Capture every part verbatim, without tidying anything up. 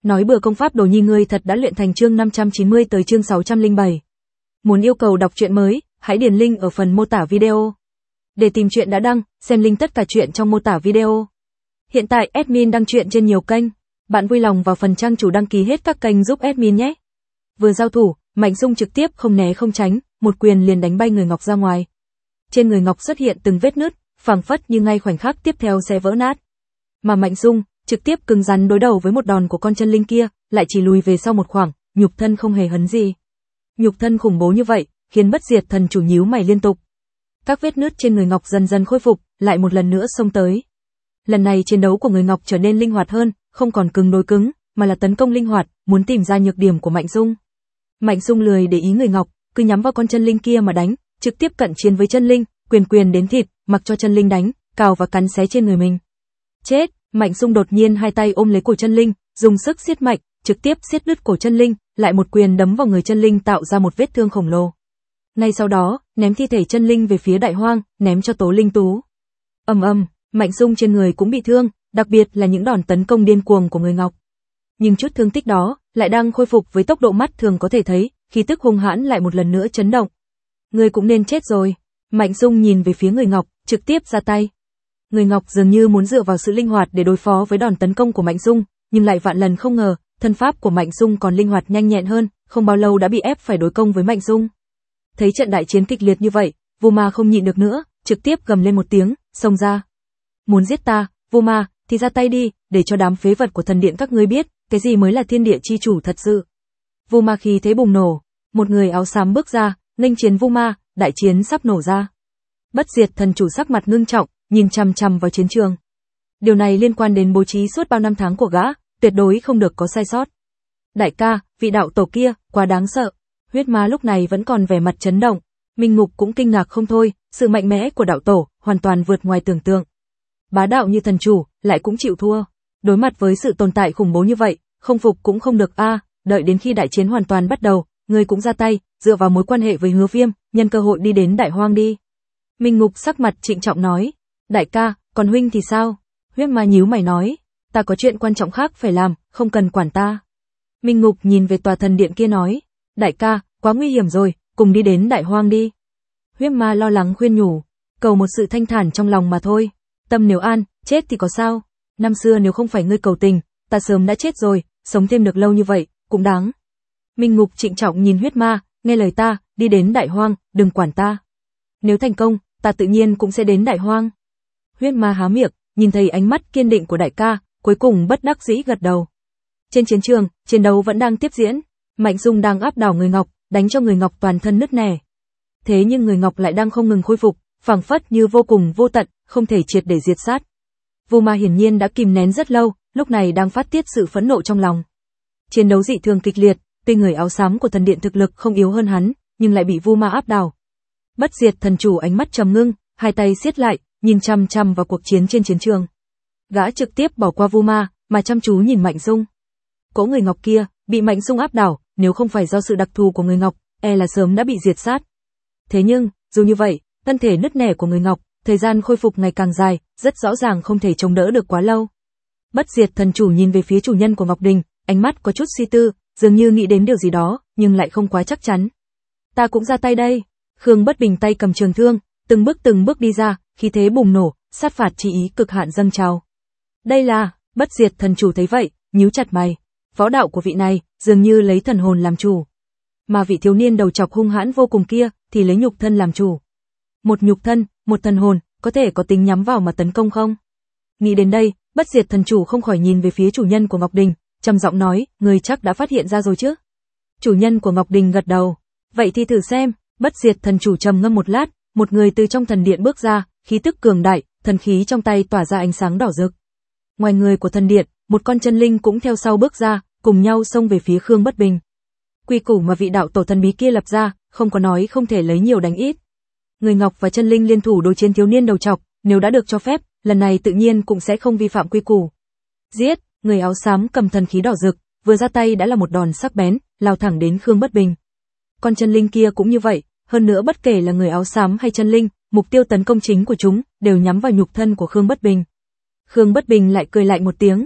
Nói bừa công pháp Đồ Nhi ngươi thật đã luyện thành chương năm trăm chín mươi tới chương sáu trăm lẻ bảy. Muốn yêu cầu đọc truyện mới, hãy điền link ở phần mô tả video. Để tìm truyện đã đăng, xem link tất cả truyện trong mô tả video. Hiện tại admin đăng truyện trên nhiều kênh, bạn vui lòng vào phần trang chủ đăng ký hết các kênh giúp admin nhé. Vừa giao thủ, Mạnh Dung trực tiếp không né không tránh, một quyền liền đánh bay người Ngọc ra ngoài. Trên người Ngọc xuất hiện từng vết nứt, phảng phất như ngay khoảnh khắc tiếp theo sẽ vỡ nát. Mà Mạnh Dung trực tiếp cứng rắn đối đầu với một đòn của con chân linh kia, lại chỉ lùi về sau một khoảng, nhục thân không hề hấn gì. Nhục thân khủng bố như vậy, khiến Bất Diệt Thần chủ nhíu mày liên tục. Các vết nứt trên người Ngọc dần dần khôi phục, lại một lần nữa xông tới. Lần này chiến đấu của người Ngọc trở nên linh hoạt hơn, không còn cứng đối cứng, mà là tấn công linh hoạt, muốn tìm ra nhược điểm của Mạnh Dung. Mạnh Dung lười để ý người Ngọc, cứ nhắm vào con chân linh kia mà đánh, trực tiếp cận chiến với chân linh, quyền quyền đến thịt, mặc cho chân linh đánh, cào và cắn xé trên người mình. Chết! Mạnh Dung đột nhiên hai tay ôm lấy cổ chân linh, dùng sức siết mạnh, trực tiếp siết đứt cổ chân linh, lại một quyền đấm vào người chân linh tạo ra một vết thương khổng lồ. Ngay sau đó, ném thi thể chân linh về phía Đại Hoang, ném cho Tố Linh Tú. Ầm ầm, Mạnh Dung trên người cũng bị thương, đặc biệt là những đòn tấn công điên cuồng của người Ngọc. Nhưng chút thương tích đó lại đang khôi phục với tốc độ mắt thường có thể thấy, khí tức hung hãn lại một lần nữa chấn động. Ngươi cũng nên chết rồi. Mạnh Dung nhìn về phía người Ngọc, trực tiếp ra tay. Người Ngọc dường như muốn dựa vào sự linh hoạt để đối phó với đòn tấn công của Mạnh Dung, nhưng lại vạn lần không ngờ, thân pháp của Mạnh Dung còn linh hoạt nhanh nhẹn hơn, không bao lâu đã bị ép phải đối công với Mạnh Dung. Thấy trận đại chiến kịch liệt như vậy, Vu Ma không nhịn được nữa, trực tiếp gầm lên một tiếng, xông ra. Muốn giết ta, Vu Ma, thì ra tay đi, để cho đám phế vật của thần điện các ngươi biết, cái gì mới là thiên địa chi chủ thật sự. Vu Ma khí thế bùng nổ, một người áo xám bước ra, nghênh chiến Vu Ma, đại chiến sắp nổ ra. Bất Diệt Thần chủ sắc mặt ngưng trọng, nhìn chằm chằm vào chiến trường. Điều này liên quan đến bố trí suốt bao năm tháng của gã, tuyệt đối không được có sai sót. Đại ca, vị đạo tổ kia, quá đáng sợ. Huyết Ma lúc này vẫn còn vẻ mặt chấn động, Minh Ngục cũng kinh ngạc không thôi, sự mạnh mẽ của đạo tổ hoàn toàn vượt ngoài tưởng tượng. Bá đạo như thần chủ, lại cũng chịu thua. Đối mặt với sự tồn tại khủng bố như vậy, không phục cũng không được a, à, đợi đến khi đại chiến hoàn toàn bắt đầu, ngươi cũng ra tay, dựa vào mối quan hệ với Hứa Viêm, nhân cơ hội đi đến Đại Hoang đi. Minh Ngục sắc mặt trịnh trọng nói, đại ca, còn huynh thì sao? Huyết Ma nhíu mày nói, ta có chuyện quan trọng khác phải làm, không cần quản ta. Minh Ngục nhìn về tòa thần điện kia nói, đại ca, quá nguy hiểm rồi, cùng đi đến Đại Hoang đi. Huyết Ma lo lắng khuyên nhủ, cầu một sự thanh thản trong lòng mà thôi, tâm nếu an, chết thì có sao? Năm xưa nếu không phải ngươi cầu tình, ta sớm đã chết rồi, sống thêm được lâu như vậy, cũng đáng. Minh Ngục trịnh trọng nhìn Huyết Ma, nghe lời ta, đi đến Đại Hoang, đừng quản ta. Nếu thành công, ta tự nhiên cũng sẽ đến Đại Hoang. Huyết Ma há miệng, nhìn thấy ánh mắt kiên định của đại ca, cuối cùng bất đắc dĩ gật đầu. Trên chiến trường, chiến đấu vẫn đang tiếp diễn, Mạnh Dung đang áp đảo người Ngọc, đánh cho người Ngọc toàn thân nứt nẻ. Thế nhưng người Ngọc lại đang không ngừng khôi phục, phảng phất như vô cùng vô tận, không thể triệt để diệt sát. Vu Ma hiển nhiên đã kìm nén rất lâu, lúc này đang phát tiết sự phẫn nộ trong lòng. Chiến đấu dị thường kịch liệt, tuy người áo xám của thần điện thực lực không yếu hơn hắn, nhưng lại bị Vu Ma áp đảo. Bất Diệt Thần chủ ánh mắt trầm ngưng, hai tay siết lại, nhìn chăm chăm vào cuộc chiến trên chiến trường. Gã trực tiếp bỏ qua Vu Ma, mà chăm chú nhìn Mạnh Dung. Cỗ người Ngọc kia, bị Mạnh Dung áp đảo, nếu không phải do sự đặc thù của người Ngọc, e là sớm đã bị diệt sát. Thế nhưng, dù như vậy, thân thể nứt nẻ của người Ngọc, thời gian khôi phục ngày càng dài, rất rõ ràng không thể chống đỡ được quá lâu. Bất Diệt Thần chủ nhìn về phía chủ nhân của Ngọc Đình, ánh mắt có chút suy tư, dường như nghĩ đến điều gì đó, nhưng lại không quá chắc chắn. Ta cũng ra tay đây. Khương Bất Bình tay cầm trường thương, từng bước từng bước đi ra, khí thế bùng nổ, sát phạt chi ý cực hạn dâng trào. Đây là, Bất Diệt Thần chủ thấy vậy, nhíu chặt mày. Võ đạo của vị này, dường như lấy thần hồn làm chủ. Mà vị thiếu niên đầu chọc hung hãn vô cùng kia, thì lấy nhục thân làm chủ. Một nhục thân, một thần hồn, có thể có tính nhắm vào mà tấn công không? Nghĩ đến đây, Bất Diệt Thần chủ không khỏi nhìn về phía chủ nhân của Ngọc Đình, trầm giọng nói, người chắc đã phát hiện ra rồi chứ? Chủ nhân của Ngọc Đình gật đầu. Vậy thì thử xem. Bất Diệt Thần chủ trầm ngâm một lát, một người từ trong thần điện bước ra, khí tức cường đại, thần khí trong tay tỏa ra ánh sáng đỏ rực. Ngoài người của thần điện, một con chân linh cũng theo sau bước ra, cùng nhau xông về phía Khương Bất Bình. Quy củ mà vị đạo tổ thần bí kia lập ra, không có nói không thể lấy nhiều đánh ít. Người Ngọc và chân linh liên thủ đối chiến thiếu niên đầu trọc, nếu đã được cho phép, lần này tự nhiên cũng sẽ không vi phạm quy củ. Giết, người áo xám cầm thần khí đỏ rực, vừa ra tay đã là một đòn sắc bén, lao thẳng đến Khương Bất Bình. Con chân linh kia cũng như vậy, hơn nữa bất kể là người áo xám hay chân linh, mục tiêu tấn công chính của chúng đều nhắm vào nhục thân của Khương Bất Bình. Khương Bất Bình lại cười lạnh một tiếng,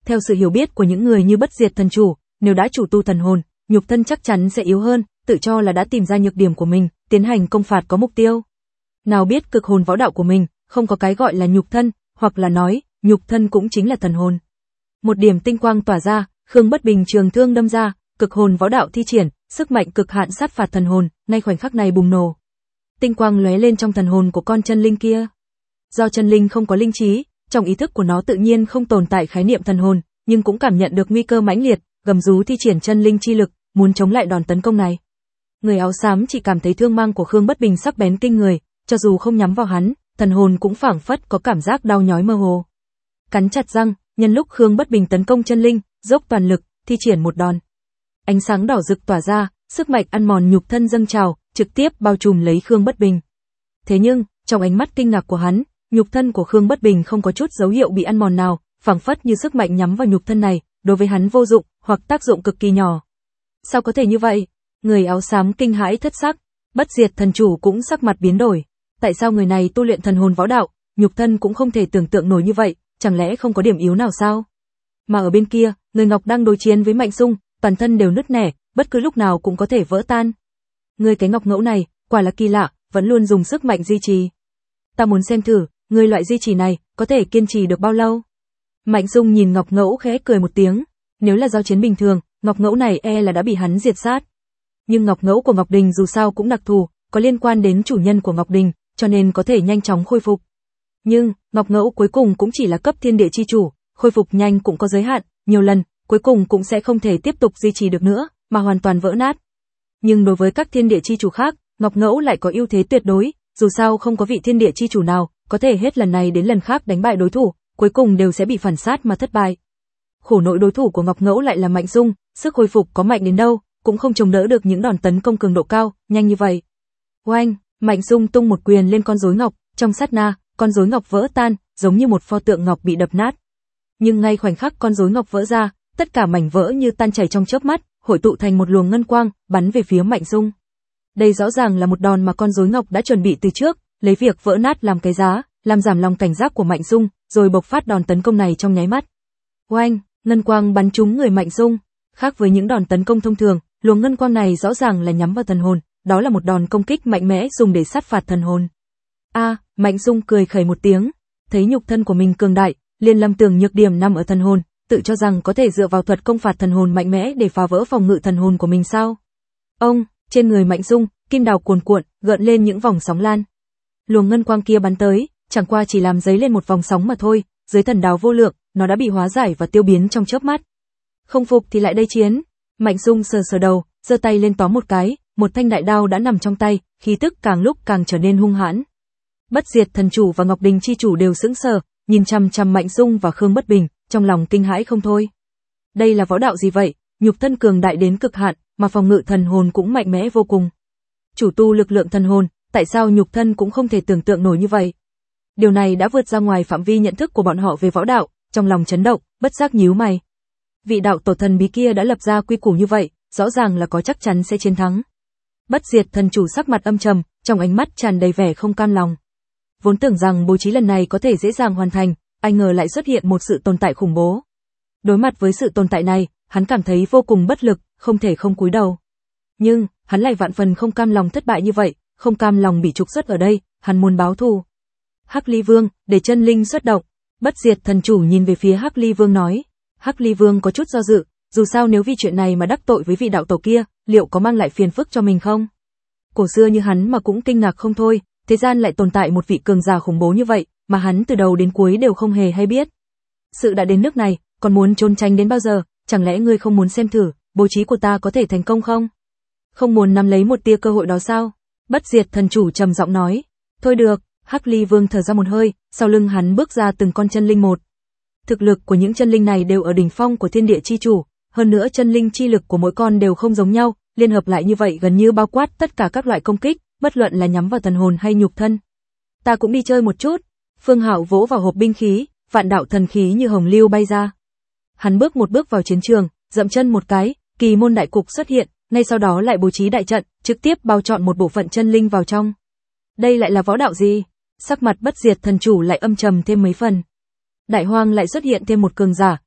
Theo sự hiểu biết của những người như Bất Diệt Thần Chủ, nếu đã chủ tu thần hồn, nhục thân chắc chắn sẽ yếu hơn, tự cho là đã tìm ra nhược điểm của mình, tiến hành công phạt có mục tiêu. Nào biết cực hồn võ đạo của mình, không có cái gọi là nhục thân, hoặc là nói, nhục thân cũng chính là thần hồn. Một điểm tinh quang tỏa ra, Khương Bất Bình trường thương đâm ra, cực hồn võ đạo thi triển, sức mạnh cực hạn sát phạt thần hồn, ngay khoảnh khắc này bùng nổ. Tinh quang lóe lên trong thần hồn của con chân linh kia. Do chân linh không có linh trí, trong ý thức của nó tự nhiên không tồn tại khái niệm thần hồn, nhưng cũng cảm nhận được nguy cơ mãnh liệt, gầm rú thi triển chân linh chi lực, muốn chống lại đòn tấn công này. Người áo xám chỉ cảm thấy thương mang của Khương Bất Bình sắc bén kinh người, cho dù không nhắm vào hắn, thần hồn cũng phảng phất có cảm giác đau nhói mơ hồ. Cắn chặt răng, nhân lúc Khương Bất Bình tấn công chân linh, dốc toàn lực, thi triển một đòn. Ánh sáng đỏ rực tỏa ra, sức mạnh ăn mòn nhục thân dâng trào, trực tiếp bao trùm lấy Khương Bất Bình. Thế nhưng, trong ánh mắt kinh ngạc của hắn, nhục thân của Khương Bất Bình không có chút dấu hiệu bị ăn mòn nào, phảng phất như sức mạnh nhắm vào nhục thân này, đối với hắn vô dụng, hoặc tác dụng cực kỳ nhỏ. Sao có thể như vậy? Người áo xám kinh hãi thất sắc, Bất Diệt Thần Chủ cũng sắc mặt biến đổi. Tại sao người này tu luyện thần hồn võ đạo, nhục thân cũng không thể tưởng tượng nổi như vậy, chẳng lẽ không có điểm yếu nào sao? Mà ở bên kia, người Ngọc đang đối chiến với Mạnh Dung, toàn thân đều nứt nẻ, bất cứ lúc nào cũng có thể vỡ tan. Người cái Ngọc Ngẫu này, quả là kỳ lạ, vẫn luôn dùng sức mạnh duy trì. Ta muốn xem thử, người loại duy trì này, có thể kiên trì được bao lâu? Mạnh Dung nhìn Ngọc Ngẫu khẽ cười một tiếng, nếu là giao chiến bình thường, Ngọc Ngẫu này e là đã bị hắn diệt sát. Nhưng Ngọc Ngẫu của Ngọc Đình dù sao cũng đặc thù, có liên quan đến chủ nhân của Ngọc Đình, cho nên có thể nhanh chóng khôi phục. Nhưng, Ngọc Ngẫu cuối cùng cũng chỉ là cấp thiên địa chi chủ, khôi phục nhanh cũng có giới hạn, nhiều lần, cuối cùng cũng sẽ không thể tiếp tục duy trì được nữa, mà hoàn toàn vỡ nát. Nhưng đối với các thiên địa chi chủ khác, Ngọc Ngẫu lại có ưu thế tuyệt đối, dù sao không có vị thiên địa chi chủ nào, có thể hết lần này đến lần khác đánh bại đối thủ, cuối cùng đều sẽ bị phản sát mà thất bại. Khổ nỗi đối thủ của Ngọc Ngẫu lại là Mạnh Dung, sức hồi phục có mạnh đến đâu, cũng không chống đỡ được những đòn tấn công cường độ cao, nhanh như vậy. Oanh, Mạnh Dung tung một quyền lên con rối ngọc, trong sát na, con rối ngọc vỡ tan, giống như một pho tượng ngọc bị đập nát. Nhưng ngay khoảnh khắc con rối ngọc vỡ ra, tất cả mảnh vỡ như tan chảy trong chớp mắt, hội tụ thành một luồng ngân quang, bắn về phía Mạnh Dung. Đây rõ ràng là một đòn mà con rối ngọc đã chuẩn bị từ trước, lấy việc vỡ nát làm cái giá, làm giảm lòng cảnh giác của Mạnh Dung, rồi bộc phát đòn tấn công này trong nháy mắt. Oanh, ngân quang bắn trúng người Mạnh Dung. Khác với những đòn tấn công thông thường, luồng ngân quang này rõ ràng là nhắm vào thần hồn, đó là một đòn công kích mạnh mẽ dùng để sát phạt thần hồn. A, à, Mạnh Dung cười khẩy một tiếng, thấy nhục thân của mình cường đại, liền lầm tưởng nhược điểm nằm ở thần hồn, tự cho rằng có thể dựa vào thuật công phạt thần hồn mạnh mẽ để phá vỡ phòng ngự thần hồn của mình sao? Ông, trên người Mạnh Dung, kim đào cuồn cuộn, gợn lên những vòng sóng lan. Luồng ngân quang kia bắn tới, chẳng qua chỉ làm dấy lên một vòng sóng mà thôi, dưới thần đào vô lượng, nó đã bị hóa giải và tiêu biến trong chớp mắt. Không phục thì lại đây chiến. Mạnh Dung sờ sờ đầu, giơ tay lên tóm một cái, một thanh đại đao đã nằm trong tay, khí tức càng lúc càng trở nên hung hãn. Bất Diệt Thần Chủ và Ngọc Đình chi chủ đều sững sờ, nhìn chằm chằm Mạnh Dung và Khương Bất Bình, trong lòng kinh hãi không thôi. Đây là võ đạo gì vậy, nhục thân cường đại đến cực hạn, mà phòng ngự thần hồn cũng mạnh mẽ vô cùng. Chủ tu lực lượng thần hồn, tại sao nhục thân cũng không thể tưởng tượng nổi như vậy? Điều này đã vượt ra ngoài phạm vi nhận thức của bọn họ về võ đạo, trong lòng chấn động, bất giác nhíu mày. Vị đạo tổ thần bí kia đã lập ra quy củ như vậy, rõ ràng là có chắc chắn sẽ chiến thắng. Bất Diệt Thần Chủ sắc mặt âm trầm, trong ánh mắt tràn đầy vẻ không cam lòng. Vốn tưởng rằng bố trí lần này có thể dễ dàng hoàn thành, ai ngờ lại xuất hiện một sự tồn tại khủng bố. Đối mặt với sự tồn tại này, hắn cảm thấy vô cùng bất lực, không thể không cúi đầu. Nhưng, hắn lại vạn phần không cam lòng thất bại như vậy, không cam lòng bị trục xuất ở đây, hắn muốn báo thù. Hắc Ly Vương, để chân linh xuất động. Bất Diệt Thần Chủ nhìn về phía Hắc Ly Vương nói. Hắc Ly Vương có chút do dự, dù sao nếu vì chuyện này mà đắc tội với vị đạo tổ kia, liệu có mang lại phiền phức cho mình không? Cổ xưa như hắn mà cũng kinh ngạc không thôi, thế gian lại tồn tại một vị cường giả khủng bố như vậy, mà hắn từ đầu đến cuối đều không hề hay biết. Sự đã đến nước này, còn muốn trốn tránh đến bao giờ, chẳng lẽ ngươi không muốn xem thử, bố trí của ta có thể thành công không? Không muốn nắm lấy một tia cơ hội đó sao? Bất Diệt Thần Chủ trầm giọng nói. Thôi được, Hắc Ly Vương thở ra một hơi, sau lưng hắn bước ra từng con chân linh một. Thực lực của những chân linh này đều ở đỉnh phong của thiên địa chi chủ, hơn nữa chân linh chi lực của mỗi con đều không giống nhau, liên hợp lại như vậy gần như bao quát tất cả các loại công kích, bất luận là nhắm vào thần hồn hay nhục thân. Ta cũng đi chơi một chút. Phương Hạo vỗ vào hộp binh khí, vạn đạo thần khí như hồng lưu bay ra. Hắn bước một bước vào chiến trường, dậm chân một cái, kỳ môn đại cục xuất hiện, ngay sau đó lại bố trí đại trận, trực tiếp bao trọn một bộ phận chân linh vào trong. Đây lại là võ đạo gì? Sắc mặt Bất Diệt Thần Chủ lại âm trầm thêm mấy phần. Đại Hoang lại xuất hiện thêm một cường giả,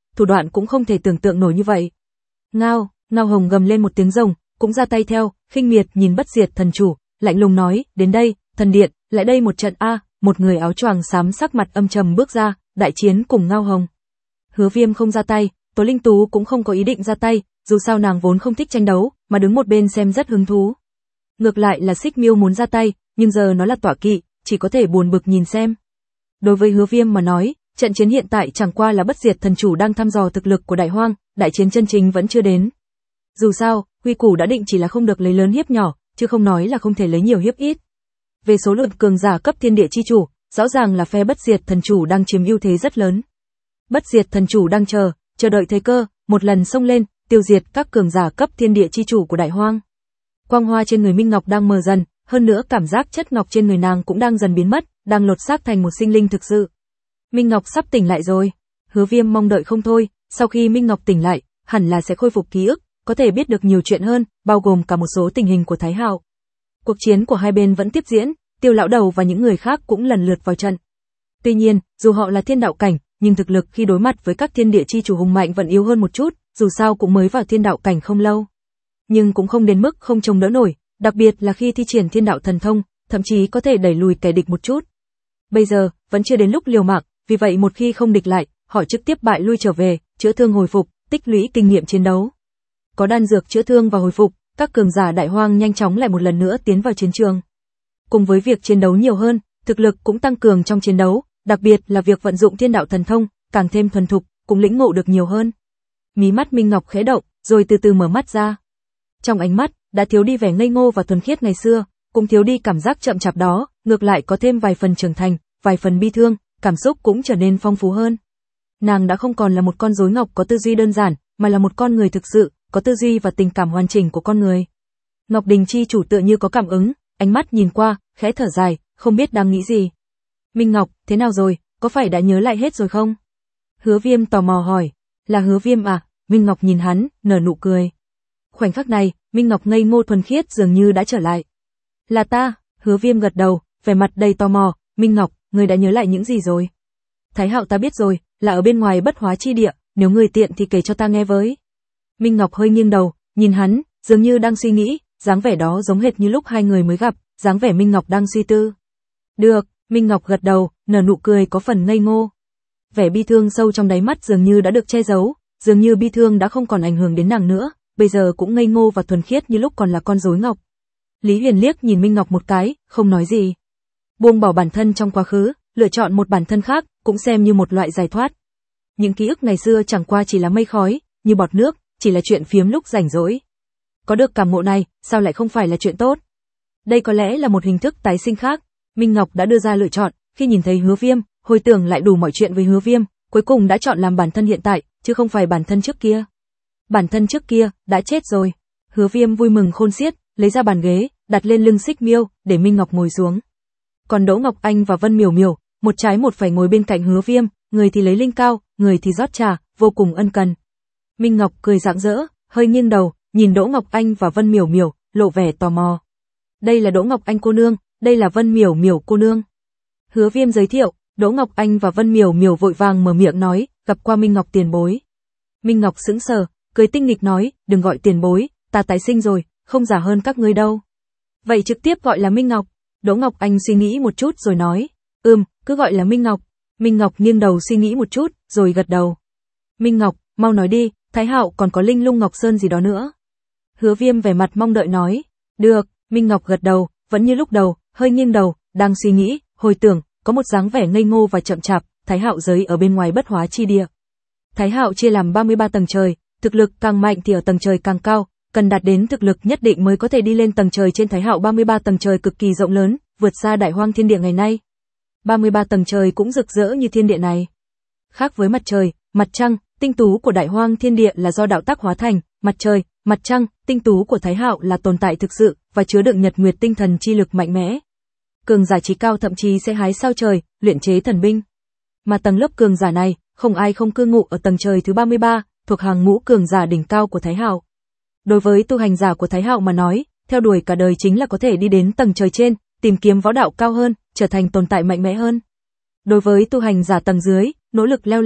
thủ đoạn cũng không thể tưởng tượng nổi như vậy. Ngao, Ngao Hồng gầm lên một tiếng rồng, cũng ra tay theo, khinh miệt nhìn Bất Diệt Thần Chủ, lạnh lùng nói, đến đây, thần điện, lại đây một trận a. Một người áo choàng xám sắc mặt âm trầm bước ra, đại chiến cùng Ngao Hồng. Hứa Viêm không ra tay, Tố Linh Tú cũng không có ý định ra tay, dù sao nàng vốn không thích tranh đấu, mà đứng một bên xem rất hứng thú. Ngược lại là Xích Miêu muốn ra tay, nhưng giờ nó là tọa kỵ, chỉ có thể buồn bực nhìn xem. Đối với Hứa Viêm mà nói, trận chiến hiện tại chẳng qua là Bất Diệt Thần Chủ đang thăm dò thực lực của Đại Hoang, đại chiến chân chính vẫn chưa đến. Dù sao, quy củ đã định chỉ là không được lấy lớn hiếp nhỏ, chứ không nói là không thể lấy nhiều hiếp ít. Về số lượng cường giả cấp thiên địa chi chủ, rõ ràng là phe Bất Diệt Thần Chủ đang chiếm ưu thế rất lớn. Bất Diệt Thần Chủ đang chờ, chờ đợi thời cơ, một lần xông lên, tiêu diệt các cường giả cấp thiên địa chi chủ của Đại Hoang. Quang hoa trên người Minh Ngọc đang mờ dần, hơn nữa cảm giác chất ngọc trên người nàng cũng đang dần biến mất, đang lột xác thành một sinh linh thực sự. Minh Ngọc sắp tỉnh lại rồi. Hứa Viêm mong đợi không thôi, sau khi Minh Ngọc tỉnh lại, hẳn là sẽ khôi phục ký ức, có thể biết được nhiều chuyện hơn, bao gồm cả một số tình hình của Thái Hạo. Cuộc chiến của hai bên vẫn tiếp diễn, Tiêu lão đầu và những người khác cũng lần lượt vào trận. Tuy nhiên, dù họ là thiên đạo cảnh, nhưng thực lực khi đối mặt với các thiên địa chi chủ hùng mạnh vẫn yếu hơn một chút, dù sao cũng mới vào thiên đạo cảnh không lâu. Nhưng cũng không đến mức không chống đỡ nổi, đặc biệt là khi thi triển thiên đạo thần thông, thậm chí có thể đẩy lùi kẻ địch một chút. Bây giờ, vẫn chưa đến lúc liều mạng, vì vậy một khi không địch lại, họ trực tiếp bại lui trở về, chữa thương hồi phục, tích lũy kinh nghiệm chiến đấu. Có đan dược chữa thương và hồi phục, các cường giả Đại Hoang nhanh chóng lại một lần nữa tiến vào chiến trường. Cùng với việc chiến đấu nhiều hơn, thực lực cũng tăng cường trong chiến đấu, đặc biệt là việc vận dụng thiên đạo thần thông, càng thêm thuần thục, cũng lĩnh ngộ được nhiều hơn. Mí mắt Minh Ngọc khẽ động, rồi từ từ mở mắt ra. Trong ánh mắt, đã thiếu đi vẻ ngây ngô và thuần khiết ngày xưa, cũng thiếu đi cảm giác chậm chạp đó, ngược lại có thêm vài phần trưởng thành, vài phần bi thương, cảm xúc cũng trở nên phong phú hơn. Nàng đã không còn là một con rối ngọc có tư duy đơn giản, mà là một con người thực sự, có tư duy và tình cảm hoàn chỉnh của con người. Ngọc Đình chi chủ tựa như có cảm ứng, ánh mắt nhìn qua, khẽ thở dài, không biết đang nghĩ gì. Minh Ngọc, thế nào rồi, có phải đã nhớ lại hết rồi không? Hứa Viêm tò mò hỏi. Là Hứa Viêm à? Minh Ngọc nhìn hắn, nở nụ cười. Khoảnh khắc này, Minh Ngọc ngây ngô thuần khiết dường như đã trở lại. Là ta, Hứa Viêm gật đầu, vẻ mặt đầy tò mò. Minh Ngọc, ngươi đã nhớ lại những gì rồi? Thái Hạo ta biết rồi, là ở bên ngoài Bất Hóa chi địa, nếu ngươi tiện thì kể cho ta nghe với. Minh Ngọc hơi nghiêng đầu, nhìn hắn, dường như đang suy nghĩ, dáng vẻ đó giống hệt như lúc hai người mới gặp, dáng vẻ Minh Ngọc đang suy tư. Được, Minh Ngọc gật đầu, nở nụ cười có phần ngây ngô. Vẻ bi thương sâu trong đáy mắt dường như đã được che giấu, dường như bi thương đã không còn ảnh hưởng đến nàng nữa, bây giờ cũng ngây ngô và thuần khiết như lúc còn là con rối ngọc. Lý Huyền liếc nhìn Minh Ngọc một cái, không nói gì. Buông bỏ bản thân trong quá khứ, lựa chọn một bản thân khác, cũng xem như một loại giải thoát. Những ký ức ngày xưa chẳng qua chỉ là mây khói, như bọt nước, chỉ là chuyện phiếm lúc rảnh rỗi. Có được cảm ngộ này, sao lại không phải là chuyện tốt? Đây có lẽ là một hình thức tái sinh khác. Minh Ngọc đã đưa ra lựa chọn, khi nhìn thấy Hứa Viêm, hồi tưởng lại đủ mọi chuyện với Hứa Viêm, cuối cùng đã chọn làm bản thân hiện tại, chứ không phải bản thân trước kia. Bản thân trước kia, đã chết rồi. Hứa Viêm vui mừng khôn xiết, lấy ra bàn ghế, đặt lên lưng Xích Miêu, để Minh Ngọc ngồi xuống. Còn Đỗ Ngọc Anh và Vân Miểu Miểu, một trái một phải ngồi bên cạnh Hứa Viêm, người thì lấy linh cao, người thì rót trà, vô cùng ân cần. Minh Ngọc cười rạng rỡ, hơi nghiêng đầu, nhìn Đỗ Ngọc Anh và Vân Miểu Miểu, lộ vẻ tò mò. Đây là Đỗ Ngọc Anh cô nương, đây là Vân Miểu Miểu cô nương. Hứa Viêm giới thiệu, Đỗ Ngọc Anh và Vân Miểu Miểu vội vàng mở miệng nói, gặp qua Minh Ngọc tiền bối. Minh Ngọc sững sờ, cười tinh nghịch nói, đừng gọi tiền bối, ta tái sinh rồi, không già hơn các ngươi đâu. Vậy trực tiếp gọi là Minh Ngọc. Đỗ Ngọc Anh suy nghĩ một chút rồi nói, ừm, cứ gọi là Minh Ngọc. Minh Ngọc nghiêng đầu suy nghĩ một chút, rồi gật đầu. Minh Ngọc, mau nói đi, Thái Hạo còn có Linh Lung Ngọc Sơn gì đó nữa. Hứa Viêm vẻ mặt mong đợi nói, được. Minh Ngọc gật đầu, vẫn như lúc đầu, hơi nghiêng đầu, đang suy nghĩ, hồi tưởng, có một dáng vẻ ngây ngô và chậm chạp, Thái Hạo giới ở bên ngoài Bất Hóa chi địa. Thái Hạo chia làm ba mươi ba tầng trời, thực lực càng mạnh thì ở tầng trời càng cao, cần đạt đến thực lực nhất định mới có thể đi lên tầng trời trên. Thái Hạo ba mươi ba tầng trời cực kỳ rộng lớn, vượt xa Đại Hoang thiên địa ngày nay. ba mươi ba tầng trời cũng rực rỡ như thiên địa này. Khác với mặt trời, mặt trăng, tinh tú của Đại Hoang thiên địa là do đạo tắc hóa thành, mặt trời, mặt trăng, tinh tú của Thái Hạo là tồn tại thực sự và chứa đựng nhật nguyệt tinh thần chi lực mạnh mẽ. Cường giả trí cao thậm chí sẽ hái sao trời, luyện chế thần binh. Mà tầng lớp cường giả này, không ai không cư ngụ ở tầng trời thứ ba mươi ba, thuộc hàng ngũ cường giả đỉnh cao của Thái Hạo. Đối với tu hành giả của Thái Hạo mà nói, theo đuổi cả đời chính là có thể đi đến tầng trời trên, tìm kiếm võ đạo cao hơn, trở thành tồn tại mạnh mẽ hơn. Đối với tu hành giả tầng dưới, nỗ lực leo lên,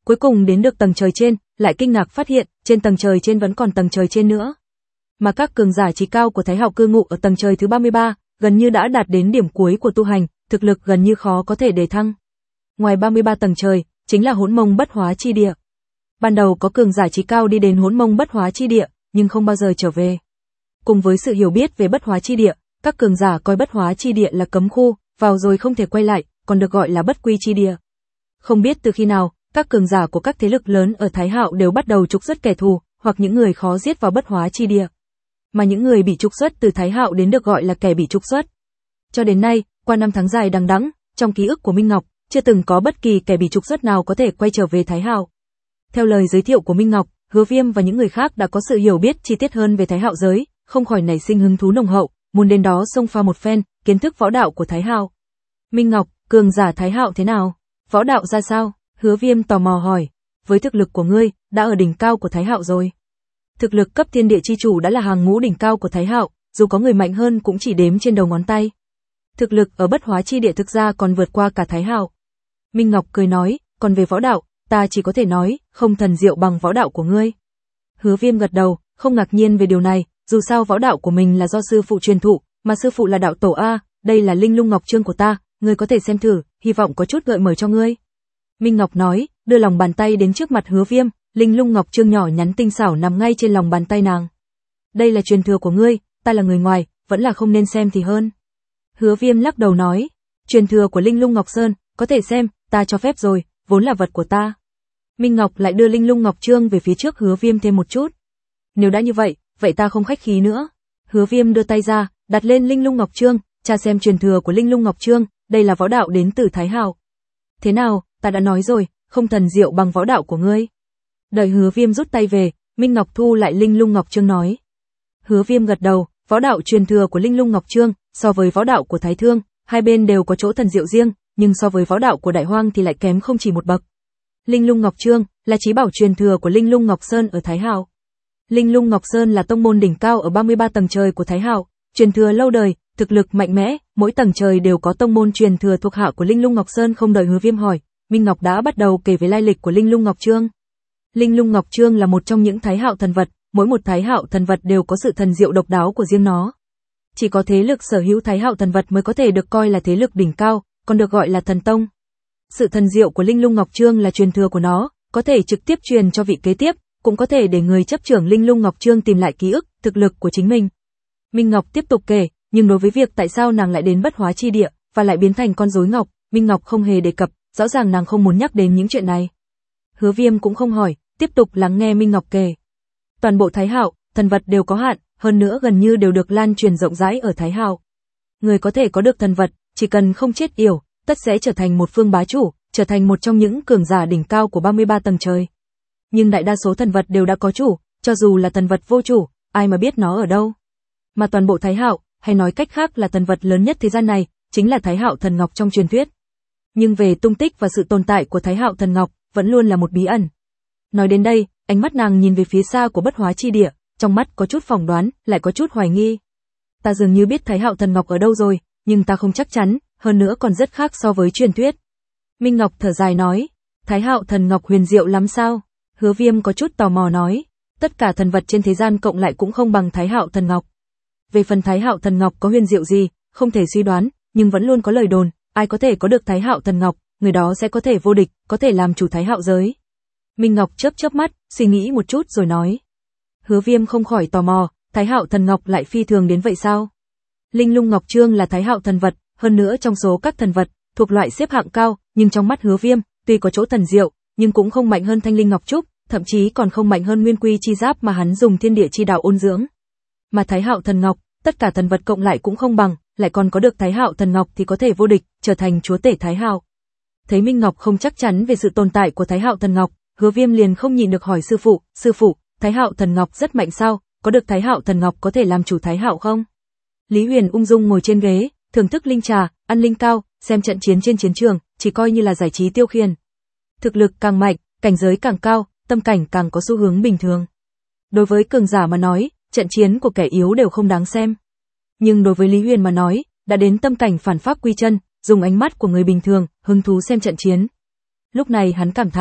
cuối cùng đến được tầng trời trên, lại kinh ngạc phát hiện, trên tầng trời trên vẫn còn tầng trời trên nữa. Mà các cường giả trí cao của Thái Hạo cư ngụ ở tầng trời thứ ba mươi ba, gần như đã đạt đến điểm cuối của tu hành, thực lực gần như khó có thể đề thăng. Ngoài ba mươi ba tầng trời, chính là Hỗn Mông Bất Hóa chi địa. Ban đầu có cường giả trí cao đi đến Hỗn Mông Bất Hóa chi địa, nhưng không bao giờ trở về. Cùng với sự hiểu biết về Bất Hóa chi địa, các cường giả coi Bất Hóa chi địa là cấm khu, vào rồi không thể quay lại, còn được gọi là Bất Quy chi địa. Không biết từ khi nào, các cường giả của các thế lực lớn ở Thái Hạo đều bắt đầu trục xuất kẻ thù, hoặc những người khó giết vào Bất Hóa chi địa. Mà những người bị trục xuất từ Thái Hạo đến được gọi là kẻ bị trục xuất. Cho đến nay, qua năm tháng dài đằng đẵng, trong ký ức của Minh Ngọc, chưa từng có bất kỳ kẻ bị trục xuất nào có thể quay trở về Thái Hạo. Theo lời giới thiệu của Minh Ngọc, Hứa Viêm và những người khác đã có sự hiểu biết chi tiết hơn về Thái Hạo giới, không khỏi nảy sinh hứng thú nồng hậu, muốn đến đó xông pha một phen, kiến thức võ đạo của Thái Hạo. Minh Ngọc, cường giả Thái Hạo thế nào? Võ đạo ra sao? Hứa Viêm tò mò hỏi. Với thực lực của ngươi, đã ở đỉnh cao của Thái Hạo rồi. Thực lực cấp thiên địa chi chủ đã là hàng ngũ đỉnh cao của Thái Hạo, dù có người mạnh hơn cũng chỉ đếm trên đầu ngón tay. Thực lực ở Bất Hóa chi địa thực ra còn vượt qua cả Thái Hạo. Minh Ngọc cười nói, còn về võ đạo, ta chỉ có thể nói, không thần diệu bằng võ đạo của ngươi. Hứa Viêm gật đầu, không ngạc nhiên về điều này, dù sao võ đạo của mình là do sư phụ truyền thụ, mà sư phụ là đạo tổ A, đây là Linh Lung Ngọc Chương của ta, ngươi có thể xem thử, hy vọng có chút gợi mở cho ngươi. Minh Ngọc nói, đưa lòng bàn tay đến trước mặt Hứa Viêm, Linh Lung Ngọc Chương nhỏ nhắn tinh xảo nằm ngay trên lòng bàn tay nàng. Đây là truyền thừa của ngươi, ta là người ngoài, vẫn là không nên xem thì hơn. Hứa Viêm lắc đầu nói, truyền thừa của Linh Lung Ngọc Sơn, có thể xem, ta cho phép rồi, vốn là vật của ta. Minh Ngọc lại đưa Linh Lung Ngọc Chương về phía trước Hứa Viêm thêm một chút. Nếu đã như vậy, vậy ta không khách khí nữa. Hứa Viêm đưa tay ra, đặt lên Linh Lung Ngọc Chương, tra xem truyền thừa của Linh Lung Ngọc Chương, đây là võ đạo đến từ Thái Hạo. Thế nào, ta đã nói rồi, không thần diệu bằng võ đạo của ngươi. Đợi Hứa Viêm rút tay về, Minh Ngọc thu lại Linh Lung Ngọc Chương nói. Hứa Viêm gật đầu, võ đạo truyền thừa của Linh Lung Ngọc Chương, so với võ đạo của Thái Thương, hai bên đều có chỗ thần diệu riêng, nhưng so với võ đạo của Đại Hoang thì lại kém không chỉ một bậc. Linh Lung Ngọc Chương là chí bảo truyền thừa của Linh Lung Ngọc Sơn ở Thái Hạo. Linh Lung Ngọc Sơn là tông môn đỉnh cao ở ba mươi ba tầng trời của Thái Hạo, truyền thừa lâu đời, thực lực mạnh mẽ, mỗi tầng trời đều có tông môn truyền thừa thuộc hạ của Linh Lung Ngọc Sơn. Không đợi Hứa Viêm hỏi, Minh Ngọc đã bắt đầu kể về lai lịch của Linh Lung Ngọc Chương. Linh Lung Ngọc Chương là một trong những Thái Hạo thần vật, mỗi một Thái Hạo thần vật đều có sự thần diệu độc đáo của riêng nó. Chỉ có thế lực sở hữu Thái Hạo thần vật mới có thể được coi là thế lực đỉnh cao, còn được gọi là thần tông. Sự thần diệu của Linh Lung Ngọc Chương là truyền thừa của nó, có thể trực tiếp truyền cho vị kế tiếp, cũng có thể để người chấp trưởng Linh Lung Ngọc Chương tìm lại ký ức, thực lực của chính mình. Minh Ngọc tiếp tục kể, nhưng đối với việc tại sao nàng lại đến Bất Hóa chi địa và lại biến thành con rối ngọc, Minh Ngọc không hề đề cập, rõ ràng nàng không muốn nhắc đến những chuyện này. Hứa Viêm cũng không hỏi, tiếp tục lắng nghe Minh Ngọc kể. Toàn bộ Thái Hạo, thần vật đều có hạn, hơn nữa gần như đều được lan truyền rộng rãi ở Thái Hạo. Người có thể có được thần vật, chỉ cần không chết yểu, tất sẽ trở thành một phương bá chủ, trở thành một trong những cường giả đỉnh cao của ba mươi ba tầng trời. Nhưng đại đa số thần vật đều đã có chủ, cho dù là thần vật vô chủ, ai mà biết nó ở đâu. Mà toàn bộ Thái Hạo, hay nói cách khác là thần vật lớn nhất thế gian này, chính là Thái Hạo thần ngọc trong truyền thuyết. Nhưng về tung tích và sự tồn tại của Thái Hạo thần ngọc, vẫn luôn là một bí ẩn. Nói đến đây, ánh mắt nàng nhìn về phía xa của Bất Hóa chi địa, trong mắt có chút phỏng đoán, lại có chút hoài nghi. Ta dường như biết Thái Hạo thần ngọc ở đâu rồi, nhưng ta không chắc chắn, hơn nữa còn rất khác so với truyền thuyết. Minh Ngọc thở dài nói, Thái Hạo thần ngọc huyền diệu lắm sao? Hứa Viêm có chút tò mò nói, tất cả thần vật trên thế gian cộng lại cũng không bằng Thái Hạo thần ngọc. Về phần Thái Hạo thần ngọc có huyền diệu gì, không thể suy đoán, nhưng vẫn luôn có lời đồn, ai có thể có được Thái Hạo thần ngọc, người đó sẽ có thể vô địch, có thể làm chủ Thái Hạo giới. Minh Ngọc chớp chớp mắt, suy nghĩ một chút rồi nói. Hứa Viêm không khỏi tò mò, Thái Hạo thần ngọc lại phi thường đến vậy sao? Linh Lung Ngọc Chương là Thái Hạo thần vật, hơn nữa trong số các thần vật, thuộc loại xếp hạng cao, nhưng trong mắt Hứa Viêm, tuy có chỗ thần diệu, nhưng cũng không mạnh hơn Thanh Linh Ngọc Trúc, thậm chí còn không mạnh hơn Nguyên Quy chi giáp mà hắn dùng thiên địa chi đạo ôn dưỡng. Mà Thái Hạo thần ngọc, tất cả thần vật cộng lại cũng không bằng, lại còn có được Thái Hạo thần ngọc thì có thể vô địch, trở thành chúa tể Thái Hạo. Thấy Minh Ngọc không chắc chắn về sự tồn tại của Thái Hạo thần ngọc, Hứa Viêm liền không nhịn được hỏi sư phụ, sư phụ, Thái Hạo thần ngọc rất mạnh sao, có được Thái Hạo thần ngọc có thể làm chủ Thái Hạo không? Lý Huyền ung dung ngồi trên ghế, thưởng thức linh trà, ăn linh cao, xem trận chiến trên chiến trường, chỉ coi như là giải trí tiêu khiển. Thực lực càng mạnh, cảnh giới càng cao, tâm cảnh càng có xu hướng bình thường. Đối với cường giả mà nói, trận chiến của kẻ yếu đều không đáng xem. Nhưng đối với Lý Huyền mà nói, đã đến tâm cảnh phản pháp quy chân, dùng ánh mắt của người bình thường, hứng thú xem trận chiến. Lúc này hắn cảm thán,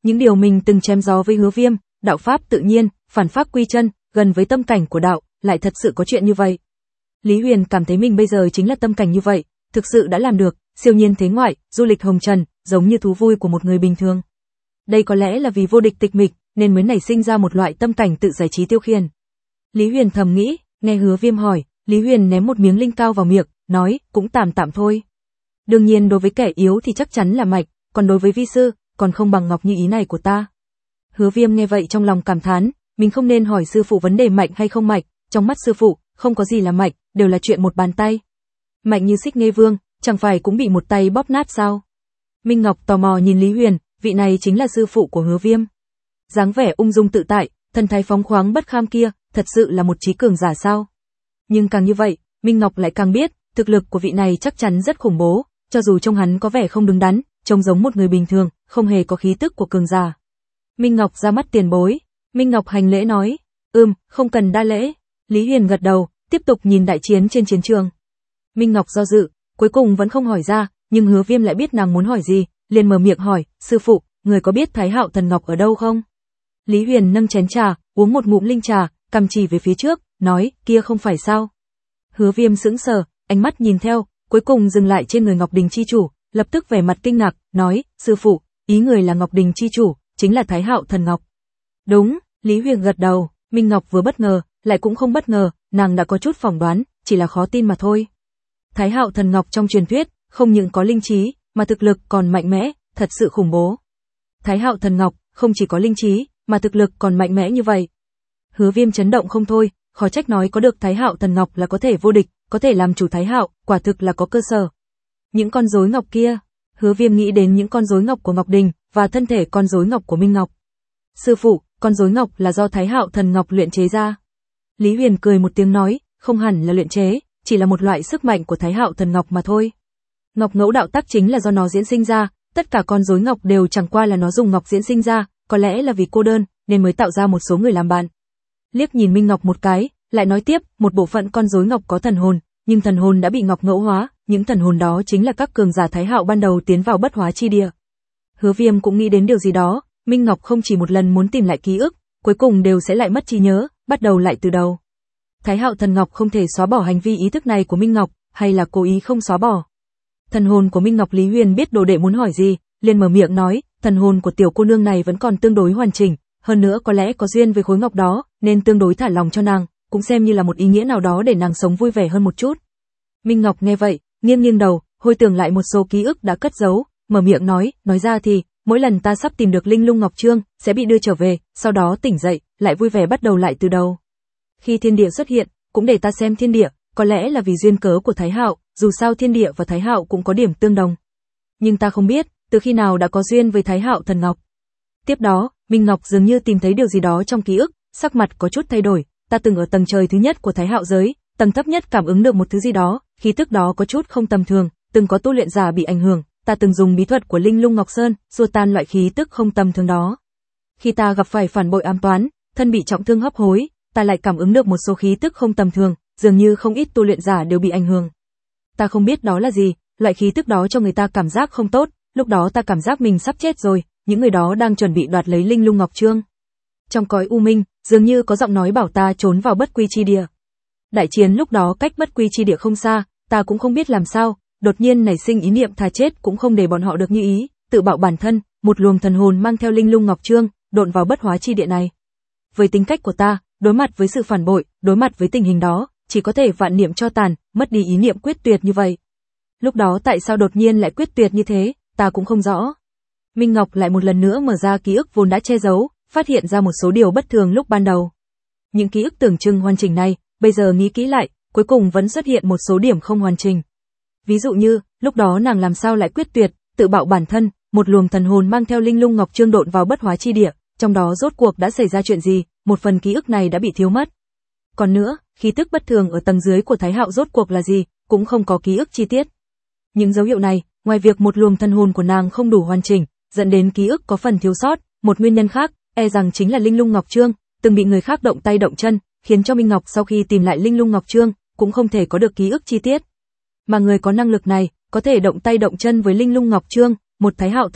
Những điều mình từng chém gió với Hứa Viêm, đạo pháp tự nhiên, phản pháp quy chân, gần với tâm cảnh của đạo, lại thật sự có chuyện như vậy. Lý Huyền cảm thấy mình bây giờ chính là tâm cảnh như vậy, thực sự đã làm được, siêu nhiên thế ngoại, du lịch hồng trần, giống như thú vui của một người bình thường. Đây có lẽ là vì vô địch tịch mịch, nên mới nảy sinh ra một loại tâm cảnh tự giải trí tiêu khiển. Lý Huyền thầm nghĩ, nghe Hứa Viêm hỏi, Lý Huyền ném một miếng linh cao vào miệng, nói, cũng tạm tạm thôi. Đương nhiên đối với kẻ yếu thì chắc chắn là mạch, còn đối với vi sư, còn không bằng ngọc như ý này của ta. Hứa Viêm nghe vậy trong lòng cảm thán, mình không nên hỏi sư phụ vấn đề mạnh hay không mạch, trong mắt sư phụ, không có gì là mạch, đều là chuyện một bàn tay. Mạnh như Xích Nghê Vương, chẳng phải cũng bị một tay bóp nát sao? Minh Ngọc tò mò nhìn Lý Huyền, vị này chính là sư phụ của Hứa Viêm. Dáng vẻ ung dung tự tại, thần thái phóng khoáng bất kham kia, thật sự là một trí cường giả sao? Nhưng càng như vậy, Minh Ngọc lại càng biết, thực lực của vị này chắc chắn rất khủng bố, cho dù trông hắn có vẻ không đứng đắn, trông giống một người bình thường, không hề có khí tức của cường giả. Minh Ngọc ra mắt tiền bối, Minh Ngọc hành lễ nói, ừm, không cần đa lễ. Lý Huyền gật đầu, tiếp tục nhìn đại chiến trên chiến trường. Minh Ngọc do dự, cuối cùng vẫn không hỏi ra, nhưng Hứa Viêm lại biết nàng muốn hỏi gì, liền mở miệng hỏi, sư phụ, người có biết Thái Hạo Thần Ngọc ở đâu không? Lý Huyền nâng chén trà, uống một ngụm linh trà, cầm chỉ về phía trước, nói, kia không phải sao? Hứa Viêm sững sờ, ánh mắt nhìn theo, cuối cùng dừng lại trên người Ngọc Đình chi chủ, lập tức vẻ mặt kinh ngạc, nói, sư phụ, ý người là Ngọc Đình chi chủ, chính là Thái Hạo Thần Ngọc. Đúng, Lý Huyền gật đầu, Minh Ngọc vừa bất ngờ, lại cũng không bất ngờ, nàng đã có chút phỏng đoán, chỉ là khó tin mà thôi. Thái Hạo Thần Ngọc trong truyền thuyết, không những có linh trí, mà thực lực còn mạnh mẽ, thật sự khủng bố. Thái Hạo Thần Ngọc, không chỉ có linh trí, mà thực lực còn mạnh mẽ như vậy. Hứa Viêm chấn động không thôi, khó trách nói có được Thái Hạo Thần Ngọc là có thể vô địch, có thể làm chủ Thái Hạo, quả thực là có cơ sở. Những con rối ngọc kia, Hứa Viêm nghĩ đến những con rối ngọc của Ngọc Đình, và thân thể con rối ngọc của Minh Ngọc. Sư phụ, con rối ngọc là do Thái Hạo Thần Ngọc luyện chế ra. Lý Huyền cười một tiếng nói, không hẳn là luyện chế, chỉ là một loại sức mạnh của Thái Hạo Thần Ngọc mà thôi. Ngọc ngẫu đạo tắc chính là do nó diễn sinh ra, tất cả con rối ngọc đều chẳng qua là nó dùng ngọc diễn sinh ra, có lẽ là vì cô đơn, nên mới tạo ra một số người làm bạn. Liếc nhìn Minh Ngọc một cái, lại nói tiếp, một bộ phận con rối ngọc có thần hồn, nhưng thần hồn đã bị ngọc ngẫu hóa, những thần hồn đó chính là các cường giả Thái Hạo ban đầu tiến vào bất hóa chi địa. Hứa Viêm cũng nghĩ đến điều gì đó, Minh Ngọc không chỉ một lần muốn tìm lại ký ức, cuối cùng đều sẽ lại mất trí nhớ, bắt đầu lại từ đầu. Thái Hạo Thần Ngọc không thể xóa bỏ hành vi ý thức này của Minh Ngọc, hay là cố ý không xóa bỏ. Thần hồn của Minh Ngọc Lý Huyền biết đồ đệ muốn hỏi gì, liền mở miệng nói, thần hồn của tiểu cô nương này vẫn còn tương đối hoàn chỉnh, hơn nữa có lẽ có duyên với khối ngọc đó, nên tương đối thả lòng cho nàng, cũng xem như là một ý nghĩa nào đó để nàng sống vui vẻ hơn một chút. Minh Ngọc nghe vậy, nghiêng nghiêng đầu, hồi tưởng lại một số ký ức đã cất giấu, mở miệng nói, nói ra thì, mỗi lần ta sắp tìm được Linh Lung Ngọc Trương, sẽ bị đưa trở về, sau đó tỉnh dậy, lại vui vẻ bắt đầu lại từ đầu. Khi thiên địa xuất hiện, cũng để ta xem thiên địa, có lẽ là vì duyên cớ của Thái Hạo, dù sao thiên địa và Thái Hạo cũng có điểm tương đồng. Nhưng ta không biết, từ khi nào đã có duyên với Thái Hạo Thần Ngọc. Tiếp đó, Minh Ngọc dường như tìm thấy điều gì đó trong ký ức, sắc mặt có chút thay đổi, ta từng ở tầng trời thứ nhất của Thái Hạo giới, tầng thấp nhất cảm ứng được một thứ gì đó, khí tức đó có chút không tầm thường, từng có tu luyện giả bị ảnh hưởng, ta từng dùng bí thuật của Linh Lung Ngọc Sơn, xua tan loại khí tức không tầm thường đó. Khi ta gặp phải phản bội ám toán, thân bị trọng thương hấp hối, ta lại cảm ứng được một số khí tức không tầm thường, dường như không ít tu luyện giả đều bị ảnh hưởng. Ta không biết đó là gì, loại khí tức đó cho người ta cảm giác không tốt, lúc đó ta cảm giác mình sắp chết rồi, những người đó đang chuẩn bị đoạt lấy Linh Lung Ngọc Trương. Trong cõi u minh, dường như có giọng nói bảo ta trốn vào bất quy chi địa. Đại chiến lúc đó cách bất quy chi địa không xa, ta cũng không biết làm sao, đột nhiên nảy sinh ý niệm thà chết cũng không để bọn họ được như ý, tự bạo bản thân, một luồng thần hồn mang theo Linh Lung Ngọc Trương, độn vào bất hóa chi địa này. Với tính cách của ta, đối mặt với sự phản bội, đối mặt với tình hình đó, chỉ có thể vạn niệm cho tàn, mất đi ý niệm quyết tuyệt như vậy. Lúc đó tại sao đột nhiên lại quyết tuyệt như thế, ta cũng không rõ. Minh Ngọc lại một lần nữa mở ra ký ức vốn đã che giấu, phát hiện ra một số điều bất thường lúc ban đầu. Những ký ức tưởng chừng hoàn chỉnh này, bây giờ nghĩ kỹ lại, cuối cùng vẫn xuất hiện một số điểm không hoàn chỉnh. Ví dụ như, lúc đó nàng làm sao lại quyết tuyệt, tự bạo bản thân, một luồng thần hồn mang theo Linh Lung Ngọc Trương độn vào bất hóa chi địa, trong đó rốt cuộc đã xảy ra chuyện gì, một phần ký ức này đã bị thiếu mất. Còn nữa, khí tức bất thường ở tầng dưới của Thái Hạo rốt cuộc là gì, cũng không có ký ức chi tiết. Những dấu hiệu này, ngoài việc một luồng thần hồn của nàng không đủ hoàn chỉnh, dẫn đến ký ức có phần thiếu sót, một nguyên nhân khác, e rằng chính là Linh Lung Ngọc Trương, từng bị người khác động tay động chân, khiến cho Minh Ngọc sau khi tìm lại Linh Lung Ngọc Trương, cũng không thể có được ký ức chi tiết. Mà người có năng lực này, có thể động tay động chân với Linh Lung Ngọc Trương, một Thái Hạo thần vật,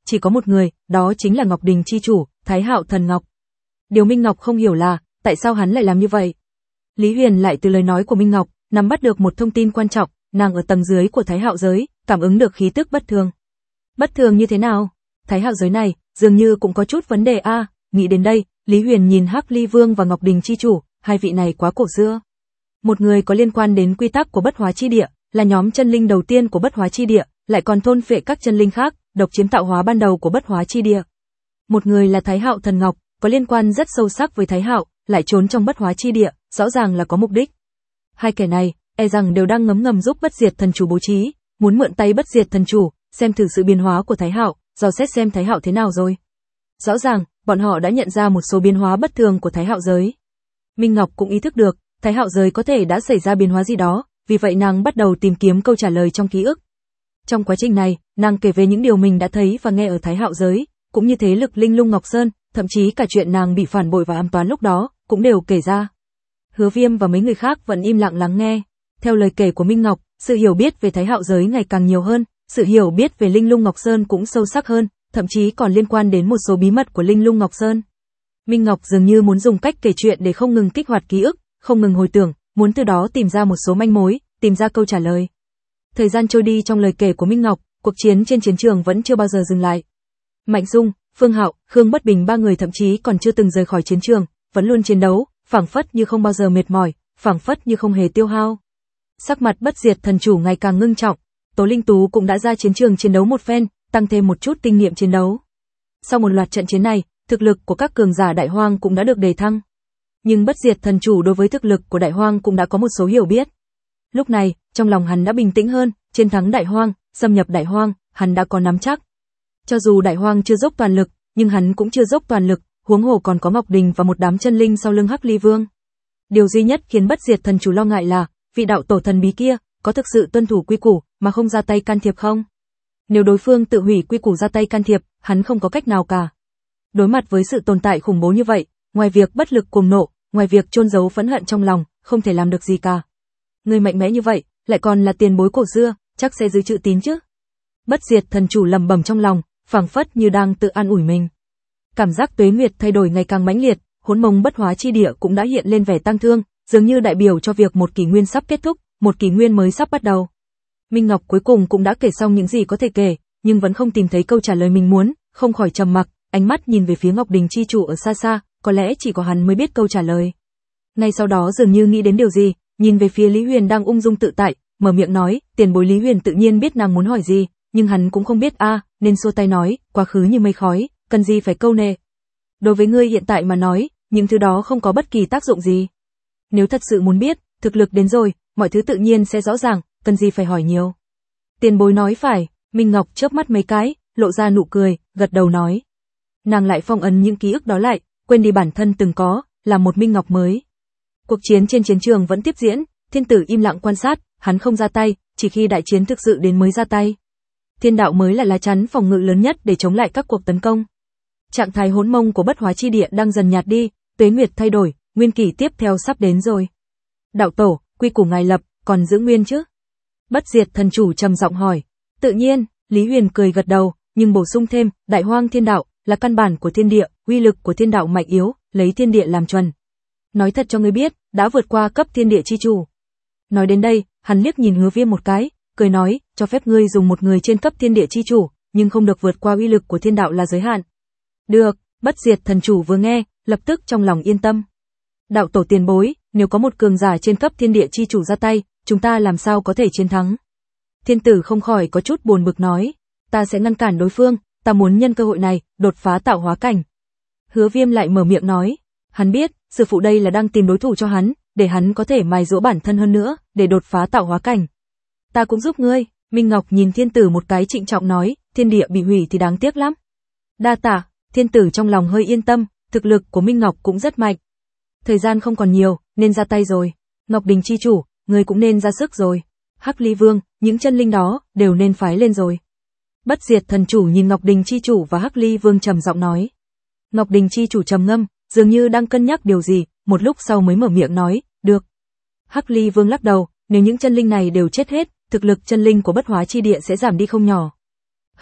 chỉ có một người, đó chính là Ngọc Đình chi chủ, Thái Hạo Thần Ngọc. Điều Minh Ngọc không hiểu là, tại sao hắn lại làm như vậy? Lý Huyền lại từ lời nói của Minh Ngọc, nắm bắt được một thông tin quan trọng, nàng ở tầng dưới của Thái Hạo giới, cảm ứng được khí tức bất thường. Bất thường như thế nào? Thái Hạo giới này, dường như cũng có chút vấn đề a. À, nghĩ đến đây, Lý Huyền nhìn Hắc Ly Vương và Ngọc Đình chi chủ, hai vị này quá cổ xưa. Một người có liên quan đến quy tắc của Bất Hóa chi địa, là nhóm chân linh đầu tiên của Bất Hóa chi địa, lại còn thôn phệ các chân linh khác, độc chiếm tạo hóa ban đầu của Bất Hóa chi địa. Một người là Thái Hạo Thần Ngọc, có liên quan rất sâu sắc với Thái Hạo, lại trốn trong Bất Hóa chi địa, rõ ràng là có mục đích. Hai kẻ này, e rằng đều đang ngấm ngầm giúp Bất Diệt Thần Chủ bố trí, muốn mượn tay Bất Diệt Thần Chủ, xem thử sự biến hóa của Thái Hạo, dò xét xem Thái Hạo thế nào rồi. Rõ ràng, bọn họ đã nhận ra một số biến hóa bất thường của Thái Hạo giới. Minh Ngọc cũng ý thức được, Thái Hạo giới có thể đã xảy ra biến hóa gì đó, vì vậy nàng bắt đầu tìm kiếm câu trả lời trong ký ức. Trong quá trình này, nàng kể về những điều mình đã thấy và nghe ở Thái Hạo giới, cũng như thế lực Linh Lung Ngọc Sơn, thậm chí cả chuyện nàng bị phản bội và ám toán lúc đó, cũng đều kể ra. Hứa Viêm và mấy người khác vẫn im lặng lắng nghe. Theo lời kể của Minh Ngọc, sự hiểu biết về Thái Hạo giới ngày càng nhiều hơn, sự hiểu biết về Linh Lung Ngọc Sơn cũng sâu sắc hơn, thậm chí còn liên quan đến một số bí mật của Linh Lung Ngọc Sơn. Minh Ngọc dường như muốn dùng cách kể chuyện để không ngừng kích hoạt ký ức, không ngừng hồi tưởng, muốn từ đó tìm ra một số manh mối, tìm ra câu trả lời. Thời gian trôi đi trong lời kể của Minh Ngọc, cuộc chiến trên chiến trường vẫn chưa bao giờ dừng lại. Mạnh Dung, Phương Hạo, Khương Bất Bình ba người thậm chí còn chưa từng rời khỏi chiến trường, vẫn luôn chiến đấu, phảng phất như không bao giờ mệt mỏi, phảng phất như không hề tiêu hao. Sắc mặt Bất Diệt Thần Chủ ngày càng ngưng trọng, Tố Linh Tú cũng đã ra chiến trường chiến đấu một phen, tăng thêm một chút kinh nghiệm chiến đấu. Sau một loạt trận chiến này, thực lực của các cường giả Đại Hoang cũng đã được đề thăng. Nhưng Bất Diệt Thần Chủ đối với thực lực của Đại Hoang cũng đã có một số hiểu biết. Lúc này, trong lòng hắn đã bình tĩnh hơn, chiến thắng Đại Hoang, xâm nhập Đại Hoang, hắn đã có nắm chắc. Cho dù Đại Hoang chưa dốc toàn lực, nhưng hắn cũng chưa dốc toàn lực, huống hồ còn có Ngọc Đình và một đám chân linh sau lưng Hắc Ly Vương. Điều duy nhất khiến Bất Diệt Thần Chủ lo ngại là, vị đạo tổ thần bí kia, có thực sự tuân thủ quy củ, mà không ra tay can thiệp không? Nếu đối phương tự hủy quy củ ra tay can thiệp, hắn không có cách nào cả. Đối mặt với sự tồn tại khủng bố như vậy, ngoài việc bất lực cuồng nộ, ngoài việc chôn giấu phẫn hận trong lòng, không thể làm được gì cả. Người mạnh mẽ như vậy, lại còn là tiền bối cổ xưa, chắc sẽ giữ chữ tín chứ? Bất Diệt Thần Chủ lẩm bẩm trong lòng, phảng phất như đang tự an ủi mình. Cảm giác tuế nguyệt thay đổi ngày càng mãnh liệt, hỗn mông bất hóa chi địa cũng đã hiện lên vẻ tang thương, dường như đại biểu cho việc một kỷ nguyên sắp kết thúc, một kỷ nguyên mới sắp bắt đầu. Minh Ngọc cuối cùng cũng đã kể xong những gì có thể kể, nhưng vẫn không tìm thấy câu trả lời mình muốn, không khỏi trầm mặc, ánh mắt nhìn về phía Ngọc Đình chi chủ ở xa xa, có lẽ chỉ có hắn mới biết câu trả lời. Ngay sau đó dường như nghĩ đến điều gì, nhìn về phía Lý Huyền đang ung dung tự tại, mở miệng nói, tiền bối Lý Huyền tự nhiên biết nàng muốn hỏi gì, nhưng hắn cũng không biết a, à, nên xua tay nói, quá khứ như mây khói, cần gì phải câu nệ. Đối với ngươi hiện tại mà nói, những thứ đó không có bất kỳ tác dụng gì. Nếu thật sự muốn biết, thực lực đến rồi, mọi thứ tự nhiên sẽ rõ ràng, cần gì phải hỏi nhiều. Tiền bối nói phải, Minh Ngọc chớp mắt mấy cái, lộ ra nụ cười, gật đầu nói. Nàng lại phong ấn những ký ức đó lại, quên đi bản thân từng có, là một Minh Ngọc mới. Cuộc chiến trên chiến trường vẫn tiếp diễn, thiên tử im lặng quan sát, hắn không ra tay, chỉ khi đại chiến thực sự đến mới ra tay. Thiên đạo mới là lá chắn phòng ngự lớn nhất để chống lại các cuộc tấn công. Trạng thái hỗn mông của bất hóa chi địa đang dần nhạt đi, tuế nguyệt thay đổi, nguyên kỷ tiếp theo sắp đến rồi. Đạo tổ, quy củ ngài lập, còn giữ nguyên chứ? Bất Diệt Thần Chủ trầm giọng hỏi. Tự nhiên, Lý Huyền cười gật đầu, nhưng bổ sung thêm, Đại Hoang Thiên Đạo là căn bản của thiên địa, uy lực của thiên đạo mạnh yếu, lấy thiên địa làm chuẩn. Nói thật cho ngươi biết, đã vượt qua cấp thiên địa chi chủ. Nói đến đây, hắn liếc nhìn Hứa Viêm một cái, cười nói, cho phép ngươi dùng một người trên cấp thiên địa chi chủ, nhưng không được vượt qua uy lực của thiên đạo là giới hạn. Được, Bất Diệt Thần Chủ vừa nghe, lập tức trong lòng yên tâm. Đạo tổ tiền bối, nếu có một cường giả trên cấp thiên địa chi chủ ra tay, chúng ta làm sao có thể chiến thắng? Thiên tử không khỏi có chút buồn bực nói, ta sẽ ngăn cản đối phương, ta muốn nhân cơ hội này, đột phá tạo hóa cảnh. Hứa Viêm lại mở miệng nói, hắn biết, sư phụ đây là đang tìm đối thủ cho hắn, để hắn có thể mài dũa bản thân hơn nữa, để đột phá tạo hóa cảnh. Ta cũng giúp ngươi, Minh Ngọc nhìn thiên tử một cái trịnh trọng nói, thiên địa bị hủy thì đáng tiếc lắm. Đa tạ, thiên tử trong lòng hơi yên tâm, thực lực của Minh Ngọc cũng rất mạnh. Thời gian không còn nhiều, nên ra tay rồi. Ngọc Đình chi chủ, ngươi cũng nên ra sức rồi. Hắc Ly Vương, những chân linh đó, đều nên phái lên rồi. Bất Diệt Thần Chủ nhìn Ngọc Đình chi chủ và Hắc Ly Vương trầm giọng nói. Ngọc Đình chi chủ trầm ngâm, dường như đang cân nhắc điều gì, một lúc sau mới mở miệng nói, được. Hắc Ly Vương lắc đầu, nếu những chân linh này đều chết hết, thực lực chân linh của bất hóa chi địa sẽ giảm đi không nhỏ.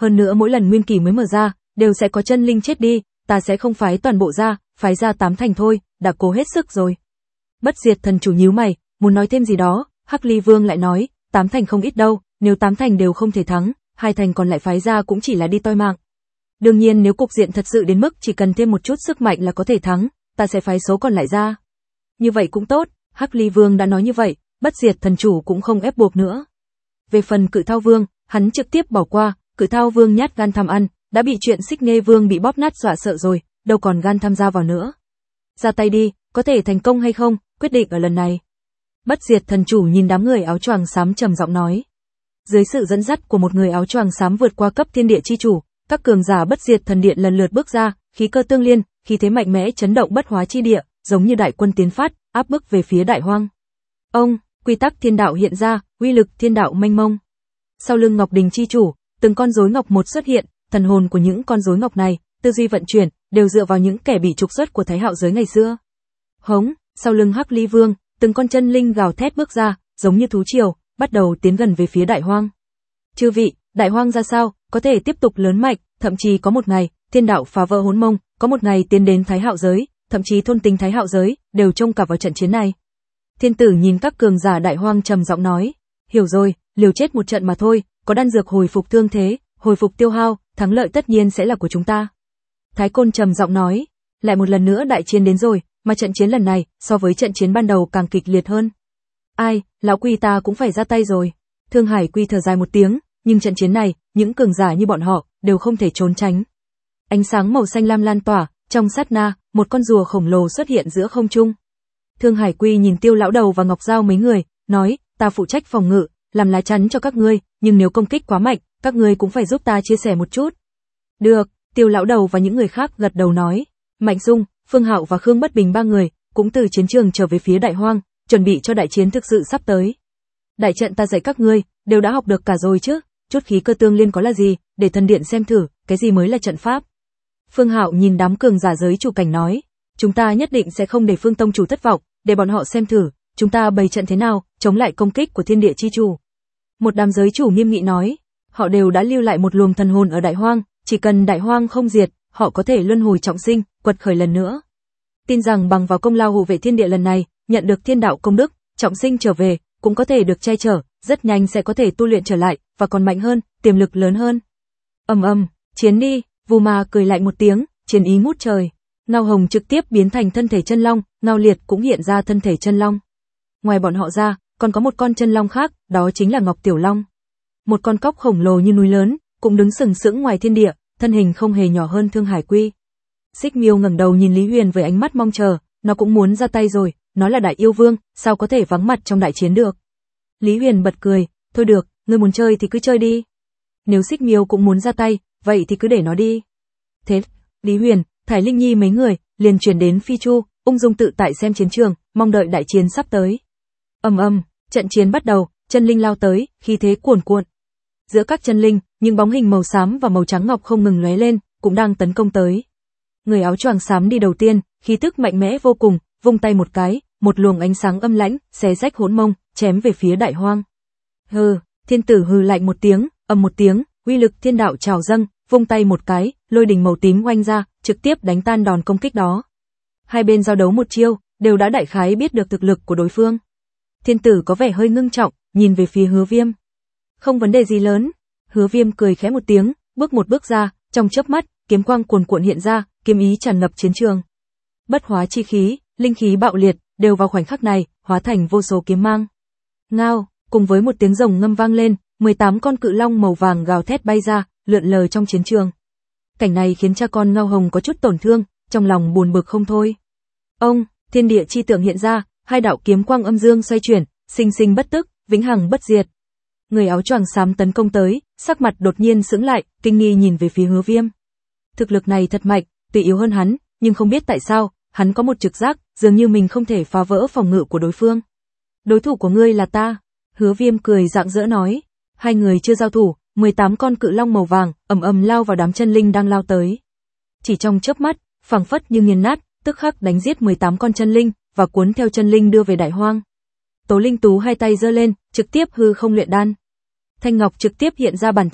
Hơn nữa mỗi lần nguyên kỳ mới mở ra, đều sẽ có chân linh chết đi, ta sẽ không phái toàn bộ ra, phái ra tám thành thôi, đã cố hết sức rồi. Bất diệt thần chủ nhíu mày, muốn nói thêm gì đó, Hắc Ly Vương lại nói, tám thành không ít đâu, nếu tám thành đều không thể thắng, hai thành còn lại phái ra cũng chỉ là đi toi mạng. Đương nhiên nếu cục diện thật sự đến mức chỉ cần thêm một chút sức mạnh là có thể thắng, ta sẽ phái số còn lại ra. Như vậy cũng tốt, Hắc Ly Vương đã nói như vậy, bất diệt thần chủ cũng không ép buộc nữa. Về phần Cự Thao Vương, hắn trực tiếp bỏ qua, Cự Thao Vương nhát gan tham ăn, đã bị chuyện Xích Nghê Vương bị bóp nát dọa sợ rồi, đâu còn gan tham gia vào nữa. Ra tay đi, có thể thành công hay không, quyết định ở lần này. Bất diệt thần chủ nhìn đám người áo choàng xám trầm giọng nói. Dưới sự dẫn dắt của một người áo choàng xám vượt qua cấp thiên địa chi chủ, các cường giả bất diệt thần điện lần lượt bước ra, khí cơ tương liên, khí thế mạnh mẽ chấn động bất hóa chi địa, giống như đại quân tiến phát, áp bức về phía đại hoang. Ông, quy tắc thiên đạo hiện ra, uy lực thiên đạo mênh mông. Sau lưng Ngọc Đình chi chủ, từng con rối ngọc một xuất hiện, thần hồn của những con rối ngọc này, tư duy vận chuyển, đều dựa vào những kẻ bị trục xuất của Thái Hạo giới ngày xưa. Hống, sau lưng Hắc Ly Vương, từng con chân linh gào thét bước ra, giống như thú triều, bắt đầu tiến gần về phía đại hoang. Chư vị, đại hoang ra sao, có thể tiếp tục lớn mạnh, thậm chí có một ngày, thiên đạo phá vỡ hỗn mông, có một ngày tiến đến Thái Hạo giới, thậm chí thôn tính Thái Hạo giới, đều trông cả vào trận chiến này. Thiên tử nhìn các cường giả đại hoang trầm giọng nói, hiểu rồi, liều chết một trận mà thôi, có đan dược hồi phục thương thế, hồi phục tiêu hao, thắng lợi tất nhiên sẽ là của chúng ta. Thái Côn trầm giọng nói, lại một lần nữa đại chiến đến rồi, mà trận chiến lần này, so với trận chiến ban đầu càng kịch liệt hơn. Ai, lão Quy ta cũng phải ra tay rồi. Thương Hải Quy thở dài một tiếng, nhưng trận chiến này, những cường giả như bọn họ, đều không thể trốn tránh. Ánh sáng màu xanh lam lan tỏa, trong sát na, một con rùa khổng lồ xuất hiện giữa không trung. Thương Hải Quy nhìn Tiêu lão đầu và Ngọc Giao mấy người, nói, ta phụ trách phòng ngự, làm lá chắn cho các ngươi, nhưng nếu công kích quá mạnh, các ngươi cũng phải giúp ta chia sẻ một chút. Được, Tiêu lão đầu và những người khác gật đầu nói. Mạnh Dung, Phương Hạo và Khương Bất Bình ba người, cũng từ chiến trường trở về phía đại hoang, chuẩn bị cho đại chiến thực sự sắp tới. Đại trận ta dạy các ngươi, đều đã học được cả rồi chứ, chút khí cơ tương liên có là gì, để thần điện xem thử, cái gì mới là trận pháp. Phương Hạo nhìn đám cường giả giới chủ cảnh nói, chúng ta nhất định sẽ không để Phương tông chủ thất vọng, để bọn họ xem thử, chúng ta bày trận thế nào, chống lại công kích của thiên địa chi chủ. Một đám giới chủ nghiêm nghị nói, họ đều đã lưu lại một luồng thần hồn ở đại hoang, chỉ cần đại hoang không diệt, họ có thể luân hồi trọng sinh, quật khởi lần nữa. Tin rằng bằng vào công lao hộ vệ thiên địa lần này, nhận được thiên đạo công đức, trọng sinh trở về, cũng có thể được che chở, rất nhanh sẽ có thể tu luyện trở lại, và còn mạnh hơn, tiềm lực lớn hơn. Ầm ầm, chiến đi, Vu Ma cười lạnh một tiếng, chiến ý ngút trời. Ngao Hồng trực tiếp biến thành thân thể chân long, Ngao Liệt cũng hiện ra thân thể chân long. Ngoài bọn họ ra, còn có một con chân long khác, đó chính là Ngọc Tiểu Long. Một con cóc khổng lồ như núi lớn, cũng đứng sừng sững ngoài thiên địa, thân hình không hề nhỏ hơn Thương Hải Quy. Xích Miêu ngẩng đầu nhìn Lý Huyền với ánh mắt mong chờ, nó cũng muốn ra tay rồi, nó là đại yêu vương, sao có thể vắng mặt trong đại chiến được. Lý Huyền bật cười, thôi được, ngươi muốn chơi thì cứ chơi đi. Nếu Xích Miêu cũng muốn ra tay, vậy thì cứ để nó đi. Thế, Lý Huyền, Thải Linh Nhi mấy người, liền chuyển đến Phi Chu, ung dung tự tại xem chiến trường, mong đợi đại chiến sắp tới. Ầm ầm, trận chiến bắt đầu, chân linh lao tới, khí thế cuồn cuộn. Giữa các chân linh, những bóng hình màu xám và màu trắng ngọc không ngừng lóe lên, cũng đang tấn công tới. Người áo choàng xám đi đầu tiên, khí tức mạnh mẽ vô cùng, vung tay một cái, một luồng ánh sáng âm lãnh, xé rách hỗn mông, chém về phía đại hoang. Hừ, thiên tử hừ lạnh một tiếng, ầm một tiếng, uy lực thiên đạo trào dâng, vung tay một cái, lôi đình màu tím oanh ra, trực tiếp đánh tan đòn công kích đó. Hai bên giao đấu một chiêu, đều đã đại khái biết được thực lực của đối phương. Thiên tử có vẻ hơi ngưng trọng, nhìn về phía Hứa Viêm. Không vấn đề gì lớn. Hứa Viêm cười khẽ một tiếng, bước một bước ra, trong chớp mắt, kiếm quang cuồn cuộn hiện ra, kiếm ý tràn ngập chiến trường. Bất hóa chi khí, linh khí bạo liệt, đều vào khoảnh khắc này, hóa thành vô số kiếm mang. Ngao, cùng với một tiếng rồng ngâm vang lên, mười tám con cự long màu vàng gào thét bay ra, lượn lờ trong chiến trường. Cảnh này khiến cha con Ngao Hồng có chút tổn thương, trong lòng buồn bực không thôi. Ông, thiên địa chi tượng hiện ra, hai đạo kiếm quang âm dương xoay chuyển, sinh sinh bất tức, vĩnh hằng bất diệt. Người áo choàng xám tấn công tới, sắc mặt đột nhiên sững lại, kinh nghi nhìn về phía Hứa Viêm. Thực lực này thật mạnh, tuy yếu hơn hắn, nhưng không biết tại sao, hắn có một trực giác, dường như mình không thể phá vỡ phòng ngự của đối phương. Đối thủ của ngươi là ta. Hứa Viêm cười rạng rỡ nói. Hai người chưa giao thủ, mười tám con cự long màu vàng ầm ầm lao vào đám chân linh đang lao tới. Chỉ trong chớp mắt, phảng phất như nghiền nát, tức khắc đánh giết mười tám con chân linh và cuốn theo chân linh đưa về đại hoang. Tố Linh Tú hai tay giơ lên, trực tiếp hư không luyện đan. Thanh ngọc trực tiếp hiện ra bản thể,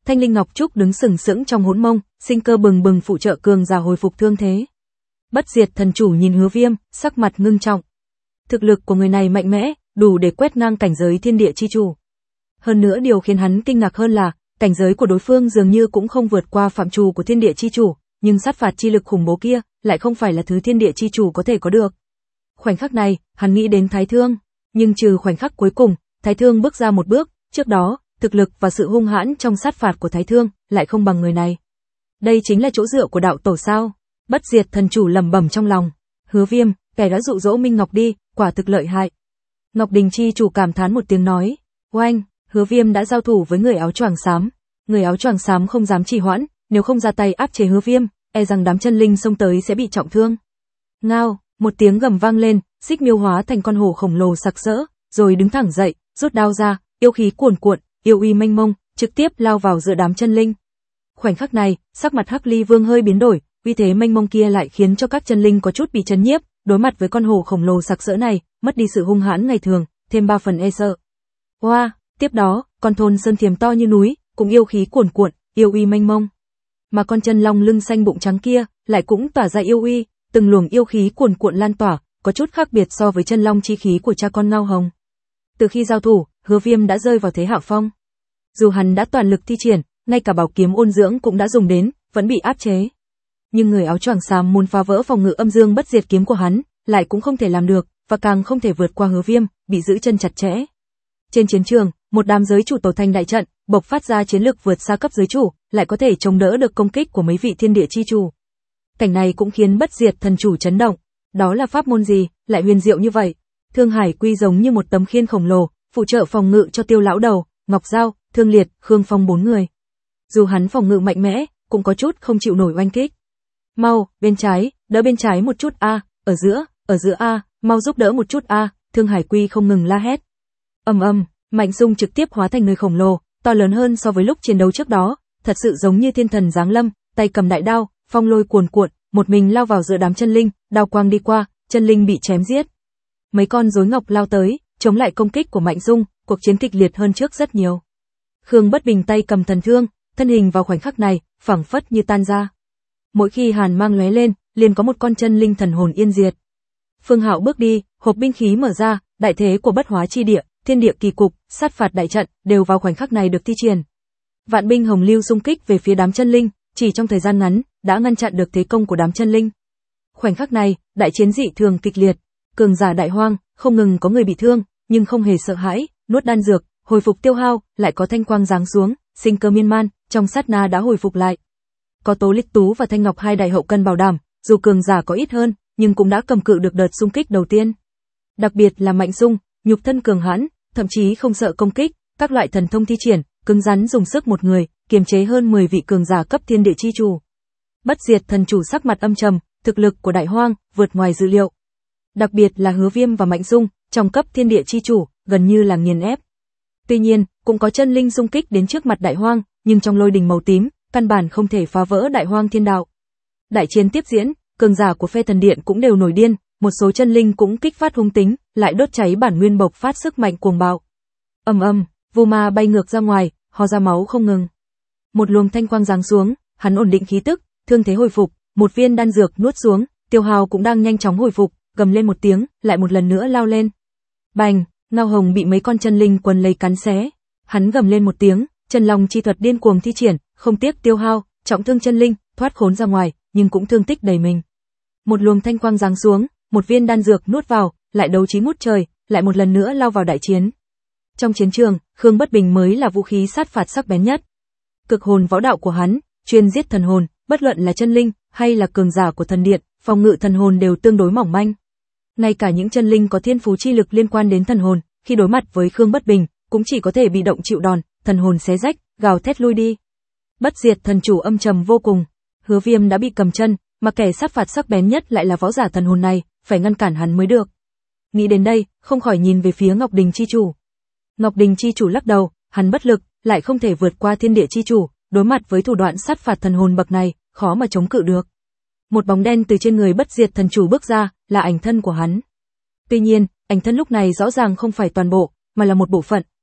Thanh linh ngọc trúc đứng sừng sững trong hỗn mông, sinh cơ bừng bừng phụ trợ cường giả hồi phục thương thế. Bất diệt thần chủ nhìn Hứa Viêm, sắc mặt ngưng trọng. Thực lực của người này mạnh mẽ, đủ để quét ngang cảnh giới thiên địa chi chủ. Hơn nữa điều khiến hắn kinh ngạc hơn là, cảnh giới của đối phương dường như cũng không vượt qua phạm trù của thiên địa chi chủ, nhưng sát phạt chi lực khủng bố kia lại không phải là thứ thiên địa chi chủ có thể có được. Khoảnh khắc này, hắn nghĩ đến Thái Thương, nhưng trừ khoảnh khắc cuối cùng, Thái Thương bước ra một bước, trước đó, thực lực và sự hung hãn trong sát phạt của Thái Thương lại không bằng người này. Đây chính là chỗ dựa của đạo tổ sao? Bất diệt thần chủ lẩm bẩm trong lòng. Hứa Viêm, kẻ đã dụ dỗ Minh Ngọc đi, quả thực lợi hại. Ngọc Đình chi chủ cảm thán một tiếng nói. Oanh, Hứa Viêm đã giao thủ với người áo choàng xám. Người áo choàng xám không dám trì hoãn, nếu không ra tay áp chế Hứa Viêm, e rằng đám chân linh xông tới sẽ bị trọng thương. Ngao, một tiếng gầm vang lên, Xích Miêu hóa thành con hổ khổng lồ sặc sỡ, rồi đứng thẳng dậy, rút đao ra, yêu khí cuồn cuộn, yêu uy mênh mông, trực tiếp lao vào giữa đám chân linh. Khoảnh khắc này, sắc mặt Hắc Ly Vương hơi biến đổi, uy thế mênh mông kia lại khiến cho các chân linh có chút bị chấn nhiếp, đối mặt với con hổ khổng lồ sặc sỡ này, mất đi sự hung hãn ngày thường, thêm ba phần e sợ. Oa, tiếp đó, con thôn sơn thiềm to như núi, cũng yêu khí cuồn cuộn, yêu uy mênh mông. Mà con chân long lưng xanh bụng trắng kia, lại cũng tỏa ra yêu uy, từng luồng yêu khí cuồn cuộn lan tỏa, có chút khác biệt so với chân long chi khí của cha con Ngao Hồng. Từ khi giao thủ, Hứa Viêm đã rơi vào thế hạ phong. Dù hắn đã toàn lực thi triển, ngay cả bảo kiếm ôn dưỡng cũng đã dùng đến, vẫn bị áp chế. Nhưng người áo choàng xám muốn phá vỡ phòng ngự âm dương bất diệt kiếm của hắn, lại cũng không thể làm được, và càng không thể vượt qua Hứa Viêm, bị giữ chân chặt chẽ. Trên chiến trường, một đám giới chủ tổ thành đại trận, bộc phát ra chiến lực vượt xa cấp giới chủ, lại có thể chống đỡ được công kích của mấy vị thiên địa chi chủ. Cảnh này cũng khiến bất diệt thần chủ chấn động. Đó là pháp môn gì, lại huyền diệu như vậy? Thương Hải Quy giống như một tấm khiên khổng lồ, phụ trợ phòng ngự cho Tiêu lão đầu, Ngọc Giao, Thương Liệt, Khương Phong bốn người. Dù hắn phòng ngự mạnh mẽ, cũng có chút không chịu nổi oanh kích. Mau, bên trái, đỡ bên trái một chút a, ở giữa, ở giữa a, mau giúp đỡ một chút a, Thương Hải Quy không ngừng la hét. Ầm ầm, Mạnh Dung trực tiếp hóa thành người khổng lồ, to lớn hơn so với lúc chiến đấu trước đó, thật sự giống như thiên thần giáng lâm, tay cầm đại đao, phong lôi cuồn cuộn, một mình lao vào giữa đám chân linh, đao quang đi qua, chân linh bị chém giết. Mấy con rối ngọc lao tới, chống lại công kích của Mạnh Dung, cuộc chiến kịch liệt hơn trước rất nhiều. Khương Bất Bình tay cầm thần thương, thân hình vào khoảnh khắc này, phảng phất như tan ra. Mỗi khi hàn mang lóe lên, liền có một con chân linh thần hồn yên diệt. Phương Hạo bước đi, hộp binh khí mở ra, đại thế của bất hóa chi địa, thiên địa kỳ cục, sát phạt đại trận, đều vào khoảnh khắc này được thi triển. Vạn binh hồng lưu xung kích về phía đám chân linh, chỉ trong thời gian ngắn, đã ngăn chặn được thế công của đám chân linh. Khoảnh khắc này, đại chiến dị thường kịch liệt, cường giả đại hoang, không ngừng có người bị thương, nhưng không hề sợ hãi, nuốt đan dược, hồi phục tiêu hao, lại có thanh quang giáng xuống, sinh cơ miên man, trong sát na đã hồi phục lại. Có Tố Lịch Tú và Thanh Ngọc hai đại hậu cân bảo đảm, dù cường giả có ít hơn, nhưng cũng đã cầm cự được đợt xung kích đầu tiên. Đặc biệt là Mạnh Dung, nhục thân cường hãn, thậm chí không sợ công kích, các loại thần thông thi triển, cứng rắn dùng sức một người, kiềm chế hơn mười vị cường giả cấp thiên địa chi chủ. Bất diệt thần chủ sắc mặt âm trầm, thực lực của đại hoang vượt ngoài dự liệu. Đặc biệt là Hứa Viêm và Mạnh Dung, trong cấp thiên địa chi chủ, gần như là nghiền ép. Tuy nhiên, cũng có chân linh xung kích đến trước mặt đại hoang, nhưng trong lôi đình màu tím, căn bản không thể phá vỡ đại hoang thiên đạo. Đại chiến tiếp diễn, cường giả của Phê Thần Điện cũng đều nổi điên, một số chân linh cũng kích phát hung tính, lại đốt cháy bản nguyên bộc phát sức mạnh cuồng bạo. Ầm ầm, Vu Ma bay ngược ra ngoài, ho ra máu không ngừng. Một luồng thanh quang giáng xuống, hắn ổn định khí tức, thương thế hồi phục, một viên đan dược nuốt xuống, Tiêu Hào cũng đang nhanh chóng hồi phục, gầm lên một tiếng, lại một lần nữa lao lên. Bành, Ngao Hồng bị mấy con chân linh quấn lấy cắn xé. Hắn gầm lên một tiếng, chân long chi thuật điên cuồng thi triển, không tiếc tiêu hao, trọng thương chân linh, thoát khốn ra ngoài, nhưng cũng thương tích đầy mình. Một luồng thanh quang giáng xuống, một viên đan dược nuốt vào, lại đấu trí ngút trời, lại một lần nữa lao vào đại chiến. Trong chiến trường, Khương Bất Bình mới là vũ khí sát phạt sắc bén nhất. Cực hồn võ đạo của hắn, chuyên giết thần hồn, bất luận là chân linh hay là cường giả của thần điện, phòng ngự thần hồn đều tương đối mỏng manh. Ngay cả những chân linh có thiên phú chi lực liên quan đến thần hồn, khi đối mặt với Khương Bất Bình, cũng chỉ có thể bị động chịu đòn, thần hồn xé rách, gào thét lui đi. Bất diệt thần chủ âm trầm vô cùng, Hứa Viêm đã bị cầm chân, mà kẻ sát phạt sắc bén nhất lại là võ giả thần hồn này, phải ngăn cản hắn mới được. Nghĩ đến đây, không khỏi nhìn về phía Ngọc Đình chi chủ. Ngọc Đình chi chủ lắc đầu, hắn bất lực, lại không thể vượt qua thiên địa chi chủ, đối mặt với thủ đoạn sát phạt thần hồn bậc này, khó mà chống cự được. Một bóng đen từ trên người bất diệt thần chủ bước ra, là ảnh thân của hắn. Tuy nhiên, ảnh thân lúc này rõ ràng không phải toàn bộ, mà là một bộ phận,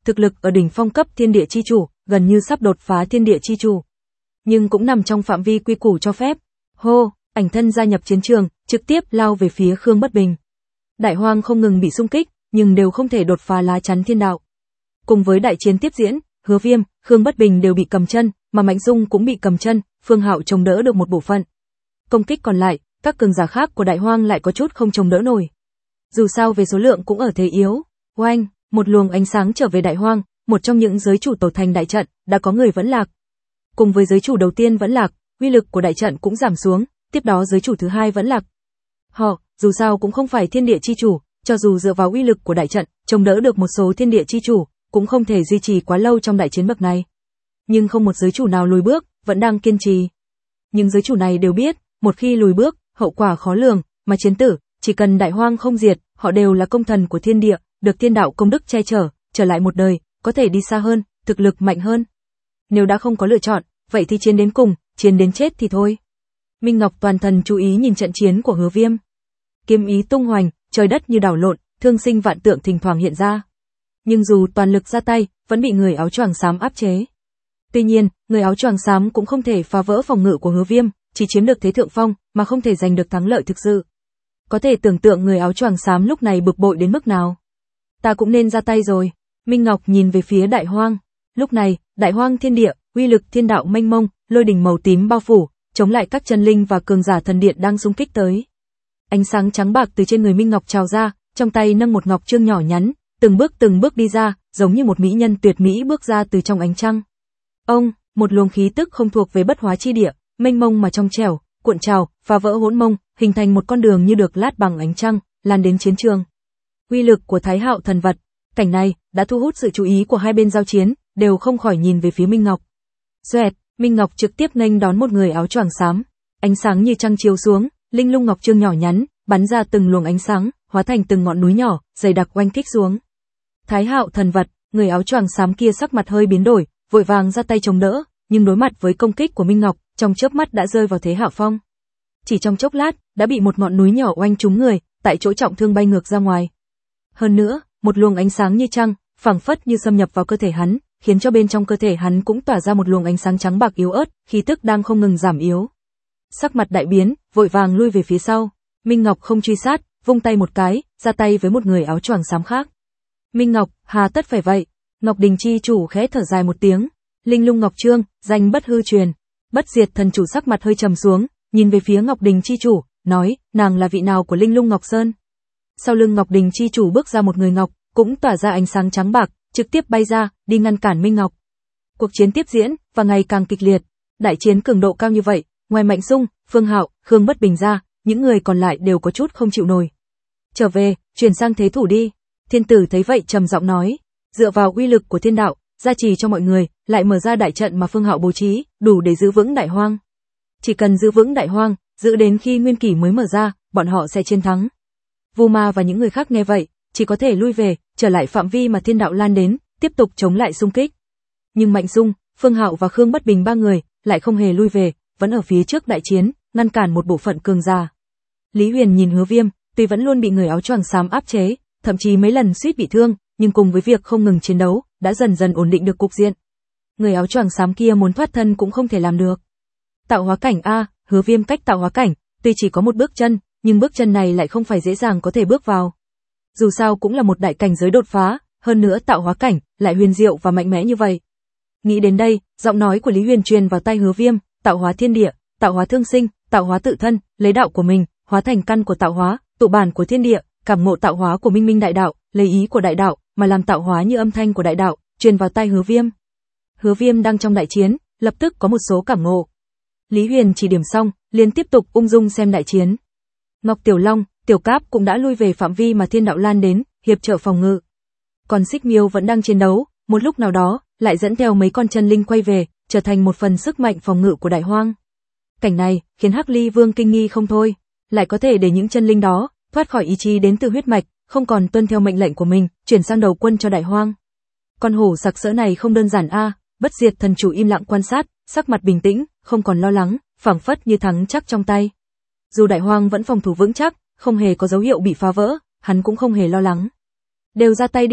thực lực ở đỉnh phong cấp thiên địa chi chủ, gần như sắp đột phá thiên địa chi chủ. Nhưng cũng nằm trong phạm vi quy củ cho phép. Hô, ảnh thân gia nhập chiến trường, trực tiếp lao về phía Khương Bất Bình. Đại hoang không ngừng bị xung kích, nhưng đều không thể đột phá lá chắn thiên đạo. Cùng với đại chiến tiếp diễn, Hứa Viêm, Khương Bất Bình đều bị cầm chân, mà Mạnh Dung cũng bị cầm chân, Phương Hạo chống đỡ được một bộ phận. Công kích còn lại, các cường giả khác của đại hoang lại có chút không chống đỡ nổi. Dù sao về số lượng cũng ở thế yếu. Oanh, một luồng ánh sáng trở về đại hoang, một trong những giới chủ tổ thành đại trận, đã có người vẫn lạc. Cùng với giới chủ đầu tiên vẫn lạc, uy lực của đại trận cũng giảm xuống, tiếp đó giới chủ thứ hai vẫn lạc. Họ, dù sao cũng không phải thiên địa chi chủ, cho dù dựa vào uy lực của đại trận, chống đỡ được một số thiên địa chi chủ, cũng không thể duy trì quá lâu trong đại chiến bậc này. Nhưng không một giới chủ nào lùi bước, vẫn đang kiên trì. Nhưng giới chủ này đều biết, một khi lùi bước, hậu quả khó lường, mà chiến tử, chỉ cần đại hoang không diệt, họ đều là công thần của thiên địa, được thiên đạo công đức che chở, trở lại một đời, có thể đi xa hơn, thực lực mạnh hơn. Nếu đã không có lựa chọn, vậy thì chiến đến cùng, chiến đến chết thì thôi. Minh Ngọc toàn thần chú ý nhìn trận chiến của Hứa Viêm. Kiếm ý tung hoành, trời đất như đảo lộn, thương sinh vạn tượng thỉnh thoảng hiện ra. Nhưng dù toàn lực ra tay, vẫn bị người áo choàng xám áp chế. Tuy nhiên, người áo choàng xám cũng không thể phá vỡ phòng ngự của Hứa Viêm, chỉ chiếm được thế thượng phong, mà không thể giành được thắng lợi thực sự. Có thể tưởng tượng người áo choàng xám lúc này bực bội đến mức nào. Ta cũng nên ra tay rồi. Minh Ngọc nhìn về phía đại hoang. Lúc này, đại hoang thiên địa, uy lực thiên đạo mênh mông, lôi đỉnh màu tím bao phủ, chống lại các chân linh và cường giả thần điện đang xung kích tới. Ánh sáng trắng bạc từ trên người Minh Ngọc trào ra, trong tay nâng một ngọc chương nhỏ nhắn, từng bước từng bước đi ra, giống như một mỹ nhân tuyệt mỹ bước ra từ trong ánh trăng. Ông, một luồng khí tức không thuộc về bất hóa chi địa, mênh mông mà trong trẻo, cuộn trào, phá vỡ hỗn mông, hình thành một con đường như được lát bằng ánh trăng, lan đến chiến trường. Uy lực của Thái Hạo thần vật, cảnh này đã thu hút sự chú ý của hai bên giao chiến, đều không khỏi nhìn về phía Minh Ngọc. Xoẹt, Minh Ngọc trực tiếp nghênh đón một người áo choàng xám, ánh sáng như trăng chiếu xuống, linh lung ngọc chương nhỏ nhắn, bắn ra từng luồng ánh sáng, hóa thành từng ngọn núi nhỏ, dày đặc oanh kích xuống. Thái Hạo thần vật, người áo choàng xám kia sắc mặt hơi biến đổi, vội vàng ra tay chống đỡ, nhưng đối mặt với công kích của Minh Ngọc, trong chớp mắt đã rơi vào thế hạ phong. Chỉ trong chốc lát, đã bị một ngọn núi nhỏ oanh trúng người, tại chỗ trọng thương bay ngược ra ngoài. Hơn nữa, một luồng ánh sáng như trăng, phảng phất như xâm nhập vào cơ thể hắn, khiến cho bên trong cơ thể hắn cũng tỏa ra một luồng ánh sáng trắng bạc yếu ớt, khí tức đang không ngừng giảm yếu. Sắc mặt đại biến, vội vàng lui về phía sau. Minh Ngọc không truy sát, vung tay một cái, ra tay với một người áo choàng xám khác. Minh Ngọc, hà tất phải vậy? Ngọc Đình chi chủ khẽ thở dài một tiếng. Linh lung ngọc chương, danh bất hư truyền. Bất diệt thần chủ sắc mặt hơi trầm xuống, nhìn về phía Ngọc Đình chi chủ, nói, nàng là vị nào của Linh lung ngọc sơn? Sau lưng Ngọc Đình chi chủ bước ra một người ngọc, cũng tỏa ra ánh sáng trắng bạc, trực tiếp bay ra, đi ngăn cản Minh Ngọc. Cuộc chiến tiếp diễn, và ngày càng kịch liệt. Đại chiến cường độ cao như vậy, ngoài Mạnh Dung, Phương Hạo, Khương Bất Bình ra, những người còn lại đều có chút không chịu nổi. Trở về, chuyển sang thế thủ đi. Thiên tử thấy vậy trầm giọng nói, dựa vào uy lực của thiên đạo, gia trì cho mọi người, lại mở ra đại trận mà Phương Hạo bố trí, đủ để giữ vững đại hoang. Chỉ cần giữ vững đại hoang, giữ đến khi nguyên kỷ mới mở ra, bọn họ sẽ chiến thắng. Vu Ma và những người khác nghe vậy, chỉ có thể lui về, trở lại phạm vi mà thiên đạo lan đến, tiếp tục chống lại xung kích. Nhưng Mạnh Dung, Phương Hạo và Khương Bất Bình ba người lại không hề lui về, vẫn ở phía trước đại chiến, ngăn cản một bộ phận cường giả. Lý Huyền nhìn Hứa Viêm, tuy vẫn luôn bị người áo choàng xám áp chế, thậm chí mấy lần suýt bị thương, nhưng cùng với việc không ngừng chiến đấu, đã dần dần ổn định được cục diện. Người áo choàng xám kia muốn thoát thân cũng không thể làm được. Tạo hóa cảnh a, Hứa Viêm cách tạo hóa cảnh, tuy chỉ có một bước chân, nhưng bước chân này lại không phải dễ dàng có thể bước vào. Dù sao cũng là một đại cảnh giới đột phá, hơn nữa tạo hóa cảnh lại huyền diệu và mạnh mẽ như vậy. Nghĩ đến đây, giọng nói của Lý Huyền truyền vào tai Hứa Viêm, tạo hóa thiên địa, tạo hóa thương sinh, tạo hóa tự thân, lấy đạo của mình, hóa thành căn của tạo hóa, tụ bản của thiên địa, cảm ngộ tạo hóa của minh minh đại đạo, lấy ý của đại đạo, mà làm tạo hóa như âm thanh của đại đạo, truyền vào tai Hứa Viêm. Hứa Viêm đang trong đại chiến, lập tức có một số cảm ngộ. Lý Huyền chỉ điểm xong, liền tiếp tục ung dung xem đại chiến. Ngọc Tiểu Long, Tiểu Cáp cũng đã lui về phạm vi mà thiên đạo lan đến, hiệp trợ phòng ngự. Còn Xích Miêu vẫn đang chiến đấu, một lúc nào đó, lại dẫn theo mấy con chân linh quay về, trở thành một phần sức mạnh phòng ngự của đại hoang. Cảnh này khiến Hắc Ly Vương kinh nghi không thôi, lại có thể để những chân linh đó thoát khỏi ý chí đến từ huyết mạch, không còn tuân theo mệnh lệnh của mình, chuyển sang đầu quân cho đại hoang. Con hổ sặc sỡ này không đơn giản a, à, Bất Diệt thần chủ im lặng quan sát, sắc mặt bình tĩnh, không còn lo lắng, phảng phất như thắng chắc trong tay. Dù đại hoang vẫn phòng thủ vững chắc, không hề có dấu hiệu bị phá vỡ, hắn cũng không hề lo lắng. Đều ra tay đi,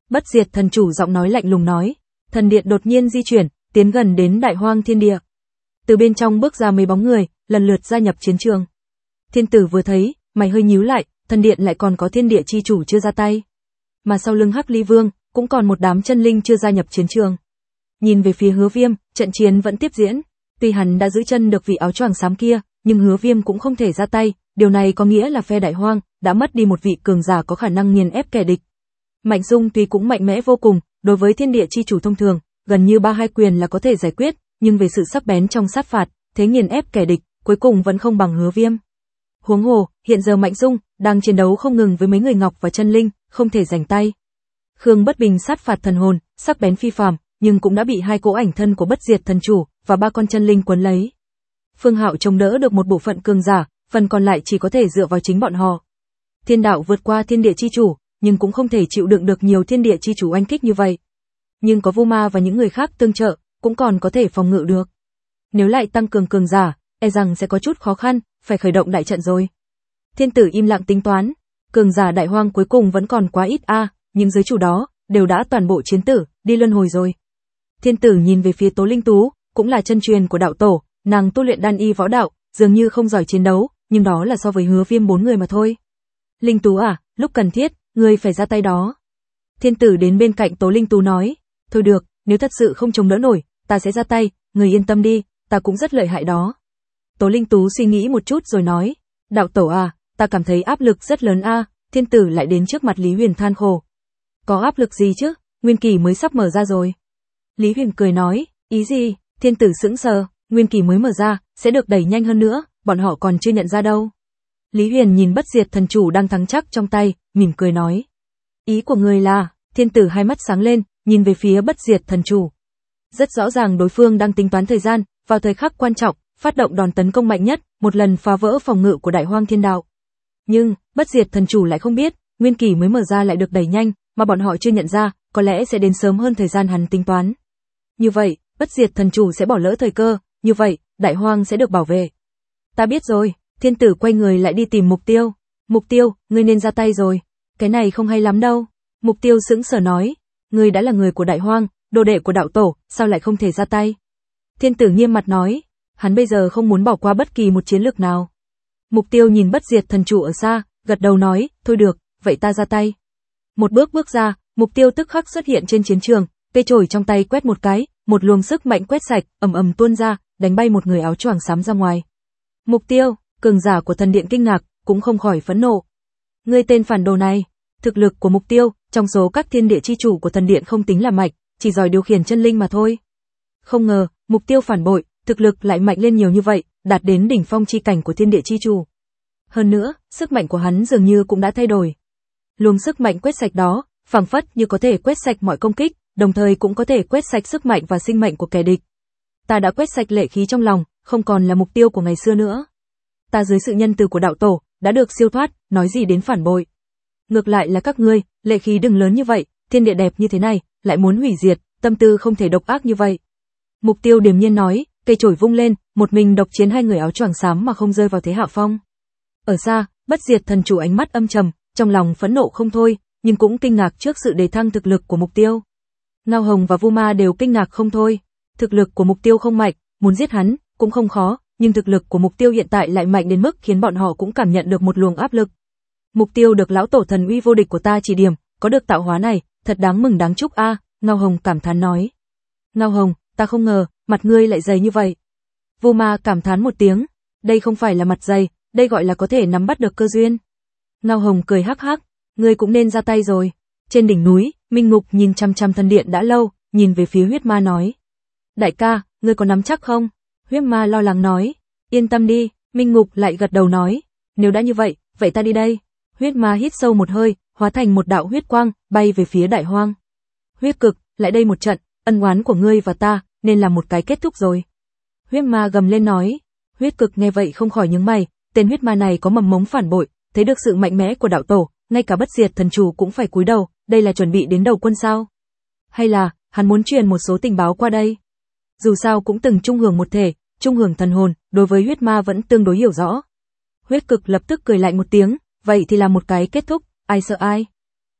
Bất diệt thần chủ giọng nói lạnh lùng nói. Thần điện đột nhiên di chuyển, tiến gần đến Đại Hoang thiên địa. Từ bên trong bước ra mấy bóng người, lần lượt gia nhập chiến trường. Thiên tử vừa thấy, mày hơi nhíu lại, thần điện lại còn có thiên địa chi chủ chưa ra tay. Mà sau lưng Hắc Ly Vương, cũng còn một đám chân linh chưa gia nhập chiến trường. Nhìn về phía Hứa Viêm, trận chiến vẫn tiếp diễn. Tuy hắn đã giữ chân được vị áo choàng xám kia, nhưng Hứa Viêm cũng không thể ra tay, điều này có nghĩa là phe Đại Hoang đã mất đi một vị cường giả có khả năng nghiền ép kẻ địch. Mạnh Dung tuy cũng mạnh mẽ vô cùng, đối với thiên địa chi chủ thông thường, gần như ba hai quyền là có thể giải quyết, nhưng về sự sắc bén trong sát phạt, thế nghiền ép kẻ địch, cuối cùng vẫn không bằng Hứa Viêm. Huống hồ, hiện giờ Mạnh Dung đang chiến đấu không ngừng với mấy người ngọc và chân linh, không thể giành tay. Khương Bất Bình sát phạt thần hồn, sắc bén phi phàm, nhưng cũng đã bị hai cỗ ảnh thân của Bất Diệt thần chủ và ba con chân linh quấn lấy. Phương Hạo chống đỡ được một bộ phận cường giả, phần còn lại chỉ có thể dựa vào chính bọn họ. Thiên đạo vượt qua thiên địa chi chủ, nhưng cũng không thể chịu đựng được nhiều thiên địa chi chủ oanh kích như vậy. Nhưng có Vu Ma và những người khác tương trợ, cũng còn có thể phòng ngự được. Nếu lại tăng cường cường giả, e rằng sẽ có chút khó khăn, phải khởi động đại trận rồi. Thiên tử im lặng tính toán, cường giả Đại Hoang cuối cùng vẫn còn quá ít a, à, nhưng giới chủ đó đều đã toàn bộ chiến tử, đi luân hồi rồi. Thiên tử nhìn về phía Tố Linh Tú, cũng là chân truyền của đạo tổ, nàng tu luyện đan y võ đạo, dường như không giỏi chiến đấu, nhưng đó là so với Hứa Viêm bốn người mà thôi. Linh Tú à, lúc cần thiết, ngươi phải ra tay đó. Thiên tử đến bên cạnh Tố Linh Tú nói, thôi được, nếu thật sự không chống đỡ nổi, ta sẽ ra tay, người yên tâm đi, ta cũng rất lợi hại đó. Tố Linh Tú suy nghĩ một chút rồi nói, đạo tổ à, ta cảm thấy áp lực rất lớn a. À. Thiên tử lại đến trước mặt Lý Huyền than khổ. Có áp lực gì chứ, nguyên kỳ mới sắp mở ra rồi. Lý Huyền cười nói, ý gì? Thiên tử sững sờ, nguyên kỳ mới mở ra, sẽ được đẩy nhanh hơn nữa, bọn họ còn chưa nhận ra đâu. Lý Huyền nhìn Bất Diệt thần chủ đang thắng chắc trong tay, mỉm cười nói. Ý của người là, thiên tử hai mắt sáng lên, nhìn về phía Bất Diệt thần chủ. Rất rõ ràng đối phương đang tính toán thời gian, vào thời khắc quan trọng, phát động đòn tấn công mạnh nhất, một lần phá vỡ phòng ngự của Đại Hoang Thiên Đạo. Nhưng, Bất Diệt thần chủ lại không biết, nguyên kỳ mới mở ra lại được đẩy nhanh, mà bọn họ chưa nhận ra, có lẽ sẽ đến sớm hơn thời gian hắn tính toán. Như vậy, Bất Diệt thần chủ sẽ bỏ lỡ thời cơ, như vậy, Đại Hoang sẽ được bảo vệ. Ta biết rồi, thiên tử quay người lại đi tìm mục tiêu. Mục tiêu, ngươi nên ra tay rồi. Cái này không hay lắm đâu. Mục tiêu sững sờ nói, ngươi đã là người của Đại Hoang, đồ đệ của đạo tổ, sao lại không thể ra tay? Thiên tử nghiêm mặt nói, hắn bây giờ không muốn bỏ qua bất kỳ một chiến lược nào. Mục tiêu nhìn Bất Diệt thần chủ ở xa, gật đầu nói, thôi được, vậy ta ra tay. Một bước bước ra, mục tiêu tức khắc xuất hiện trên chiến trường, cây chổi trong tay quét một cái, một luồng sức mạnh quét sạch, ầm ầm tuôn ra, đánh bay một người áo choàng xám ra ngoài. Mục tiêu, cường giả của thần điện kinh ngạc, cũng không khỏi phẫn nộ. Ngươi tên phản đồ này, thực lực của mục tiêu, trong số các thiên địa chi chủ của thần điện không tính là mạnh, chỉ giỏi điều khiển chân linh mà thôi. Không ngờ, mục tiêu phản bội, thực lực lại mạnh lên nhiều như vậy, đạt đến đỉnh phong chi cảnh của thiên địa chi chủ. Hơn nữa, sức mạnh của hắn dường như cũng đã thay đổi. Luồng sức mạnh quét sạch đó, phảng phất như có thể quét sạch mọi công kích, đồng thời cũng có thể quét sạch sức mạnh và sinh mệnh của kẻ địch. Ta đã quét sạch lệ khí trong lòng, không còn là mục tiêu của ngày xưa nữa. Ta dưới sự nhân từ của đạo tổ, đã được siêu thoát, nói gì đến phản bội. Ngược lại là các ngươi, lệ khí đừng lớn như vậy, thiên địa đẹp như thế này, lại muốn hủy diệt, tâm tư không thể độc ác như vậy. Mục tiêu điềm nhiên nói, cây chổi vung lên, một mình độc chiến hai người áo choàng xám mà không rơi vào thế hạ phong. Ở xa, Bất Diệt thần chủ ánh mắt âm trầm, trong lòng phẫn nộ không thôi, nhưng cũng kinh ngạc trước sự đề thăng thực lực của mục tiêu. Ngao Hồng và Vu Ma đều kinh ngạc không thôi, thực lực của mục tiêu không mạnh, muốn giết hắn cũng không khó, nhưng thực lực của mục tiêu hiện tại lại mạnh đến mức khiến bọn họ cũng cảm nhận được một luồng áp lực. Mục tiêu được lão tổ thần uy vô địch của ta chỉ điểm, có được tạo hóa này, thật đáng mừng đáng chúc a, à, Ngao Hồng cảm thán nói. Ngao Hồng, ta không ngờ, mặt ngươi lại dày như vậy. Vu Ma cảm thán một tiếng, đây không phải là mặt dày, đây gọi là có thể nắm bắt được cơ duyên. Ngao Hồng cười hắc hắc, ngươi cũng nên ra tay rồi. Trên đỉnh núi, Minh Ngục nhìn chăm chăm thần điện đã lâu, nhìn về phía Huyết Ma nói. Đại ca, ngươi có nắm chắc không? Huyết Ma lo lắng nói, yên tâm đi, Minh Ngục lại gật đầu nói, nếu đã như vậy, vậy ta đi đây. Huyết Ma hít sâu một hơi, hóa thành một đạo huyết quang, bay về phía Đại Hoang. Huyết Cực, lại đây một trận, ân oán của ngươi và ta, nên là một cái kết thúc rồi. Huyết Ma gầm lên nói, Huyết Cực nghe vậy không khỏi nhướng mày, tên huyết ma này có mầm mống phản bội, thấy được sự mạnh mẽ của đạo tổ, ngay cả Bất Diệt thần chủ cũng phải cúi đầu, đây là chuẩn bị đến đầu quân sao? Hay là, hắn muốn truyền một số tình báo qua đây? Dù sao cũng từng chung hưởng một thể, chung hưởng thần hồn, đối với huyết ma vẫn tương đối hiểu rõ. Huyết Cực lập tức cười lạnh một tiếng, vậy thì là một cái kết thúc, ai sợ ai?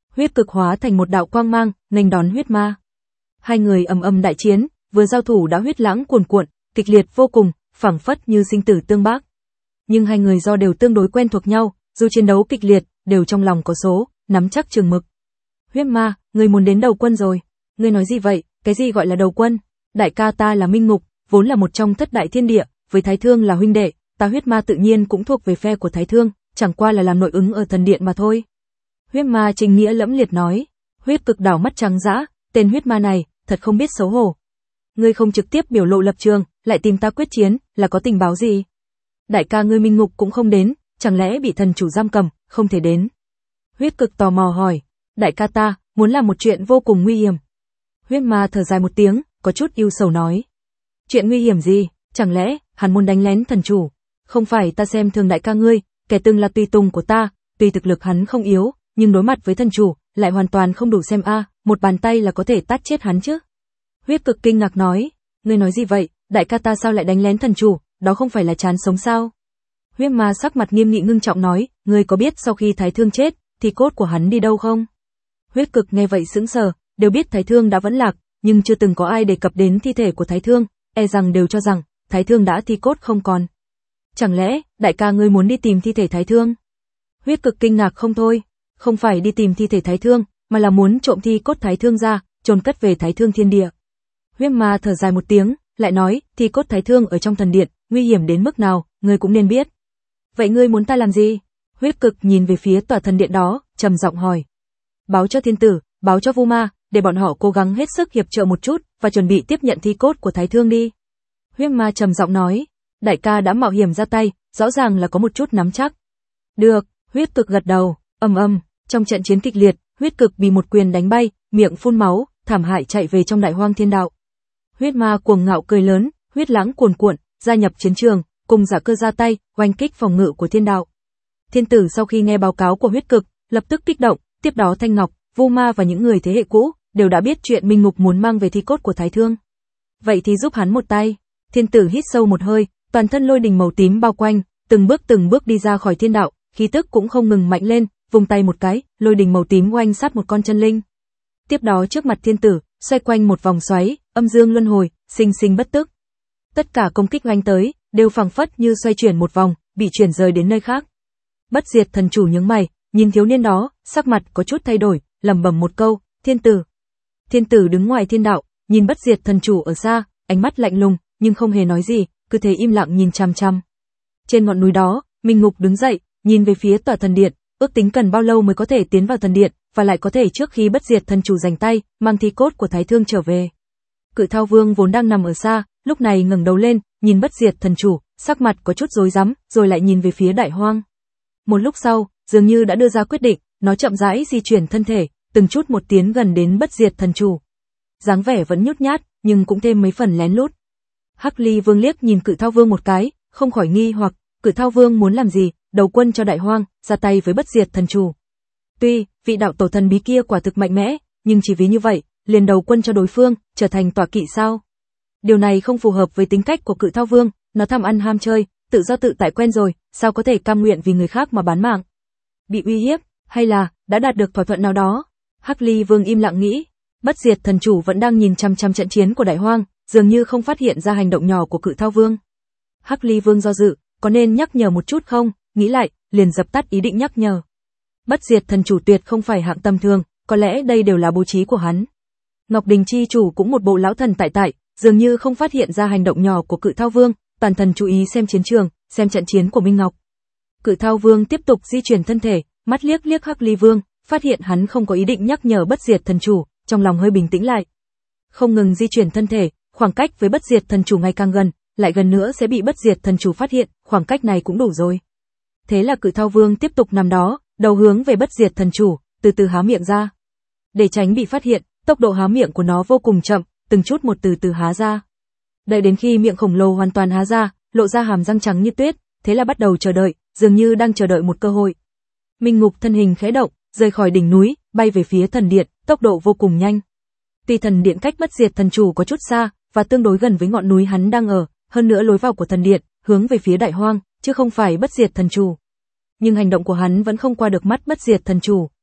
Huyết cực hóa thành một đạo quang mang, nghênh đón huyết ma. Hai người ầm ầm đại chiến, vừa giao thủ đã huyết lãng cuồn cuộn, kịch liệt vô cùng, phảng phất như sinh tử tương bác. Nhưng hai người do đều tương đối quen thuộc nhau, dù chiến đấu kịch liệt, đều trong lòng có số, nắm chắc chừng mực. Huyết ma, ngươi muốn đến đầu quân rồi. Ngươi nói gì vậy, cái gì gọi là đầu quân? Đại ca ta là Minh Ngục, vốn là một trong thất đại thiên địa, với Thái Thương là huynh đệ, ta huyết ma tự nhiên cũng thuộc về phe của Thái Thương, chẳng qua là làm nội ứng ở thần điện mà thôi. Huyết ma trình nghĩa lẫm liệt nói. Huyết cực đảo mắt trắng dã, tên huyết ma này, thật không biết xấu hổ. Ngươi không trực tiếp biểu lộ lập trường, lại tìm ta quyết chiến, là có tình báo gì? Đại ca ngươi Minh Ngục cũng không đến, chẳng lẽ bị thần chủ giam cầm, không thể đến? Huyết cực tò mò hỏi. Đại ca ta, muốn làm một chuyện vô cùng nguy hiểm. Huyết ma thở dài một tiếng, có chút ưu sầu nói. Chuyện nguy hiểm gì, chẳng lẽ, hắn muốn đánh lén thần chủ? Không phải ta xem thường đại ca ngươi, kẻ từng là tùy tùng của ta, tuy thực lực hắn không yếu, nhưng đối mặt với thần chủ, lại hoàn toàn không đủ xem a, một bàn tay là có thể tát chết hắn chứ. Huyết cực kinh ngạc nói, ngươi nói gì vậy, đại ca ta sao lại đánh lén thần chủ, đó không phải là chán sống sao? Huyết ma sắc mặt nghiêm nghị ngưng trọng nói, ngươi có biết sau khi Thái Thương chết, thì cốt của hắn đi đâu không? Huyết cực nghe vậy sững sờ, đều biết Thái Thương đã vẫn lạc, nhưng chưa từng có ai đề cập đến thi thể của Thái Thương, e rằng đều cho rằng Thái Thương đã thi cốt không còn. Chẳng lẽ, đại ca ngươi muốn đi tìm thi thể Thái Thương? Huyết cực kinh ngạc không thôi, không phải đi tìm thi thể Thái Thương, mà là muốn trộm thi cốt Thái Thương ra, chôn cất về Thái Thương thiên địa. Huyết ma thở dài một tiếng, lại nói, thi cốt Thái Thương ở trong thần điện, nguy hiểm đến mức nào, ngươi cũng nên biết. Vậy ngươi muốn ta làm gì? Huyết cực nhìn về phía tòa thần điện đó, trầm giọng hỏi. Báo cho thiên tử, báo cho Vu Ma, để bọn họ cố gắng hết sức hiệp trợ một chút, và chuẩn bị tiếp nhận thi cốt của Thái Thương đi. Huyết ma trầm giọng nói, đại ca đã mạo hiểm ra tay, rõ ràng là có một chút nắm chắc. Được, huyết cực gật đầu, ầm ầm, trong trận chiến kịch liệt, huyết cực bị một quyền đánh bay, miệng phun máu, thảm hại chạy về trong đại hoang thiên đạo. Huyết ma cuồng ngạo cười lớn, huyết lãng cuồn cuộn, gia nhập chiến trường, cùng giả cơ ra tay, oanh kích phòng ngự của thiên đạo. Thiên tử sau khi nghe báo cáo của huyết cực, lập tức kích động, tiếp đó Thanh Ngọc, Vu Ma và những người thế hệ cũ, đều đã biết chuyện Minh Ngục muốn mang về thi cốt của Thái Thương. Vậy thì giúp hắn một tay. Thiên tử hít sâu một hơi, toàn thân lôi đình màu tím bao quanh, từng bước từng bước đi ra khỏi thiên đạo, khí tức cũng không ngừng mạnh lên, vùng tay một cái, lôi đình màu tím oanh sát một con chân linh. Tiếp đó trước mặt thiên tử, xoay quanh một vòng xoáy, âm dương luân hồi, sinh sinh bất tức. Tất cả công kích oanh tới, đều phảng phất như xoay chuyển một vòng, bị chuyển rời đến nơi khác. Bất Diệt thần chủ nhướng mày, nhìn thiếu niên đó, sắc mặt có chút thay đổi, lẩm bẩm một câu, thiên tử. Thiên tử đứng ngoài thiên đạo, nhìn Bất Diệt thần chủ ở xa, ánh mắt lạnh lùng, nhưng không hề nói gì, cứ thế im lặng nhìn chằm chằm. Trên ngọn núi đó, Minh Ngục đứng dậy, nhìn về phía tòa thần điện, ước tính cần bao lâu mới có thể tiến vào thần điện, và lại có thể trước khi Bất Diệt thần chủ giành tay, mang thi cốt của Thái Thương trở về. Cự Thao Vương vốn đang nằm ở xa, lúc này ngẩng đầu lên, nhìn Bất Diệt thần chủ, sắc mặt có chút rối rắm, rồi lại nhìn về phía đại hoang. Một lúc sau, dường như đã đưa ra quyết định, nó chậm rãi di chuyển thân thể, từng chút một tiến gần đến Bất Diệt thần chủ. Dáng vẻ vẫn nhút nhát, nhưng cũng thêm mấy phần lén lút. Hắc Ly Vương liếc nhìn Cự Thao Vương một cái, không khỏi nghi hoặc, Cự Thao Vương muốn làm gì, đầu quân cho đại hoang, ra tay với Bất Diệt thần chủ. Tuy, vị đạo tổ thần bí kia quả thực mạnh mẽ, nhưng chỉ vì như vậy, liền đầu quân cho đối phương, trở thành tọa kỵ sao? Điều này không phù hợp với tính cách của Cự Thao Vương, nó tham ăn ham chơi, tự do tự tại quen rồi, sao có thể cam nguyện vì người khác mà bán mạng? Bị uy hiếp, hay là đã đạt được thỏa thuận nào đó? Hắc Ly Vương im lặng nghĩ. Bất Diệt thần chủ vẫn đang nhìn chăm chăm trận chiến của đại hoang, dường như không phát hiện ra hành động nhỏ của Cự Thao Vương. Hắc Ly Vương do dự, có nên nhắc nhở một chút không? Nghĩ lại, liền dập tắt ý định nhắc nhở. Bất Diệt thần chủ tuyệt không phải hạng tầm thường, có lẽ đây đều là bố trí của hắn. Ngọc Đình chi chủ cũng một bộ lão thần tại tại, dường như không phát hiện ra hành động nhỏ của Cự Thao Vương, toàn thần chú ý xem chiến trường, xem trận chiến của Minh Ngọc. Cự Thao Vương tiếp tục di chuyển thân thể, mắt liếc liếc Hắc Ly Vương, phát hiện hắn không có ý định nhắc nhở Bất Diệt thần chủ, trong lòng hơi bình tĩnh lại. Không ngừng di chuyển thân thể, khoảng cách với Bất Diệt thần chủ ngày càng gần, lại gần nữa sẽ bị Bất Diệt thần chủ phát hiện, khoảng cách này cũng đủ rồi. Thế là Cự Thao Vương tiếp tục nằm đó, đầu hướng về Bất Diệt thần chủ, từ từ há miệng ra. Để tránh bị phát hiện, tốc độ há miệng của nó vô cùng chậm, từng chút một từ từ há ra. Đợi đến khi miệng khổng lồ hoàn toàn há ra, lộ ra hàm răng trắng như tuyết, thế là bắt đầu chờ đợi, dường như đang chờ đợi một cơ hội. Minh Ngục thân hình khẽ động, rời khỏi đỉnh núi, bay về phía thần điện, tốc độ vô cùng nhanh. Tuy thần điện cách Bất Diệt thần chủ có chút xa, và tương đối gần với ngọn núi hắn đang ở, hơn nữa lối vào của thần điện hướng về phía đại hoang, chứ không phải Bất Diệt thần chủ. Nhưng hành động của hắn vẫn không qua được mắt Bất Diệt thần chủ.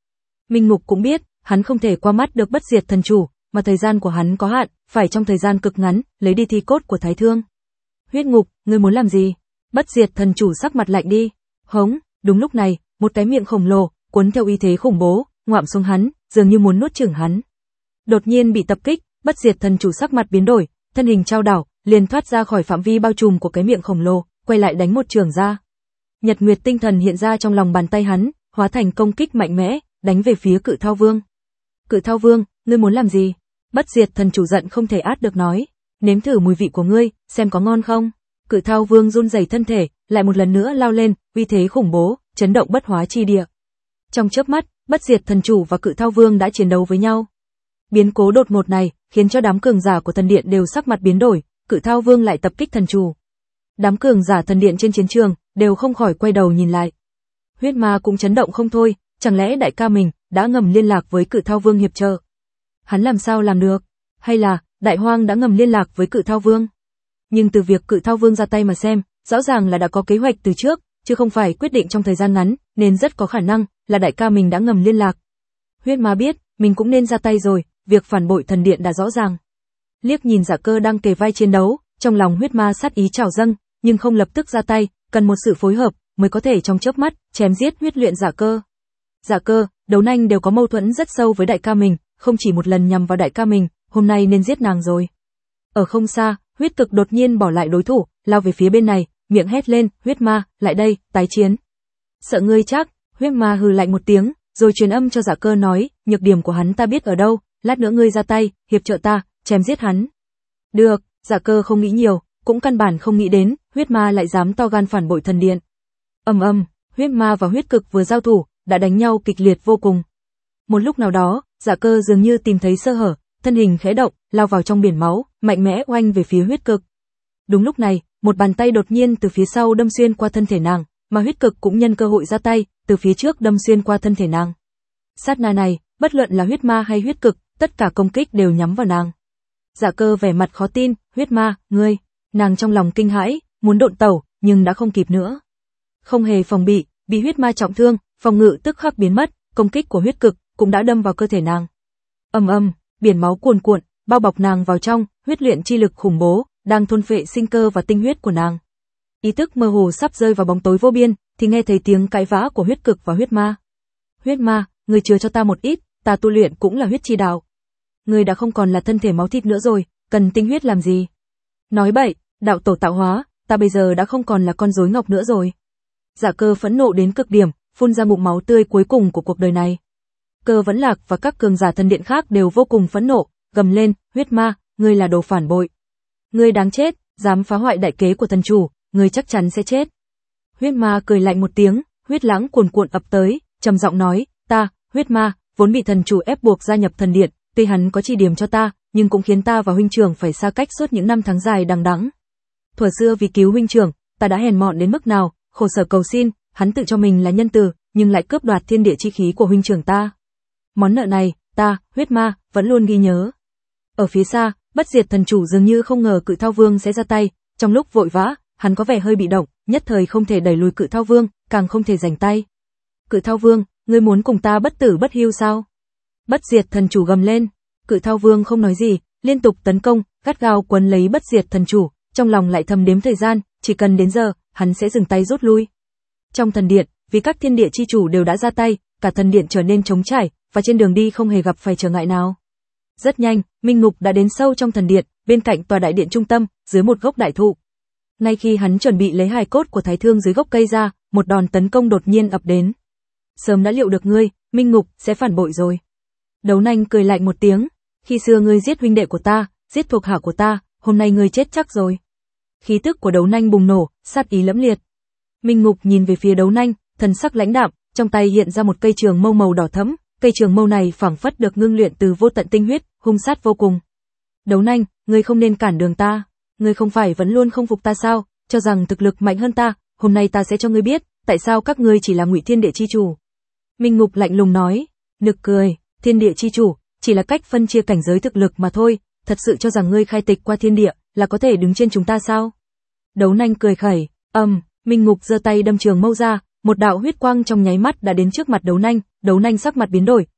Minh Ngục cũng biết, hắn không thể qua mắt được Bất Diệt Thần Chủ, mà thời gian của hắn có hạn, phải trong thời gian cực ngắn, lấy đi thi cốt của Thái Thương. Huyết Ngục, ngươi muốn làm gì? Bất Diệt Thần Chủ sắc mặt lạnh đi. Hống, đúng lúc này, một cái miệng khổng lồ, cuốn theo uy thế khủng bố, ngoạm xuống hắn, dường như muốn nuốt chửng hắn. Đột nhiên bị tập kích, Bất Diệt Thần Chủ sắc mặt biến đổi, thân hình trao đảo, liền thoát ra khỏi phạm vi bao trùm của cái miệng khổng lồ, quay lại đánh một chưởng ra. Nhật Nguyệt tinh thần hiện ra trong lòng bàn tay hắn, hóa thành công kích mạnh mẽ, đánh về phía Cự Thao Vương. Cự Thao Vương, ngươi muốn làm gì? Bất Diệt Thần Chủ giận không thể át được nói, nếm thử mùi vị của ngươi, xem có ngon không? Cự Thao Vương run rẩy thân thể, lại một lần nữa lao lên, uy thế khủng bố, chấn động bất hóa chi địa. Trong chớp mắt, Bất Diệt Thần Chủ và Cự Thao Vương đã chiến đấu với nhau. Biến cố đột ngột này, khiến cho đám cường giả của thần điện đều sắc mặt biến đổi, Cự Thao Vương lại tập kích thần chủ. Đám cường giả thần điện trên chiến trường, đều không khỏi quay đầu nhìn lại. Huyết Ma cũng chấn động không thôi, chẳng lẽ đại ca mình, đã ngầm liên lạc với Cự Thao Vương hiệp trợ? Hắn làm sao làm được? Hay là, Đại Hoang đã ngầm liên lạc với Cự Thao Vương? Nhưng từ việc Cự Thao Vương ra tay mà xem, rõ ràng là đã có kế hoạch từ trước, chứ không phải quyết định trong thời gian ngắn, nên rất có khả năng, là đại ca mình đã ngầm liên lạc. Huyết Ma biết, mình cũng nên ra tay rồi, việc phản bội thần điện đã rõ ràng. Liếc nhìn Dạ Cơ đang kề vai chiến đấu, trong lòng Huyết Ma sát ý trào dâng, nhưng không lập tức ra tay, cần một sự phối hợp, mới có thể trong chớp mắt, chém giết huyết luyện Dạ Cơ. Dạ Cơ, Đấu Nanh đều có mâu thuẫn rất sâu với đại ca mình, không chỉ một lần nhằm vào đại ca mình, hôm nay nên giết nàng rồi. Ở không xa, Huyết Cực đột nhiên bỏ lại đối thủ, lao về phía bên này, miệng hét lên, Huyết Ma, lại đây, tái chiến. Sợ ngươi chắc, Huyết Ma hừ lạnh một tiếng, rồi truyền âm cho Dạ Cơ nói, nhược điểm của hắn ta biết ở đâu, lát nữa ngươi ra tay, hiệp trợ ta, chém giết hắn. Được, Dạ Cơ không nghĩ nhiều, cũng căn bản không nghĩ đến, Huyết Ma lại dám to gan phản bội thần điện. Ầm ầm, Huyết Ma và Huyết Cực vừa giao thủ, đã đánh nhau kịch liệt vô cùng. Một lúc nào đó, Dạ Cơ dường như tìm thấy sơ hở, thân hình khẽ động, lao vào trong biển máu, mạnh mẽ oanh về phía Huyết Cực. Đúng lúc này, một bàn tay đột nhiên từ phía sau đâm xuyên qua thân thể nàng, mà Huyết Cực cũng nhân cơ hội ra tay, từ phía trước đâm xuyên qua thân thể nàng. Sát na này, bất luận là Huyết Ma hay Huyết Cực, tất cả công kích đều nhắm vào nàng. Dạ Cơ vẻ mặt khó tin, Huyết Ma, ngươi, nàng trong lòng kinh hãi, muốn độn tẩu, nhưng đã không kịp nữa. Không hề phòng bị, bị Huyết Ma trọng thương, phòng ngự tức khắc biến mất, công kích của Huyết Cực cũng đã đâm vào cơ thể nàng. Ầm ầm, biển máu cuồn cuộn, bao bọc nàng vào trong, huyết luyện chi lực khủng bố, đang thôn phệ sinh cơ và tinh huyết của nàng. Ý thức mơ hồ sắp rơi vào bóng tối vô biên, thì nghe thấy tiếng cãi vã của Huyết Cực và Huyết Ma. Huyết Ma, ngươi chứa cho ta một ít, ta tu luyện cũng là huyết chi đạo. Ngươi đã không còn là thân thể máu thịt nữa rồi, cần tinh huyết làm gì? Nói bậy, đạo tổ tạo hóa, ta bây giờ đã không còn là con rối ngọc nữa rồi. Dạ Cơ phẫn nộ đến cực điểm, phun ra ngụm máu tươi cuối cùng của cuộc đời này. Cơ Vẫn Lạc và các cường giả thần điện khác đều vô cùng phẫn nộ, gầm lên, Huyết Ma, ngươi là đồ phản bội. Ngươi đáng chết, dám phá hoại đại kế của thần chủ, ngươi chắc chắn sẽ chết. Huyết Ma cười lạnh một tiếng, huyết lãng cuồn cuộn ập tới, trầm giọng nói, ta, Huyết Ma, vốn bị thần chủ ép buộc gia nhập thần điện, tuy hắn có chỉ điểm cho ta, nhưng cũng khiến ta và huynh trưởng phải xa cách suốt những năm tháng dài đằng đẵng. Thuở xưa vì cứu huynh trưởng, ta đã hèn mọn đến mức nào, khổ sở cầu xin, hắn tự cho mình là nhân từ, nhưng lại cướp đoạt thiên địa chi khí của huynh trưởng ta. Món nợ này, ta, Huyết Ma, vẫn luôn ghi nhớ. Ở phía xa, Bất Diệt Thần Chủ dường như không ngờ Cự Thao Vương sẽ ra tay, trong lúc vội vã, hắn có vẻ hơi bị động, nhất thời không thể đẩy lùi Cự Thao Vương, càng không thể giành tay. Cự Thao Vương, ngươi muốn cùng ta bất tử bất hưu sao? Bất Diệt Thần Chủ gầm lên. Cự Thao Vương không nói gì, liên tục tấn công, gắt gao quấn lấy Bất Diệt Thần Chủ, trong lòng lại thầm đếm thời gian, chỉ cần đến giờ, hắn sẽ dừng tay rút lui. Trong thần điện, vì các thiên địa chi chủ đều đã ra tay, cả thần điện trở nên trống trải, và trên đường đi không hề gặp phải trở ngại nào. Rất nhanh, Minh Ngục đã đến sâu trong thần điện, bên cạnh tòa đại điện trung tâm, dưới một gốc đại thụ. Ngay khi hắn chuẩn bị lấy hài cốt của Thái Thương dưới gốc cây ra, một đòn tấn công đột nhiên ập đến. Sớm đã liệu được ngươi, Minh Ngục sẽ phản bội rồi. Đấu Nanh cười lạnh một tiếng, khi xưa ngươi giết huynh đệ của ta, giết thuộc hạ của ta, hôm nay ngươi chết chắc rồi. Khí tức của Đấu Nanh bùng nổ, sát ý lẫm liệt. Minh Ngục nhìn về phía Đấu Nanh, thần sắc lãnh đạm, trong tay hiện ra một cây trường mâu màu đỏ thẫm, cây trường mâu này phảng phất được ngưng luyện từ vô tận tinh huyết, hung sát vô cùng. Đấu Nanh, ngươi không nên cản đường ta, ngươi không phải vẫn luôn không phục ta sao, cho rằng thực lực mạnh hơn ta, hôm nay ta sẽ cho ngươi biết, tại sao các ngươi chỉ là Ngụy Thiên Địa chi chủ. Minh Ngục lạnh lùng nói, nực cười, Thiên Địa chi chủ, chỉ là cách phân chia cảnh giới thực lực mà thôi, thật sự cho rằng ngươi khai tịch qua thiên địa, là có thể đứng trên chúng ta sao? Đấu Nanh cười khẩy, âm, um, Minh Ngục giơ tay đâm trường mâu ra, một đạo huyết quang trong nháy mắt đã đến trước mặt Đấu Nanh, Đấu Nanh sắc mặt biến đổi,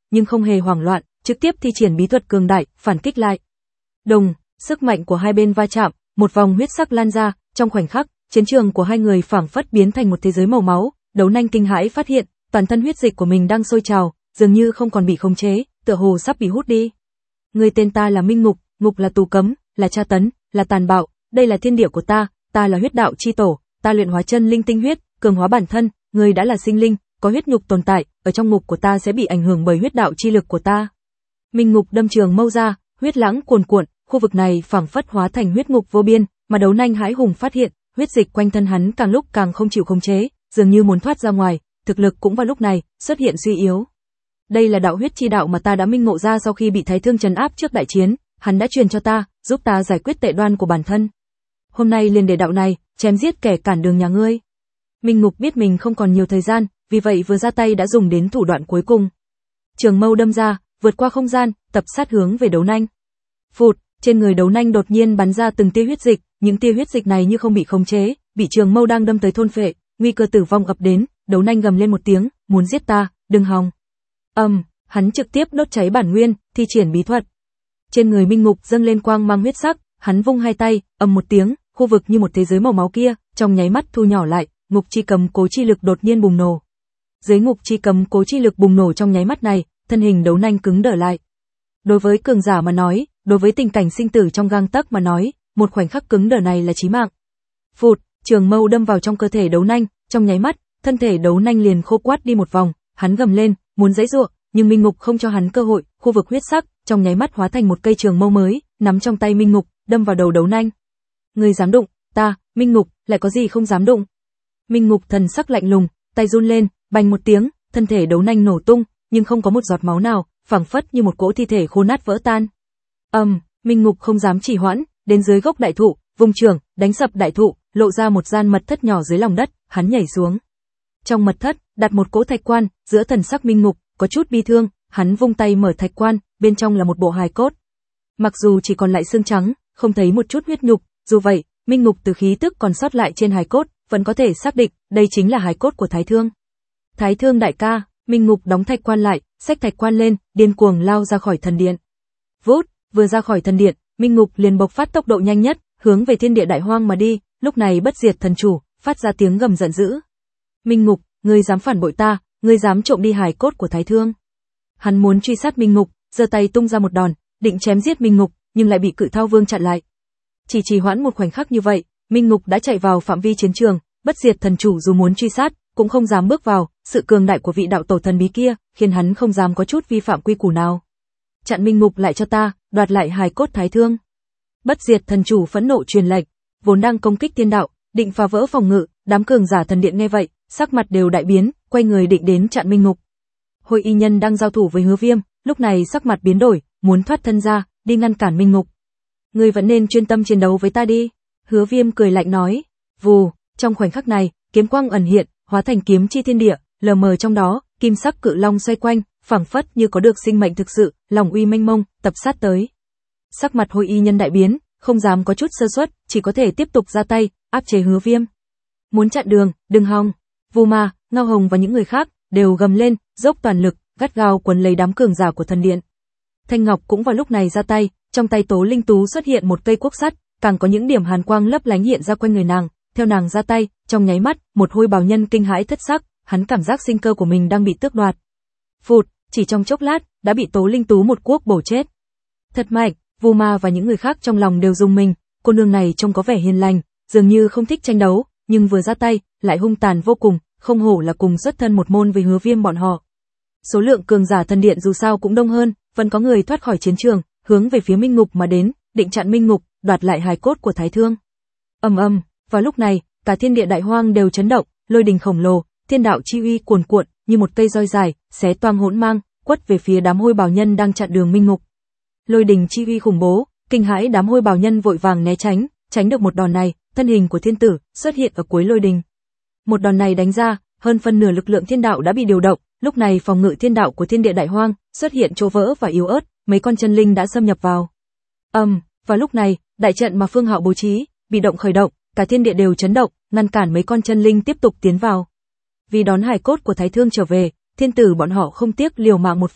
nhưng không hề hoảng loạn, trực tiếp thi triển bí thuật cường đại, phản kích lại. Đồng, sức mạnh của hai bên va chạm, một vòng huyết sắc lan ra, trong khoảnh khắc, chiến trường của hai người phảng phất biến thành một thế giới màu máu. Đấu Nanh kinh hãi phát hiện, toàn thân huyết dịch của mình đang sôi trào, dường như không còn bị khống chế, tựa hồ sắp bị hút đi. Người tên ta là Minh Ngục, ngục là tù cấm, là tra tấn, là tàn bạo, đây là thiên địa của ta, ta là huyết đạo chi tổ, ta luyện hóa chân linh tinh huyết, cường hóa bản thân, người đã là sinh linh, có huyết nhục tồn tại, ở trong ngục của ta sẽ bị ảnh hưởng bởi huyết đạo chi lực của ta. Minh Ngục đâm trường mâu ra, huyết lãng cuồn cuộn, khu vực này phảng phất hóa thành huyết ngục vô biên, mà Đấu Nanh hãi hùng phát hiện, huyết dịch quanh thân hắn càng lúc càng không chịu khống chế, dường như muốn thoát ra ngoài, thực lực cũng vào lúc này xuất hiện suy yếu. Đây là đạo huyết chi đạo mà ta đã minh ngộ ra sau khi bị Thái Thương trấn áp trước đại chiến, hắn đã truyền cho ta, giúp ta giải quyết tệ đoan của bản thân. Hôm nay liền để đạo này chém giết kẻ cản đường nhà ngươi. Minh Ngục biết mình không còn nhiều thời gian, vì vậy vừa ra tay đã dùng đến thủ đoạn cuối cùng. Trường mâu đâm ra, vượt qua không gian, tập sát hướng về Đấu Nanh. Phụt, trên người Đấu Nanh đột nhiên bắn ra từng tia huyết dịch, những tia huyết dịch này như không bị khống chế, bị trường mâu đang đâm tới thôn phệ, nguy cơ tử vong ập đến, Đấu Nanh gầm lên một tiếng, muốn giết ta, đừng hòng. Ầm, um, hắn trực tiếp đốt cháy bản nguyên, thi triển bí thuật. Trên người Minh Ngục dâng lên quang mang huyết sắc, hắn vung hai tay, ầm một tiếng, khu vực như một thế giới màu máu kia, trong nháy mắt thu nhỏ lại, ngục chi cầm cố chi lực đột nhiên bùng nổ. Dưới ngục chi cầm cố chi lực bùng nổ trong nháy mắt này, thân hình Đấu Nanh cứng đờ lại. Đối với cường giả mà nói, đối với tình cảnh sinh tử trong gang tấc mà nói, một khoảnh khắc cứng đờ này là chí mạng. Phụt, trường mâu đâm vào trong cơ thể Đấu Nanh, trong nháy mắt, thân thể Đấu Nanh liền khô quắt đi một vòng, hắn gầm lên, muốn giãy giụa, nhưng Minh Ngục không cho hắn cơ hội, khu vực huyết sắc trong nháy mắt hóa thành một cây trường mâu mới, nắm trong tay Minh Ngục, đâm vào đầu Đấu Nanh. Ngươi dám đụng ta? Minh Ngục, lại có gì không dám đụng? Minh Ngục thần sắc lạnh lùng, tay run lên, bành một tiếng, thân thể Đấu Nanh nổ tung, nhưng không có một giọt máu nào, phảng phất như một cỗ thi thể khô nát vỡ tan. Ầm, um, Minh Ngục không dám trì hoãn, đến dưới gốc đại thụ, vung trường, đánh sập đại thụ, lộ ra một gian mật thất nhỏ dưới lòng đất, hắn nhảy xuống. Trong mật thất, đặt một cỗ thạch quan, giữa thần sắc Minh Ngục có chút bi thương, hắn vung tay mở thạch quan, bên trong là một bộ hài cốt. Mặc dù chỉ còn lại xương trắng, không thấy một chút huyết nhục, dù vậy, Minh Ngục từ khí tức còn sót lại trên hài cốt, vẫn có thể xác định, đây chính là hài cốt của Thái Thương. Thái Thương đại ca, Minh Ngục đóng thạch quan lại, xách thạch quan lên, điên cuồng lao ra khỏi thần điện. Vút, vừa ra khỏi thần điện, Minh Ngục liền bộc phát tốc độ nhanh nhất, hướng về thiên địa đại hoang mà đi, lúc này Bất Diệt thần chủ phát ra tiếng gầm giận dữ. Minh Ngục, ngươi dám phản bội ta, ngươi dám trộm đi hài cốt của Thái Thương. Hắn muốn truy sát Minh Ngục, giơ tay tung ra một đòn, định chém giết Minh Ngục, nhưng lại bị Cự Thao Vương chặn lại. Chỉ trì hoãn một khoảnh khắc như vậy, Minh Ngục đã chạy vào phạm vi chiến trường, Bất Diệt thần chủ dù muốn truy sát, cũng không dám bước vào, sự cường đại của vị đạo tổ thần bí kia, khiến hắn không dám có chút vi phạm quy củ nào. Chặn Minh Ngục lại cho ta, đoạt lại hài cốt Thái Thương. Bất Diệt thần chủ phẫn nộ truyền lệnh, vốn đang công kích tiên đạo, định phá vỡ phòng ngự, đám cường giả thần điện nghe vậy, sắc mặt đều đại biến, quay người định đến chặn Minh Ngục. Hội Y Nhân đang giao thủ với Hứa Viêm, lúc này sắc mặt biến đổi, muốn thoát thân ra, đi ngăn cản Minh Ngục. Ngươi vẫn nên chuyên tâm chiến đấu với ta đi. Hứa Viêm cười lạnh nói. Vù, trong khoảnh khắc này, kiếm quang ẩn hiện, hóa thành kiếm chi thiên địa, lờ mờ trong đó, kim sắc cự long xoay quanh, phảng phất như có được sinh mệnh thực sự, lòng uy mênh mông, tập sát tới. Sắc mặt Hội Y Nhân đại biến, không dám có chút sơ suất, chỉ có thể tiếp tục ra tay, áp chế Hứa Viêm. Muốn chặn đường, đừng hòng. Vu Ma, Ngao Hồng và những người khác đều gầm lên, dốc toàn lực, gắt gao quấn lấy đám cường giả của thần điện. Thanh Ngọc cũng vào lúc này ra tay, trong tay Tố Linh Tú xuất hiện một cây cuốc sắt, càng có những điểm hàn quang lấp lánh hiện ra quanh người nàng, theo nàng ra tay, trong nháy mắt, một hôi bào nhân kinh hãi thất sắc, hắn cảm giác sinh cơ của mình đang bị tước đoạt. Phụt, chỉ trong chốc lát, đã bị Tố Linh Tú một cuốc bổ chết. Thật mạnh, Vu Ma và những người khác trong lòng đều rùng mình, cô nương này trông có vẻ hiền lành, dường như không thích tranh đấu, nhưng vừa ra tay, lại hung tàn vô cùng, không hổ là cùng xuất thân một môn với Hứa Viêm bọn họ. Số lượng cường giả thần điện dù sao cũng đông hơn, vẫn có người thoát khỏi chiến trường, hướng về phía Minh Ngục mà đến, định chặn Minh Ngục, đoạt lại hài cốt của Thái Thương. Ầm ầm, vào lúc này, cả thiên địa đại hoang đều chấn động, lôi đình khổng lồ, thiên đạo chi uy cuồn cuộn, như một cây roi dài, xé toang hỗn mang, quất về phía đám hôi bào nhân đang chặn đường Minh Ngục. Lôi đình chi uy khủng bố, kinh hãi đám hôi bào nhân vội vàng né tránh, tránh được một đòn này, thân hình của thiên tử xuất hiện ở cuối lôi đình. Một đòn này đánh ra, hơn phân nửa lực lượng thiên đạo đã bị điều động, lúc này phòng ngự thiên đạo của thiên địa đại hoang xuất hiện chỗ vỡ và yếu ớt, mấy con chân linh đã xâm nhập vào. Ầm, um, vào lúc này, đại trận mà Phương Hạo bố trí, bị động khởi động, cả thiên địa đều chấn động, ngăn cản mấy con chân linh tiếp tục tiến vào. Vì đón hài cốt của Thái Thương trở về, thiên tử bọn họ không tiếc liều mạng một phen,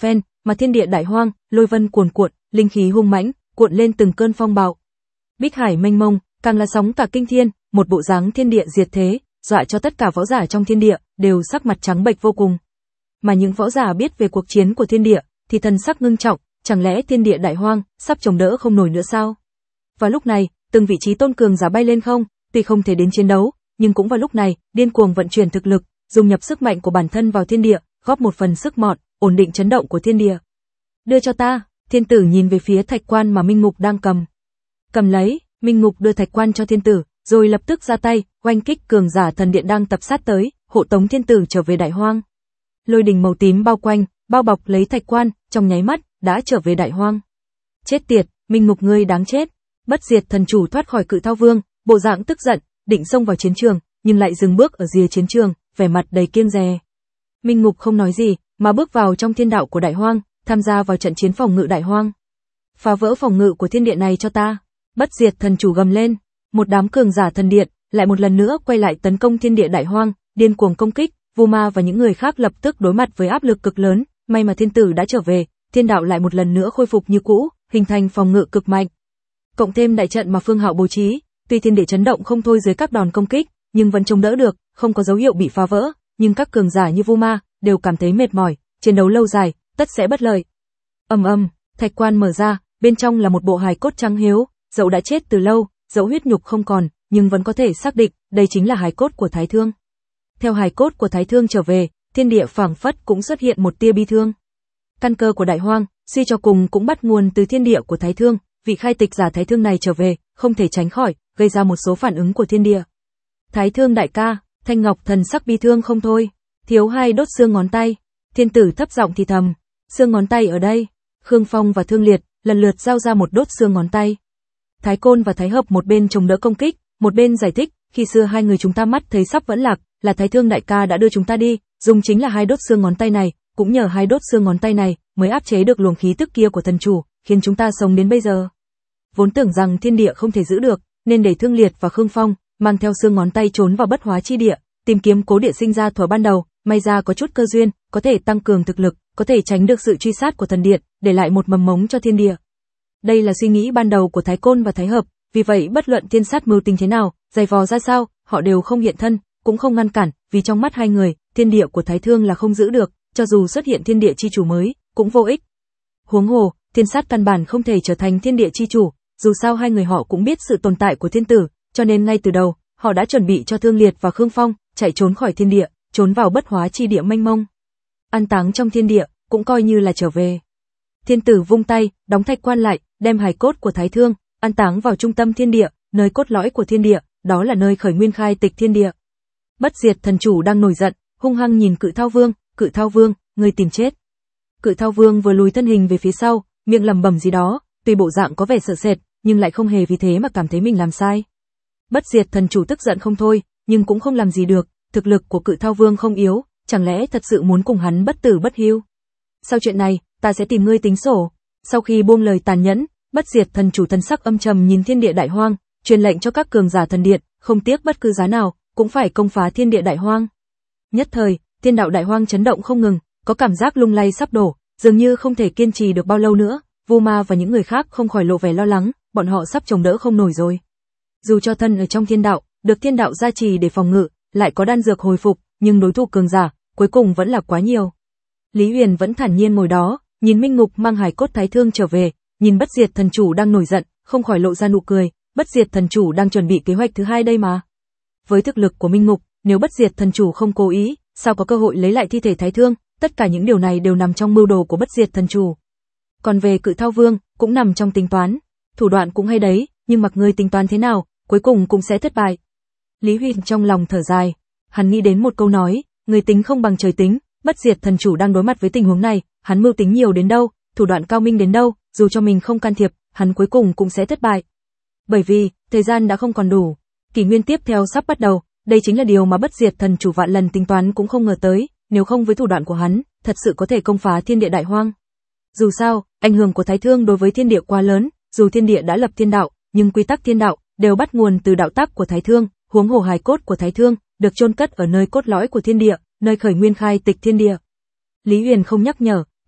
mà thiên địa đại hoang, lôi vân cuồn cuộn, linh khí hung mãnh, cuộn lên từng cơn phong bạo. Bích hải mênh mông, càng là sóng cả kinh thiên, một bộ dáng thiên địa diệt thế, dọa cho tất cả võ giả trong thiên địa đều sắc mặt trắng bệch vô cùng. Mà những võ giả biết về cuộc chiến của thiên địa thì thần sắc ngưng trọng, chẳng lẽ thiên địa đại hoang sắp chống đỡ không nổi nữa sao? Vào lúc này, từng vị trí tôn cường giả bay lên không, tuy không thể đến chiến đấu, nhưng cũng vào lúc này, điên cuồng vận chuyển thực lực, dùng nhập sức mạnh của bản thân vào thiên địa, góp một phần sức mọn, ổn định chấn động của thiên địa. Đưa cho ta, thiên tử nhìn về phía thạch quan mà Minh Ngục đang cầm. Cầm lấy, Minh Ngục đưa thạch quan cho thiên tử, rồi lập tức ra tay, oanh kích cường giả thần điện đang tập sát tới, hộ tống thiên tử trở về đại hoang. Lôi đình màu tím bao quanh, bao bọc lấy thạch quan, trong nháy mắt đã trở về đại hoang. Chết tiệt, Minh Ngục ngươi đáng chết. Bất diệt thần chủ thoát khỏi Cự Thao Vương, bộ dạng tức giận, định xông vào chiến trường, nhưng lại dừng bước ở rìa chiến trường, vẻ mặt đầy kiêng dè. Minh Ngục không nói gì, mà bước vào trong thiên đạo của đại hoang, tham gia vào trận chiến phòng ngự đại hoang. Phá vỡ phòng ngự của thiên địa này cho ta. Bất diệt thần chủ gầm lên, một đám cường giả thần điện lại một lần nữa quay lại tấn công thiên địa đại hoang, điên cuồng công kích. Vu Ma và những người khác lập tức đối mặt với áp lực cực lớn, may mà thiên tử đã trở về, thiên đạo lại một lần nữa khôi phục như cũ, hình thành phòng ngự cực mạnh. Cộng thêm đại trận mà Phương Hạo bố trí, tuy thiên địa chấn động không thôi dưới các đòn công kích, nhưng vẫn chống đỡ được, không có dấu hiệu bị phá vỡ, nhưng các cường giả như Vu Ma đều cảm thấy mệt mỏi, chiến đấu lâu dài, tất sẽ bất lợi. Ầm ầm, thạch quan mở ra, bên trong là một bộ hài cốt trắng hiếu, dẫu đã chết từ lâu, dẫu huyết nhục không còn, nhưng vẫn có thể xác định, đây chính là hài cốt của Thái Thương. Theo hài cốt của Thái Thương trở về, thiên địa phảng phất cũng xuất hiện một tia bi thương. Căn cơ của đại hoang, suy cho cùng cũng bắt nguồn từ thiên địa của Thái Thương, vị khai tịch giả Thái Thương này trở về, không thể tránh khỏi, gây ra một số phản ứng của thiên địa. Thái Thương đại ca, Thanh Ngọc thần sắc bi thương không thôi, thiếu hai đốt xương ngón tay, thiên tử thấp giọng thì thầm, xương ngón tay ở đây, Khương Phong và Thương Liệt lần lượt giao ra một đốt xương ngón tay. Thái Côn và Thái Hợp một bên chống đỡ công kích, một bên giải thích, khi xưa hai người chúng ta mắt thấy sắp vẫn lạc, là Thái Thương đại ca đã đưa chúng ta đi, dùng chính là hai đốt xương ngón tay này, cũng nhờ hai đốt xương ngón tay này mới áp chế được luồng khí tức kia của thần chủ, khiến chúng ta sống đến bây giờ. Vốn tưởng rằng thiên địa không thể giữ được, nên để Thương Liệt và Khương Phong mang theo xương ngón tay trốn vào bất hóa chi địa, tìm kiếm cố địa sinh ra thuở ban đầu, may ra có chút cơ duyên, có thể tăng cường thực lực, có thể tránh được sự truy sát của thần điện, để lại một mầm mống cho thiên địa. Đây là suy nghĩ ban đầu của Thái Côn và Thái Hợp, vì vậy bất luận tiên sát mưu tính thế nào, dày vò ra sao, họ đều không hiện thân, cũng không ngăn cản, vì trong mắt hai người, thiên địa của Thái Thương là không giữ được, cho dù xuất hiện thiên địa chi chủ mới, cũng vô ích. Huống hồ, tiên sát căn bản không thể trở thành thiên địa chi chủ, dù sao hai người họ cũng biết sự tồn tại của thiên tử, cho nên ngay từ đầu, họ đã chuẩn bị cho Thương Liệt và Khương Phong chạy trốn khỏi thiên địa, trốn vào bất hóa chi địa mênh mông. An táng trong thiên địa, cũng coi như là trở về. Thiên tử vung tay, đóng thạch quan lại, đem hài cốt của Thái Thương an táng vào trung tâm thiên địa, nơi cốt lõi của thiên địa, đó là nơi khởi nguyên khai tịch thiên địa. Bất diệt thần chủ đang nổi giận, hung hăng nhìn Cự Thao Vương, Cự Thao Vương, ngươi tìm chết. Cự Thao Vương vừa lùi thân hình về phía sau, miệng lẩm bẩm gì đó, tuy bộ dạng có vẻ sợ sệt, nhưng lại không hề vì thế mà cảm thấy mình làm sai. Bất diệt thần chủ tức giận không thôi, nhưng cũng không làm gì được, thực lực của Cự Thao Vương không yếu, chẳng lẽ thật sự muốn cùng hắn bất tử bất hiu? Sau chuyện này, ta sẽ tìm ngươi tính sổ. Sau khi buông lời tàn nhẫn, Bất diệt thần chủ thần sắc âm trầm nhìn thiên địa đại hoang, truyền lệnh cho các cường giả thần điện, không tiếc bất cứ giá nào, cũng phải công phá thiên địa đại hoang. Nhất thời, thiên đạo đại hoang chấn động không ngừng, có cảm giác lung lay sắp đổ, dường như không thể kiên trì được bao lâu nữa. Vu Ma và những người khác không khỏi lộ vẻ lo lắng, bọn họ sắp chống đỡ không nổi rồi. Dù cho thân ở trong thiên đạo, được thiên đạo gia trì để phòng ngự, lại có đan dược hồi phục, nhưng đối thủ cường giả, cuối cùng vẫn là quá nhiều. Lý Huyền vẫn thản nhiên ngồi đó, nhìn Minh Ngục mang hài cốt Thái Thương trở về, nhìn Bất diệt thần chủ đang nổi giận, không khỏi lộ ra nụ cười. Bất diệt thần chủ đang chuẩn bị kế hoạch thứ hai đây mà. Với thực lực của Minh Ngục, nếu Bất diệt thần chủ không cố ý, sao có cơ hội lấy lại thi thể Thái Thương? Tất cả những điều này đều nằm trong mưu đồ của Bất diệt thần chủ. Còn về Cự Thao Vương, cũng nằm trong tính toán. Thủ đoạn cũng hay đấy, nhưng mặc ngươi tính toán thế nào, cuối cùng cũng sẽ thất bại. Lý Huyền trong lòng thở dài, hắn nghĩ đến một câu nói, người tính không bằng trời tính. Bất diệt thần chủ đang đối mặt với tình huống này, hắn mưu tính nhiều đến đâu, thủ đoạn cao minh đến đâu, dù cho mình không can thiệp, hắn cuối cùng cũng sẽ thất bại. Bởi vì, thời gian đã không còn đủ, kỷ nguyên tiếp theo sắp bắt đầu, đây chính là điều mà Bất diệt thần chủ vạn lần tính toán cũng không ngờ tới, nếu không với thủ đoạn của hắn, thật sự có thể công phá thiên địa đại hoang. Dù sao, ảnh hưởng của Thái Thương đối với thiên địa quá lớn, dù thiên địa đã lập thiên đạo, nhưng quy tắc thiên đạo đều bắt nguồn từ đạo tắc của Thái Thương, huống hồ hài cốt của Thái Thương được chôn cất ở nơi cốt lõi của thiên địa, nơi khởi nguyên khai tịch thiên địa. Lý Huyền không nhắc nhở,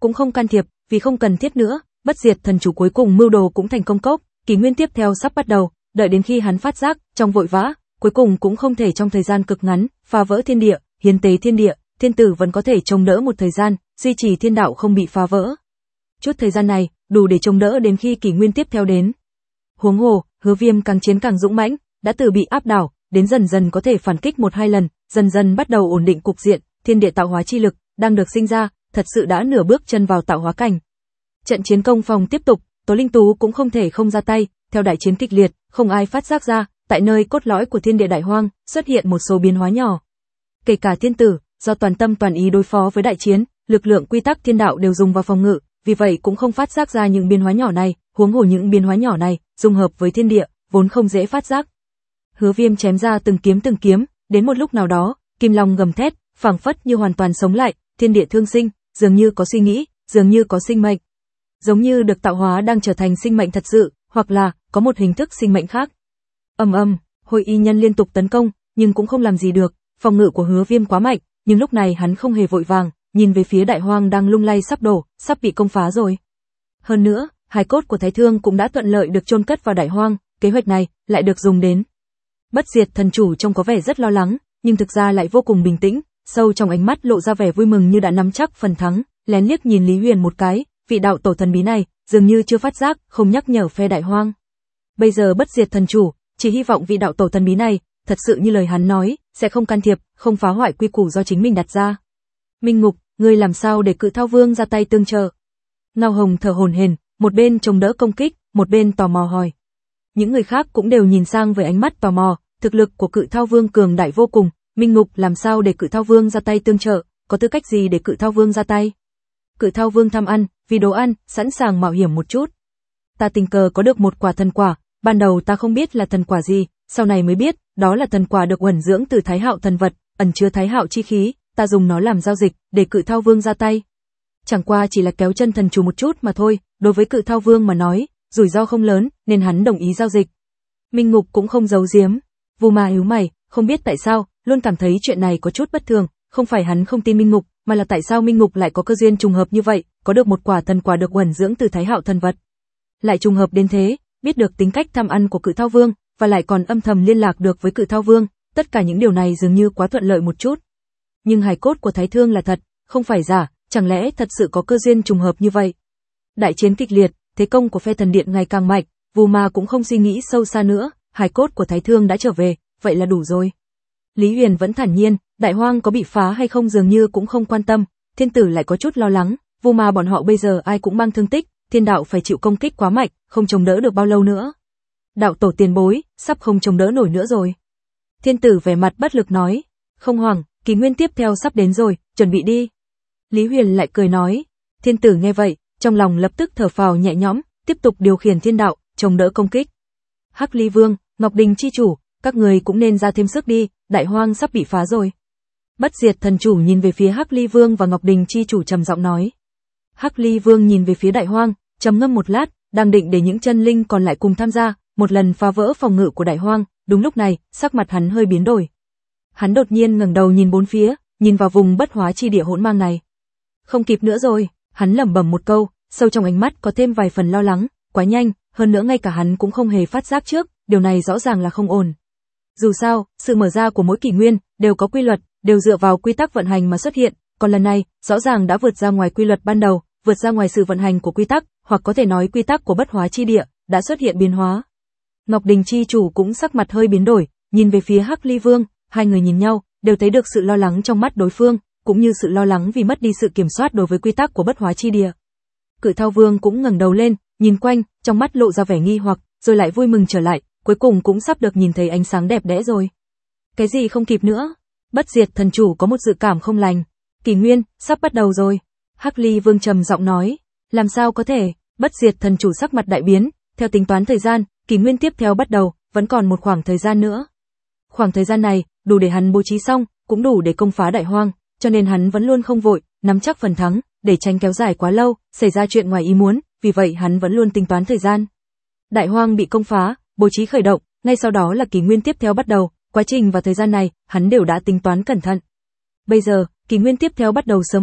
cũng không can thiệp, vì không cần thiết nữa. Bất diệt thần chủ cuối cùng mưu đồ cũng thành công cốc, kỷ nguyên tiếp theo sắp bắt đầu, đợi đến khi hắn phát giác, trong vội vã, cuối cùng cũng không thể trong thời gian cực ngắn phá vỡ thiên địa, hiến tế thiên địa, thiên tử vẫn có thể chống đỡ một thời gian, duy trì thiên đạo không bị phá vỡ. Chút thời gian này, đủ để chống đỡ đến khi kỷ nguyên tiếp theo đến. Huống hồ, Hứa Viêm càng chiến càng dũng mãnh, đã từ bị áp đảo, đến dần dần có thể phản kích một hai lần, dần dần bắt đầu ổn định cục diện, thiên địa tạo hóa chi lực đang được sinh ra, thật sự đã nửa bước chân vào tạo hóa cảnh. Trận chiến công phòng tiếp tục, Tố Linh Tú cũng không thể không ra tay, theo đại chiến kịch liệt, không ai phát giác ra, tại nơi cốt lõi của thiên địa đại hoang, xuất hiện một số biến hóa nhỏ. Kể cả thiên tử, do toàn tâm toàn ý đối phó với đại chiến, lực lượng quy tắc thiên đạo đều dùng vào phòng ngự, vì vậy cũng không phát giác ra những biến hóa nhỏ này, huống hồ những biến hóa nhỏ này, dung hợp với thiên địa, vốn không dễ phát giác. Hứa Viêm chém ra từng kiếm từng kiếm, đến một lúc nào đó, kim long gầm thét, phảng phất như hoàn toàn sống lại, thiên địa thương sinh, dường như có suy nghĩ, dường như có sinh mệnh. Giống như được tạo hóa đang trở thành sinh mệnh thật sự, hoặc là có một hình thức sinh mệnh khác. Ầm ầm, Hồi Y Nhân liên tục tấn công, nhưng cũng không làm gì được, phòng ngự của Hứa Viêm quá mạnh, nhưng lúc này hắn không hề vội vàng, nhìn về phía đại hoang đang lung lay sắp đổ, sắp bị công phá rồi. Hơn nữa, hài cốt của Thái Thương cũng đã thuận lợi được chôn cất vào đại hoang, kế hoạch này lại được dùng đến. Bất diệt thần chủ trông có vẻ rất lo lắng, nhưng thực ra lại vô cùng bình tĩnh, sâu trong ánh mắt lộ ra vẻ vui mừng như đã nắm chắc phần thắng, lén liếc nhìn Lý Huyền một cái, vị đạo tổ thần bí này dường như chưa phát giác, không nhắc nhở phe đại hoang. Bây giờ bất diệt thần chủ chỉ hy vọng vị đạo tổ thần bí này thật sự như lời hắn nói, sẽ không can thiệp, không phá hoại quy củ do chính mình đặt ra. Minh Ngục, ngươi làm sao để Cự Thao Vương ra tay tương trợ? Ngao Hồng thở hổn hển, một bên chống đỡ công kích, một bên tò mò hỏi. Những người khác cũng đều nhìn sang với ánh mắt tò mò, thực lực của Cự Thao Vương cường đại vô cùng, Minh Ngục làm sao để Cự Thao Vương ra tay tương trợ, có tư cách gì để Cự Thao Vương ra tay? Cự Thao Vương tham ăn, vì đồ ăn, sẵn sàng mạo hiểm một chút. Ta tình cờ có được một quả thần quả, ban đầu ta không biết là thần quả gì, sau này mới biết, đó là thần quả được ẩn dưỡng từ Thái Hạo thần vật, ẩn chứa Thái Hạo chi khí, ta dùng nó làm giao dịch, để Cự Thao Vương ra tay. Chẳng qua chỉ là kéo chân thần chủ một chút mà thôi, đối với Cự Thao Vương mà nói, rủi ro không lớn, nên hắn đồng ý giao dịch. Minh Ngục cũng không giấu giếm, Vu Ma nhíu mày, không biết tại sao, luôn cảm thấy chuyện này có chút bất thường, không phải hắn không tin Minh Ngục, mà là tại sao Minh Ngục lại có cơ duyên trùng hợp như vậy, có được một quả thần quả được ẩn dưỡng từ Thái Hạo thần vật. Lại trùng hợp đến thế, biết được tính cách tham ăn của Cự Thao Vương, và lại còn âm thầm liên lạc được với Cự Thao Vương, tất cả những điều này dường như quá thuận lợi một chút. Nhưng hài cốt của Thái Thương là thật, không phải giả, chẳng lẽ thật sự có cơ duyên trùng hợp như vậy? Đại chiến kịch liệt, thế công của phe thần điện ngày càng mạnh, Vu Ma cũng không suy nghĩ sâu xa nữa, hài cốt của Thái Thương đã trở về, vậy là đủ rồi. Lý Huyền vẫn thản nhiên, đại hoang có bị phá hay không dường như cũng không quan tâm, thiên tử lại có chút lo lắng, Vu Ma bọn họ bây giờ ai cũng mang thương tích, thiên đạo phải chịu công kích quá mạnh, không chống đỡ được bao lâu nữa. Đạo tổ tiền bối, sắp không chống đỡ nổi nữa rồi. Thiên tử vẻ mặt bất lực nói, không hoảng, kỷ nguyên tiếp theo sắp đến rồi, chuẩn bị đi. Lý Huyền lại cười nói, thiên tử nghe vậy, trong lòng lập tức thở phào nhẹ nhõm, tiếp tục điều khiển thiên đạo, chống đỡ công kích. Hắc Ly Vương, Ngọc Đình chi chủ, các người cũng nên ra thêm sức đi, đại hoang sắp bị phá rồi. Bất diệt thần chủ nhìn về phía Hắc Ly Vương và Ngọc Đình chi chủ trầm giọng nói. Hắc Ly Vương nhìn về phía đại hoang, trầm ngâm một lát, đang định để những chân linh còn lại cùng tham gia, một lần phá vỡ phòng ngự của đại hoang, đúng lúc này, sắc mặt hắn hơi biến đổi. Hắn đột nhiên ngẩng đầu nhìn bốn phía, nhìn vào vùng bất hóa chi địa hỗn mang này. Không kịp nữa rồi, hắn lẩm bẩm một câu, sâu trong ánh mắt có thêm vài phần lo lắng, quá nhanh, hơn nữa ngay cả hắn cũng không hề phát giác trước, điều này rõ ràng là không ổn. Dù sao, sự mở ra của mỗi kỷ nguyên đều có quy luật, đều dựa vào quy tắc vận hành mà xuất hiện, còn lần này, rõ ràng đã vượt ra ngoài quy luật ban đầu, vượt ra ngoài sự vận hành của quy tắc, hoặc có thể nói quy tắc của bất hóa chi địa đã xuất hiện biến hóa. Ngọc Đình chi chủ cũng sắc mặt hơi biến đổi, nhìn về phía Hắc Ly Vương, hai người nhìn nhau, đều thấy được sự lo lắng trong mắt đối phương, cũng như sự lo lắng vì mất đi sự kiểm soát đối với quy tắc của bất hóa chi địa. Cự Thao Vương cũng ngẩng đầu lên, nhìn quanh, trong mắt lộ ra vẻ nghi hoặc, rồi lại vui mừng trở lại, cuối cùng cũng sắp được nhìn thấy ánh sáng đẹp đẽ rồi. Cái gì không kịp nữa? Bất diệt thần chủ có một dự cảm không lành. Kỷ nguyên, sắp bắt đầu rồi. Hắc Ly Vương trầm giọng nói. Làm sao có thể? Bất diệt thần chủ sắc mặt đại biến, theo tính toán thời gian, kỷ nguyên tiếp theo bắt đầu, vẫn còn một khoảng thời gian nữa. Khoảng thời gian này, đủ để hắn bố trí xong, cũng đủ để công phá đại hoang, cho nên hắn vẫn luôn không vội, nắm chắc phần thắng, để tránh kéo dài quá lâu, xảy ra chuyện ngoài ý muốn, vì vậy hắn vẫn luôn tính toán thời gian. Đại hoang bị công phá, bố trí khởi động, ngay sau đó là kỷ nguyên tiếp theo bắt đầu, quá trình và thời gian này, hắn đều đã tính toán cẩn thận. Bây giờ, kỷ nguyên tiếp theo bắt đầu sớm hơn,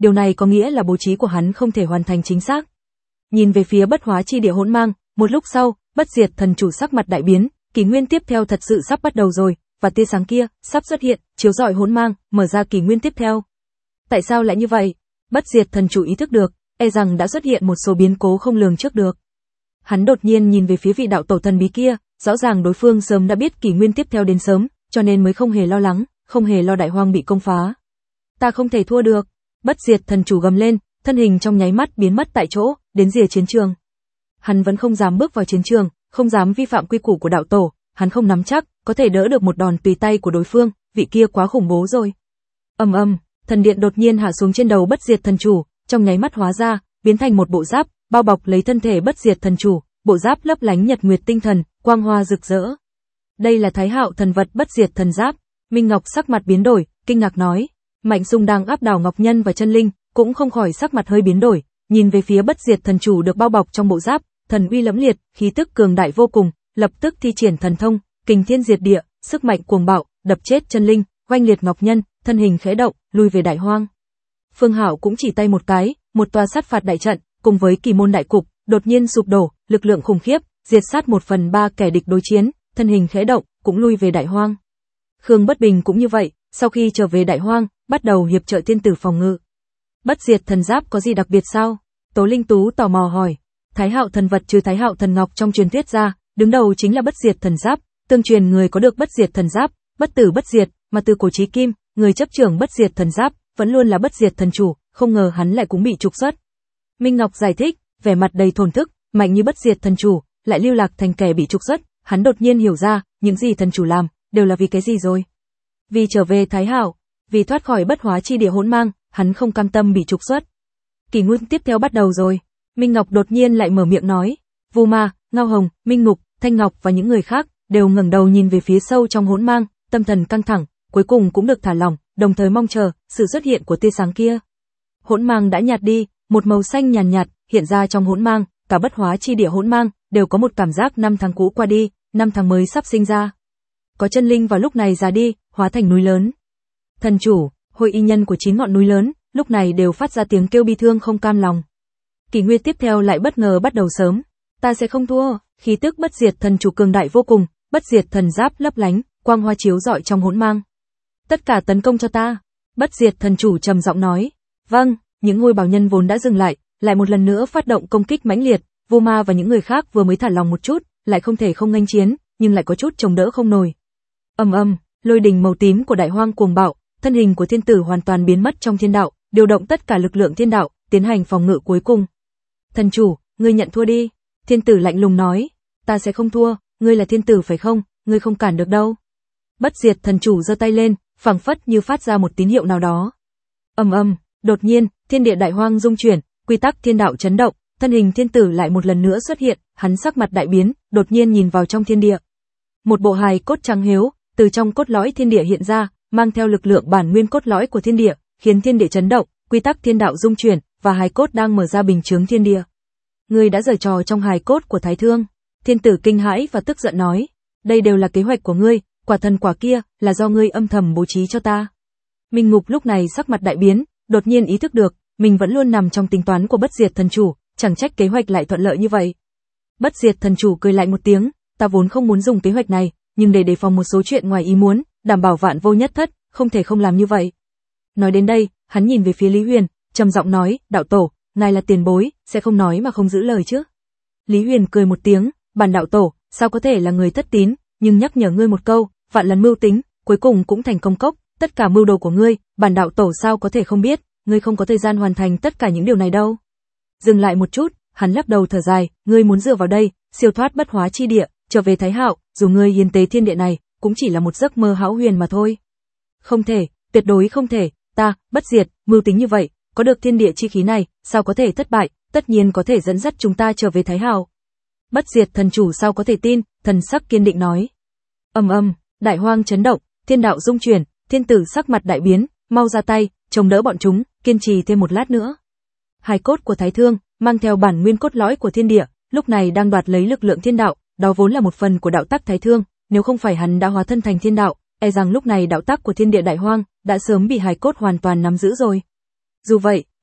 điều này có nghĩa là bố trí của hắn không thể hoàn thành chính xác. Nhìn về phía bất hóa chi địa hỗn mang, một lúc sau, bất diệt thần chủ sắc mặt đại biến, kỷ nguyên tiếp theo thật sự sắp bắt đầu rồi, và tia sáng kia sắp xuất hiện, chiếu rọi hỗn mang, mở ra kỷ nguyên tiếp theo. Tại sao lại như vậy? Bất diệt thần chủ ý thức được, e rằng đã xuất hiện một số biến cố không lường trước được. Hắn đột nhiên nhìn về phía vị đạo tổ thần bí kia, rõ ràng đối phương sớm đã biết kỷ nguyên tiếp theo đến sớm, cho nên mới không hề lo lắng, không hề lo đại hoang bị công phá. Ta không thể thua được. Bất diệt thần chủ gầm lên, thân hình trong nháy mắt biến mất tại chỗ, đến rìa chiến trường. Hắn vẫn không dám bước vào chiến trường, không dám vi phạm quy củ của đạo tổ, hắn không nắm chắc có thể đỡ được một đòn tùy tay của đối phương, vị kia quá khủng bố rồi. Ầm ầm, thần điện đột nhiên hạ xuống trên đầu bất diệt thần chủ, trong nháy mắt hóa ra, biến thành một bộ giáp, bao bọc lấy thân thể bất diệt thần chủ, bộ giáp lấp lánh nhật nguyệt tinh thần, quang hoa rực rỡ. Đây là Thái Hạo thần vật bất diệt thần giáp. Minh Ngọc sắc mặt biến đổi, kinh ngạc nói. Mạnh Sung đang áp đảo Ngọc Nhân và Chân Linh, cũng không khỏi sắc mặt hơi biến đổi, nhìn về phía bất diệt thần chủ được bao bọc trong bộ giáp, thần uy lẫm liệt, khí tức cường đại vô cùng, lập tức thi triển thần thông, kình thiên diệt địa, sức mạnh cuồng bạo, đập chết Chân Linh, oanh liệt Ngọc Nhân, thân hình khẽ động, lui về đại hoang. Phương Hạo cũng chỉ tay một cái, một tòa sát phạt đại trận, cùng với kỳ môn đại cục, đột nhiên sụp đổ, lực lượng khủng khiếp, diệt sát một phần ba kẻ địch đối chiến, thân hình khẽ động, cũng lui về đại hoang. Khương Bất Bình cũng như vậy, sau khi trở về đại hoang, bắt đầu hiệp trợ thiên tử phòng ngự. Bất diệt thần giáp có gì đặc biệt sao? Tố Linh Tú tò mò hỏi. Thái Hạo thần vật trừ Thái Hạo thần ngọc trong truyền thuyết ra, đứng đầu chính là bất diệt thần giáp, tương truyền người có được bất diệt thần giáp, bất tử bất diệt, mà từ cổ chí kim, người chấp trưởng bất diệt thần giáp vẫn luôn là bất diệt thần chủ, không ngờ hắn lại cũng bị trục xuất. Minh Ngọc giải thích, vẻ mặt đầy thổn thức, mạnh như bất diệt thần chủ, lại lưu lạc thành kẻ bị trục xuất, hắn đột nhiên hiểu ra, những gì thần chủ làm, đều là vì cái gì rồi. Vì trở về Thái Hạo, vì thoát khỏi bất hóa chi địa hỗn mang, hắn không cam tâm bị trục xuất. Kỷ nguyên tiếp theo bắt đầu rồi. Minh Ngọc đột nhiên lại mở miệng nói. Vu Ma, Ngao Hồng, Minh Ngục, Thanh Ngọc và những người khác đều ngẩng đầu nhìn về phía sâu trong hỗn mang, tâm thần căng thẳng, cuối cùng cũng được thả lỏng, đồng thời mong chờ sự xuất hiện của tia sáng kia. Hỗn mang đã nhạt đi, một màu xanh nhàn nhạt, nhạt hiện ra trong hỗn mang, cả bất hóa chi địa hỗn mang đều có một cảm giác năm tháng cũ qua đi, năm tháng mới sắp sinh ra. Có Chân Linh vào lúc này già đi, hóa thành núi lớn. Thần chủ, hội y nhân của chín ngọn núi lớn, lúc này đều phát ra tiếng kêu bi thương không cam lòng. Kỷ nguyên tiếp theo lại bất ngờ bắt đầu sớm. Ta sẽ không thua. Khí tức bất diệt thần chủ cường đại vô cùng, bất diệt thần giáp lấp lánh, quang hoa chiếu rọi trong hỗn mang. Tất cả tấn công cho ta. Bất diệt thần chủ trầm giọng nói. Vâng. Những ngôi bảo nhân vốn đã dừng lại, lại một lần nữa phát động công kích mãnh liệt. Vô Ma và những người khác vừa mới thả lòng một chút, lại không thể không nghênh chiến, nhưng lại có chút chống đỡ không nổi. Ầm ầm, lôi đình màu tím của đại hoang cuồng bạo, thân hình của thiên tử hoàn toàn biến mất trong thiên đạo, điều động tất cả lực lượng thiên đạo, tiến hành phòng ngự cuối cùng. Thần chủ, ngươi nhận thua đi. Thiên tử lạnh lùng nói. Ta sẽ không thua, ngươi là thiên tử phải không, ngươi không cản được đâu. Bất diệt thần chủ giơ tay lên, phảng phất như phát ra một tín hiệu nào đó. Ầm ầm, đột nhiên, thiên địa đại hoang rung chuyển, quy tắc thiên đạo chấn động, thân hình thiên tử lại một lần nữa xuất hiện, hắn sắc mặt đại biến, đột nhiên nhìn vào trong thiên địa. Một bộ hài cốt trắng hiếu, từ trong cốt lõi thiên địa hiện ra, mang theo lực lượng bản nguyên cốt lõi của thiên địa, khiến thiên địa chấn động, quy tắc thiên đạo rung chuyển, và hài cốt đang mở ra bình chướng thiên địa. Ngươi đã giở trò trong hài cốt của Thái Thương. Thiên tử kinh hãi và tức giận nói, đây đều là kế hoạch của ngươi, quả thần quả kia là do ngươi âm thầm bố trí cho ta. Minh Ngục lúc này sắc mặt đại biến, đột nhiên ý thức được, mình vẫn luôn nằm trong tính toán của bất diệt thần chủ, chẳng trách kế hoạch lại thuận lợi như vậy. Bất diệt thần chủ cười lạnh một tiếng, ta vốn không muốn dùng kế hoạch này, nhưng để đề phòng một số chuyện ngoài ý muốn, đảm bảo vạn vô nhất thất, không thể không làm như vậy. Nói đến đây, hắn nhìn về phía Lý Huyền, trầm giọng nói, đạo tổ, ngài là tiền bối, sẽ không nói mà không giữ lời chứ. Lý Huyền cười một tiếng, bản đạo tổ, sao có thể là người thất tín, nhưng nhắc nhở ngươi một câu, vạn lần mưu tính, cuối cùng cũng thành công cốc, tất cả mưu đồ của ngươi, bản đạo tổ sao có thể không biết, ngươi không có thời gian hoàn thành tất cả những điều này đâu. Dừng lại một chút, hắn lắc đầu thở dài, ngươi muốn dựa vào đây, siêu thoát bất hóa chi địa, trở về Thái Hạo, dù ngươi hiến tế thiên địa này, cũng chỉ là một giấc mơ hão huyền mà thôi. Không thể, tuyệt đối không thể, ta, bất diệt, mưu tính như vậy, có được thiên địa chi khí này, sao có thể thất bại, tất nhiên có thể dẫn dắt chúng ta trở về Thái Hạo. Bất diệt thần chủ sao có thể tin, thần sắc kiên định nói. Ầm ầm, đại hoang chấn động, thiên đạo rung chuyển, thiên tử sắc mặt đại biến, mau ra tay, chống đỡ bọn chúng, kiên trì thêm một lát nữa. Hài cốt của Thái Thương, mang theo bản nguyên cốt lõi của thiên địa, lúc này đang đoạt lấy lực lượng thiên đạo, đó vốn là một phần của đạo tắc Thái Thương, nếu không phải hắn đã hóa thân thành thiên đạo, e rằng lúc này đạo tắc của thiên địa đại hoang đã sớm bị hài cốt hoàn toàn nắm giữ rồi. Dù vậy,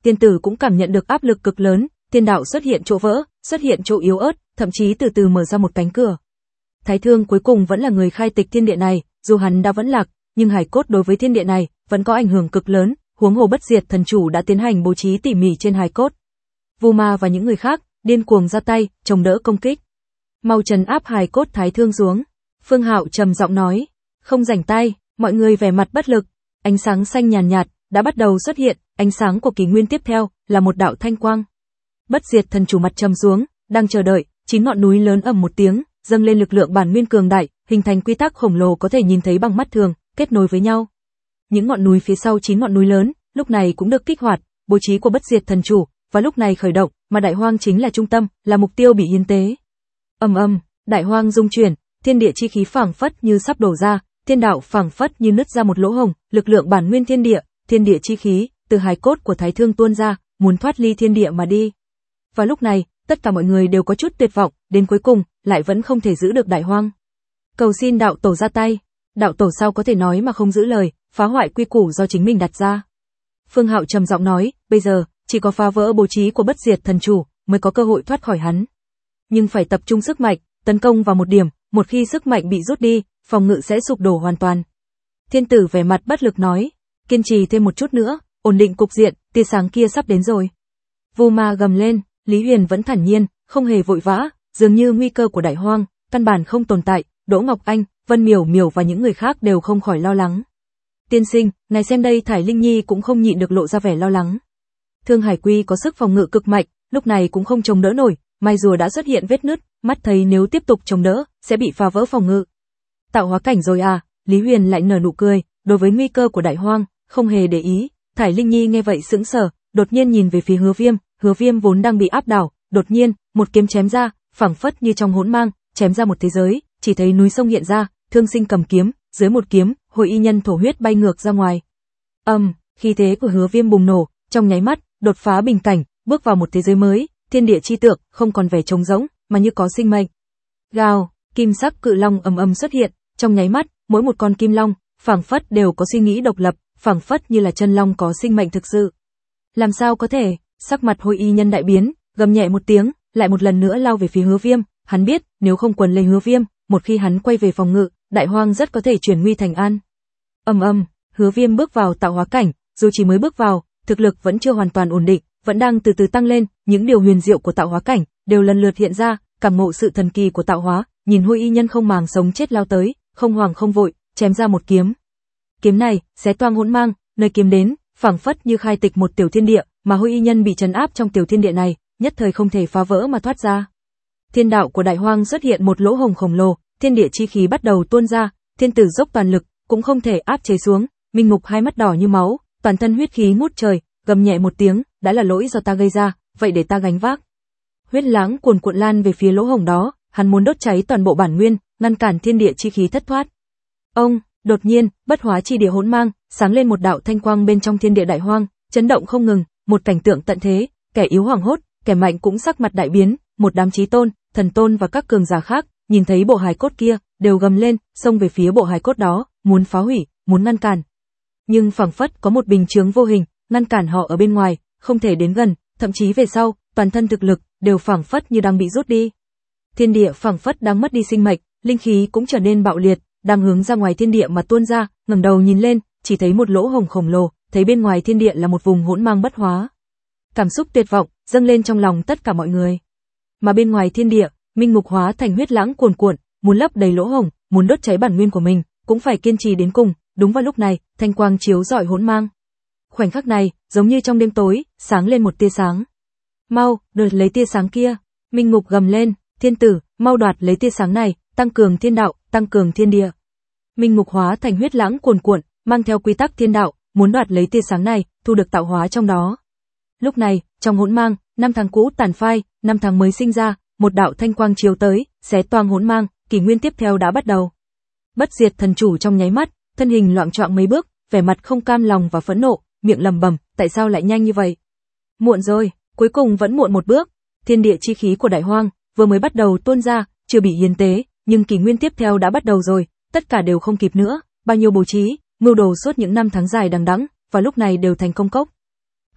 tiên tử cũng cảm nhận được áp lực cực lớn, thiên đạo xuất hiện chỗ vỡ, xuất hiện chỗ yếu ớt, thậm chí từ từ mở ra một cánh cửa. Thái Thương cuối cùng vẫn là người khai tịch thiên địa này, dù hắn đã vẫn lạc, nhưng hải cốt đối với thiên địa này vẫn có ảnh hưởng cực lớn, huống hồ Bất Diệt Thần Chủ đã tiến hành bố trí tỉ mỉ trên hải cốt. Vu Ma và những người khác điên cuồng ra tay, chống đỡ công kích. Mau trấn áp hải cốt Thái Thương xuống. Phương Hạo trầm giọng nói, không rảnh tay, mọi người vẻ mặt bất lực. Ánh sáng xanh nhàn nhạt, nhạt đã bắt đầu xuất hiện, ánh sáng của kỷ nguyên tiếp theo là một đạo thanh quang. Bất Diệt Thần Chủ mặt trầm xuống, đang chờ đợi, chín ngọn núi lớn ầm một tiếng, dâng lên lực lượng bản nguyên cường đại, hình thành quy tắc khổng lồ có thể nhìn thấy bằng mắt thường, kết nối với nhau. Những ngọn núi phía sau chín ngọn núi lớn, lúc này cũng được kích hoạt, bố trí của Bất Diệt Thần Chủ, và lúc này khởi động, mà Đại Hoang chính là trung tâm, là mục tiêu bị hiến tế. Ầm ầm, Đại Hoang rung chuyển, thiên địa chi khí phảng phất như sắp đổ ra, thiên đạo phảng phất như nứt ra một lỗ hổng, lực lượng bản nguyên thiên địa, thiên địa chi khí từ hài cốt của Thái Thương tuôn ra, muốn thoát ly thiên địa mà đi. Và lúc này, tất cả mọi người đều có chút tuyệt vọng, đến cuối cùng lại vẫn không thể giữ được Đại Hoang. Cầu xin đạo tổ ra tay. Đạo tổ sao có thể nói mà không giữ lời, phá hoại quy củ do chính mình đặt ra. Phương Hạo trầm giọng nói, bây giờ chỉ có phá vỡ bố trí của Bất Diệt Thần Chủ mới có cơ hội thoát khỏi hắn. Nhưng phải tập trung sức mạnh, tấn công vào một điểm, một khi sức mạnh bị rút đi, phòng ngự sẽ sụp đổ hoàn toàn. Thiên tử vẻ mặt bất lực nói, kiên trì thêm một chút nữa, ổn định cục diện, tia sáng kia sắp đến rồi. Vu Ma gầm lên, Lý Huyền vẫn thản nhiên, không hề vội vã, dường như nguy cơ của Đại Hoang căn bản không tồn tại. Đỗ Ngọc Anh, Vân Miểu Miểu và những người khác đều không khỏi lo lắng. Tiên sinh, ngài xem đây, Thải Linh Nhi cũng không nhịn được lộ ra vẻ lo lắng. Thương Hải Quy có sức phòng ngự cực mạnh, lúc này cũng không chống đỡ nổi, mai rùa đã xuất hiện vết nứt, mắt thấy nếu tiếp tục chống đỡ, sẽ bị phá vỡ phòng ngự. Tạo hóa cảnh rồi à? Lý Huyền lại nở nụ cười, đối với nguy cơ của Đại Hoang, không hề để ý. Thải Linh Nhi nghe vậy sững sờ, đột nhiên nhìn về phía Hứa Viêm, Hứa Viêm vốn đang bị áp đảo, đột nhiên, một kiếm chém ra, phảng phất như trong hỗn mang, chém ra một thế giới, chỉ thấy núi sông hiện ra, Thương Sinh cầm kiếm, dưới một kiếm, Hồi Y Nhân thổ huyết bay ngược ra ngoài. Âm, um, khí thế của Hứa Viêm bùng nổ, trong nháy mắt, đột phá bình cảnh, bước vào một thế giới mới, thiên địa chi tượng, không còn vẻ trống rỗng, mà như có sinh mệnh. Gào, kim sắc cự long ầm ầm xuất hiện, trong nháy mắt, mỗi một con kim long, phảng phất đều có suy nghĩ độc lập, phảng phất như là chân long có sinh mệnh thực sự. Làm sao có thể? Sắc mặt Hồi Y Nhân đại biến, gầm nhẹ một tiếng, lại một lần nữa lao về phía Hứa Viêm, hắn biết, nếu không quấn lấy Hứa Viêm, một khi hắn quay về phòng ngự, Đại Hoang rất có thể chuyển nguy thành an. Ầm ầm, Hứa Viêm bước vào tạo hóa cảnh, dù chỉ mới bước vào, thực lực vẫn chưa hoàn toàn ổn định, vẫn đang từ từ tăng lên, những điều huyền diệu của tạo hóa cảnh đều lần lượt hiện ra, cảm ngộ sự thần kỳ của tạo hóa, nhìn Hồi Y Nhân không màng sống chết lao tới, không hoảng không vội, chém ra một kiếm. Kiếm này, xé toang hỗn mang, nơi kiếm đến, phảng phất như khai tịch một tiểu thiên địa, mà Hồi Y Nhân bị trấn áp trong tiểu thiên địa này, nhất thời không thể phá vỡ mà thoát ra. Thiên đạo của Đại Hoang xuất hiện một lỗ hổng khổng lồ, thiên địa chi khí bắt đầu tuôn ra, thiên tử dốc toàn lực, cũng không thể áp chế xuống, Minh Ngục hai mắt đỏ như máu, toàn thân huyết khí ngút trời, gầm nhẹ một tiếng, đã là lỗi do ta gây ra, vậy để ta gánh vác. Huyết lãng cuồn cuộn lan về phía lỗ hổng đó, hắn muốn đốt cháy toàn bộ bản nguyên, ngăn cản thiên địa chi khí thất thoát. Ông, đột nhiên, bất hóa chi địa hỗn mang, sáng lên một đạo thanh quang bên trong thiên địa Đại Hoang, chấn động không ngừng, một cảnh tượng tận thế, kẻ yếu hoảng hốt, kẻ mạnh cũng sắc mặt đại biến, một đám chí tôn, thần tôn và các cường giả khác, nhìn thấy bộ hài cốt kia, đều gầm lên, xông về phía bộ hài cốt đó, muốn phá hủy, muốn ngăn cản. Nhưng phảng phất có một bình chướng vô hình, ngăn cản họ ở bên ngoài, không thể đến gần, thậm chí về sau, toàn thân thực lực đều phảng phất như đang bị rút đi. Thiên địa phảng phất đang mất đi sinh mệnh, linh khí cũng trở nên bạo liệt, đang hướng ra ngoài thiên địa mà tuôn ra, ngẩng đầu nhìn lên, chỉ thấy một lỗ hổng khổng lồ, thấy bên ngoài thiên địa là một vùng hỗn mang bất hóa. Cảm xúc tuyệt vọng dâng lên trong lòng tất cả mọi người. Mà bên ngoài thiên địa, Minh Ngục hóa thành huyết lãng cuồn cuộn, muốn lấp đầy lỗ hổng, muốn đốt cháy bản nguyên của mình, cũng phải kiên trì đến cùng. Đúng vào lúc này, thanh quang chiếu rọi hỗn mang. Khoảnh khắc này, giống như trong đêm tối, sáng lên một tia sáng. Mau, đoạt lấy tia sáng kia. Minh Ngục gầm lên, thiên tử, mau đoạt lấy tia sáng này, tăng cường thiên đạo, tăng cường thiên địa. Minh Ngục hóa thành huyết lãng cuồn cuộn, mang theo quy tắc thiên đạo, muốn đoạt lấy tia sáng này, thu được tạo hóa trong đó. Lúc này, trong hỗn mang, năm tháng cũ tàn phai, năm tháng mới sinh ra, một đạo thanh quang chiếu tới, xé toang hỗn mang, kỷ nguyên tiếp theo đã bắt đầu. Bất Diệt Thần Chủ trong nháy mắt, thân hình loạng choạng mấy bước, vẻ mặt không cam lòng và phẫn nộ, miệng lẩm bẩm, tại sao lại nhanh như vậy? Muộn rồi, cuối cùng vẫn muộn một bước. Thiên địa chi khí của Đại Hoang vừa mới bắt đầu tuôn ra, chưa bị hiến tế, nhưng kỷ nguyên tiếp theo đã bắt đầu rồi, tất cả đều không kịp nữa, bao nhiêu bố trí, mưu đồ suốt những năm tháng dài đằng đẵng, và lúc này đều thành công cốc.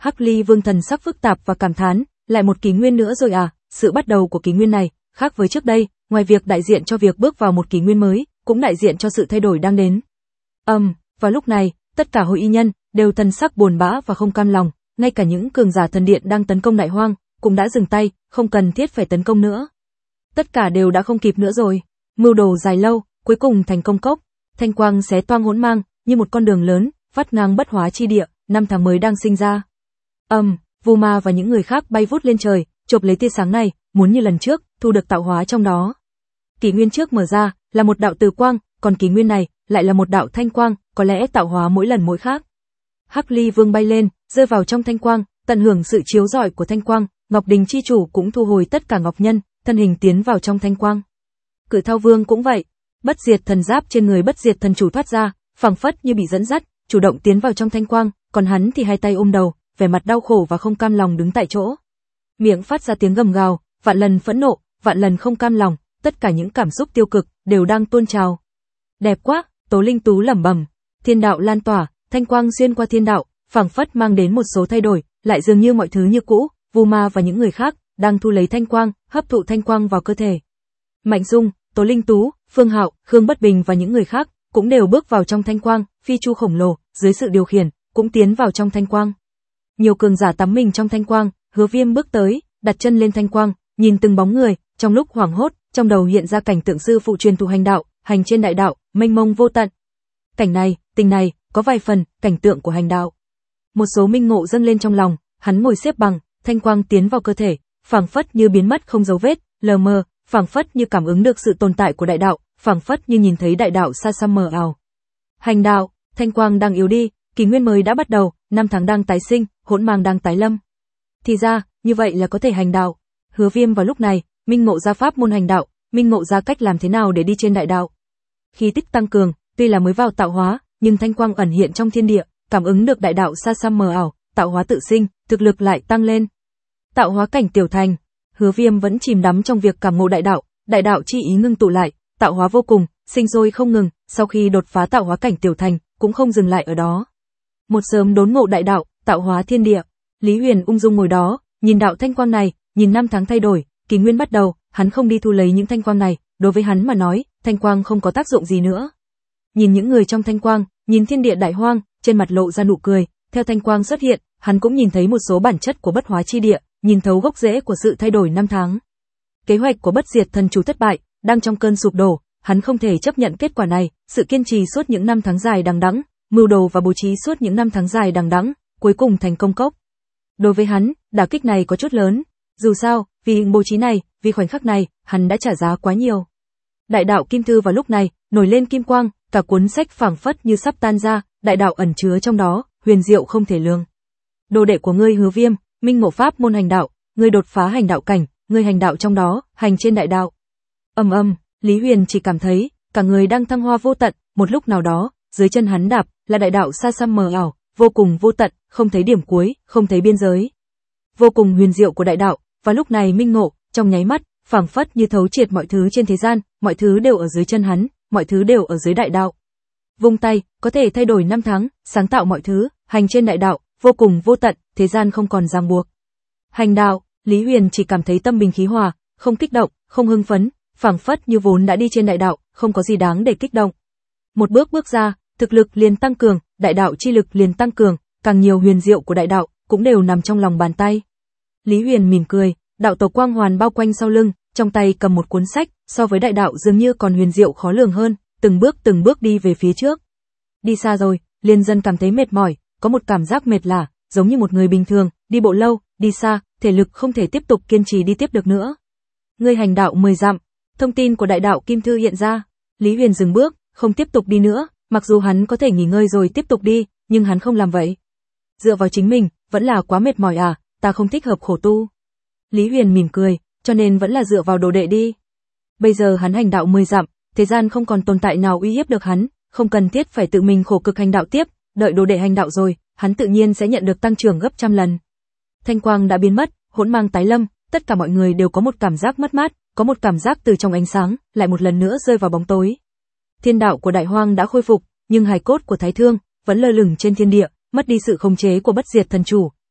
Hắc Ly Vương thần sắc phức tạp và cảm thán, lại một kỷ nguyên nữa rồi à, sự bắt đầu của kỷ nguyên này, khác với trước đây, ngoài việc đại diện cho việc bước vào một kỷ nguyên mới, cũng đại diện cho sự thay đổi đang đến. Ầm, um, vào lúc này, tất cả hội y nhân đều thần sắc buồn bã và không cam lòng, ngay cả những cường giả thần điện đang tấn công đại hoang, cũng đã dừng tay, không cần thiết phải tấn công nữa. Tất cả đều đã không kịp nữa rồi. Mưu đồ dài lâu, cuối cùng thành công cốc, thanh quang xé toang hỗn mang, như một con đường lớn, vắt ngang bất hóa chi địa, năm tháng mới đang sinh ra. Ầm, um, Vu Ma và những người khác bay vút lên trời, chộp lấy tia sáng này, muốn như lần trước, thu được tạo hóa trong đó. Kỷ nguyên trước mở ra, là một đạo từ quang, còn kỷ nguyên này, lại là một đạo thanh quang, có lẽ tạo hóa mỗi lần mỗi khác. Hắc Ly Vương bay lên, rơi vào trong thanh quang, tận hưởng sự chiếu rọi của thanh quang, Ngọc Đình chi chủ cũng thu hồi tất cả ngọc nhân, thân hình tiến vào trong thanh quang. Cự Thao Vương cũng vậy, bất diệt thần giáp trên người bất diệt thần chủ thoát ra, phảng phất như bị dẫn dắt, chủ động tiến vào trong thanh quang, còn hắn thì hai tay ôm đầu, vẻ mặt đau khổ và không cam lòng đứng tại chỗ. Miệng phát ra tiếng gầm gào, vạn lần phẫn nộ, vạn lần không cam lòng, tất cả những cảm xúc tiêu cực đều đang tuôn trào. Đẹp quá, Tố Linh Tú lẩm bẩm. Thiên đạo lan tỏa, thanh quang xuyên qua thiên đạo, phảng phất mang đến một số thay đổi, lại dường như mọi thứ như cũ. Vu Ma và những người khác đang thu lấy thanh quang, hấp thụ thanh quang vào cơ thể. Mạnh Dung, Tố Linh Tú, Phương Hạo, Khương Bất Bình và những người khác cũng đều bước vào trong thanh quang, phi chu khổng lồ dưới sự điều khiển cũng tiến vào trong thanh quang. Nhiều cường giả tắm mình trong thanh quang, Hứa Viêm bước tới, đặt chân lên thanh quang, nhìn từng bóng người, trong lúc hoảng hốt, trong đầu hiện ra cảnh tượng sư phụ truyền thụ hành đạo, hành trên đại đạo, mênh mông vô tận. Cảnh này, tình này, có vài phần cảnh tượng của hành đạo. Một số minh ngộ dâng lên trong lòng, hắn ngồi xếp bằng, thanh quang tiến vào cơ thể, phảng phất như biến mất không dấu vết, lờ mờ, phảng phất như cảm ứng được sự tồn tại của đại đạo, phảng phất như nhìn thấy đại đạo xa xăm mờ ảo. Hành đạo, thanh quang đang yếu đi, kỷ nguyên mới đã bắt đầu, năm tháng đang tái sinh, hỗn mang đang tái lâm. Thì ra, như vậy là có thể hành đạo. Hứa Viêm vào lúc này, minh ngộ ra pháp môn hành đạo, minh ngộ ra cách làm thế nào để đi trên đại đạo. Khí tích tăng cường, tuy là mới vào tạo hóa, nhưng thanh quang ẩn hiện trong thiên địa, cảm ứng được đại đạo xa xăm mờ ảo, tạo hóa tự sinh, thực lực lại tăng lên. Tạo hóa cảnh tiểu thành, Hứa Viêm vẫn chìm đắm trong việc cảm ngộ đại đạo, đại đạo chi ý ngưng tụ lại, tạo hóa vô cùng, sinh sôi không ngừng, sau khi đột phá tạo hóa cảnh tiểu thành, cũng không dừng lại ở đó. Một sớm đốn ngộ đại đạo, tạo hóa thiên địa, Lý Huyền ung dung ngồi đó, nhìn đạo thanh quang này, nhìn năm tháng thay đổi, kỷ nguyên bắt đầu, hắn không đi thu lấy những thanh quang này, đối với hắn mà nói, thanh quang không có tác dụng gì nữa. Nhìn những người trong thanh quang, nhìn thiên địa đại hoang, trên mặt lộ ra nụ cười, theo thanh quang xuất hiện, hắn cũng nhìn thấy một số bản chất của bất hóa chi địa, nhìn thấu gốc rễ của sự thay đổi năm tháng. Kế hoạch của bất diệt thần chủ thất bại, đang trong cơn sụp đổ, hắn không thể chấp nhận kết quả này, sự kiên trì suốt những năm tháng dài đằng đẵng, mưu đồ và bố trí suốt những năm tháng dài đằng đẵng, cuối cùng thành công cốc. Đối với hắn, đả kích này có chút lớn, dù sao, vì bố trí này, vì khoảnh khắc này, hắn đã trả giá quá nhiều. Đại đạo kim thư vào lúc này, nổi lên kim quang, cả cuốn sách phảng phất như sắp tan ra, đại đạo ẩn chứa trong đó, huyền diệu không thể lường. Đồ đệ của ngươi Hứa Viêm, minh ngộ pháp môn hành đạo, ngươi đột phá hành đạo cảnh, ngươi hành đạo trong đó, hành trên đại đạo. Ầm ầm, Lý Huyền chỉ cảm thấy, cả người đang thăng hoa vô tận, một lúc nào đó, dưới chân hắn đạp, là đại đạo xa xăm mờ ảo, vô cùng vô tận, không thấy điểm cuối, không thấy biên giới. Vô cùng huyền diệu của đại đạo, và lúc này minh ngộ, trong nháy mắt, phảng phất như thấu triệt mọi thứ trên thế gian, mọi thứ đều ở dưới chân hắn, mọi thứ đều ở dưới đại đạo. Vung tay, có thể thay đổi năm tháng, sáng tạo mọi thứ, hành trên đại đạo, vô cùng vô tận, thế gian không còn ràng buộc. Hành đạo, Lý Huyền chỉ cảm thấy tâm bình khí hòa, không kích động, không hưng phấn, phảng phất như vốn đã đi trên đại đạo, không có gì đáng để kích động. Một bước bước ra, thực lực liền tăng cường, đại đạo chi lực liền tăng cường, càng nhiều huyền diệu của đại đạo cũng đều nằm trong lòng bàn tay. Lý Huyền mỉm cười, đạo tổ quang hoàn bao quanh sau lưng, trong tay cầm một cuốn sách, so với đại đạo dường như còn huyền diệu khó lường hơn, từng bước từng bước đi về phía trước. Đi xa rồi, liền dần cảm thấy mệt mỏi, có một cảm giác mệt lả, giống như một người bình thường, đi bộ lâu, đi xa, thể lực không thể tiếp tục kiên trì đi tiếp được nữa. Ngươi hành đạo mười dặm, thông tin của đại đạo kim thư hiện ra. Lý Huyền dừng bước, không tiếp tục đi nữa, mặc dù hắn có thể nghỉ ngơi rồi tiếp tục đi, nhưng hắn không làm vậy. Dựa vào chính mình, vẫn là quá mệt mỏi à, ta không thích hợp khổ tu. Lý Huyền mỉm cười, cho nên vẫn là dựa vào đồ đệ đi. Bây giờ hắn hành đạo mười dặm, thế gian không còn tồn tại nào uy hiếp được hắn, không cần thiết phải tự mình khổ cực hành đạo tiếp, đợi đồ đệ hành đạo rồi, hắn tự nhiên sẽ nhận được tăng trưởng gấp trăm lần. Thanh quang đã biến mất, hỗn mang tái lâm, tất cả mọi người đều có một cảm giác mất mát, có một cảm giác từ trong ánh sáng, lại một lần nữa rơi vào bóng tối. Thiên đạo của đại hoang đã khôi phục, nhưng hài cốt của Thái Thương vẫn lơ lửng trên thiên địa, mất đi sự khống chế của bất diệt thần chủ,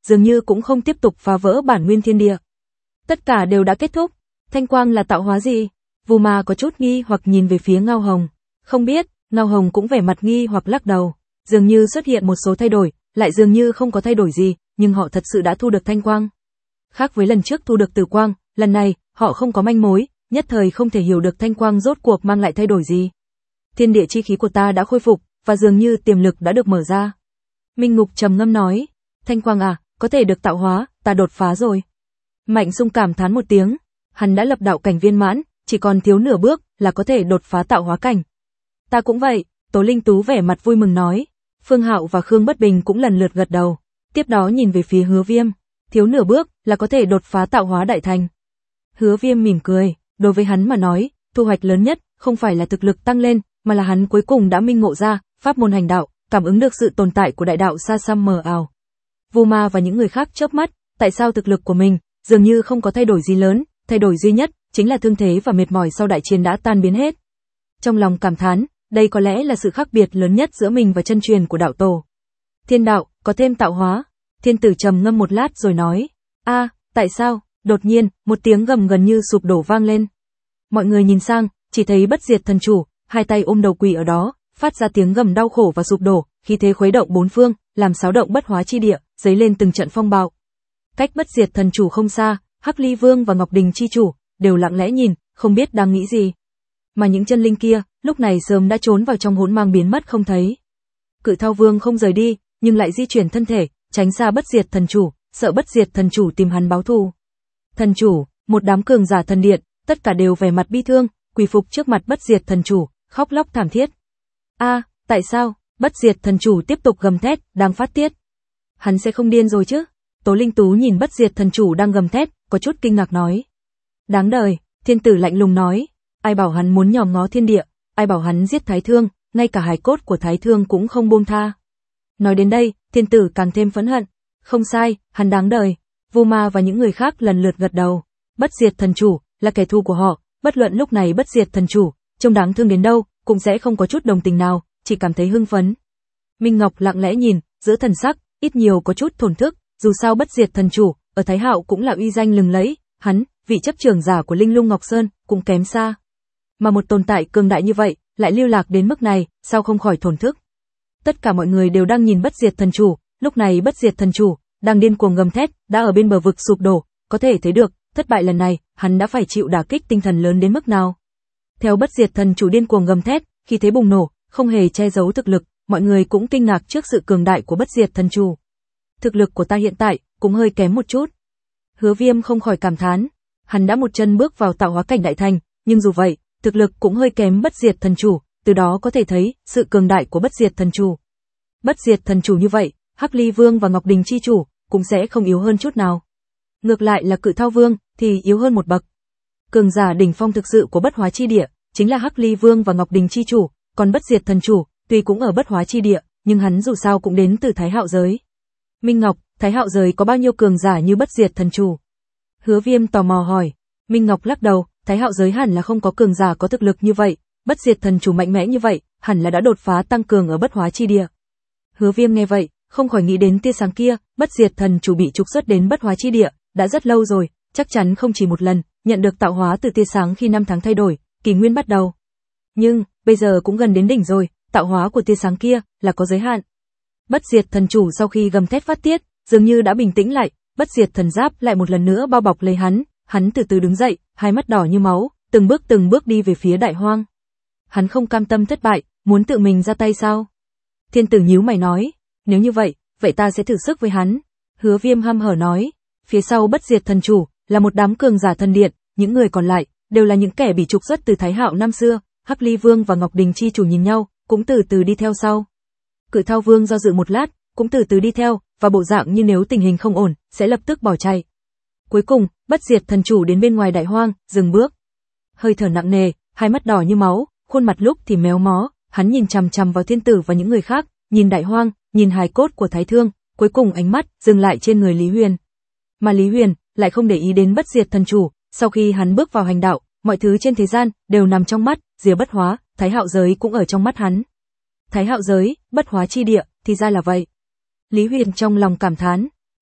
dường như cũng không tiếp tục phá vỡ bản nguyên thiên địa. Tất cả đều đã kết thúc. Thanh quang là tạo hóa gì? Vu Ma có chút nghi hoặc nhìn về phía Ngao Hồng. Không biết, Ngao Hồng cũng vẻ mặt nghi hoặc lắc đầu. Dường như xuất hiện một số thay đổi, lại dường như không có thay đổi gì, nhưng họ thật sự đã thu được thanh quang. Khác với lần trước thu được tử quang, lần này, họ không có manh mối, nhất thời không thể hiểu được thanh quang rốt cuộc mang lại thay đổi gì. Thiên địa chi khí của ta đã khôi phục, và dường như tiềm lực đã được mở ra. Minh Ngục trầm ngâm nói, thanh quang à, có thể được tạo hóa, ta đột phá rồi. Mạnh Xung cảm thán một tiếng, hắn đã lập đạo cảnh viên mãn, chỉ còn thiếu nửa bước là có thể đột phá tạo hóa cảnh. Ta cũng vậy, Tố Linh Tú vẻ mặt vui mừng nói. Phương Hạo và Khương Bất Bình cũng lần lượt gật đầu, tiếp đó nhìn về phía Hứa Viêm, thiếu nửa bước là có thể đột phá tạo hóa đại thành. Hứa Viêm mỉm cười, đối với hắn mà nói, thu hoạch lớn nhất không phải là thực lực tăng lên, mà là hắn cuối cùng đã minh ngộ ra pháp môn hành đạo, cảm ứng được sự tồn tại của đại đạo xa xăm mờ ảo. Vu Ma và những người khác chớp mắt, tại sao thực lực của mình dường như không có thay đổi gì lớn, thay đổi duy nhất chính là thương thế và mệt mỏi sau đại chiến đã tan biến hết. Trong lòng cảm thán, đây có lẽ là sự khác biệt lớn nhất giữa mình và chân truyền của đạo tổ. Thiên đạo, có thêm tạo hóa. Thiên Tử trầm ngâm một lát rồi nói, a, tại sao? Đột nhiên, một tiếng gầm gần như sụp đổ vang lên. Mọi người nhìn sang, chỉ thấy Bất Diệt Thần Chủ, hai tay ôm đầu quỳ ở đó, phát ra tiếng gầm đau khổ và sụp đổ, khí thế khuấy động bốn phương, làm xáo động bất hóa chi địa, dấy lên từng trận phong bạo. Cách Bất Diệt Thần Chủ không xa, Hắc Ly Vương và Ngọc Đình chi chủ đều lặng lẽ nhìn, không biết đang nghĩ gì. Mà những chân linh kia, lúc này sớm đã trốn vào trong hỗn mang biến mất không thấy. Cự Thao Vương không rời đi, nhưng lại di chuyển thân thể, tránh xa Bất Diệt Thần Chủ, sợ Bất Diệt Thần Chủ tìm hắn báo thù. Thần Chủ, một đám cường giả thần điện, tất cả đều vẻ mặt bi thương, quỳ phục trước mặt Bất Diệt Thần Chủ, khóc lóc thảm thiết. A, tại sao? Bất Diệt Thần Chủ tiếp tục gầm thét, đang phát tiết. Hắn sẽ không điên rồi chứ? Tố Linh Tú nhìn Bất Diệt Thần Chủ đang gầm thét, có chút kinh ngạc nói. Đáng đời, Thiên Tử lạnh lùng nói. Ai bảo hắn muốn nhòm ngó thiên địa, ai bảo hắn giết Thái Thương, ngay cả hài cốt của Thái Thương cũng không buông tha. Nói đến đây, Thiên Tử càng thêm phẫn hận. Không sai, hắn đáng đời. Vu Ma và những người khác lần lượt gật đầu. Bất Diệt Thần Chủ là kẻ thù của họ, bất luận lúc này Bất Diệt Thần Chủ trông đáng thương đến đâu, cũng sẽ không có chút đồng tình nào, chỉ cảm thấy hưng phấn. Minh Ngọc lặng lẽ nhìn, giữa thần sắc, ít nhiều có chút thổn thức, dù sao Bất Diệt Thần Chủ, ở Thái Hạo cũng là uy danh lừng lẫy, hắn, vị chấp trưởng giả của Linh Lung Ngọc Sơn, cũng kém xa. Mà một tồn tại cường đại như vậy, lại lưu lạc đến mức này, sao không khỏi thổn thức. Tất cả mọi người đều đang nhìn Bất Diệt Thần Chủ, lúc này Bất Diệt Thần Chủ đang điên cuồng gầm thét, đã ở bên bờ vực sụp đổ, có thể thấy được, thất bại lần này, hắn đã phải chịu đả kích tinh thần lớn đến mức nào. Theo Bất Diệt Thần Chủ điên cuồng gầm thét, khi thế bùng nổ, không hề che giấu thực lực, mọi người cũng kinh ngạc trước sự cường đại của Bất Diệt Thần Chủ. Thực lực của ta hiện tại cũng hơi kém một chút. Hứa Viêm không khỏi cảm thán, hắn đã một chân bước vào tạo hóa cảnh đại thành, nhưng dù vậy, thực lực cũng hơi kém Bất Diệt Thần Chủ, từ đó có thể thấy sự cường đại của Bất Diệt Thần Chủ. Bất Diệt Thần Chủ như vậy, Hắc Ly Vương và Ngọc Đình chi chủ cũng sẽ không yếu hơn chút nào. Ngược lại là Cự Thao Vương thì yếu hơn một bậc. Cường giả đỉnh phong thực sự của Bất Hóa chi địa chính là Hắc Ly Vương và Ngọc Đình chi chủ, còn Bất Diệt Thần Chủ tuy cũng ở Bất Hóa chi địa, nhưng hắn dù sao cũng đến từ Thái Hạo giới. Minh Ngọc, Thái Hạo giới có bao nhiêu cường giả như Bất Diệt Thần Chủ? Hứa Viêm tò mò hỏi. Minh Ngọc lắc đầu, Thái Hạo giới hẳn là không có cường giả có thực lực như vậy, Bất Diệt Thần Chủ mạnh mẽ như vậy, hẳn là đã đột phá tăng cường ở Bất Hóa chi địa. Hứa Viêm nghe vậy, không khỏi nghĩ đến tia sáng kia, Bất Diệt Thần Chủ bị trục xuất đến Bất Hóa chi địa, đã rất lâu rồi, chắc chắn không chỉ một lần, nhận được tạo hóa từ tia sáng khi năm tháng thay đổi, kỷ nguyên bắt đầu. Nhưng, bây giờ cũng gần đến đỉnh rồi, tạo hóa của tia sáng kia là có giới hạn. Bất Diệt Thần Chủ sau khi gầm thét phát tiết, dường như đã bình tĩnh lại, Bất Diệt Thần Giáp lại một lần nữa bao bọc lấy hắn, hắn từ từ đứng dậy, hai mắt đỏ như máu, từng bước từng bước đi về phía Đại Hoang. Hắn không cam tâm thất bại, muốn tự mình ra tay sao? Thiên Tử nhíu mày nói, nếu như vậy, vậy ta sẽ thử sức với hắn. Hứa Viêm hăm hở nói, phía sau Bất Diệt Thần Chủ là một đám cường giả thần điện, những người còn lại đều là những kẻ bị trục xuất từ Thái Hạo năm xưa. Hắc Ly Vương và Ngọc Đình chi chủ nhìn nhau, cũng từ từ đi theo sau. Cự Thao Vương do dự một lát, cũng từ từ đi theo, và bộ dạng như nếu tình hình không ổn, sẽ lập tức bỏ chạy. Cuối cùng, Bất Diệt Thần Chủ đến bên ngoài Đại Hoang, dừng bước. Hơi thở nặng nề, hai mắt đỏ như máu, khuôn mặt lúc thì méo mó, hắn nhìn chằm chằm vào Thiên Tử và những người khác, nhìn Đại Hoang, nhìn hài cốt của Thái Thương, cuối cùng ánh mắt dừng lại trên người Lý Huyền. Mà Lý Huyền lại không để ý đến Bất Diệt Thần Chủ, sau khi hắn bước vào hành đạo, mọi thứ trên thế gian đều nằm trong mắt, Diệp Bất Hóa, Thái Hạo giới cũng ở trong mắt hắn. Thái Hạo giới, Bất Hóa chi địa, thì ra là vậy. Lý Huyền trong lòng cảm thán,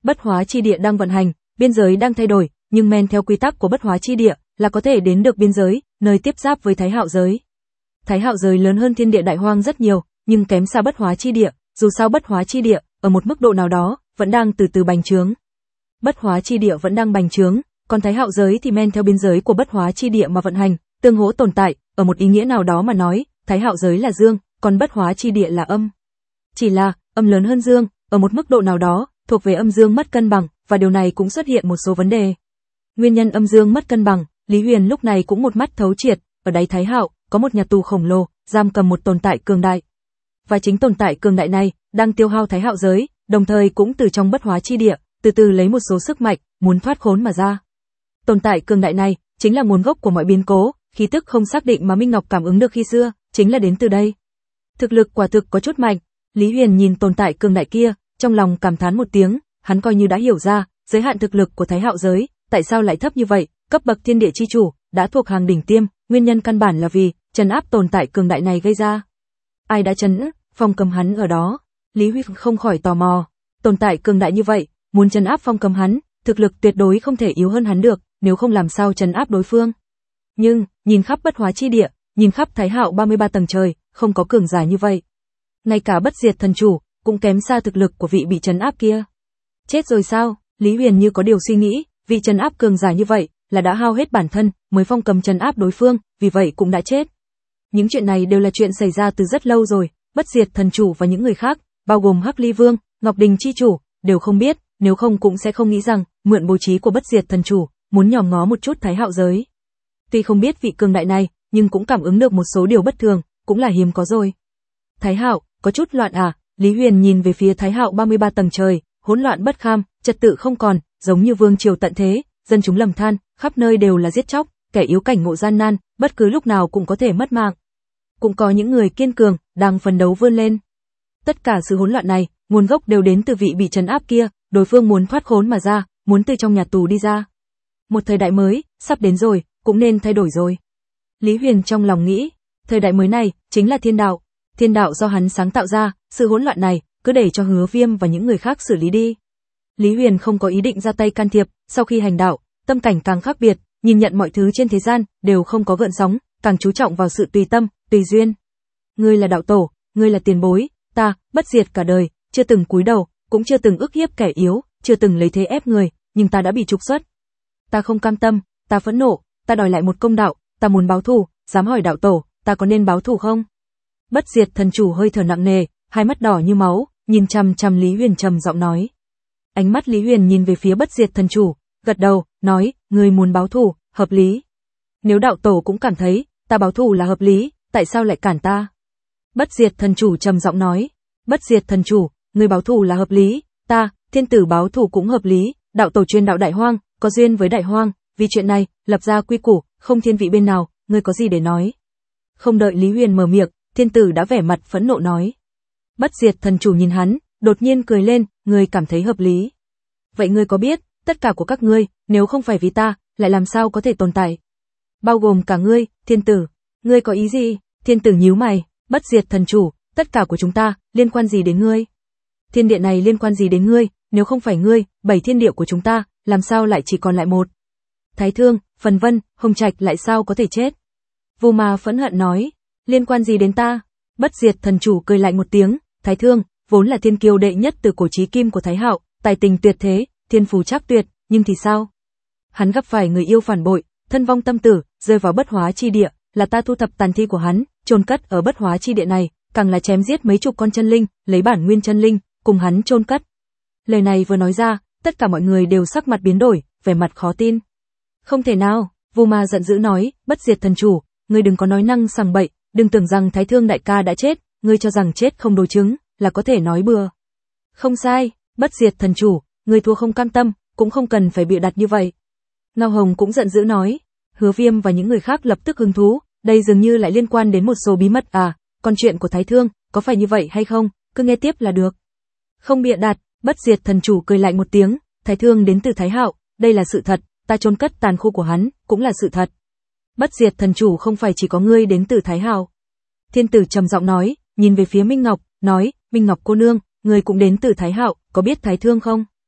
Bất hóa chi địa đang vận hành, biên giới đang thay đổi, nhưng men theo quy tắc của bất hóa chi địa là có thể đến được biên giới, nơi tiếp giáp với Thái Hạo giới. Thái Hạo giới lớn hơn thiên địa đại hoang rất nhiều, nhưng kém xa bất hóa chi địa, dù sao bất hóa chi địa, ở một mức độ nào đó, vẫn đang từ từ bành trướng. Bất hóa chi địa vẫn đang bành trướng, còn Thái Hạo giới thì men theo biên giới của bất hóa chi địa mà vận hành, tương hỗ tồn tại, ở một ý nghĩa nào đó mà nói, Thái Hạo giới là dương, còn bất hóa chi địa là âm. Chỉ là, âm lớn hơn dương, ở một mức độ nào đó, thuộc về âm dương mất cân bằng, và điều này cũng xuất hiện một số vấn đề. Nguyên nhân âm dương mất cân bằng, Lý Huyền lúc này cũng một mắt thấu triệt, ở đáy Thái Hạo, có một nhà tù khổng lồ, giam cầm một tồn tại cường đại. Và chính tồn tại cường đại này, đang tiêu hao Thái Hạo giới, đồng thời cũng từ trong bất hóa chi địa, từ từ lấy một số sức mạnh, muốn thoát khốn mà ra. Tồn tại cường đại này, chính là nguồn gốc của mọi biến cố, khí tức không xác định mà Minh Ngọc cảm ứng được khi xưa, chính là đến từ đây. Thực lực quả thực có chút mạnh, Lý Huyền nhìn tồn tại cường đại kia, trong lòng cảm thán một tiếng, hắn coi như đã hiểu ra, giới hạn thực lực của Thái Hạo giới, tại sao lại thấp như vậy, cấp bậc thiên địa chi chủ, đã thuộc hàng đỉnh tiêm, nguyên nhân căn bản là vì, trấn áp tồn tại cường đại này gây ra. Ai đã trấn Phong Cầm hắn ở đó? Lý Huy không khỏi tò mò, tồn tại cường đại như vậy, muốn trấn áp Phong Cầm hắn, thực lực tuyệt đối không thể yếu hơn hắn được, nếu không làm sao trấn áp đối phương. Nhưng, nhìn khắp bất hóa chi địa, nhìn khắp Thái Hạo ba mươi ba tầng trời, không có cường giả như vậy. Ngay cả bất diệt thần chủ, cũng kém xa thực lực của vị bị trấn áp kia. Chết rồi sao? Lý Huyền như có điều suy nghĩ, vị trấn áp cường giả như vậy, là đã hao hết bản thân, mới Phong Cầm trấn áp đối phương, vì vậy cũng đã chết. Những chuyện này đều là chuyện xảy ra từ rất lâu rồi, bất diệt thần chủ và những người khác, bao gồm Hắc Ly Vương, Ngọc Đình chi chủ, đều không biết, nếu không cũng sẽ không nghĩ rằng, mượn bố trí của bất diệt thần chủ, muốn nhòm ngó một chút Thái Hạo giới. Tuy không biết vị cường đại này, nhưng cũng cảm ứng được một số điều bất thường, cũng là hiếm có rồi. Thái Hạo, có chút loạn à? Lý Huyền nhìn về phía Thái Hạo ba mươi ba tầng trời, hỗn loạn bất kham, trật tự không còn, giống như vương triều tận thế, dân chúng lầm than, khắp nơi đều là giết chóc, kẻ yếu cảnh ngộ gian nan, bất cứ lúc nào cũng có thể mất mạng. Cũng có những người kiên cường, đang phấn đấu vươn lên. Tất cả sự hỗn loạn này, nguồn gốc đều đến từ vị bị trấn áp kia, đối phương muốn thoát khốn mà ra, muốn từ trong nhà tù đi ra. Một thời đại mới, sắp đến rồi, cũng nên thay đổi rồi. Lý Huyền trong lòng nghĩ, thời đại mới này, chính là thiên đạo. Thiên đạo do hắn sáng tạo ra, sự hỗn loạn này, cứ để cho Hứa Viêm và những người khác xử lý đi. Lý Huyền không có ý định ra tay can thiệp, sau khi hành đạo, tâm cảnh càng khác biệt, nhìn nhận mọi thứ trên thế gian, đều không có gợn sóng, càng chú trọng vào sự tùy tâm, tùy duyên. Ngươi là đạo tổ, ngươi là tiền bối, ta, bất diệt cả đời, chưa từng cúi đầu, cũng chưa từng ức hiếp kẻ yếu, chưa từng lấy thế ép người, nhưng ta đã bị trục xuất. Ta không cam tâm, ta phẫn nộ, ta đòi lại một công đạo, ta muốn báo thù, dám hỏi đạo tổ, ta có nên báo thù không? Bất diệt thần chủ hơi thở nặng nề, hai mắt đỏ như máu, nhìn chằm chằm Lý Huyền trầm giọng nói. Ánh mắt Lý Huyền nhìn về phía bất diệt thần chủ, gật đầu, nói, ngươi muốn báo thù, hợp lý. Nếu đạo tổ cũng cảm thấy, ta báo thù là hợp lý, tại sao lại cản ta? Bất diệt thần chủ trầm giọng nói, bất diệt thần chủ, ngươi báo thù là hợp lý, ta, thiên tử báo thù cũng hợp lý, đạo tổ truyền đạo đại hoang, có duyên với đại hoang, vì chuyện này, lập ra quy củ, không thiên vị bên nào, ngươi có gì để nói? Không đợi Lý Huyền mở miệng, thiên tử đã vẻ mặt phẫn nộ nói. Bất diệt thần chủ nhìn hắn, đột nhiên cười lên, ngươi cảm thấy hợp lý. Vậy ngươi có biết, tất cả của các ngươi, nếu không phải vì ta, lại làm sao có thể tồn tại? Bao gồm cả ngươi, thiên tử, ngươi có ý gì? Thiên tử nhíu mày, bất diệt thần chủ, tất cả của chúng ta, liên quan gì đến ngươi? Thiên địa này liên quan gì đến ngươi, nếu không phải ngươi, bảy thiên địa của chúng ta, làm sao lại chỉ còn lại một? Thái Thương, Phần Vân, Hồng Trạch lại sao có thể chết? Vu Ma phẫn hận nói, liên quan gì đến ta? Bất diệt thần chủ cười lạnh một tiếng, Thái Thương, vốn là thiên kiêu đệ nhất từ cổ chí kim của Thái Hạo, tài tình tuyệt thế, thiên phú trác tuyệt, nhưng thì sao? Hắn gặp phải người yêu phản bội, thân vong tâm tử, rơi vào bất hóa chi địa, là ta thu thập tàn thi của hắn, chôn cất ở bất hóa chi địa này, càng là chém giết mấy chục con chân linh, lấy bản nguyên chân linh, cùng hắn chôn cất. Lời này vừa nói ra, tất cả mọi người đều sắc mặt biến đổi, vẻ mặt khó tin. Không thể nào, Vu Ma giận dữ nói, bất diệt thần chủ, ngươi đừng có nói năng sằng bậy, đừng tưởng rằng Thái Thương đại ca đã chết, ngươi cho rằng chết không đối chứng, là có thể nói bừa. Không sai, bất diệt thần chủ, ngươi thua không cam tâm, cũng không cần phải bịa đặt như vậy. Ngao Hồng cũng giận dữ nói, Hứa Viêm và những người khác lập tức hứng thú, đây dường như lại liên quan đến một số bí mật à, còn chuyện của Thái Thương, có phải như vậy hay không, cứ nghe tiếp là được. Không bịa đặt, bất diệt thần chủ cười lạnh một tiếng, Thái Thương đến từ Thái Hạo, đây là sự thật, ta chôn cất tàn khu của hắn, cũng là sự thật. Bất diệt thần chủ không phải chỉ có ngươi đến từ Thái Hạo. Thiên tử trầm giọng nói, nhìn về phía Minh Ngọc, nói, Minh Ngọc cô nương, ngươi cũng đến từ Thái Hạo, có biết Thái Thương không?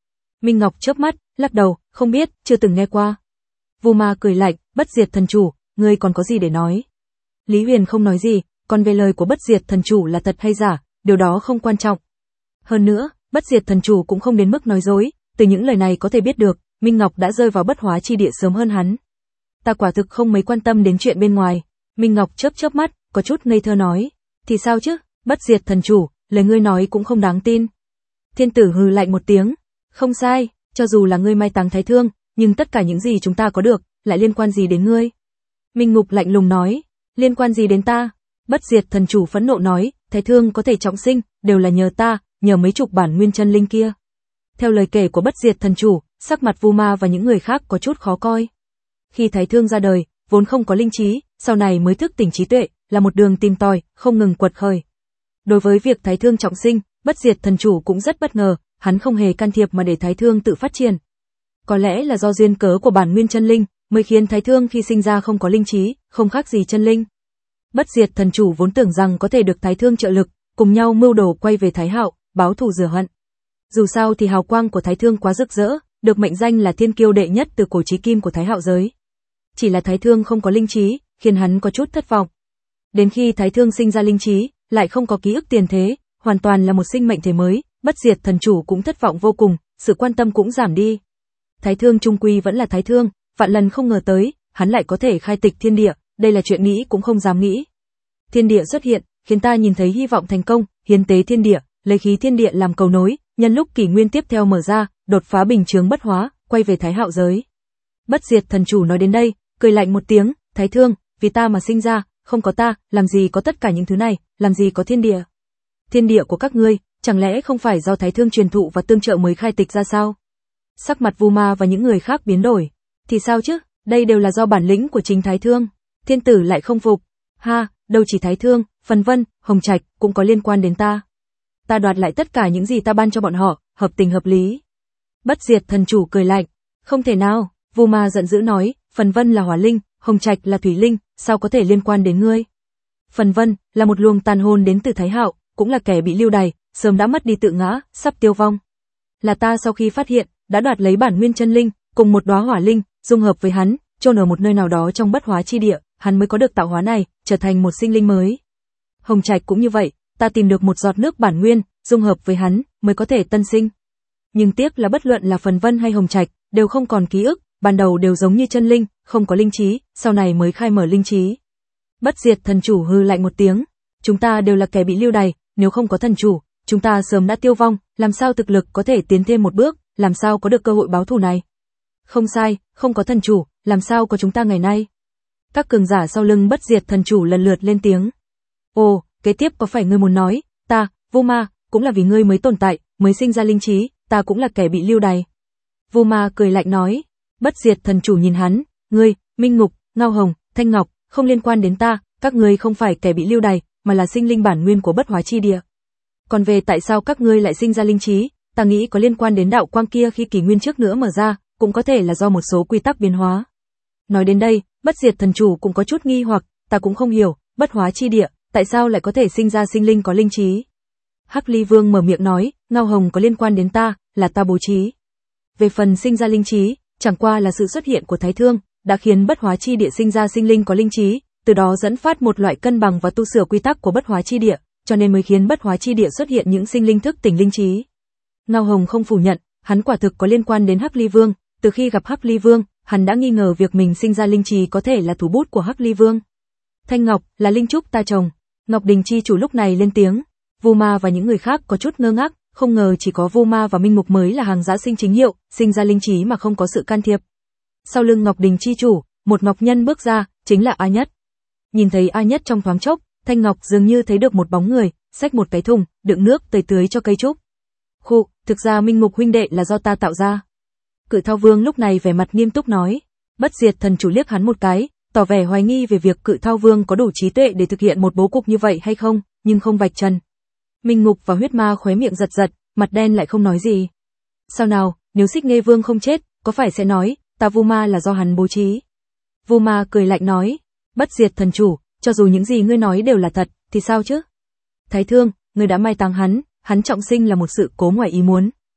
Minh Ngọc chớp mắt, lắc đầu, không biết, chưa từng nghe qua. Vu Ma cười lạnh, Bất Diệt thần chủ, ngươi còn có gì để nói? Lý Huyền không nói gì, còn về lời của Bất Diệt thần chủ là thật hay giả, điều đó không quan trọng. Hơn nữa, Bất Diệt thần chủ cũng không đến mức nói dối, từ những lời này có thể biết được, Minh Ngọc đã rơi vào bất hóa chi địa sớm hơn hắn. Ta quả thực không mấy quan tâm đến chuyện bên ngoài. Minh Ngọc chớp chớp mắt, có chút ngây thơ nói, thì sao chứ, Bất Diệt thần chủ, lời ngươi nói cũng không đáng tin. Thiên tử hừ lạnh một tiếng, không sai, cho dù là ngươi mai táng Thái Thương, nhưng tất cả những gì chúng ta có được, lại liên quan gì đến ngươi? Minh Ngục lạnh lùng nói, liên quan gì đến ta? Bất Diệt thần chủ phẫn nộ nói, Thái Thương có thể trọng sinh, đều là nhờ ta, nhờ mấy chục bản nguyên chân linh kia. Theo lời kể của Bất Diệt thần chủ, sắc mặt Vu Ma và những người khác có chút khó coi. Khi Thái Thương ra đời, vốn không có linh trí, sau này mới thức tỉnh trí tuệ, là một đường tìm tòi, không ngừng quật khởi. Đối với việc Thái Thương trọng sinh, Bất Diệt thần chủ cũng rất bất ngờ, hắn không hề can thiệp mà để Thái Thương tự phát triển. Có lẽ là do duyên cớ của bản nguyên chân linh, mới khiến Thái Thương khi sinh ra không có linh trí, không khác gì chân linh. Bất Diệt thần chủ vốn tưởng rằng có thể được Thái Thương trợ lực, cùng nhau mưu đồ quay về Thái Hạo, báo thù rửa hận. Dù sao thì hào quang của Thái Thương quá rực rỡ, được mệnh danh là thiên kiêu đệ nhất từ cổ chí kim của Thái Hạo giới. Chỉ là Thái Thương không có linh trí, khiến hắn có chút thất vọng. Đến khi Thái Thương sinh ra linh trí, lại không có ký ức tiền thế, hoàn toàn là một sinh mệnh thể mới, Bất Diệt thần chủ cũng thất vọng vô cùng, sự quan tâm cũng giảm đi. Thái Thương trung quy vẫn là Thái Thương, vạn lần không ngờ tới, hắn lại có thể khai tịch thiên địa, đây là chuyện nghĩ cũng không dám nghĩ. Thiên địa xuất hiện, khiến ta nhìn thấy hy vọng thành công, hiến tế thiên địa, lấy khí thiên địa làm cầu nối, nhân lúc kỷ nguyên tiếp theo mở ra, đột phá bình chướng bất hóa, quay về Thái Hạo giới. Bất Diệt thần chủ nói đến đây, cười lạnh một tiếng, Thái Thương, vì ta mà sinh ra, không có ta, làm gì có tất cả những thứ này, làm gì có thiên địa. Thiên địa của các ngươi, chẳng lẽ không phải do Thái Thương truyền thụ và tương trợ mới khai tịch ra sao? Sắc mặt Vu Ma và những người khác biến đổi. Thì sao chứ, đây đều là do bản lĩnh của chính Thái Thương. Thiên tử lại không phục. Ha, đâu chỉ Thái Thương, Phần Vân, Hồng Trạch cũng có liên quan đến ta. Ta đoạt lại tất cả những gì ta ban cho bọn họ, hợp tình hợp lý. Bất Diệt thần chủ cười lạnh. Không thể nào, Vu Ma giận dữ nói, Phần Vân là hỏa linh, Hồng Trạch là thủy linh, sao có thể liên quan đến ngươi? Phần Vân là một luồng tàn hồn đến từ Thái Hạo, cũng là kẻ bị lưu đày, sớm đã mất đi tự ngã, sắp tiêu vong. Là ta sau khi phát hiện, đã đoạt lấy bản nguyên chân linh, cùng một đóa hỏa linh, dung hợp với hắn, chôn ở một nơi nào đó trong bất hóa chi địa, hắn mới có được tạo hóa này, trở thành một sinh linh mới. Hồng Trạch cũng như vậy, ta tìm được một giọt nước bản nguyên, dung hợp với hắn, mới có thể tân sinh. Nhưng tiếc là bất luận là Phần Vân hay Hồng Trạch, đều không còn ký ức, ban đầu đều giống như chân linh, không có linh trí, sau này mới khai mở linh trí. Bất Diệt thần chủ hư lạnh một tiếng, chúng ta đều là kẻ bị lưu đày, nếu không có thần chủ, chúng ta sớm đã tiêu vong, làm sao thực lực có thể tiến thêm một bước, làm sao có được cơ hội báo thù này? Không sai, không có thần chủ, làm sao có chúng ta ngày nay? Các cường giả sau lưng Bất Diệt thần chủ lần lượt lên tiếng. Ồ, kế tiếp có phải ngươi muốn nói, ta, Vu Ma, cũng là vì ngươi mới tồn tại, mới sinh ra linh trí, ta cũng là kẻ bị lưu đày. Vu Ma cười lạnh nói. Bất Diệt thần chủ nhìn hắn, ngươi, Minh Ngục, Ngao Hồng, Thanh Ngọc, không liên quan đến ta, các ngươi không phải kẻ bị lưu đày, mà là sinh linh bản nguyên của bất hóa chi địa. Còn về tại sao các ngươi lại sinh ra linh trí, ta nghĩ có liên quan đến đạo quang kia khi kỷ nguyên trước nữa mở ra, cũng có thể là do một số quy tắc biến hóa. Nói đến đây, Bất Diệt thần chủ cũng có chút nghi hoặc, ta cũng không hiểu, bất hóa chi địa, tại sao lại có thể sinh ra sinh linh có linh trí? Hắc Ly Vương mở miệng nói, Ngao Hồng có liên quan đến ta, là ta bố trí. Về phần sinh ra linh trí, chẳng qua là sự xuất hiện của Thái Thương, đã khiến bất hóa chi địa sinh ra sinh linh có linh trí, từ đó dẫn phát một loại cân bằng và tu sửa quy tắc của bất hóa chi địa, cho nên mới khiến bất hóa chi địa xuất hiện những sinh linh thức tỉnh linh trí. Ngao Hồng không phủ nhận, hắn quả thực có liên quan đến Hắc Ly Vương, từ khi gặp Hắc Ly Vương, hắn đã nghi ngờ việc mình sinh ra linh trí có thể là thủ bút của Hắc Ly Vương. Thanh Ngọc là linh trúc ta trồng. Ngọc Đình chi chủ lúc này lên tiếng. Vu Ma và những người khác có chút ngơ ngác, không ngờ chỉ có Vu Ma và Minh Ngục mới là hàng giã sinh chính hiệu, sinh ra linh trí mà không có sự can thiệp. Sau lưng Ngọc Đình chi chủ, một ngọc nhân bước ra, chính là A Nhất. Nhìn thấy A Nhất trong thoáng chốc, Thanh Ngọc dường như thấy được một bóng người, xách một cái thùng, đựng nước tưới tưới cho cây trúc. Khụ, thực ra Minh Ngục huynh đệ là do ta tạo ra. Cự Thao Vương lúc này vẻ mặt nghiêm túc nói. Bất Diệt thần chủ liếc hắn một cái, tỏ vẻ hoài nghi về việc Cự Thao Vương có đủ trí tuệ để thực hiện một bố cục như vậy hay không, nhưng không vạch trần. Minh Ngục và Huyết Ma khóe miệng giật giật, mặt đen lại không nói gì. Sao nào, nếu Xích Nghê Vương không chết, có phải sẽ nói, ta Vu Ma là do hắn bố trí? Vu Ma cười lạnh nói, Bất Diệt thần chủ, cho dù những gì ngươi nói đều là thật, thì sao chứ? Thái Thương, ngươi đã mai táng hắn, hắn trọng sinh là một sự cố ngoài ý muốn.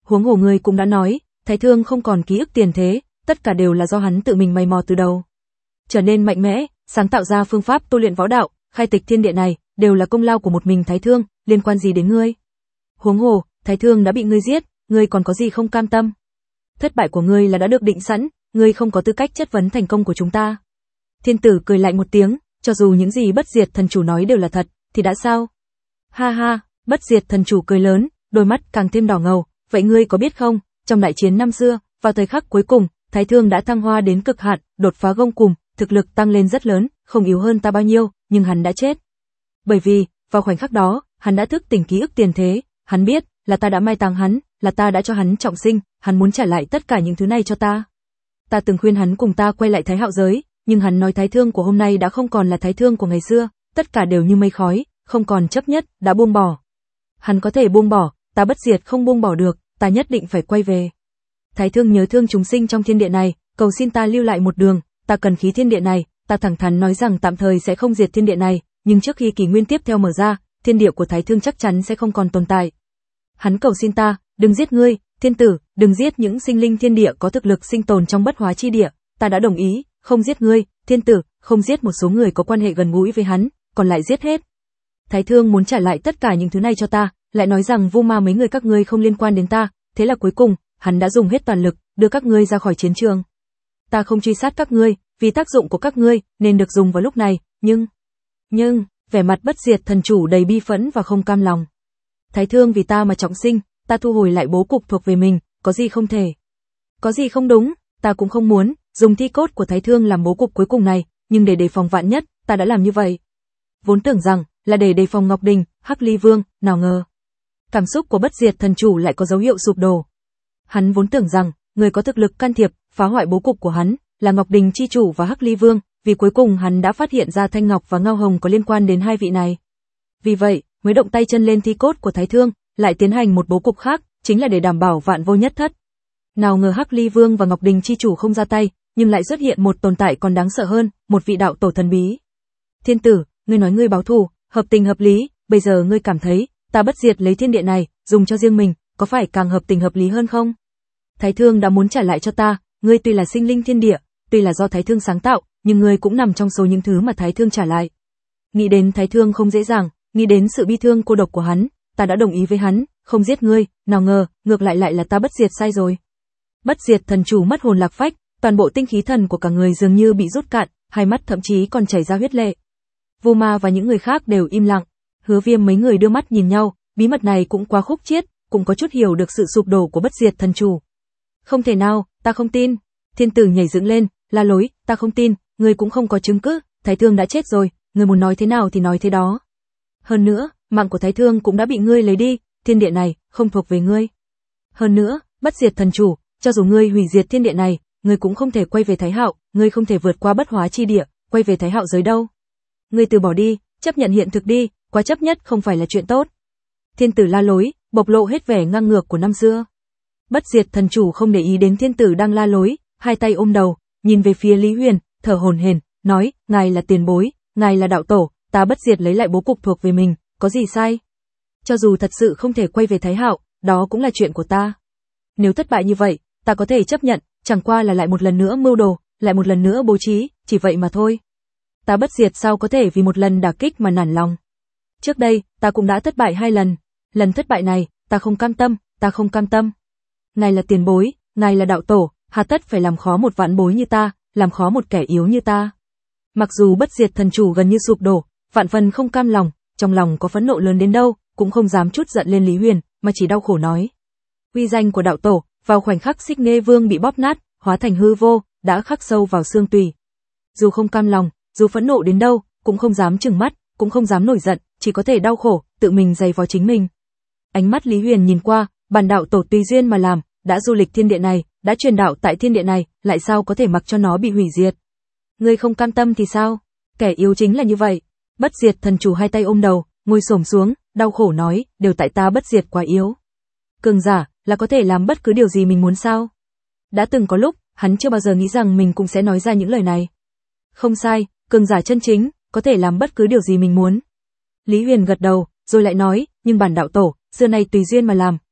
Huống hồ ngươi cũng đã nói, Thái Thương không còn ký ức tiền thế, tất cả đều là do hắn tự mình mày mò từ đầu. Trở nên mạnh mẽ, sáng tạo ra phương pháp tu luyện võ đạo, khai tịch thiên địa này, đều là công lao của một mình Thái Thương, liên quan gì đến ngươi? Huống hồ, Thái Thương đã bị ngươi giết, ngươi còn có gì không cam tâm? Thất bại của ngươi là đã được định sẵn, ngươi không có tư cách chất vấn thành công của chúng ta. Thiên tử cười lạnh một tiếng, cho dù những gì Bất Diệt Thần Chủ nói đều là thật, thì đã sao? Ha ha, Bất Diệt Thần Chủ cười lớn, đôi mắt càng thêm đỏ ngầu, vậy ngươi có biết không, trong đại chiến năm xưa, vào thời khắc cuối cùng, Thái Thương đã thăng hoa đến cực hạn, đột phá gông cùm, thực lực tăng lên rất lớn, không yếu hơn ta bao nhiêu, nhưng hắn đã chết. Bởi vì, vào khoảnh khắc đó, hắn đã thức tỉnh ký ức tiền thế, hắn biết, là ta đã mai táng hắn, là ta đã cho hắn trọng sinh, hắn muốn trả lại tất cả những thứ này cho ta. Ta từng khuyên hắn cùng ta quay lại Thái Hạo giới, nhưng hắn nói Thái Thương của hôm nay đã không còn là Thái Thương của ngày xưa, tất cả đều như mây khói, không còn chấp nhất, đã buông bỏ. Hắn có thể buông bỏ, ta Bất Diệt không buông bỏ được, ta nhất định phải quay về. Thái Thương nhớ thương chúng sinh trong thiên địa này, cầu xin ta lưu lại một đường, ta cần khí thiên địa này, ta thẳng thắn nói rằng tạm thời sẽ không diệt thiên địa này, nhưng trước khi kỷ nguyên tiếp theo mở ra, thiên địa của Thái Thương chắc chắn sẽ không còn tồn tại. Hắn cầu xin ta, đừng giết ngươi, thiên tử, đừng giết những sinh linh thiên địa có thực lực sinh tồn trong bất hóa chi địa, ta đã đồng ý, không giết ngươi, thiên tử, không giết một số người có quan hệ gần gũi với hắn, còn lại giết hết. Thái Thương muốn trả lại tất cả những thứ này cho ta, lại nói rằng Vu Ma mấy người các ngươi không liên quan đến ta, thế là cuối cùng, hắn đã dùng hết toàn lực, đưa các ngươi ra khỏi chiến trường. Ta không truy sát các ngươi, vì tác dụng của các ngươi, nên được dùng vào lúc này, nhưng... Nhưng, vẻ mặt Bất Diệt Thần Chủ đầy bi phẫn và không cam lòng. Thái Thương vì ta mà trọng sinh, ta thu hồi lại bố cục thuộc về mình, có gì không thể? Có gì không đúng, ta cũng không muốn, dùng thi cốt của Thái Thương làm bố cục cuối cùng này, nhưng để đề phòng vạn nhất, ta đã làm như vậy. Vốn tưởng rằng, là để đề phòng Ngọc Đình, Hắc Ly Vương, nào ngờ. Cảm xúc của Bất Diệt Thần Chủ lại có dấu hiệu sụp đổ. Hắn vốn tưởng rằng, người có thực lực can thiệp, phá hoại bố cục của hắn, là Ngọc Đình Chi Chủ và Hắc Ly Vương, vì cuối cùng hắn đã phát hiện ra Thanh Ngọc và Ngao Hồng có liên quan đến hai vị này. Vì vậy, mới động tay chân lên thi cốt của Thái Thương, lại tiến hành một bố cục khác, chính là để đảm bảo vạn vô nhất thất. Nào ngờ Hắc Ly Vương và Ngọc Đình Chi Chủ không ra tay, nhưng lại xuất hiện một tồn tại còn đáng sợ hơn, một vị đạo tổ thần bí. Thiên tử, ngươi nói ngươi báo thù, hợp tình hợp lý, bây giờ ngươi cảm thấy, ta Bất Diệt lấy thiên địa này, dùng cho riêng mình, có phải càng hợp tình hợp lý hơn không? Thái Thương đã muốn trả lại cho ta, ngươi tuy là sinh linh thiên địa, tuy là do Thái Thương sáng tạo, nhưng ngươi cũng nằm trong số những thứ mà Thái Thương trả lại. Nghĩ đến Thái Thương không dễ dàng, nghĩ đến sự bi thương cô độc của hắn, ta đã đồng ý với hắn, không giết ngươi, nào ngờ, ngược lại lại là ta Bất Diệt sai rồi. Bất Diệt Thần Chủ mất hồn lạc phách, toàn bộ tinh khí thần của cả người dường như bị rút cạn, hai mắt thậm chí còn chảy ra huyết lệ. Vu Ma và những người khác đều im lặng, Hứa Viêm mấy người đưa mắt nhìn nhau, bí mật này cũng quá khúc chiết, cũng có chút hiểu được sự sụp đổ của Bất Diệt Thần Chủ. Không thể nào, ta không tin. Thiên tử nhảy dựng lên, la lối, ta không tin, ngươi cũng không có chứng cứ, Thái Thương đã chết rồi, ngươi muốn nói thế nào thì nói thế đó. Hơn nữa, mạng của Thái Thương cũng đã bị ngươi lấy đi, thiên địa này không thuộc về ngươi. Hơn nữa, Bất Diệt Thần Chủ, cho dù ngươi hủy diệt thiên địa này, ngươi cũng không thể quay về Thái Hạo, ngươi không thể vượt qua bất hóa chi địa, quay về Thái Hạo giới đâu. Ngươi từ bỏ đi, chấp nhận hiện thực đi, quá chấp nhất không phải là chuyện tốt. Thiên tử la lối, bộc lộ hết vẻ ngang ngược của năm xưa. Bất Diệt Thần Chủ không để ý đến thiên tử đang la lối, hai tay ôm đầu, nhìn về phía Lý Huyền, thở hổn hển, nói, ngài là tiền bối, ngài là đạo tổ, ta Bất Diệt lấy lại bố cục thuộc về mình, có gì sai? Cho dù thật sự không thể quay về Thái Hạo, đó cũng là chuyện của ta. Nếu thất bại như vậy, ta có thể chấp nhận, chẳng qua là lại một lần nữa mưu đồ, lại một lần nữa bố trí, chỉ vậy mà thôi. Ta Bất Diệt sao có thể vì một lần đả kích mà nản lòng? Trước đây, ta cũng đã thất bại hai lần, lần thất bại này, ta không cam tâm, ta không cam tâm. Ngài là tiền bối, ngài là đạo tổ, hà tất phải làm khó một vạn bối như ta, làm khó một kẻ yếu như ta. Mặc dù Bất Diệt Thần Chủ gần như sụp đổ, vạn phần không cam lòng, trong lòng có phẫn nộ lớn đến đâu, cũng không dám trút giận lên Lý Huyền, mà chỉ đau khổ nói. Uy danh của đạo tổ, vào khoảnh khắc Xích Nghê Vương bị bóp nát, hóa thành hư vô, đã khắc sâu vào xương tủy. Dù không cam lòng, dù phẫn nộ đến đâu, cũng không dám trừng mắt, cũng không dám nổi giận, chỉ có thể đau khổ, tự mình giày vò chính mình. Ánh mắt Lý Huyền nhìn qua, bản đạo tổ tùy duyên mà làm, đã du lịch thiên địa này, đã truyền đạo tại thiên địa này, lại sao có thể mặc cho nó bị hủy diệt? Ngươi không cam tâm thì sao? Kẻ yếu chính là như vậy. Bất Diệt Thần Chủ hai tay ôm đầu, ngồi xổm xuống, đau khổ nói, đều tại ta Bất Diệt quá yếu. Cường giả là có thể làm bất cứ điều gì mình muốn sao? Đã từng có lúc, hắn chưa bao giờ nghĩ rằng mình cũng sẽ nói ra những lời này. Không sai, cường giả chân chính, có thể làm bất cứ điều gì mình muốn. Lý Huyền gật đầu, rồi lại nói, nhưng bản đạo tổ, xưa nay tùy duyên mà làm,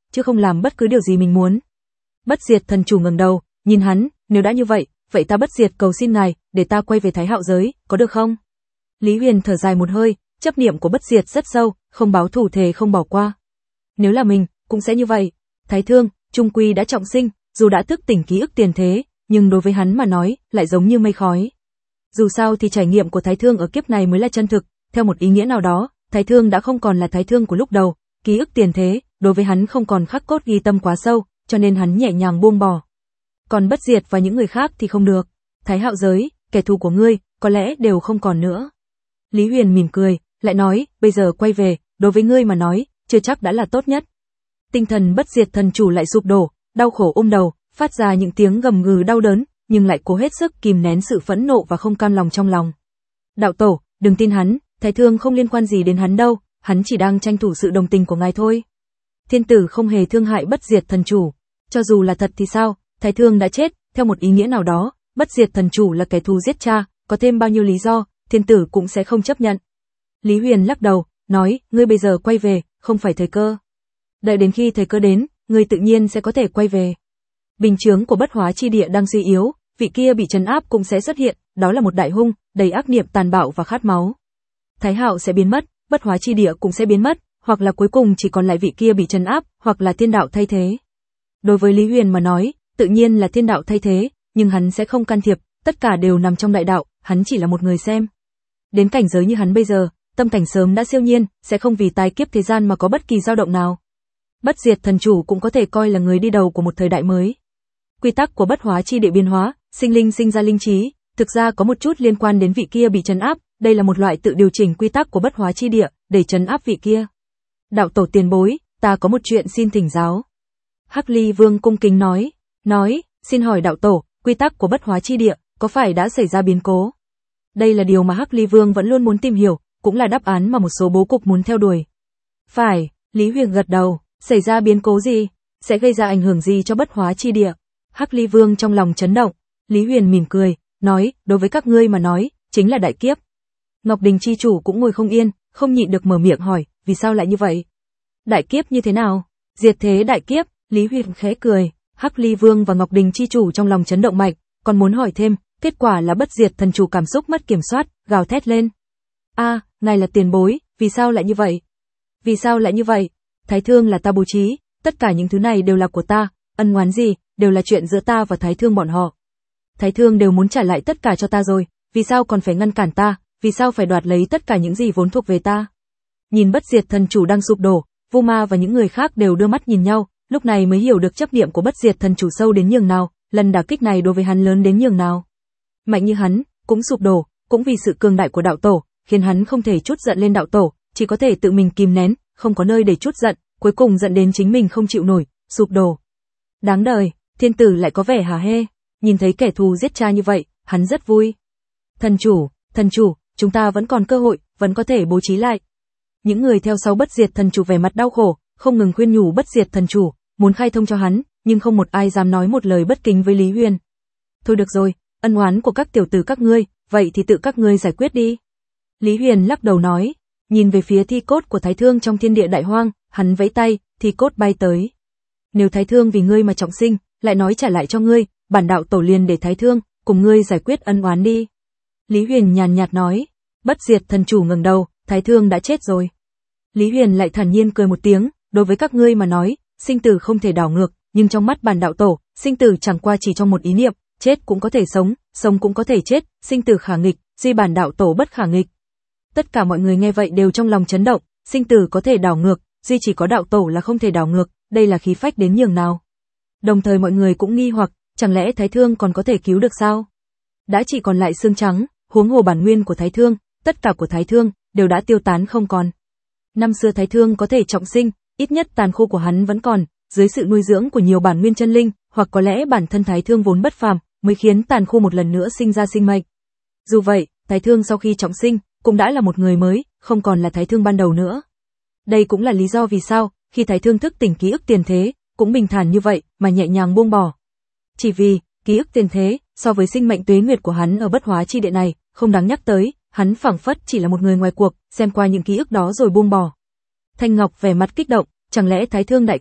chứ không làm bất cứ điều gì mình muốn. Bất diệt thần chủ ngẩng đầu, nhìn hắn, nếu đã như vậy, vậy ta bất diệt cầu xin ngài, để ta quay về Thái Hạo giới, có được không? Lý Huyền thở dài một hơi, chấp niệm của bất diệt rất sâu, không báo thù thề không bỏ qua. Nếu là mình, cũng sẽ như vậy. Thái Thương, trung quy đã trọng sinh, dù đã thức tỉnh ký ức tiền thế, nhưng đối với hắn mà nói, lại giống như mây khói. Dù sao thì trải nghiệm của Thái Thương ở kiếp này mới là chân thực, theo một ý nghĩa nào đó, Thái Thương đã không còn là Thái Thương của lúc đầu, ký ức tiền thế, đối với hắn không còn khắc cốt ghi tâm quá sâu, cho nên hắn nhẹ nhàng buông bỏ. Còn bất diệt và những người khác thì không được. Thái Hạo giới, kẻ thù của ngươi, có lẽ đều không còn nữa. Lý Huyền mỉm cười, lại nói, bây giờ quay về, đối với ngươi mà nói, chưa chắc đã là tốt nhất. Tinh thần bất diệt thần chủ lại sụp đổ, đau khổ ôm đầu, phát ra những tiếng gầm gừ đau đớn, nhưng lại cố hết sức kìm nén sự phẫn nộ và không cam lòng trong lòng. Đạo tổ, đừng tin hắn, Thái Thương không liên quan gì đến hắn đâu, hắn chỉ đang tranh thủ sự đồng tình của ngài thôi. Thiên tử không hề thương hại bất diệt thần chủ, cho dù là thật thì sao, Thái Thương đã chết, theo một ý nghĩa nào đó, bất diệt thần chủ là kẻ thù giết cha, có thêm bao nhiêu lý do, thiên tử cũng sẽ không chấp nhận. Lý Huyền lắc đầu, nói, ngươi bây giờ quay về, không phải thời cơ. Đợi đến khi thời cơ đến, ngươi tự nhiên sẽ có thể quay về. Bình chướng của bất hóa chi địa đang suy yếu, vị kia bị trấn áp cũng sẽ xuất hiện, đó là một đại hung, đầy ác niệm tàn bạo và khát máu. Thái Hạo sẽ biến mất, bất hóa chi địa cũng sẽ biến mất, hoặc là cuối cùng chỉ còn lại vị kia bị trấn áp, hoặc là thiên đạo thay thế. Đối với Lý Huyền mà nói, tự nhiên là thiên đạo thay thế, nhưng hắn sẽ không can thiệp, tất cả đều nằm trong đại đạo, hắn chỉ là một người xem. Đến cảnh giới như hắn bây giờ, tâm cảnh sớm đã siêu nhiên, sẽ không vì tái kiếp thế gian mà có bất kỳ dao động nào. Bất diệt thần chủ cũng có thể coi là người đi đầu của một thời đại mới. Quy tắc của bất hóa chi địa biến hóa, sinh linh sinh ra linh trí, thực ra có một chút liên quan đến vị kia bị trấn áp, đây là một loại tự điều chỉnh quy tắc của bất hóa chi địa, để trấn áp vị kia. Đạo tổ tiền bối, ta có một chuyện xin thỉnh giáo. Hắc Ly Vương cung kính nói, nói, xin hỏi đạo tổ, quy tắc của bất hóa chi địa, có phải đã xảy ra biến cố? Đây là điều mà Hắc Ly Vương vẫn luôn muốn tìm hiểu, cũng là đáp án mà một số bố cục muốn theo đuổi. Phải, Lý Huyền gật đầu, xảy ra biến cố gì? Sẽ gây ra ảnh hưởng gì cho bất hóa chi địa? Hắc Ly Vương trong lòng chấn động, Lý Huyền mỉm cười, nói, đối với các ngươi mà nói, chính là đại kiếp. Ngọc Đình chi chủ cũng ngồi không yên, không nhịn được mở miệng hỏi, vì sao lại như vậy? Đại kiếp như thế nào? Diệt thế đại kiếp, Lý Huyền khẽ cười, Hắc Ly Vương và Ngọc Đình chi chủ trong lòng chấn động mạnh, còn muốn hỏi thêm, kết quả là bất diệt thần chủ cảm xúc mất kiểm soát, gào thét lên. A, ngài là tiền bối, vì sao lại như vậy? Vì sao lại như vậy? Thái Thương là ta bố trí, tất cả những thứ này đều là của ta, ân oán gì, đều là chuyện giữa ta và Thái Thương bọn họ. Thái Thương đều muốn trả lại tất cả cho ta rồi, vì sao còn phải ngăn cản ta, vì sao phải đoạt lấy tất cả những gì vốn thuộc về ta? Nhìn bất diệt thần chủ đang sụp đổ, Vu Ma và những người khác đều đưa mắt nhìn nhau, lúc này mới hiểu được chấp niệm của bất diệt thần chủ sâu đến nhường nào, lần đả kích này đối với hắn lớn đến nhường nào. Mạnh như hắn, cũng sụp đổ, cũng vì sự cường đại của đạo tổ, khiến hắn không thể trút giận lên đạo tổ, chỉ có thể tự mình kìm nén, không có nơi để trút giận, cuối cùng giận đến chính mình không chịu nổi, sụp đổ. Đáng đời, thiên tử lại có vẻ hả hê, nhìn thấy kẻ thù giết cha như vậy, hắn rất vui. Thần chủ, thần chủ, chúng ta vẫn còn cơ hội, vẫn có thể bố trí lại. Những người theo sau bất diệt thần chủ vẻ mặt đau khổ, không ngừng khuyên nhủ bất diệt thần chủ, muốn khai thông cho hắn, nhưng không một ai dám nói một lời bất kính với Lý Huyền. Thôi được rồi, ân oán của các tiểu tử các ngươi, vậy thì tự các ngươi giải quyết đi. Lý Huyền lắc đầu nói, nhìn về phía thi cốt của Thái Thương trong thiên địa đại hoang, hắn vẫy tay, thi cốt bay tới. Nếu Thái Thương vì ngươi mà trọng sinh, lại nói trả lại cho ngươi, bản đạo tổ liền để Thái Thương, cùng ngươi giải quyết ân oán đi. Lý Huyền nhàn nhạt nói, bất diệt thần chủ ngẩng đầu, Thái Thương đã chết rồi. Lý Huyền lại thản nhiên cười một tiếng, đối với các ngươi mà nói, sinh tử không thể đảo ngược, nhưng trong mắt bản đạo tổ, sinh tử chẳng qua chỉ trong một ý niệm, chết cũng có thể sống, sống cũng có thể chết, sinh tử khả nghịch, duy bản đạo tổ bất khả nghịch. Tất cả mọi người nghe vậy đều trong lòng chấn động, sinh tử có thể đảo ngược, duy chỉ có đạo tổ là không thể đảo ngược, đây là khí phách đến nhường nào. Đồng thời mọi người cũng nghi hoặc, chẳng lẽ Thái Thương còn có thể cứu được sao? Đã chỉ còn lại xương trắng, huống hồ bản nguyên của Thái Thương, tất cả của Thái Thương đều đã tiêu tán không còn. Năm xưa Thái Thương có thể trọng sinh, ít nhất tàn khu của hắn vẫn còn, dưới sự nuôi dưỡng của nhiều bản nguyên chân linh, hoặc có lẽ bản thân Thái Thương vốn bất phàm, mới khiến tàn khu một lần nữa sinh ra sinh mệnh. Dù vậy, Thái Thương sau khi trọng sinh, cũng đã là một người mới, không còn là Thái Thương ban đầu nữa. Đây cũng là lý do vì sao, khi Thái Thương thức tỉnh ký ức tiền thế, cũng bình thản như vậy, mà nhẹ nhàng buông bỏ. Chỉ vì, ký ức tiền thế, so với sinh mệnh tuế nguyệt của hắn ở bất hóa chi địa này, không đáng nhắc tới, hắn phảng phất chỉ là một người ngoài cuộc, xem qua những ký ức đó rồi buông bỏ. Thanh Ngọc vẻ mặt kích động, chẳng lẽ Thái Thương đại ca,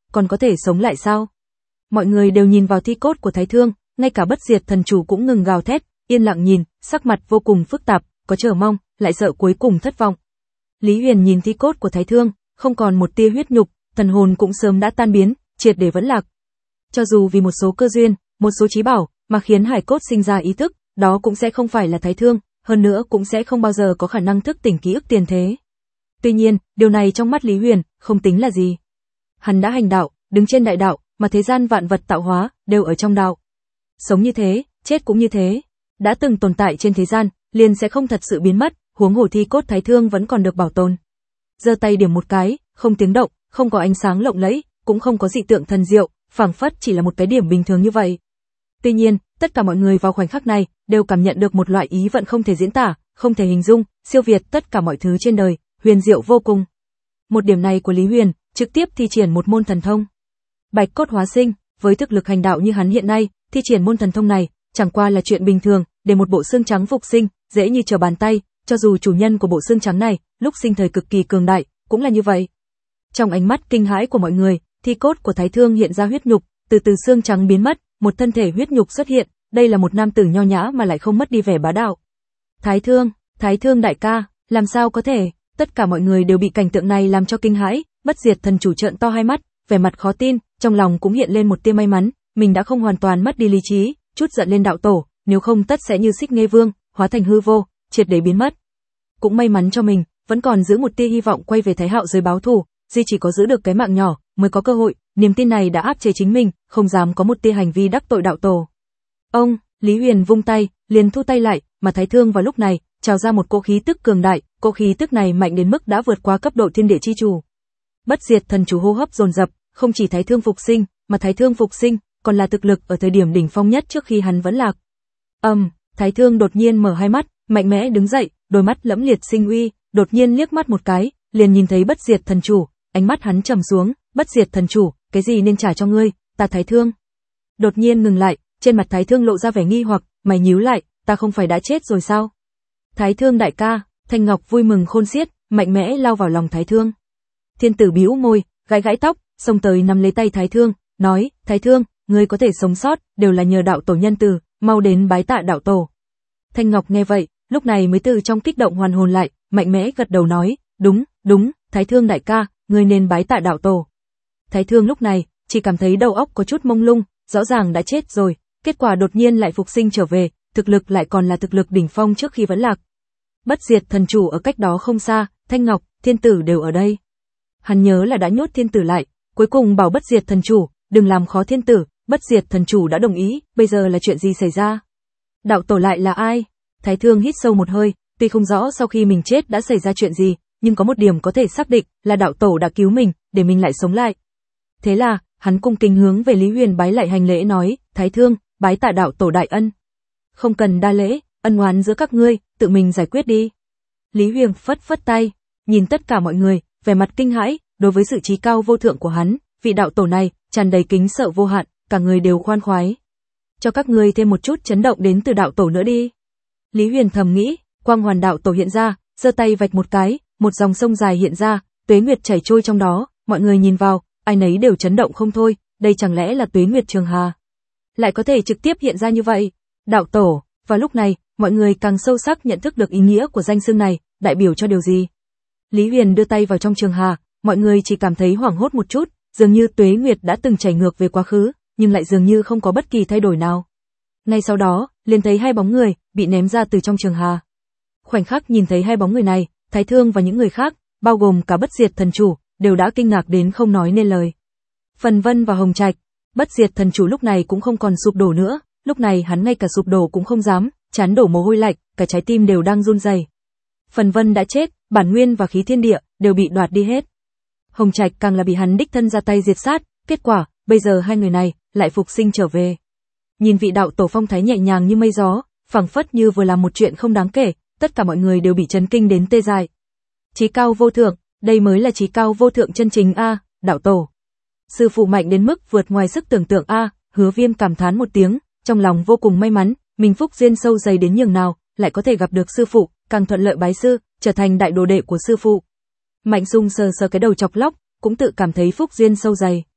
còn có thể sống lại sao? Mọi người đều nhìn vào thi cốt của Thái Thương, ngay cả Bất Diệt Thần Chủ cũng ngừng gào thét, yên lặng nhìn, sắc mặt vô cùng phức tạp, có chờ mong, lại sợ cuối cùng thất vọng. Lý Huyền nhìn thi cốt của Thái Thương, không còn một tia huyết nhục, thần hồn cũng sớm đã tan biến, triệt để vẫn lạc. Cho dù vì một số cơ duyên, một số trí bảo, mà khiến hải cốt sinh ra ý thức, đó cũng sẽ không phải là Thái Thương, hơn nữa cũng sẽ không bao giờ có khả năng thức tỉnh ký ức tiền thế. Tuy nhiên, điều này trong mắt Lý Huyền, không tính là gì. Hắn đã hành đạo, đứng trên đại đạo, mà thế gian vạn vật tạo hóa, đều ở trong đạo. Sống như thế, chết cũng như thế. Đã từng tồn tại trên thế gian, liền sẽ không thật sự biến mất, huống hồ thi cốt Thái Thương vẫn còn được bảo tồn. Giơ tay điểm một cái, không tiếng động, không có ánh sáng lộng lẫy, cũng không có dị tượng thần diệu, phảng phất chỉ là một cái điểm bình thường như vậy. Tuy nhiên, tất cả mọi người vào khoảnh khắc này, đều cảm nhận được một loại ý vận không thể diễn tả, không thể hình dung, siêu việt tất cả mọi thứ trên đời, huyền diệu vô cùng. Một điểm này của Lý Huyền, trực tiếp thi triển một môn thần thông. Bạch cốt hóa sinh, với thực lực hành đạo như hắn hiện nay, thi triển môn thần thông này, chẳng qua là chuyện bình thường, để một bộ xương trắng phục sinh, dễ như trở bàn tay, cho dù chủ nhân của bộ xương trắng này, lúc sinh thời cực kỳ cường đại, cũng là như vậy. Trong ánh mắt kinh hãi của mọi người, thi cốt của Thái Thương hiện ra huyết nhục, từ từ xương trắng biến mất, một thân thể huyết nhục xuất hiện, đây là một nam tử nho nhã mà lại không mất đi vẻ bá đạo. Thái Thương, Thái Thương đại ca, làm sao có thể? Tất cả mọi người đều bị cảnh tượng này làm cho kinh hãi, Bất Diệt Thần Chủ trợn to hai mắt, vẻ mặt khó tin, trong lòng cũng hiện lên một tia may mắn, mình đã không hoàn toàn mất đi lý trí, chút giận lên đạo tổ, nếu không tất sẽ như Xích Nghê Vương, hóa thành hư vô, triệt để biến mất. Cũng may mắn cho mình, vẫn còn giữ một tia hy vọng quay về Thái Hạo giới báo thù, duy chỉ có giữ được cái mạng nhỏ, mới có cơ hội, niềm tin này đã áp chế chính mình, không dám có một tia hành vi đắc tội đạo tổ. Ông, Lý Huyền vung tay, liền thu tay lại, mà Thái Thương vào lúc này, trào ra một cỗ khí tức cường đại, cỗ khí tức này mạnh đến mức đã vượt qua cấp độ thiên địa chi chủ. Bất Diệt Thần Chủ hô hấp dồn dập, không chỉ Thái Thương phục sinh, mà Thái Thương phục sinh, còn là thực lực ở thời điểm đỉnh phong nhất trước khi hắn vẫn lạc. Ầm, um, Thái Thương đột nhiên mở hai mắt, mạnh mẽ đứng dậy, đôi mắt lẫm liệt sinh uy, đột nhiên liếc mắt một cái, liền nhìn thấy Bất Diệt Thần Chủ, ánh mắt hắn trầm xuống, Bất Diệt Thần Chủ, cái gì nên trả cho ngươi, ta Thái Thương. Đột nhiên ngừng lại, trên mặt Thái Thương lộ ra vẻ nghi hoặc, mày nhíu lại, ta không phải đã chết rồi sao? Thái Thương đại ca, Thanh Ngọc vui mừng khôn xiết, mạnh mẽ lao vào lòng Thái Thương. Thiên tử bĩu môi, gãi gãi tóc, xông tới nắm lấy tay Thái Thương, nói, Thái Thương, ngươi có thể sống sót, đều là nhờ đạo tổ nhân từ, mau đến bái tạ đạo tổ. Thanh Ngọc nghe vậy, lúc này mới từ trong kích động hoàn hồn lại, mạnh mẽ gật đầu nói, đúng, đúng, Thái Thương đại ca, ngươi nên bái tạ đạo tổ. Thái Thương lúc này, chỉ cảm thấy đầu óc có chút mông lung, rõ ràng đã chết rồi, kết quả đột nhiên lại phục sinh trở về, thực lực lại còn là thực lực đỉnh phong trước khi vẫn lạc. Bất Diệt Thần Chủ ở cách đó không xa, Thanh Ngọc, Thiên Tử đều ở đây. Hắn nhớ là đã nhốt Thiên Tử lại, cuối cùng bảo Bất Diệt Thần Chủ, đừng làm khó Thiên Tử, Bất Diệt Thần Chủ đã đồng ý, bây giờ là chuyện gì xảy ra? Đạo tổ lại là ai? Thái Thương hít sâu một hơi, tuy không rõ sau khi mình chết đã xảy ra chuyện gì, nhưng có một điểm có thể xác định là đạo tổ đã cứu mình, để mình lại sống lại. Thế là, hắn cung kính hướng về Lý Huyền bái lại hành lễ nói, Thái Thương, bái tạ đạo tổ đại ân. Không cần đa lễ, ân oán giữa các ngươi, tự mình giải quyết đi. Lý Huyền phất phất tay, nhìn tất cả mọi người, vẻ mặt kinh hãi, đối với sự trí cao vô thượng của hắn, vị đạo tổ này, tràn đầy kính sợ vô hạn, cả người đều khoan khoái. Cho các ngươi thêm một chút chấn động đến từ đạo tổ nữa đi. Lý Huyền thầm nghĩ, quang hoàn đạo tổ hiện ra, giơ tay vạch một cái, một dòng sông dài hiện ra, tuế nguyệt chảy trôi trong đó, mọi người nhìn vào, ai nấy đều chấn động không thôi, đây chẳng lẽ là tuế nguyệt trường hà? Lại có thể trực tiếp hiện ra như vậy? Đạo tổ, vào lúc này, mọi người càng sâu sắc nhận thức được ý nghĩa của danh xưng này, đại biểu cho điều gì? Lý Huyền đưa tay vào trong trường hà, mọi người chỉ cảm thấy hoảng hốt một chút, dường như tuế nguyệt đã từng chảy ngược về quá khứ, nhưng lại dường như không có bất kỳ thay đổi nào. Ngay sau đó, liền thấy hai bóng người bị ném ra từ trong trường hà. Khoảnh khắc nhìn thấy hai bóng người này, Thái Thương và những người khác, bao gồm cả Bất Diệt Thần Chủ, đều đã kinh ngạc đến không nói nên lời. Phần Vân và Hồng Trạch, Bất Diệt Thần Chủ lúc này cũng không còn sụp đổ nữa, lúc này hắn ngay cả sụp đổ cũng không dám, chán đổ mồ hôi lạnh, cả trái tim đều đang run rẩy. Phần Vân đã chết, bản nguyên và khí thiên địa đều bị đoạt đi hết. Hồng Trạch càng là bị hắn đích thân ra tay diệt sát, kết quả, bây giờ hai người này lại phục sinh trở về. Nhìn vị đạo tổ phong thái nhẹ nhàng như mây gió, phảng phất như vừa làm một chuyện không đáng kể, tất cả mọi người đều bị chấn kinh đến tê dại. Chí cao vô thượng, đây mới là chí cao vô thượng chân chính a, đạo tổ. Sư phụ mạnh đến mức vượt ngoài sức tưởng tượng a, Hứa Viêm cảm thán một tiếng, trong lòng vô cùng may mắn, mình phúc duyên sâu dày đến nhường nào, lại có thể gặp được sư phụ, càng thuận lợi bái sư, trở thành đại đồ đệ của sư phụ. Mạnh Dung sờ sờ cái đầu chọc lóc, cũng tự cảm thấy phúc duyên sâu dày.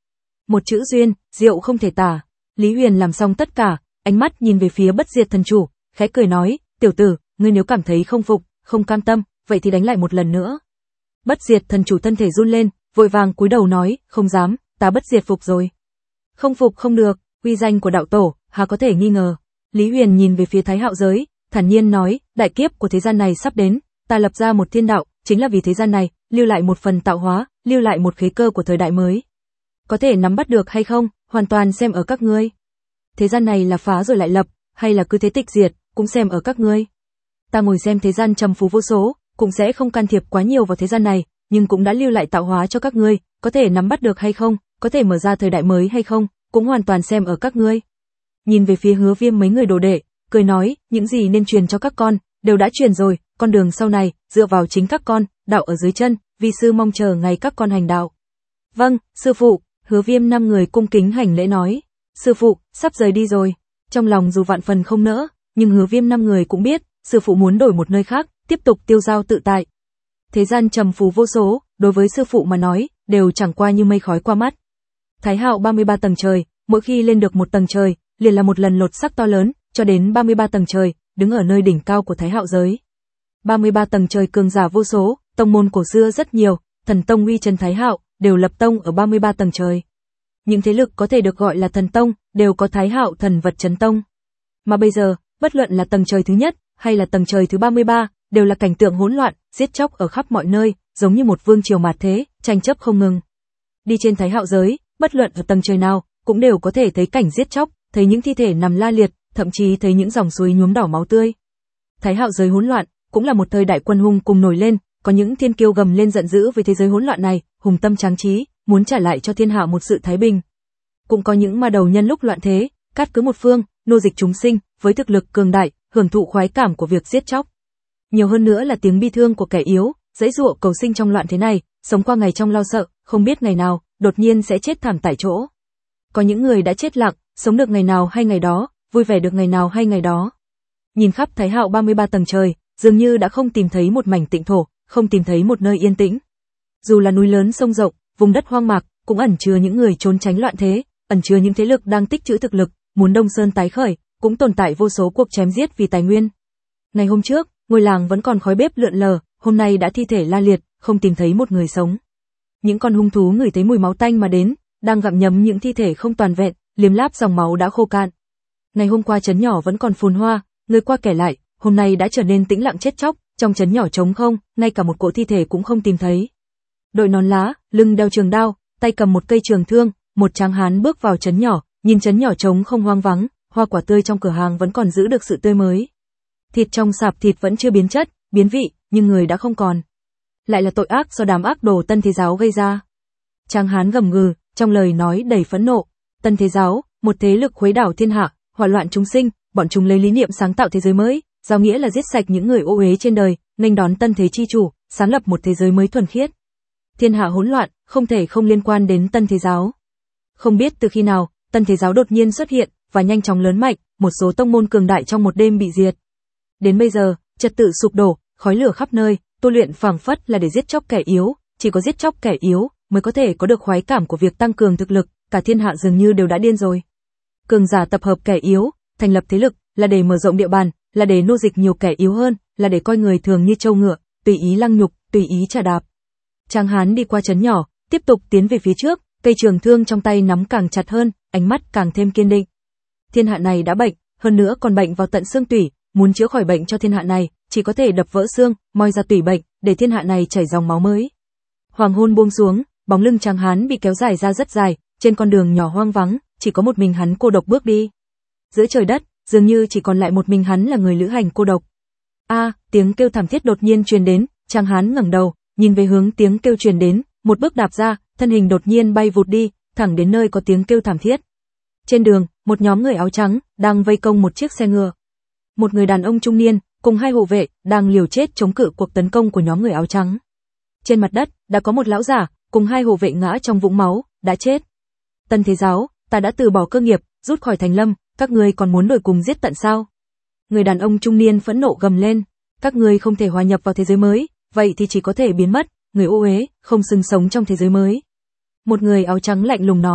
Một chữ duyên, diệu không thể tả. Lý Huyền làm xong tất cả, ánh mắt nhìn về phía Bất Diệt thần chủ, khẽ cười nói, tiểu tử, ngươi nếu cảm thấy không phục, không cam tâm, vậy thì đánh lại một lần nữa. Bất Diệt thần chủ thân thể run lên, vội vàng cúi đầu nói, không dám, ta bất diệt phục rồi. Không phục không được, uy danh của đạo tổ, hà có thể nghi ngờ. Lý Huyền nhìn về phía Thái Hạo giới, thản nhiên nói, đại kiếp của thế gian này sắp đến, ta lập ra một thiên đạo, chính là vì thế gian này, lưu lại một phần tạo hóa, lưu lại một khế cơ của thời đại mới. Có thể nắm bắt được hay không, hoàn toàn xem ở các ngươi. Thế gian này là phá rồi lại lập, hay là cứ thế tịch diệt, cũng xem ở các ngươi. Ta ngồi xem thế gian trầm phú vô số, cũng sẽ không can thiệp quá nhiều vào thế gian này, nhưng cũng đã lưu lại tạo hóa cho các ngươi, có thể nắm bắt được hay không, có thể mở ra thời đại mới hay không, cũng hoàn toàn xem ở các ngươi. Nhìn về phía Hứa Viêm mấy người đồ đệ, cười nói, những gì nên truyền cho các con, đều đã truyền rồi, con đường sau này, dựa vào chính các con, đạo ở dưới chân, vi sư mong chờ ngày các con hành đạo. Vâng, sư phụ, Hứa Viêm năm người cung kính hành lễ nói, sư phụ, sắp rời đi rồi. Trong lòng dù vạn phần không nỡ, nhưng Hứa Viêm năm người cũng biết, sư phụ muốn đổi một nơi khác, tiếp tục tiêu dao tự tại. Thế gian trầm phú vô số, đối với sư phụ mà nói, đều chẳng qua như mây khói qua mắt. Thái Hạo ba mươi ba tầng trời, mỗi khi lên được một tầng trời, liền là một lần lột xác to lớn, cho đến ba mươi ba tầng trời, đứng ở nơi đỉnh cao của Thái Hạo giới. ba mươi ba tầng trời cường giả vô số, tông môn cổ xưa rất nhiều, thần tông uy chân Thái Hạo, đều lập tông ở ba mươi ba tầng trời. Những thế lực có thể được gọi là thần tông, đều có Thái Hạo thần vật chấn tông. Mà bây giờ, bất luận là tầng trời thứ nhất, hay là tầng trời thứ ba mươi ba, đều là cảnh tượng hỗn loạn, giết chóc ở khắp mọi nơi, giống như một vương triều mạt thế, tranh chấp không ngừng. Đi trên Thái Hạo giới, bất luận ở tầng trời nào, cũng đều có thể thấy cảnh giết chóc, thấy những thi thể nằm la liệt, thậm chí thấy những dòng suối nhuốm đỏ máu tươi. Thái Hạo giới hỗn loạn, cũng là một thời đại quân hung cùng nổi lên, có những thiên kiêu gầm lên giận dữ với thế giới hỗn loạn này, hùng tâm tráng trí, muốn trả lại cho thiên hạ một sự thái bình. Cũng có những ma đầu nhân lúc loạn thế, cát cứ một phương, nô dịch chúng sinh, với thực lực cường đại, hưởng thụ khoái cảm của việc giết chóc. Nhiều hơn nữa là tiếng bi thương của kẻ yếu, giãy giụa cầu sinh trong loạn thế này, sống qua ngày trong lo sợ, không biết ngày nào, đột nhiên sẽ chết thảm tại chỗ. Có những người đã chết lặng, sống được ngày nào hay ngày đó, vui vẻ được ngày nào hay ngày đó. Nhìn khắp Thái Hạo ba mươi ba tầng trời, dường như đã không tìm thấy một mảnh tịnh thổ, không tìm thấy một nơi yên tĩnh. Dù là núi lớn sông rộng, vùng đất hoang mạc, cũng ẩn chứa những người trốn tránh loạn thế, ẩn chứa những thế lực đang tích trữ thực lực, muốn Đông Sơn tái khởi, cũng tồn tại vô số cuộc chém giết vì tài nguyên. Ngày hôm trước, ngôi làng vẫn còn khói bếp lượn lờ, hôm nay đã thi thể la liệt, không tìm thấy một người sống. Những con hung thú ngửi thấy mùi máu tanh mà đến, đang gặm nhấm những thi thể không toàn vẹn, liếm láp dòng máu đã khô cạn. Ngày hôm qua trấn nhỏ vẫn còn phồn hoa, người qua kể lại, hôm nay đã trở nên tĩnh lặng chết chóc, trong trấn nhỏ trống không, ngay cả một cỗ thi thể cũng không tìm thấy. Đội nón lá, lưng đeo trường đao, tay cầm một cây trường thương, một tráng hán bước vào trấn nhỏ, nhìn trấn nhỏ trống không hoang vắng, hoa quả tươi trong cửa hàng vẫn còn giữ được sự tươi mới. Thịt trong sạp thịt vẫn chưa biến chất, biến vị, nhưng người đã không còn. Lại là tội ác do đám ác đồ Tân Thế Giáo gây ra. Tráng hán gầm gừ, trong lời nói đầy phẫn nộ. Tân Thế Giáo, một thế lực khuấy đảo thiên hạ, hỏa loạn chúng sinh, bọn chúng lấy lý niệm sáng tạo thế giới mới, giáo nghĩa là giết sạch những người ô uế trên đời, nghênh đón tân thế chi chủ, sáng lập một thế giới mới thuần khiết. Thiên hạ hỗn loạn, không thể không liên quan đến Tân Thế Giáo. Không biết từ khi nào, Tân Thế Giáo đột nhiên xuất hiện và nhanh chóng lớn mạnh, một số tông môn cường đại trong một đêm bị diệt. Đến bây giờ, trật tự sụp đổ, khói lửa khắp nơi, tu luyện phảng phất là để giết chóc kẻ yếu, chỉ có giết chóc kẻ yếu mới có thể có được khoái cảm của việc tăng cường thực lực, cả thiên hạ dường như đều đã điên rồi. Cường giả tập hợp kẻ yếu, thành lập thế lực, là để mở rộng địa bàn, là để nô dịch nhiều kẻ yếu hơn, là để coi người thường như trâu ngựa, tùy ý lăng nhục, tùy ý trà đạp. Tráng hán đi qua trấn nhỏ, tiếp tục tiến về phía trước, cây trường thương trong tay nắm càng chặt hơn, ánh mắt càng thêm kiên định. Thiên hạ này đã bệnh, hơn nữa còn bệnh vào tận xương tủy, muốn chữa khỏi bệnh cho thiên hạ này, chỉ có thể đập vỡ xương, moi ra tủy bệnh, để thiên hạ này chảy dòng máu mới. Hoàng hôn buông xuống, bóng lưng Tráng hán bị kéo dài ra rất dài, trên con đường nhỏ hoang vắng, chỉ có một mình hắn cô độc bước đi. Giữa trời đất, dường như chỉ còn lại một mình hắn là người lữ hành cô độc. A, à, tiếng kêu thảm thiết đột nhiên truyền đến, Tráng hán ngẩng đầu, nhìn về hướng tiếng kêu truyền đến, một bước đạp ra, thân hình đột nhiên bay vụt đi, thẳng đến nơi có tiếng kêu thảm thiết. Trên đường, một nhóm người áo trắng đang vây công một chiếc xe ngựa. Một người đàn ông trung niên cùng hai hộ vệ đang liều chết chống cự cuộc tấn công của nhóm người áo trắng. Trên mặt đất đã có một lão giả cùng hai hộ vệ ngã trong vũng máu, đã chết. Tân Thế Giáo, ta đã từ bỏ cơ nghiệp, rút khỏi thành lâm, các ngươi còn muốn đuổi cùng giết tận sao? Người đàn ông trung niên phẫn nộ gầm lên, các ngươi không thể hòa nhập vào thế giới mới, vậy thì chỉ có thể biến mất, người ô uế, không xứng sống trong thế giới mới. Một người áo trắng lạnh lùng nói,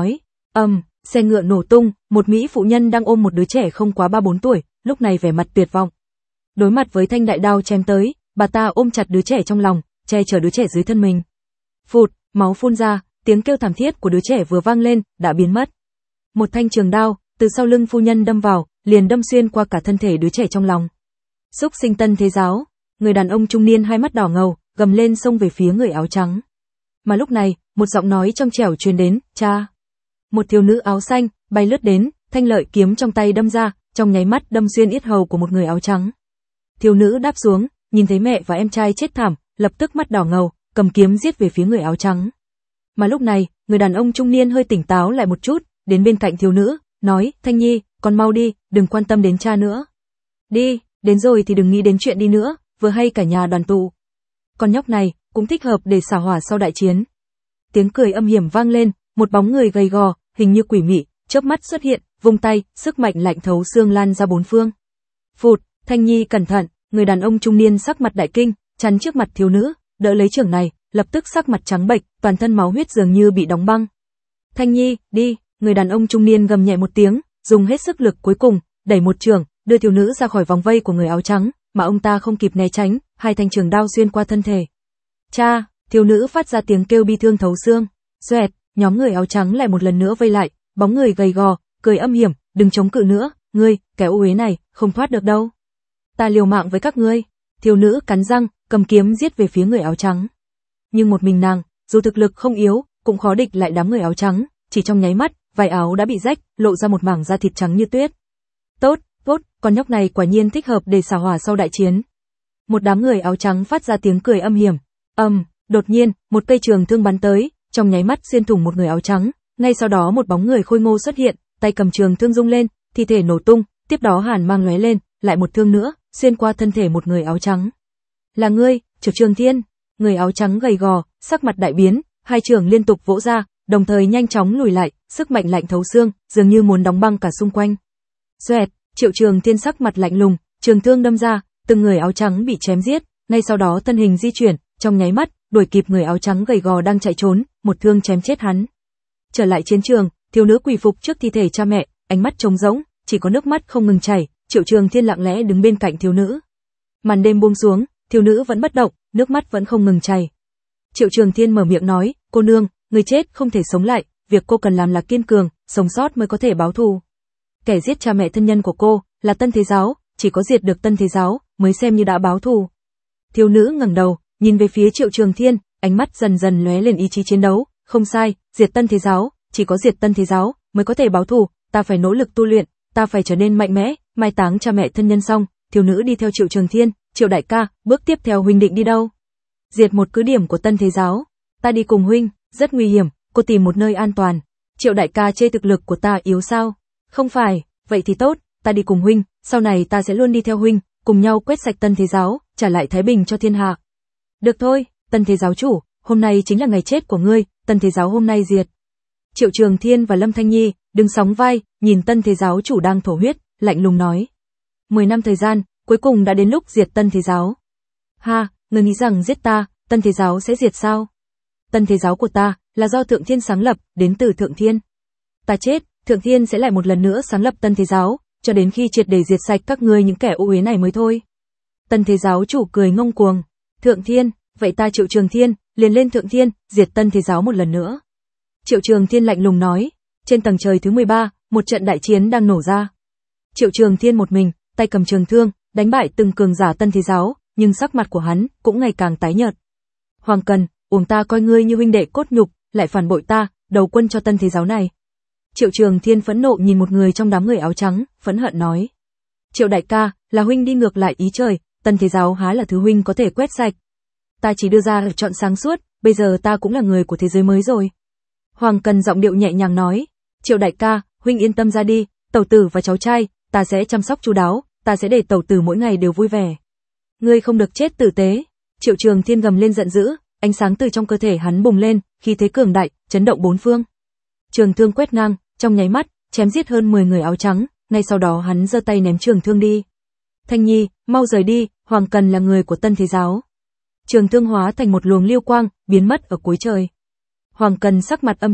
Ầm, um, xe ngựa nổ tung, một mỹ phụ nhân đang ôm một đứa trẻ không quá ba bốn tuổi, lúc này vẻ mặt tuyệt vọng. Đối mặt với thanh đại đao chém tới, bà ta ôm chặt đứa trẻ trong lòng, che chở đứa trẻ dưới thân mình. Phụt, máu phun ra, tiếng kêu thảm thiết của đứa trẻ vừa vang lên, đã biến mất. Một thanh trường đao từ sau lưng phu nhân đâm vào, liền đâm xuyên qua cả thân thể đứa trẻ trong lòng. Xúc sinh Tân Thế Giáo, người đàn ông trung niên hai mắt đỏ ngầu, gầm lên xông về phía người áo trắng. Mà lúc này, một giọng nói trong trẻo truyền đến, "Cha." Một thiếu nữ áo xanh bay lướt đến, thanh lợi kiếm trong tay đâm ra, trong nháy mắt đâm xuyên yết hầu của một người áo trắng. Thiếu nữ đáp xuống, nhìn thấy mẹ và em trai chết thảm, lập tức mắt đỏ ngầu, cầm kiếm giết về phía người áo trắng. Mà lúc này, người đàn ông trung niên hơi tỉnh táo lại một chút, đến bên cạnh thiếu nữ, nói, "Thanh Nhi, con mau đi, đừng quan tâm đến cha nữa. Đi, đến rồi thì đừng nghĩ đến chuyện đi nữa, vừa hay cả nhà đoàn tụ. Con nhóc này cũng thích hợp để xả hỏa sau đại chiến." Tiếng cười âm hiểm vang lên, một bóng người gầy gò, hình như quỷ mị, chớp mắt xuất hiện, vung tay, sức mạnh lạnh thấu xương lan ra bốn phương. Phụt, "Thanh Nhi cẩn thận." Người đàn ông trung niên sắc mặt đại kinh, chắn trước mặt thiếu nữ, đỡ lấy chưởng này, lập tức sắc mặt trắng bệch, toàn thân máu huyết dường như bị đóng băng. "Thanh Nhi, đi." Người đàn ông trung niên gầm nhẹ một tiếng, dùng hết sức lực cuối cùng, đẩy một chưởng, đưa thiếu nữ ra khỏi vòng vây của người áo trắng, mà ông ta không kịp né tránh, hai thanh trường đao xuyên qua thân thể. "Cha!" Thiếu nữ phát ra tiếng kêu bi thương thấu xương. Xoẹt, nhóm người áo trắng lại một lần nữa vây lại, bóng người gầy gò, cười âm hiểm, "Đừng chống cự nữa, ngươi, kẻ ô uế này, không thoát được đâu. Ta liều mạng với các ngươi." Thiếu nữ cắn răng, cầm kiếm giết về phía người áo trắng. Nhưng một mình nàng, dù thực lực không yếu, cũng khó địch lại đám người áo trắng, chỉ trong nháy mắt, vải áo đã bị rách, lộ ra một mảng da thịt trắng như tuyết. "Tốt, tốt, con nhóc này quả nhiên thích hợp để xả hỏa sau đại chiến." Một đám người áo trắng phát ra tiếng cười âm hiểm. Ầm, um, đột nhiên, một cây trường thương bắn tới, trong nháy mắt xuyên thủng một người áo trắng, ngay sau đó một bóng người khôi ngô xuất hiện, tay cầm trường thương rung lên, thi thể nổ tung, tiếp đó hàn mang lóe lên, lại một thương nữa, xuyên qua thân thể một người áo trắng. "Là ngươi, Triệu Trường Thiên." Người áo trắng gầy gò, sắc mặt đại biến, hai trường liên tục vỗ ra, đồng thời nhanh chóng lùi lại, sức mạnh lạnh thấu xương, dường như muốn đóng băng cả xung quanh. Xoẹt, Triệu Trường Thiên sắc mặt lạnh lùng, trường thương đâm ra, từng người áo trắng bị chém giết, ngay sau đó thân hình di chuyển, trong nháy mắt, đuổi kịp người áo trắng gầy gò đang chạy trốn, một thương chém chết hắn. Trở lại chiến trường, thiếu nữ quỳ phục trước thi thể cha mẹ, ánh mắt trống rỗng, chỉ có nước mắt không ngừng chảy, Triệu Trường Thiên lặng lẽ đứng bên cạnh thiếu nữ. Màn đêm buông xuống, thiếu nữ vẫn bất động, nước mắt vẫn không ngừng chảy. Triệu Trường Thiên mở miệng nói, "Cô nương, người chết không thể sống lại, việc cô cần làm là kiên cường, sống sót mới có thể báo thù. Kẻ giết cha mẹ thân nhân của cô là Tân Thế Giáo, chỉ có diệt được Tân Thế Giáo mới xem như đã báo thù." Thiếu nữ ngẩng đầu, nhìn về phía Triệu Trường Thiên, ánh mắt dần dần lóe lên ý chí chiến đấu, "Không sai, diệt Tân Thế Giáo, chỉ có diệt Tân Thế Giáo mới có thể báo thù, ta phải nỗ lực tu luyện, ta phải trở nên mạnh mẽ." Mai táng cha mẹ thân nhân xong, thiếu nữ đi theo Triệu Trường Thiên, "Triệu đại ca, bước tiếp theo huynh định đi đâu?" "Diệt một cứ điểm của Tân Thế Giáo." "Ta đi cùng huynh." "Rất nguy hiểm, cô tìm một nơi an toàn." "Triệu đại ca chê thực lực của ta yếu sao?" "Không phải." "Vậy thì tốt, ta đi cùng huynh, sau này ta sẽ luôn đi theo huynh, cùng nhau quét sạch Tân Thế Giáo, trả lại thái bình cho thiên hạ." "Được thôi, Tân Thế Giáo chủ, hôm nay chính là ngày chết của ngươi, Tân Thế Giáo hôm nay diệt." Triệu Trường Thiên và Lâm Thanh Nhi đứng sóng vai, nhìn Tân Thế Giáo chủ đang thổ huyết, lạnh lùng nói. Mười năm thời gian, cuối cùng đã đến lúc diệt Tân Thế Giáo. "Ha, ngươi nghĩ rằng giết ta, Tân Thế Giáo sẽ diệt sao? Tân Thế Giáo của ta là do Thượng Thiên sáng lập, đến từ Thượng Thiên. Ta chết, Thượng Thiên sẽ lại một lần nữa sáng lập Tân Thế Giáo, cho đến khi triệt để diệt sạch các ngươi những kẻ ô uế này mới thôi." Tân Thế Giáo chủ cười ngông cuồng. "Thượng Thiên, vậy ta Triệu Trường Thiên, liền lên Thượng Thiên, diệt Tân Thế Giáo một lần nữa." Triệu Trường Thiên lạnh lùng nói. Trên tầng trời thứ mười ba, một trận đại chiến đang nổ ra. Triệu Trường Thiên một mình, tay cầm trường thương, đánh bại từng cường giả Tân Thế Giáo, nhưng sắc mặt của hắn cũng ngày càng tái nhợt. "Hoàng Cần, uổng ta coi ngươi như huynh đệ cốt nhục, lại phản bội ta, đầu quân cho Tân Thế Giáo này." Triệu Trường Thiên phẫn nộ nhìn một người trong đám người áo trắng, phẫn hận nói. "Triệu đại ca, là huynh đi ngược lại ý trời, Tân Thế Giáo há là thứ huynh có thể quét sạch. Ta chỉ đưa ra lựa chọn sáng suốt, bây giờ ta cũng là người của thế giới mới rồi." Hoàng Cần giọng điệu nhẹ nhàng nói. "Triệu đại ca, huynh yên tâm ra đi, tẩu tử và cháu trai, ta sẽ chăm sóc chu đáo, ta sẽ để tẩu tử mỗi ngày đều vui vẻ. Ngươi không được chết tử tế." Triệu Trường Thiên gầm lên giận dữ, ánh sáng từ trong cơ thể hắn bùng lên, khí thế cường đại, chấn động bốn phương. Trường thương quét ngang, trong nháy mắt, chém giết hơn mười người áo trắng, ngay sau đó hắn giơ tay ném trường thương đi. "Thanh Nhi, mau rời đi, Hoàng Cần là người của Tân Thế Giáo." Trường thương hóa thành một luồng lưu quang, biến mất ở cuối trời. Hoàng Cần sắc mặt âm trầm,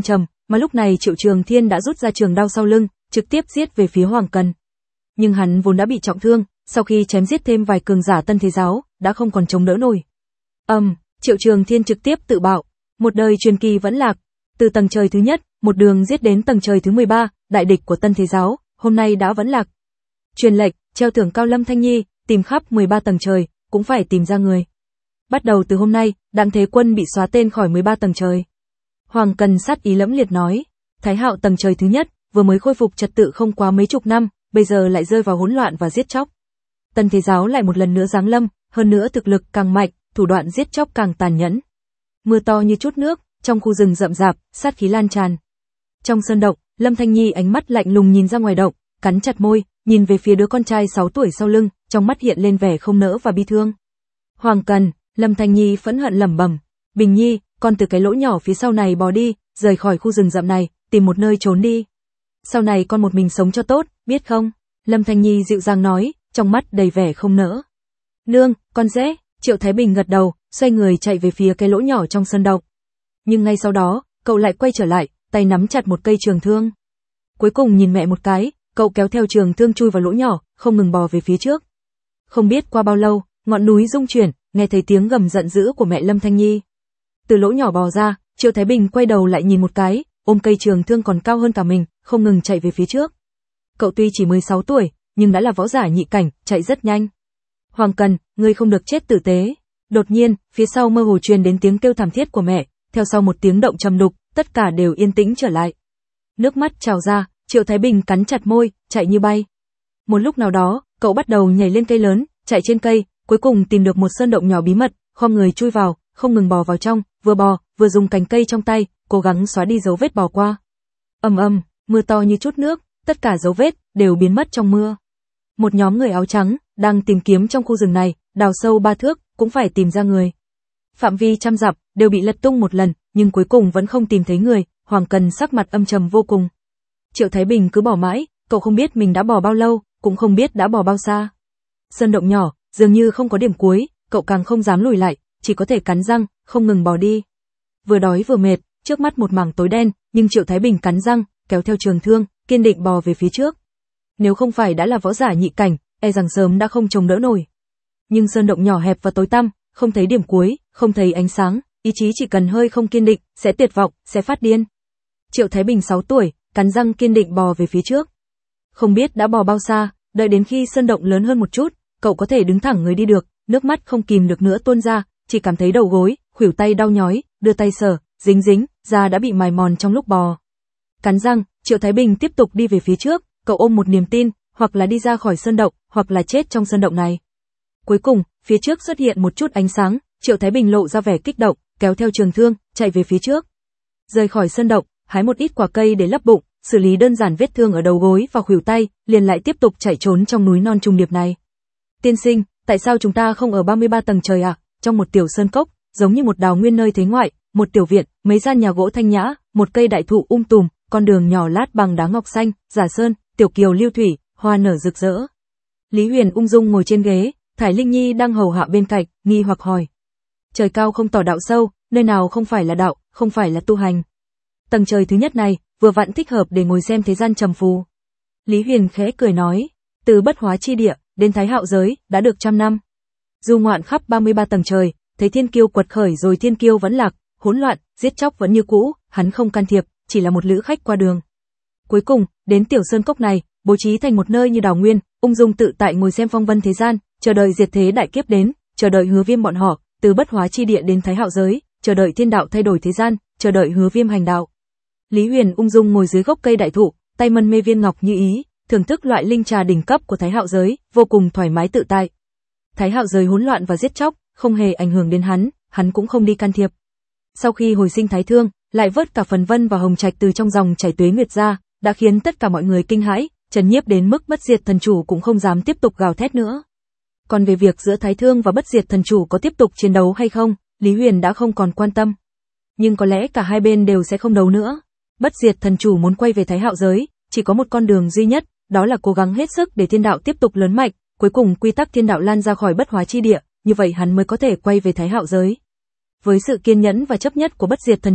mà lúc này Triệu Trường Thiên đã rút ra trường đao sau lưng, trực tiếp giết về phía Hoàng Cần. Nhưng hắn vốn đã bị trọng thương, sau khi chém giết thêm vài cường giả Tân Thế Giáo, đã không còn chống đỡ nổi. Ầm, um, Triệu Trường Thiên trực tiếp tự bạo, một đời truyền kỳ vẫn lạc, từ tầng trời thứ nhất, một đường giết đến tầng trời thứ mười ba, đại địch của Tân Thế Giáo, hôm nay đã vẫn lạc. Truyền lệnh, treo thưởng cao Lâm Thanh Nhi, tìm khắp mười ba tầng trời, cũng phải tìm ra người. Bắt đầu từ hôm nay, Đặng Thế Quân bị xóa tên khỏi mười ba tầng trời. Hoàng Cần sát ý lẫm liệt nói, Thái Hạo tầng trời thứ nhất, vừa mới khôi phục trật tự không quá mấy chục năm, bây giờ lại rơi vào hỗn loạn và giết chóc. Tân Thế Giáo lại một lần nữa giáng lâm, hơn nữa thực lực càng mạnh, thủ đoạn giết chóc càng tàn nhẫn. Mưa to như chút nước, trong khu rừng rậm rạp, sát khí lan tràn. Trong sơn động, Lâm Thanh Nhi ánh mắt lạnh lùng nhìn ra ngoài động, cắn chặt môi, nhìn về phía đứa con trai sáu tuổi sau lưng, trong mắt hiện lên vẻ không nỡ và bi thương. Hoàng Cần, Lâm Thanh Nhi phẫn hận lẩm bẩm, Bình Nhi, con từ cái lỗ nhỏ phía sau này bò đi, rời khỏi khu rừng rậm này, tìm một nơi trốn đi. Sau này con một mình sống cho tốt, biết không? Lâm Thanh Nhi dịu dàng nói, trong mắt đầy vẻ không nỡ. Nương, con dễ. Triệu Thái Bình gật đầu, xoay người chạy về phía cái lỗ nhỏ trong sân động. Nhưng ngay sau đó, cậu lại quay trở lại, tay nắm chặt một cây trường thương. Cuối cùng nhìn mẹ một cái, cậu kéo theo trường thương chui vào lỗ nhỏ, không ngừng bò về phía trước. Không biết qua bao lâu, ngọn núi rung chuyển, nghe thấy tiếng gầm giận dữ của mẹ Lâm Thanh Nhi. Từ lỗ nhỏ bò ra, Triệu Thái Bình quay đầu lại nhìn một cái, ôm cây trường thương còn cao hơn cả mình, không ngừng chạy về phía trước. Cậu tuy chỉ mười sáu tuổi, nhưng đã là võ giả nhị cảnh, chạy rất nhanh. Hoàng Cần, ngươi không được chết tử tế. Đột nhiên, phía sau mơ hồ truyền đến tiếng kêu thảm thiết của mẹ, theo sau một tiếng động trầm đục, tất cả đều yên tĩnh trở lại. Nước mắt trào ra, Triệu Thái Bình cắn chặt môi, chạy như bay. Một lúc nào đó, cậu bắt đầu nhảy lên cây lớn, chạy trên cây, cuối cùng tìm được một sơn động nhỏ bí mật, khom người chui vào, không ngừng bò vào trong, vừa bò, vừa dùng cành cây trong tay, cố gắng xóa đi dấu vết bò qua. Ầm ầm, mưa to như chút nước, tất cả dấu vết đều biến mất trong mưa. Một nhóm người áo trắng đang tìm kiếm trong khu rừng này, đào sâu ba thước, cũng phải tìm ra người. Phạm vi trăm dặm đều bị lật tung một lần, nhưng cuối cùng vẫn không tìm thấy người. Hoàng Cần sắc mặt âm trầm vô cùng. Triệu Thái Bình cứ bỏ mãi, cậu không biết mình đã bò bao lâu, cũng không biết đã bò bao xa. Sơn động nhỏ, dường như không có điểm cuối, cậu càng không dám lùi lại, chỉ có thể cắn răng, không ngừng bò đi. Vừa đói vừa mệt, trước mắt một mảng tối đen, nhưng Triệu Thái Bình cắn răng, kéo theo trường thương, kiên định bò về phía trước. Nếu không phải đã là võ giả nhị cảnh, e rằng sớm đã không chống đỡ nổi. Nhưng sơn động nhỏ hẹp và tối tăm, không thấy điểm cuối, không thấy ánh sáng, ý chí chỉ cần hơi không kiên định, sẽ tuyệt vọng, sẽ phát điên. Triệu Thái Bình sáu tuổi, cắn răng kiên định bò về phía trước. Không biết đã bò bao xa, đợi đến khi sơn động lớn hơn một chút, cậu có thể đứng thẳng người đi được, nước mắt không kìm được nữa tuôn ra, chỉ cảm thấy đầu gối, khuỷu tay đau nhói, đưa tay sờ, dính dính, da đã bị mài mòn trong lúc bò. Cắn răng, Triệu Thái Bình tiếp tục đi về phía trước, cậu ôm một niềm tin, hoặc là đi ra khỏi sơn động, hoặc là chết trong sơn động này. Cuối cùng, phía trước xuất hiện một chút ánh sáng, Triệu Thái Bình lộ ra vẻ kích động, kéo theo trường thương, chạy về phía trước. Rời khỏi sơn động, hái một ít quả cây để lấp bụng, xử lý đơn giản vết thương ở đầu gối và khuỷu tay, liền lại tiếp tục chạy trốn trong núi non trùng điệp này. Tiên sinh, tại sao chúng ta không ở ba mươi ba tầng trời à? Trong một tiểu sơn cốc, giống như một đào nguyên nơi thế ngoại, một tiểu viện, mấy gian nhà gỗ thanh nhã, một cây đại thụ um tùm, con đường nhỏ lát bằng đá ngọc xanh, giả sơn, tiểu kiều lưu thủy, hoa nở rực rỡ. Lý Huyền ung dung ngồi trên ghế, Thải Linh Nhi đang hầu hạ bên cạnh, nghi hoặc hỏi: trời cao không tỏ đạo sâu, nơi nào không phải là đạo, không phải là tu hành. Tầng trời thứ nhất này, vừa vặn thích hợp để ngồi xem thế gian trầm phù. Lý Huyền khẽ cười nói: từ bất hóa chi địa đến Thái Hạo giới, đã được trăm năm. Du ngoạn khắp ba mươi ba tầng trời, thấy thiên kiêu quật khởi rồi thiên kiêu vẫn lạc, hỗn loạn, giết chóc vẫn như cũ, hắn không can thiệp, chỉ là một lữ khách qua đường. Cuối cùng, đến tiểu sơn cốc này, bố trí thành một nơi như đào nguyên, ung dung tự tại ngồi xem phong vân thế gian, chờ đợi diệt thế đại kiếp đến, chờ đợi Hứa Viêm bọn họ, từ bất hóa chi địa đến Thái Hạo giới, chờ đợi thiên đạo thay đổi thế gian, chờ đợi Hứa Viêm hành đạo. Lý Huyền ung dung ngồi dưới gốc cây đại thụ, tay mân mê viên ngọc như ý, thưởng thức loại linh trà đỉnh cấp của Thái Hạo giới, vô cùng thoải mái tự tại. Thái Hạo giới hỗn loạn và giết chóc, không hề ảnh hưởng đến hắn, hắn cũng không đi can thiệp. Sau khi hồi sinh thái thương, lại vớt cả phần vân và hồng trạch từ trong dòng chảy tuế nguyệt ra, đã khiến tất cả mọi người kinh hãi, chấn nhiếp đến mức bất diệt thần chủ cũng không dám tiếp tục gào thét nữa. Còn về việc giữa thái thương và bất diệt thần chủ có tiếp tục chiến đấu hay không, Lý Huyền đã không còn quan tâm. Nhưng có lẽ cả hai bên đều sẽ không đấu nữa. Bất diệt thần chủ muốn quay về Thái Hạo giới, chỉ có một con đường duy nhất, đó là cố gắng hết sức để thiên đạo tiếp tục lớn mạnh, cuối cùng quy tắc thiên đạo lan ra khỏi bất hóa chi địa, như vậy hắn mới có thể quay về Thái Hạo giới. Với sự kiên nhẫn và chấp nhất của bất diệt thần chủ,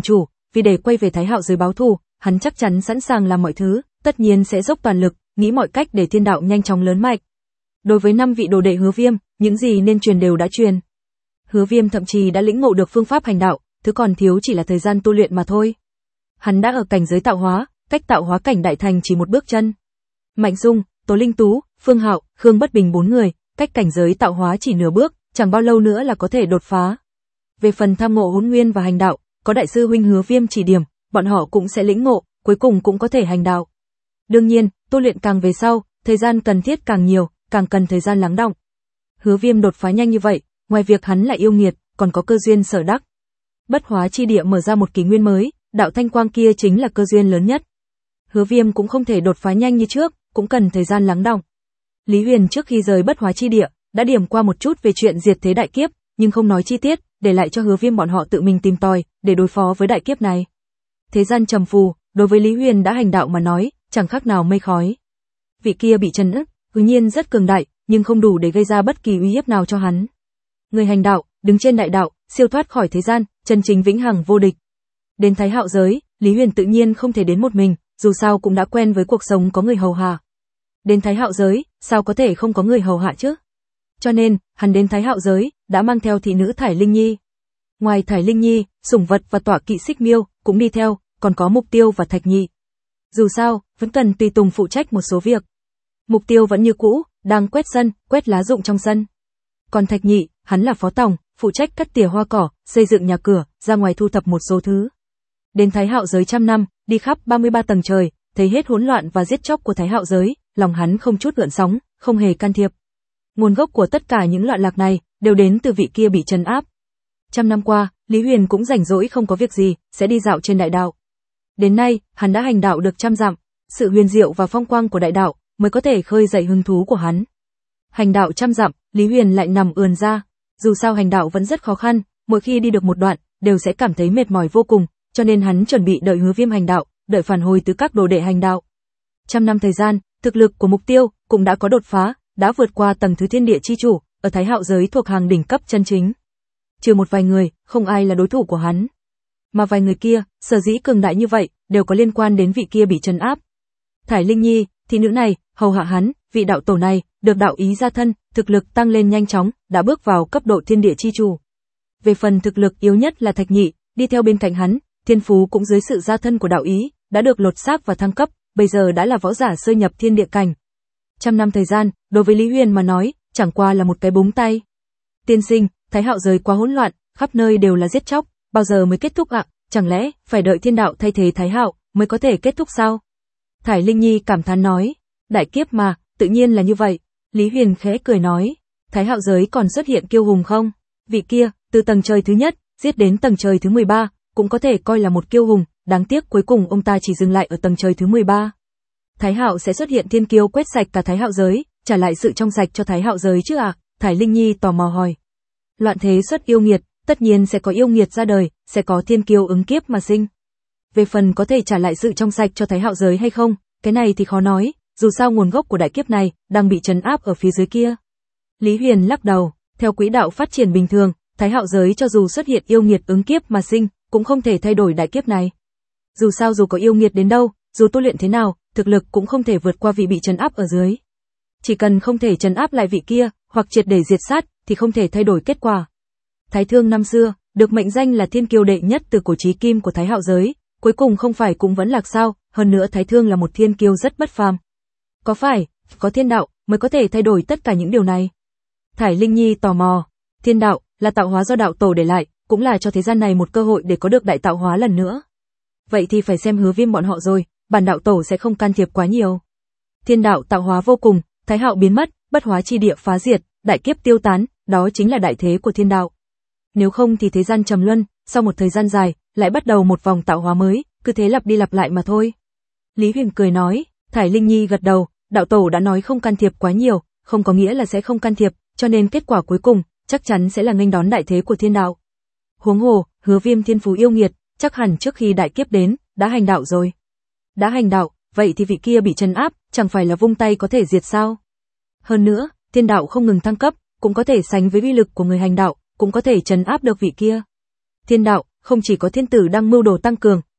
vì để quay về Thái Hạo giới báo thù, hắn chắc chắn sẵn sàng làm mọi thứ, tất nhiên sẽ dốc toàn lực, nghĩ mọi cách để thiên đạo nhanh chóng lớn mạnh. Đối với năm vị đồ đệ Hứa Viêm, những gì nên truyền đều đã truyền. Hứa Viêm thậm chí đã lĩnh ngộ được phương pháp hành đạo, thứ còn thiếu chỉ là thời gian tu luyện mà thôi. Hắn đã ở cảnh giới tạo hóa, cách tạo hóa cảnh đại thành chỉ một bước chân. Mạnh Dung, Tố Linh Tú, Phương Hạo, Khương Bất Bình bốn người, cách cảnh giới tạo hóa chỉ nửa bước, chẳng bao lâu nữa là có thể đột phá. Về phần tham ngộ hỗn nguyên và hành đạo, có đại sư huynh Hứa Viêm chỉ điểm, bọn họ cũng sẽ lĩnh ngộ, cuối cùng cũng có thể hành đạo. Đương nhiên, tu luyện càng về sau, thời gian cần thiết càng nhiều, càng cần thời gian lắng đọng. Hứa Viêm đột phá nhanh như vậy, ngoài việc hắn là yêu nghiệt, còn có cơ duyên sở đắc. Bất hóa chi địa mở ra một kỷ nguyên mới, đạo thanh quang kia chính là cơ duyên lớn nhất. Hứa Viêm cũng không thể đột phá nhanh như trước, cũng cần thời gian lắng đọng. Lý Huyền trước khi rời bất hóa chi địa, đã điểm qua một chút về chuyện diệt thế đại kiếp, nhưng không nói chi tiết, để lại cho Hứa Viêm bọn họ tự mình tìm tòi, để đối phó với đại kiếp này. Thế gian trầm phù, đối với Lý Huyền đã hành đạo mà nói, chẳng khác nào mây khói. Vị kia bị trấn ức, tuy nhiên rất cường đại, nhưng không đủ để gây ra bất kỳ uy hiếp nào cho hắn. Người hành đạo, đứng trên đại đạo, siêu thoát khỏi thế gian, chân chính vĩnh hằng vô địch. Đến Thái Hạo giới, Lý Huyền tự nhiên không thể đến một mình, dù sao cũng đã quen với cuộc sống có người hầu hạ. Đến Thái Hạo giới, sao có thể không có người hầu hạ chứ? Cho nên, hắn đến Thái Hạo giới, đã mang theo thị nữ Thải Linh Nhi. Ngoài Thải Linh Nhi, sủng vật và tọa kỵ Xích Miêu cũng đi theo, còn có Mục Tiêu và Thạch Nhị. Dù sao, vẫn cần tùy tùng phụ trách một số việc. Mục Tiêu vẫn như cũ, đang quét sân, quét lá rụng trong sân. Còn Thạch Nhị, hắn là phó tổng, phụ trách cắt tỉa hoa cỏ, xây dựng nhà cửa, ra ngoài thu thập một số thứ. Đến Thái Hạo giới trăm năm, đi khắp ba mươi ba tầng trời, thấy hết hỗn loạn và giết chóc của Thái Hạo giới, lòng hắn không chút gợn sóng, không hề can thiệp. Nguồn gốc của tất cả những loạn lạc này đều đến từ vị kia bị trấn áp. Trăm năm qua, Lý Huyền cũng rảnh rỗi không có việc gì, sẽ đi dạo trên đại đạo. Đến nay, hắn đã hành đạo được trăm dặm, sự huyền diệu và phong quang của đại đạo mới có thể khơi dậy hứng thú của hắn. Hành đạo trăm dặm, Lý Huyền lại nằm ườn ra. Dù sao hành đạo vẫn rất khó khăn, mỗi khi đi được một đoạn, đều sẽ cảm thấy mệt mỏi vô cùng, cho nên hắn chuẩn bị đợi Hứa Viêm hành đạo, đợi phản hồi từ các đồ đệ hành đạo. Trăm năm thời gian, thực lực của Mục Tiêu cũng đã có đột phá, đã vượt qua tầng thứ thiên địa chi chủ, ở Thái Hạo giới thuộc hàng đỉnh cấp chân chính. Trừ một vài người, không ai là đối thủ của hắn. Mà vài người kia, sở dĩ cường đại như vậy, đều có liên quan đến vị kia bị trấn áp. Thải Linh Nhi, thị nữ này, hầu hạ hắn, vị đạo tổ này, được đạo ý gia thân, thực lực tăng lên nhanh chóng, đã bước vào cấp độ thiên địa chi chủ. Về phần thực lực yếu nhất là Thạch Nhị, đi theo bên cạnh hắn, thiên phú cũng dưới sự gia thân của đạo ý, đã được lột xác và thăng cấp, bây giờ đã là võ giả sơ nhập thiên địa cảnh. Trăm năm thời gian, đối với Lý Huyền mà nói, chẳng qua là một cái búng tay. Tiên sinh, Thái Hạo giới quá hỗn loạn, khắp nơi đều là giết chóc, bao giờ mới kết thúc ạ? Chẳng lẽ phải đợi thiên đạo thay thế Thái Hạo mới có thể kết thúc sao? Thải Linh Nhi cảm thán nói, đại kiếp mà, tự nhiên là như vậy. Lý Huyền khẽ cười nói, Thái Hạo giới còn xuất hiện kiêu hùng không? Vị kia, từ tầng trời thứ nhất, giết đến tầng trời thứ mười ba, cũng có thể coi là một kiêu hùng, đáng tiếc cuối cùng ông ta chỉ dừng lại ở tầng trời thứ mười ba. Thái Hạo sẽ xuất hiện thiên kiêu quét sạch cả Thái Hạo giới, trả lại sự trong sạch cho Thái Hạo giới chứ à? Thải Linh Nhi tò mò hỏi. Loạn thế xuất yêu nghiệt, tất nhiên sẽ có yêu nghiệt ra đời, sẽ có thiên kiêu ứng kiếp mà sinh. Về phần có thể trả lại sự trong sạch cho Thái Hạo giới hay không, cái này thì khó nói, dù sao nguồn gốc của đại kiếp này đang bị trấn áp ở phía dưới kia. Lý Huyền lắc đầu, theo quỹ đạo phát triển bình thường, Thái Hạo giới cho dù xuất hiện yêu nghiệt ứng kiếp mà sinh, cũng không thể thay đổi đại kiếp này. Dù sao dù có yêu nghiệt đến đâu, dù tu luyện thế nào, thực lực cũng không thể vượt qua vị bị trấn áp ở dưới. Chỉ cần không thể trấn áp lại vị kia, hoặc triệt để diệt sát, thì không thể thay đổi kết quả. Thái Thương năm xưa, được mệnh danh là thiên kiêu đệ nhất từ cổ chí kim của Thái Hạo giới, cuối cùng không phải cũng vẫn lạc sao? Hơn nữa Thái Thương là một thiên kiêu rất bất phàm. Có phải, có thiên đạo mới có thể thay đổi tất cả những điều này? Thải Linh Nhi tò mò, thiên đạo là tạo hóa do đạo tổ để lại, cũng là cho thế gian này một cơ hội để có được đại tạo hóa lần nữa. Vậy thì phải xem Hứa Viêm bọn họ rồi, bản đạo tổ sẽ không can thiệp quá nhiều. Thiên đạo tạo hóa vô cùng, Thái Hạo biến mất, bất hóa chi địa phá diệt, đại kiếp tiêu tán, đó chính là đại thế của thiên đạo. Nếu không thì thế gian trầm luân, sau một thời gian dài, lại bắt đầu một vòng tạo hóa mới, cứ thế lặp đi lặp lại mà thôi. Lý Huyền cười nói, Thải Linh Nhi gật đầu, đạo tổ đã nói không can thiệp quá nhiều, không có nghĩa là sẽ không can thiệp, cho nên kết quả cuối cùng, chắc chắn sẽ là nghênh đón đại thế của thiên đạo. Huống hồ, Hứa Viêm thiên phú yêu nghiệt, chắc hẳn trước khi đại kiếp đến, đã hành đạo rồi. Đã hành đạo, vậy thì vị kia bị trấn áp, chẳng phải là vung tay có thể diệt sao? Hơn nữa, thiên đạo không ngừng thăng cấp, cũng có thể sánh với uy lực của người hành đạo, cũng có thể trấn áp được vị kia. Thiên đạo, không chỉ có thiên tử đang mưu đồ tăng cường,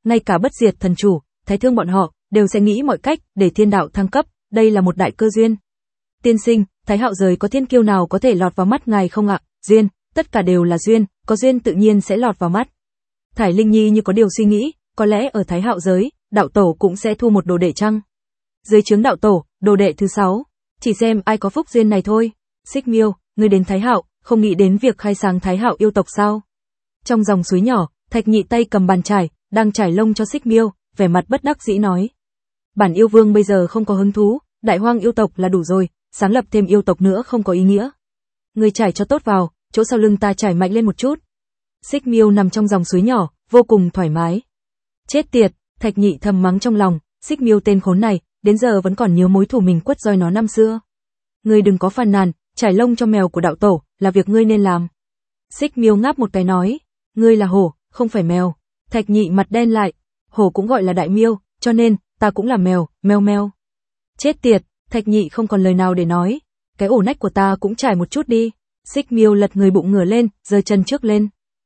ngay cả bất diệt thần chủ, thái thương bọn họ, đều sẽ nghĩ mọi cách để thiên đạo thăng cấp, đây là một đại cơ duyên. Tiên sinh, thái hạo giới có thiên kiêu nào có thể lọt vào mắt ngài không ạ? Duyên, tất cả đều là duyên, có duyên tự nhiên sẽ lọt vào mắt. Thải Linh Nhi như có điều suy nghĩ, có lẽ ở thái hạo giới, đạo tổ cũng sẽ thu một đồ đệ chăng? Dưới trướng đạo tổ, đồ đệ thứ sáu, chỉ xem ai có phúc duyên này thôi. Xích Miêu, ngươi đến thái hạo, không nghĩ đến việc khai sáng thái hạo yêu tộc sao? Trong dòng suối nhỏ, Thạch Nhị tay cầm bàn trải, đang trải lông cho Xích Miêu, vẻ mặt bất đắc dĩ nói. Bản yêu vương bây giờ không có hứng thú, đại hoang yêu tộc là đủ rồi, sáng lập thêm yêu tộc nữa không có ý nghĩa. Ngươi trải cho tốt vào, chỗ sau lưng ta trải mạnh lên một chút. Xích Miêu nằm trong dòng suối nhỏ, vô cùng thoải mái. Chết tiệt, Thạch Nhị thầm mắng trong lòng, Xích Miêu tên khốn này, đến giờ vẫn còn nhớ mối thù mình quất roi nó năm xưa. Ngươi đừng có phàn nàn, trải lông cho mèo của đạo tổ, là việc ngươi nên làm. Xích Miêu ngáp một cái nói, ngươi là hổ, không phải mèo. Thạch Nhị mặt đen lại, hổ cũng gọi là đại miêu, cho nên, ta cũng là mèo, meo meo. Chết tiệt, Thạch Nhị không còn lời nào để nói, cái ổ nách của ta cũng trải một chút đi. Xích Miêu lật người bụng ngửa lên, giơ chân trước lên.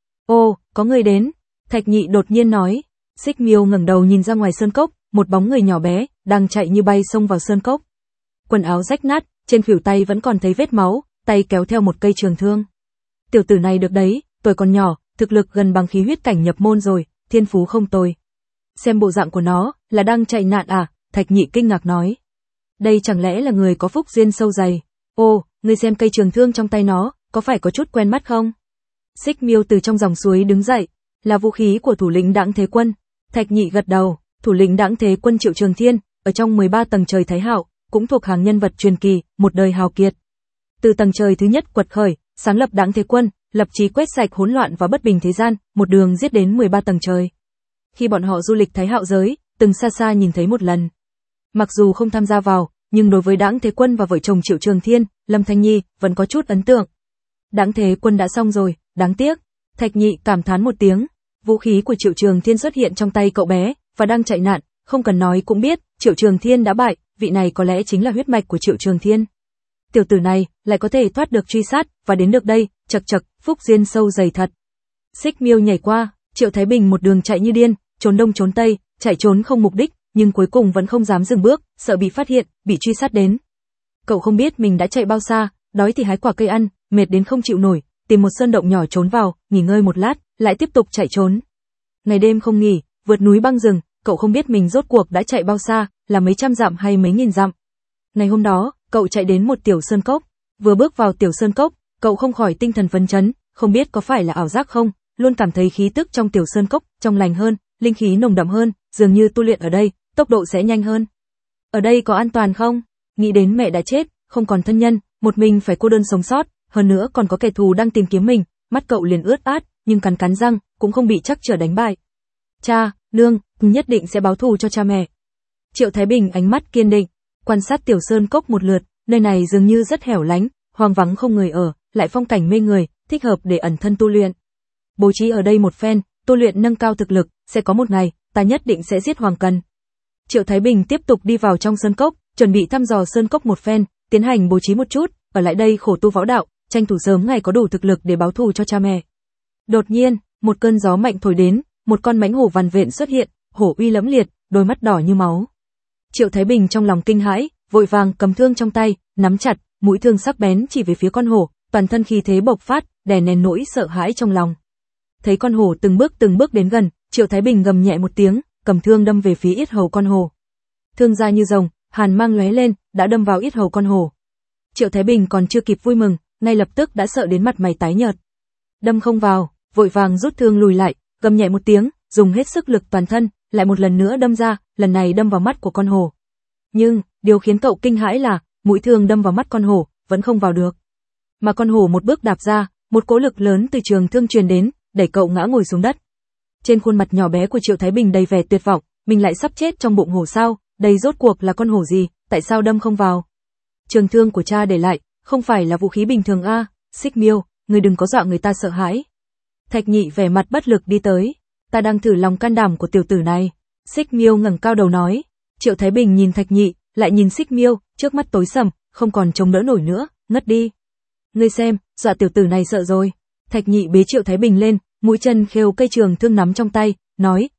Ô, có người đến, Thạch Nhị đột nhiên nói. Xích Miêu ngẩng đầu nhìn ra ngoài sơn cốc, một bóng người nhỏ bé, đang chạy như bay xông vào sơn cốc. Quần áo rách nát, trên khuỷu tay vẫn còn thấy vết máu, tay kéo theo một cây trường thương. Tiểu tử này được đấy, tuổi còn nhỏ, thực lực gần bằng khí huyết cảnh nhập môn rồi, thiên phú không tồi. Xem bộ dạng của nó, là đang chạy nạn à? Thạch Nhị kinh ngạc nói. Đây chẳng lẽ là người có phúc duyên sâu dày? Ô, ngươi xem cây trường thương trong tay nó, có phải có chút quen mắt không? Xích Miêu từ trong dòng suối đứng dậy, là vũ khí của thủ lĩnh Đãng Thế Quân. Thạch Nhị gật đầu, thủ lĩnh Đãng Thế Quân Triệu Trường Thiên, ở trong mười ba tầng trời Thái Hạo, cũng thuộc hàng nhân vật truyền kỳ, một đời hào kiệt. Từ tầng trời thứ nhất quật khởi, sáng lập Đãng Thế Quân, lập chí quét sạch hỗn loạn và bất bình thế gian, một đường giết đến mười ba tầng trời. Khi bọn họ du lịch Thái Hạo giới, từng xa xa nhìn thấy một lần. Mặc dù không tham gia vào, nhưng đối với Đãng Thế Quân và vợ chồng Triệu Trường Thiên, Lâm Thanh Nhi vẫn có chút ấn tượng. Đãng Thế Quân đã xong rồi, đáng tiếc. Thạch Nhị cảm thán một tiếng, vũ khí của Triệu Trường Thiên xuất hiện trong tay cậu bé và đang chạy nạn, không cần nói cũng biết, Triệu Trường Thiên đã bại, vị này có lẽ chính là huyết mạch của Triệu Trường Thiên. Tiểu tử này lại có thể thoát được truy sát và đến được đây, chậc chậc, phúc duyên sâu dày thật. Xích Miêu nhảy qua, Triệu Thái Bình một đường chạy như điên, trốn đông trốn tây, chạy trốn không mục đích, nhưng cuối cùng vẫn không dám dừng bước, sợ bị phát hiện, bị truy sát đến. Cậu không biết mình đã chạy bao xa, đói thì hái quả cây ăn, mệt đến không chịu nổi, tìm một sơn động nhỏ trốn vào, nghỉ ngơi một lát, lại tiếp tục chạy trốn. Ngày đêm không nghỉ, vượt núi băng rừng, cậu không biết mình rốt cuộc đã chạy bao xa, là mấy trăm dặm hay mấy nghìn dặm. Ngày hôm đó, cậu chạy đến một tiểu sơn cốc, vừa bước vào tiểu sơn cốc, cậu không khỏi tinh thần phấn chấn, không biết có phải là ảo giác không, luôn cảm thấy khí tức trong tiểu sơn cốc trong lành hơn, linh khí nồng đậm hơn, dường như tu luyện ở đây, tốc độ sẽ nhanh hơn. Ở đây có an toàn không? Nghĩ đến mẹ đã chết, không còn thân nhân, một mình phải cô đơn sống sót, hơn nữa còn có kẻ thù đang tìm kiếm mình, mắt cậu liền ướt át, nhưng cắn cắn răng, cũng không bị chắc trở đánh bại. Cha, nương, nhất định sẽ báo thù cho cha mẹ. Triệu Thái Bình ánh mắt kiên định, quan sát tiểu sơn cốc một lượt, nơi này dường như rất hẻo lánh, hoang vắng không người ở, lại phong cảnh mê người, thích hợp để ẩn thân tu luyện. Bố trí ở đây một phen, tu luyện nâng cao thực lực, sẽ có một ngày, ta nhất định sẽ giết Hoàng Cần. Triệu Thái Bình tiếp tục đi vào trong sơn cốc, chuẩn bị thăm dò sơn cốc một phen, tiến hành bố trí một chút, ở lại đây khổ tu võ đạo, tranh thủ sớm ngày có đủ thực lực để báo thù cho cha mẹ. Đột nhiên, một cơn gió mạnh thổi đến, một con mãnh hổ vằn vện xuất hiện, hổ uy lẫm liệt, đôi mắt đỏ như máu. Triệu Thái Bình trong lòng kinh hãi, vội vàng cầm thương trong tay, nắm chặt, mũi thương sắc bén chỉ về phía con hổ, toàn thân khí thế bộc phát, đè nén nỗi sợ hãi trong lòng. Thấy con hổ từng bước từng bước đến gần, Triệu Thái Bình gầm nhẹ một tiếng, cầm thương đâm về phía yết hầu con hổ. Thương ra như rồng, hàn mang lóe lên, đã đâm vào yết hầu con hổ. Triệu Thái Bình còn chưa kịp vui mừng, ngay lập tức đã sợ đến mặt mày tái nhợt. Đâm không vào, vội vàng rút thương lùi lại, gầm nhẹ một tiếng, dùng hết sức lực toàn thân, lại một lần nữa đâm ra, lần này đâm vào mắt của con hổ. Nhưng, điều khiến cậu kinh hãi là, mũi thương đâm vào mắt con hổ, vẫn không vào được. Mà con hổ một bước đạp ra, một cỗ lực lớn từ trường thương truyền đến, đẩy cậu ngã ngồi xuống đất. Trên khuôn mặt nhỏ bé của Triệu Thái Bình đầy vẻ tuyệt vọng, mình lại sắp chết trong bụng hổ sao, đây rốt cuộc là con hổ gì, tại sao đâm không vào? Trường thương của cha để lại, không phải là vũ khí bình thường a, à? Xích Miêu, người đừng có dọa người ta sợ hãi. Thạch Nhị vẻ mặt bất lực đi tới, ta đang thử lòng can đảm của tiểu tử này. Xích Miêu ngẩng cao đầu nói. Triệu Thái Bình nhìn Thạch Nhị, lại nhìn Xích Miêu, trước mắt tối sầm, không còn chống đỡ nổi nữa, ngất đi. Ngươi xem, dọa tiểu tử này sợ rồi. Thạch Nhị bế Triệu Thái Bình lên, mũi chân khêu cây trường thương nắm trong tay, nói,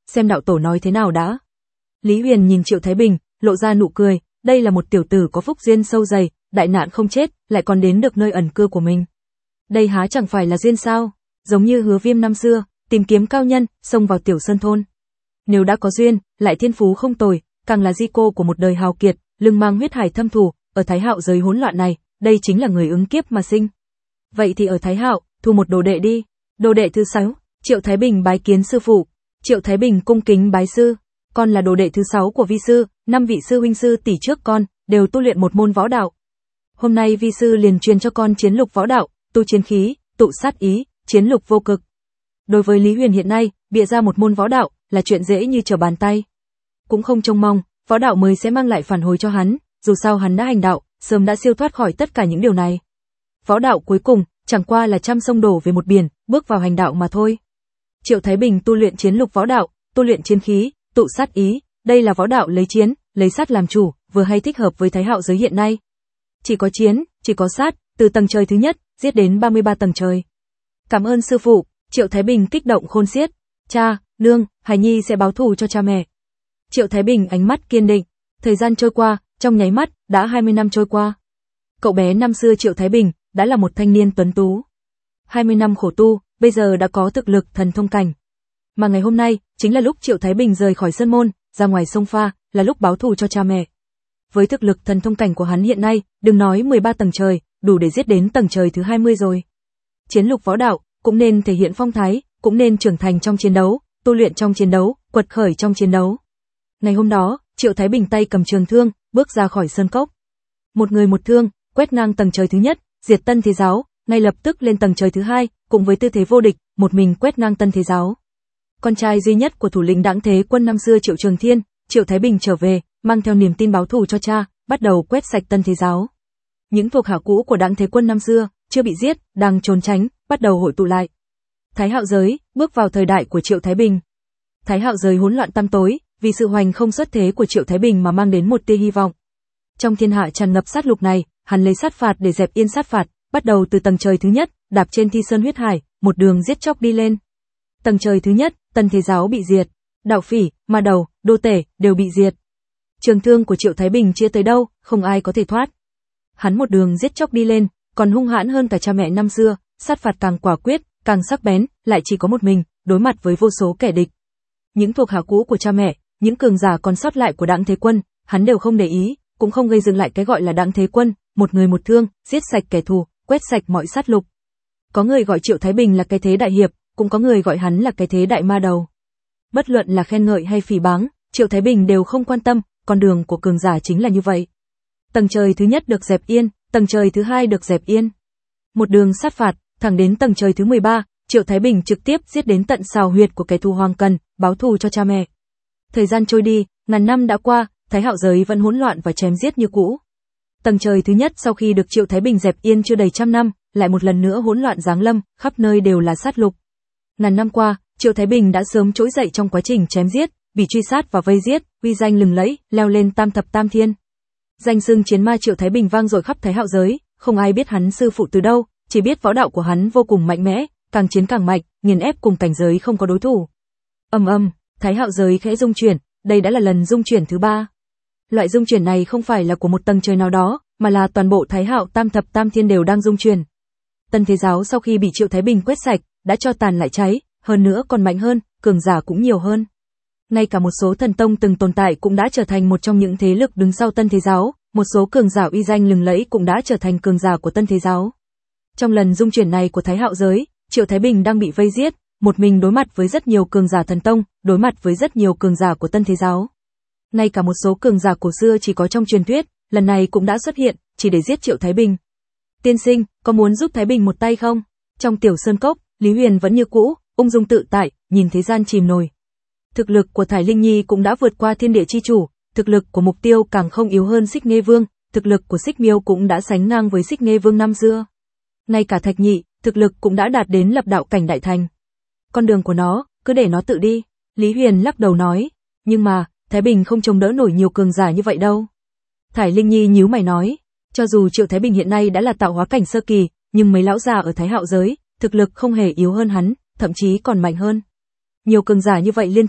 xem đạo tổ nói thế nào đã. Lý Huyền nhìn Triệu Thái Bình, lộ ra nụ cười, đây là một tiểu tử có phúc duyên sâu dày, đại nạn không chết, lại còn đến được nơi ẩn cư của mình. Đây há chẳng phải là duyên sao, giống như Hứa Viêm năm xưa, tìm kiếm cao nhân, xông vào Tiểu Sơn thôn. Nếu đã có duyên, lại thiên phú không tồi, càng là di cô của một đời hào kiệt, lưng mang huyết hải thâm thù, ở Thái Hạo giới hỗn loạn này, đây chính là người ứng kiếp mà sinh. Vậy thì ở Thái Hạo, thu một đồ đệ đi. Đồ đệ thứ sáu, Triệu Thái Bình bái kiến sư phụ. Triệu Thái Bình cung kính bái sư, con là đồ đệ thứ sáu của vi sư, năm vị sư huynh sư tỷ trước con đều tu luyện một môn võ đạo. Hôm nay vi sư liền truyền cho con chiến lục võ đạo, tu chiến khí, tụ sát ý, chiến lục vô cực. Đối với Lý Huyền hiện nay, bịa ra một môn võ đạo là chuyện dễ như trở bàn tay. Cũng không trông mong võ đạo mới sẽ mang lại phản hồi cho hắn, dù sao hắn đã hành đạo, sớm đã siêu thoát khỏi tất cả những điều này. Võ đạo cuối cùng chẳng qua là trăm sông đổ về một biển, bước vào hành đạo mà thôi. Triệu Thái Bình tu luyện chiến lục võ đạo, tu luyện chiến khí, tụ sát ý, đây là võ đạo lấy chiến, lấy sát làm chủ, vừa hay thích hợp với Thái Hạo giới hiện nay. Chỉ có chiến, chỉ có sát, từ tầng trời thứ nhất, giết đến ba mươi ba tầng trời. Cảm ơn sư phụ, Triệu Thái Bình kích động khôn xiết. Cha, nương, Hải Nhi sẽ báo thù cho cha mẹ. Triệu Thái Bình ánh mắt kiên định. Thời gian trôi qua, trong nháy mắt, đã hai mươi năm trôi qua. Cậu bé năm xưa Triệu Thái Bình, đã là một thanh niên tuấn tú. hai mươi năm khổ tu, bây giờ đã có thực lực thần thông cảnh. Mà ngày hôm nay, chính là lúc Triệu Thái Bình rời khỏi Sơn Môn, ra ngoài sông pha, là lúc báo thù cho cha mẹ. Với thực lực thần thông cảnh của hắn hiện nay, đừng nói mười ba tầng trời, đủ để giết đến tầng trời thứ hai mươi rồi. Chiến lục võ đạo, cũng nên thể hiện phong thái, cũng nên trưởng thành trong chiến đấu, tu luyện trong chiến đấu, quật khởi trong chiến đấu. Ngày hôm đó, Triệu Thái Bình tay cầm trường thương, bước ra khỏi sơn cốc. Một người một thương, quét ngang tầng trời thứ nhất, diệt Tân Thế Giáo, ngay lập tức lên tầng trời thứ hai, cùng với tư thế vô địch, một mình quét ngang Tân Thế Giáo. Con trai duy nhất của thủ lĩnh Đãng Thế Quân năm xưa Triệu Trường Thiên, Triệu Thái Bình trở về, mang theo niềm tin báo thù cho cha, bắt đầu quét sạch Tân Thế Giáo. Những thuộc hạ cũ của Đãng Thế Quân năm xưa, chưa bị giết, đang trốn tránh, bắt đầu hội tụ lại. Thái Hạo giới, bước vào thời đại của Triệu Thái Bình. Thái Hạo giới hỗn loạn tăm tối, vì sự hoành không xuất thế của Triệu Thái Bình mà mang đến một tia hy vọng. Trong thiên hạ tràn ngập sát lục này, hắn lấy sát phạt để dẹp yên sát phạt, bắt đầu từ tầng trời thứ nhất, đạp trên Thi Sơn huyết hải, một đường giết chóc đi lên. Tầng trời thứ nhất, Tân Thế Giáo bị diệt, đạo phỉ, ma đầu, đô tể đều bị diệt. Trường thương của Triệu Thái Bình chia tới đâu, không ai có thể thoát. Hắn một đường giết chóc đi lên, còn hung hãn hơn cả cha mẹ năm xưa, sát phạt càng quả quyết, càng sắc bén, lại chỉ có một mình, đối mặt với vô số kẻ địch. Những thuộc hạ cũ của cha mẹ, những cường giả còn sót lại của Đãng Thế Quân, hắn đều không để ý, cũng không gây dừng lại cái gọi là Đãng Thế Quân, một người một thương, giết sạch kẻ thù, quét sạch mọi sát lục. Có người gọi Triệu Thái Bình là cái thế đại hiệp, cũng có người gọi hắn là cái thế đại ma đầu. Bất luận là khen ngợi hay phỉ báng, Triệu Thái Bình đều không quan tâm, con đường của cường giả chính là như vậy. Tầng trời thứ nhất được dẹp yên, tầng trời thứ hai được dẹp yên. Một đường sát phạt, thẳng đến tầng trời thứ mười ba, Triệu Thái Bình trực tiếp giết đến tận sào huyệt của kẻ thù Hoàng Cần, báo thù cho cha mẹ. Thời gian trôi đi, ngàn năm đã qua, Thái Hạo giới vẫn hỗn loạn và chém giết như cũ. Tầng trời thứ nhất sau khi được Triệu Thái Bình dẹp yên chưa đầy trăm năm, lại một lần nữa hỗn loạn giáng lâm, khắp nơi đều là sát lục. Ngàn năm qua, Triệu Thái Bình đã sớm trỗi dậy trong quá trình chém giết, vì truy sát và vây giết, uy danh lừng lẫy, leo lên tam thập tam thiên. Danh xưng chiến ma Triệu Thái Bình vang dội khắp Thái Hạo giới, không ai biết hắn sư phụ từ đâu, chỉ biết võ đạo của hắn vô cùng mạnh mẽ, càng chiến càng mạnh, nghiền ép cùng cảnh giới không có đối thủ. Ầm ầm, Thái Hạo giới khẽ rung chuyển, đây đã là lần rung chuyển thứ ba. Loại rung chuyển này không phải là của một tầng trời nào đó, mà là toàn bộ Thái Hạo tam thập tam thiên đều đang rung chuyển. Tân Thế Giáo sau khi bị Triệu Thái Bình quét sạch, đã cho tàn lại cháy, hơn nữa còn mạnh hơn, cường giả cũng nhiều hơn. Ngay cả một số thần tông từng tồn tại cũng đã trở thành một trong những thế lực đứng sau Tân Thế Giáo, một số cường giả uy danh lừng lẫy cũng đã trở thành cường giả của Tân Thế Giáo. Trong lần dung chuyển này của Thái Hạo giới, Triệu Thái Bình đang bị vây giết, một mình đối mặt với rất nhiều cường giả thần tông, đối mặt với rất nhiều cường giả của Tân Thế Giáo. Ngay cả một số cường giả cổ xưa chỉ có trong truyền thuyết, lần này cũng đã xuất hiện, chỉ để giết Triệu Thái Bình. Tiên sinh, có muốn giúp Thái Bình một tay không? Trong tiểu sơn cốc, Lý Huyền vẫn như cũ, ung dung tự tại, nhìn thế gian chìm nổi. Thực lực của Thải Linh Nhi cũng đã vượt qua thiên địa chi chủ, thực lực của Mục Tiêu càng không yếu hơn Xích Nghê Vương, thực lực của Xích Miêu cũng đã sánh ngang với Xích Nghê Vương năm xưa. Ngay cả Thạch Nhị, thực lực cũng đã đạt đến lập đạo cảnh đại thành. Con đường của nó, cứ để nó tự đi, Lý Huyền lắc đầu nói, nhưng mà, Thái Bình không chống đỡ nổi nhiều cường giả như vậy đâu. Thải Linh Nhi nhíu mày nói, cho dù Triệu Thái Bình hiện nay đã là tạo hóa cảnh sơ kỳ, nhưng mấy lão già ở Thái Hạo giới, thực lực không hề yếu hơn hắn, thậm chí còn mạnh hơn. Nhiều cường giả như vậy liên thủ,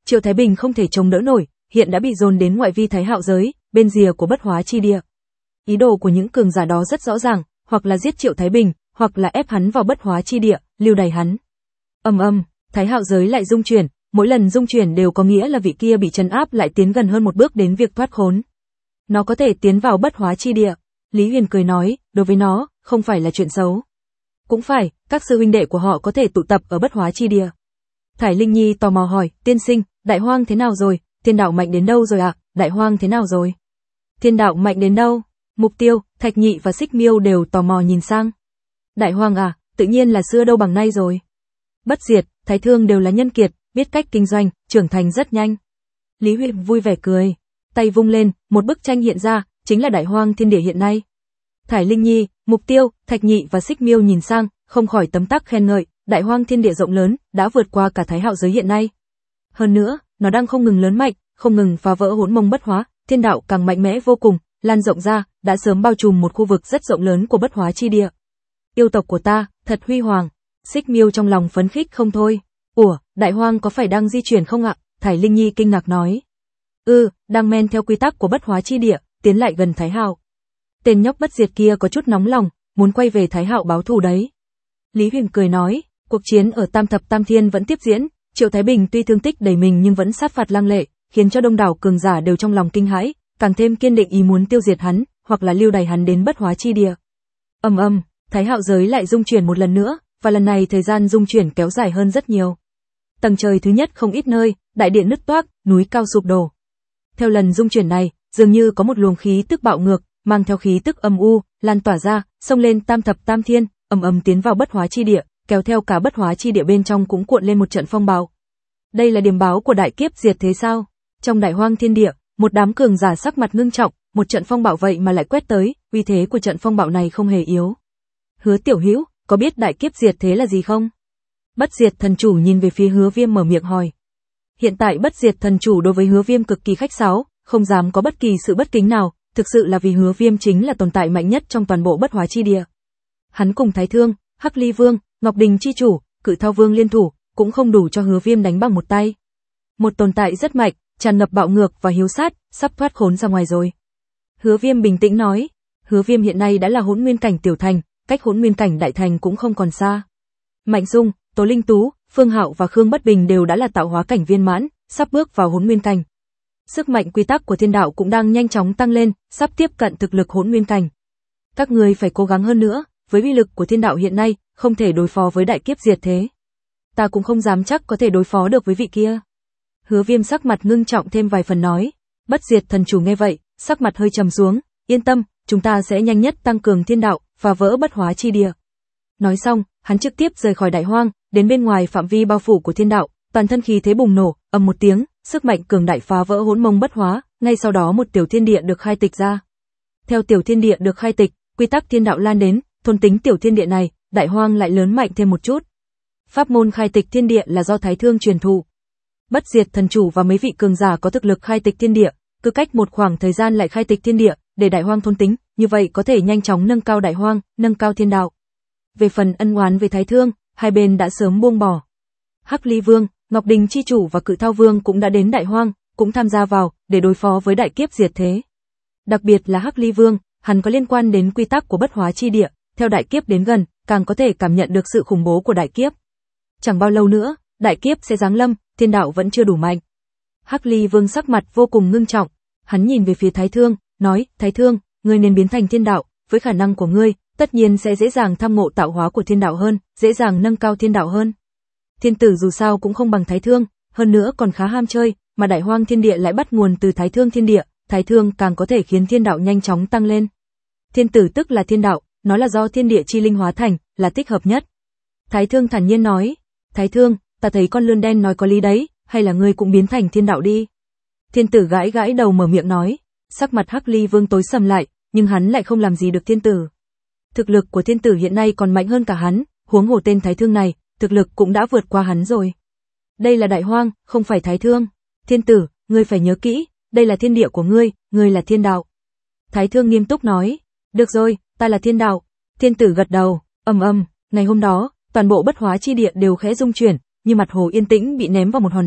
Triệu Thái Bình không thể chống đỡ nổi, hiện đã bị dồn đến ngoại vi Thái Hạo giới, bên rìa của bất hóa chi địa. Ý đồ của những cường giả đó rất rõ ràng, hoặc là giết Triệu Thái Bình, hoặc là ép hắn vào bất hóa chi địa, lưu đày hắn. Ầm ầm, Thái Hạo giới lại rung chuyển, mỗi lần rung chuyển đều có nghĩa là vị kia bị trấn áp lại tiến gần hơn một bước đến việc thoát khốn. Nó có thể tiến vào bất hóa chi địa. Lý Huyền cười nói, đối với nó, không phải là chuyện xấu. Cũng phải, các sư huynh đệ của họ có thể tụ tập ở bất hóa chi địa. Thải Linh Nhi tò mò hỏi, tiên sinh, Đại Hoang thế nào rồi, thiên đạo mạnh đến đâu rồi ạ, à? Đại Hoang thế nào rồi? Thiên đạo mạnh đến đâu? Mục Tiêu, Thạch Nhị và Xích Miêu đều tò mò nhìn sang. Đại Hoang à, tự nhiên là xưa đâu bằng nay rồi. Bất Diệt, Thái Thương đều là nhân kiệt, biết cách kinh doanh, trưởng thành rất nhanh. Lý Huyền vui vẻ cười, tay vung lên, một bức tranh hiện ra, chính là Đại Hoang thiên địa hiện nay. Thải Linh Nhi, Mục Tiêu, Thạch Nhị và Xích Miêu nhìn sang, không khỏi tấm tắc khen ngợi, Đại Hoang thiên địa rộng lớn, đã vượt qua cả Thái Hạo giới hiện nay. Hơn nữa, nó đang không ngừng lớn mạnh, không ngừng phá vỡ hỗn mông bất hóa, thiên đạo càng mạnh mẽ vô cùng, lan rộng ra, đã sớm bao trùm một khu vực rất rộng lớn của bất hóa chi địa. Yêu tộc của ta, thật huy hoàng. Xích Miêu trong lòng phấn khích không thôi. Ủa, Đại Hoang có phải đang di chuyển không ạ? Thải Linh Nhi kinh ngạc nói. Ừ, đang men theo quy tắc của bất hóa chi địa, tiến lại gần Thái Hạo. Tên nhóc Bất Diệt kia có chút nóng lòng, muốn quay về Thái Hạo báo thù đấy. Lý Huyền cười nói, cuộc chiến ở Tam Thập Tam Thiên vẫn tiếp diễn, Triệu Thái Bình tuy thương tích đầy mình nhưng vẫn sát phạt lăng lệ, khiến cho đông đảo cường giả đều trong lòng kinh hãi, càng thêm kiên định ý muốn tiêu diệt hắn, hoặc là lưu đày hắn đến bất hóa chi địa. Ầm ầm, Thái Hạo giới lại rung chuyển một lần nữa, và lần này thời gian rung chuyển kéo dài hơn rất nhiều. Tầng trời thứ nhất không ít nơi, đại điện nứt toác, núi cao sụp đổ. Theo lần rung chuyển này, dường như có một luồng khí tức bạo ngược, mang theo khí tức âm u, lan tỏa ra, xông lên Tam Thập Tam Thiên, ầm ầm tiến vào bất hóa chi địa, kéo theo cả bất hóa chi địa bên trong cũng cuộn lên một trận phong bạo. Đây là điểm báo của đại kiếp diệt thế sao? Trong Đại Hoang thiên địa, một đám cường giả sắc mặt ngưng trọng, một trận phong bạo vậy mà lại quét tới, uy thế của trận phong bạo này không hề yếu. Hứa Tiểu Hữu, có biết đại kiếp diệt thế là gì không? Bất Diệt thần chủ nhìn về phía Hứa Viêm mở miệng hỏi. Hiện tại Bất Diệt thần chủ đối với Hứa Viêm cực kỳ khách sáo, không dám có bất kỳ sự bất kính nào, thực sự là vì Hứa Viêm chính là tồn tại mạnh nhất trong toàn bộ bất hóa chi địa. Hắn cùng Thái Thương, Hắc Ly Vương, Ngọc Đình chi chủ, Cự Thao Vương liên thủ, cũng không đủ cho Hứa Viêm đánh bằng một tay. Một tồn tại rất mạnh, tràn ngập bạo ngược và hiếu sát, sắp thoát khốn ra ngoài rồi. Hứa Viêm bình tĩnh nói, Hứa Viêm hiện nay đã là hỗn nguyên cảnh tiểu thành, cách hỗn nguyên cảnh đại thành cũng không còn xa. Mạnh Dung, Tố Linh Tú, Phương Hạo và Khương Bất Bình đều đã là tạo hóa cảnh viên mãn, sắp bước vào hỗn nguyên cảnh. Sức mạnh quy tắc của thiên đạo cũng đang nhanh chóng tăng lên, sắp tiếp cận thực lực hỗn nguyên cảnh. Các ngươi phải cố gắng hơn nữa, với uy lực của thiên đạo hiện nay, không thể đối phó với đại kiếp diệt thế. Ta cũng không dám chắc có thể đối phó được với vị kia. Hứa Viêm sắc mặt ngưng trọng thêm vài phần nói. Bất Diệt thần chủ nghe vậy, sắc mặt hơi trầm xuống, yên tâm, chúng ta sẽ nhanh nhất tăng cường thiên đạo, phá vỡ bất hóa chi địa. Nói xong, hắn trực tiếp rời khỏi Đại Hoang, đến bên ngoài phạm vi bao phủ của thiên đạo, toàn thân khí thế bùng nổ, ầm một tiếng, sức mạnh cường đại phá vỡ hỗn mông bất hóa, ngay sau đó một tiểu thiên địa được khai tịch ra. Theo tiểu thiên địa được khai tịch, quy tắc thiên đạo lan đến, thôn tính tiểu thiên địa này, Đại Hoang lại lớn mạnh thêm một chút. Pháp môn khai tịch thiên địa là do Thái Thương truyền thụ. Bất Diệt thần chủ và mấy vị cường giả có thực lực khai tịch thiên địa, cứ cách một khoảng thời gian lại khai tịch thiên địa, để Đại Hoang thôn tính, như vậy có thể nhanh chóng nâng cao Đại Hoang, nâng cao thiên đạo. Về phần ân oán với Thái Thương, hai bên đã sớm buông bỏ. Hắc Ly Vương, Ngọc Đình chi chủ và Cự Thao Vương cũng đã đến Đại Hoang, cũng tham gia vào để đối phó với đại kiếp diệt thế. Đặc biệt là Hắc Ly Vương, hắn có liên quan đến quy tắc của bất hóa chi địa, theo đại kiếp đến gần, càng có thể cảm nhận được sự khủng bố của đại kiếp. Chẳng bao lâu nữa, đại kiếp sẽ giáng lâm, thiên đạo vẫn chưa đủ mạnh. Hắc Ly Vương sắc mặt vô cùng ngưng trọng, hắn nhìn về phía Thái Thương, nói, Thái Thương, ngươi nên biến thành thiên đạo, với khả năng của ngươi, tất nhiên sẽ dễ dàng tham ngộ tạo hóa của thiên đạo hơn, dễ dàng nâng cao thiên đạo hơn. Thiên tử dù sao cũng không bằng Thái Thương, hơn nữa còn khá ham chơi, mà Đại Hoang thiên địa lại bắt nguồn từ Thái Thương thiên địa, Thái Thương càng có thể khiến thiên đạo nhanh chóng tăng lên. Thiên tử tức là thiên đạo, nó là do thiên địa chi linh hóa thành, là thích hợp nhất. Thái Thương thản nhiên nói, Thái Thương, ta thấy con lươn đen nói có lý đấy, hay là ngươi cũng biến thành thiên đạo đi. Thiên tử gãi gãi đầu mở miệng nói, sắc mặt Hắc Ly Vương tối sầm lại, nhưng hắn lại không làm gì được thiên tử. Thực lực của thiên tử hiện nay còn mạnh hơn cả hắn, huống hồ tên Thái Thương này, thực lực cũng đã vượt qua hắn rồi. Đây là Đại Hoang, không phải Thái Thương. Thiên tử, ngươi phải nhớ kỹ, đây là thiên địa của ngươi, ngươi là thiên đạo. Thái Thương nghiêm túc nói, được rồi, ta là thiên đạo. Thiên tử gật đầu, ầm ầm, ngày hôm đó, toàn bộ bất hóa chi địa đều khẽ rung chuyển, như mặt hồ yên tĩnh bị ném vào một hòn đá,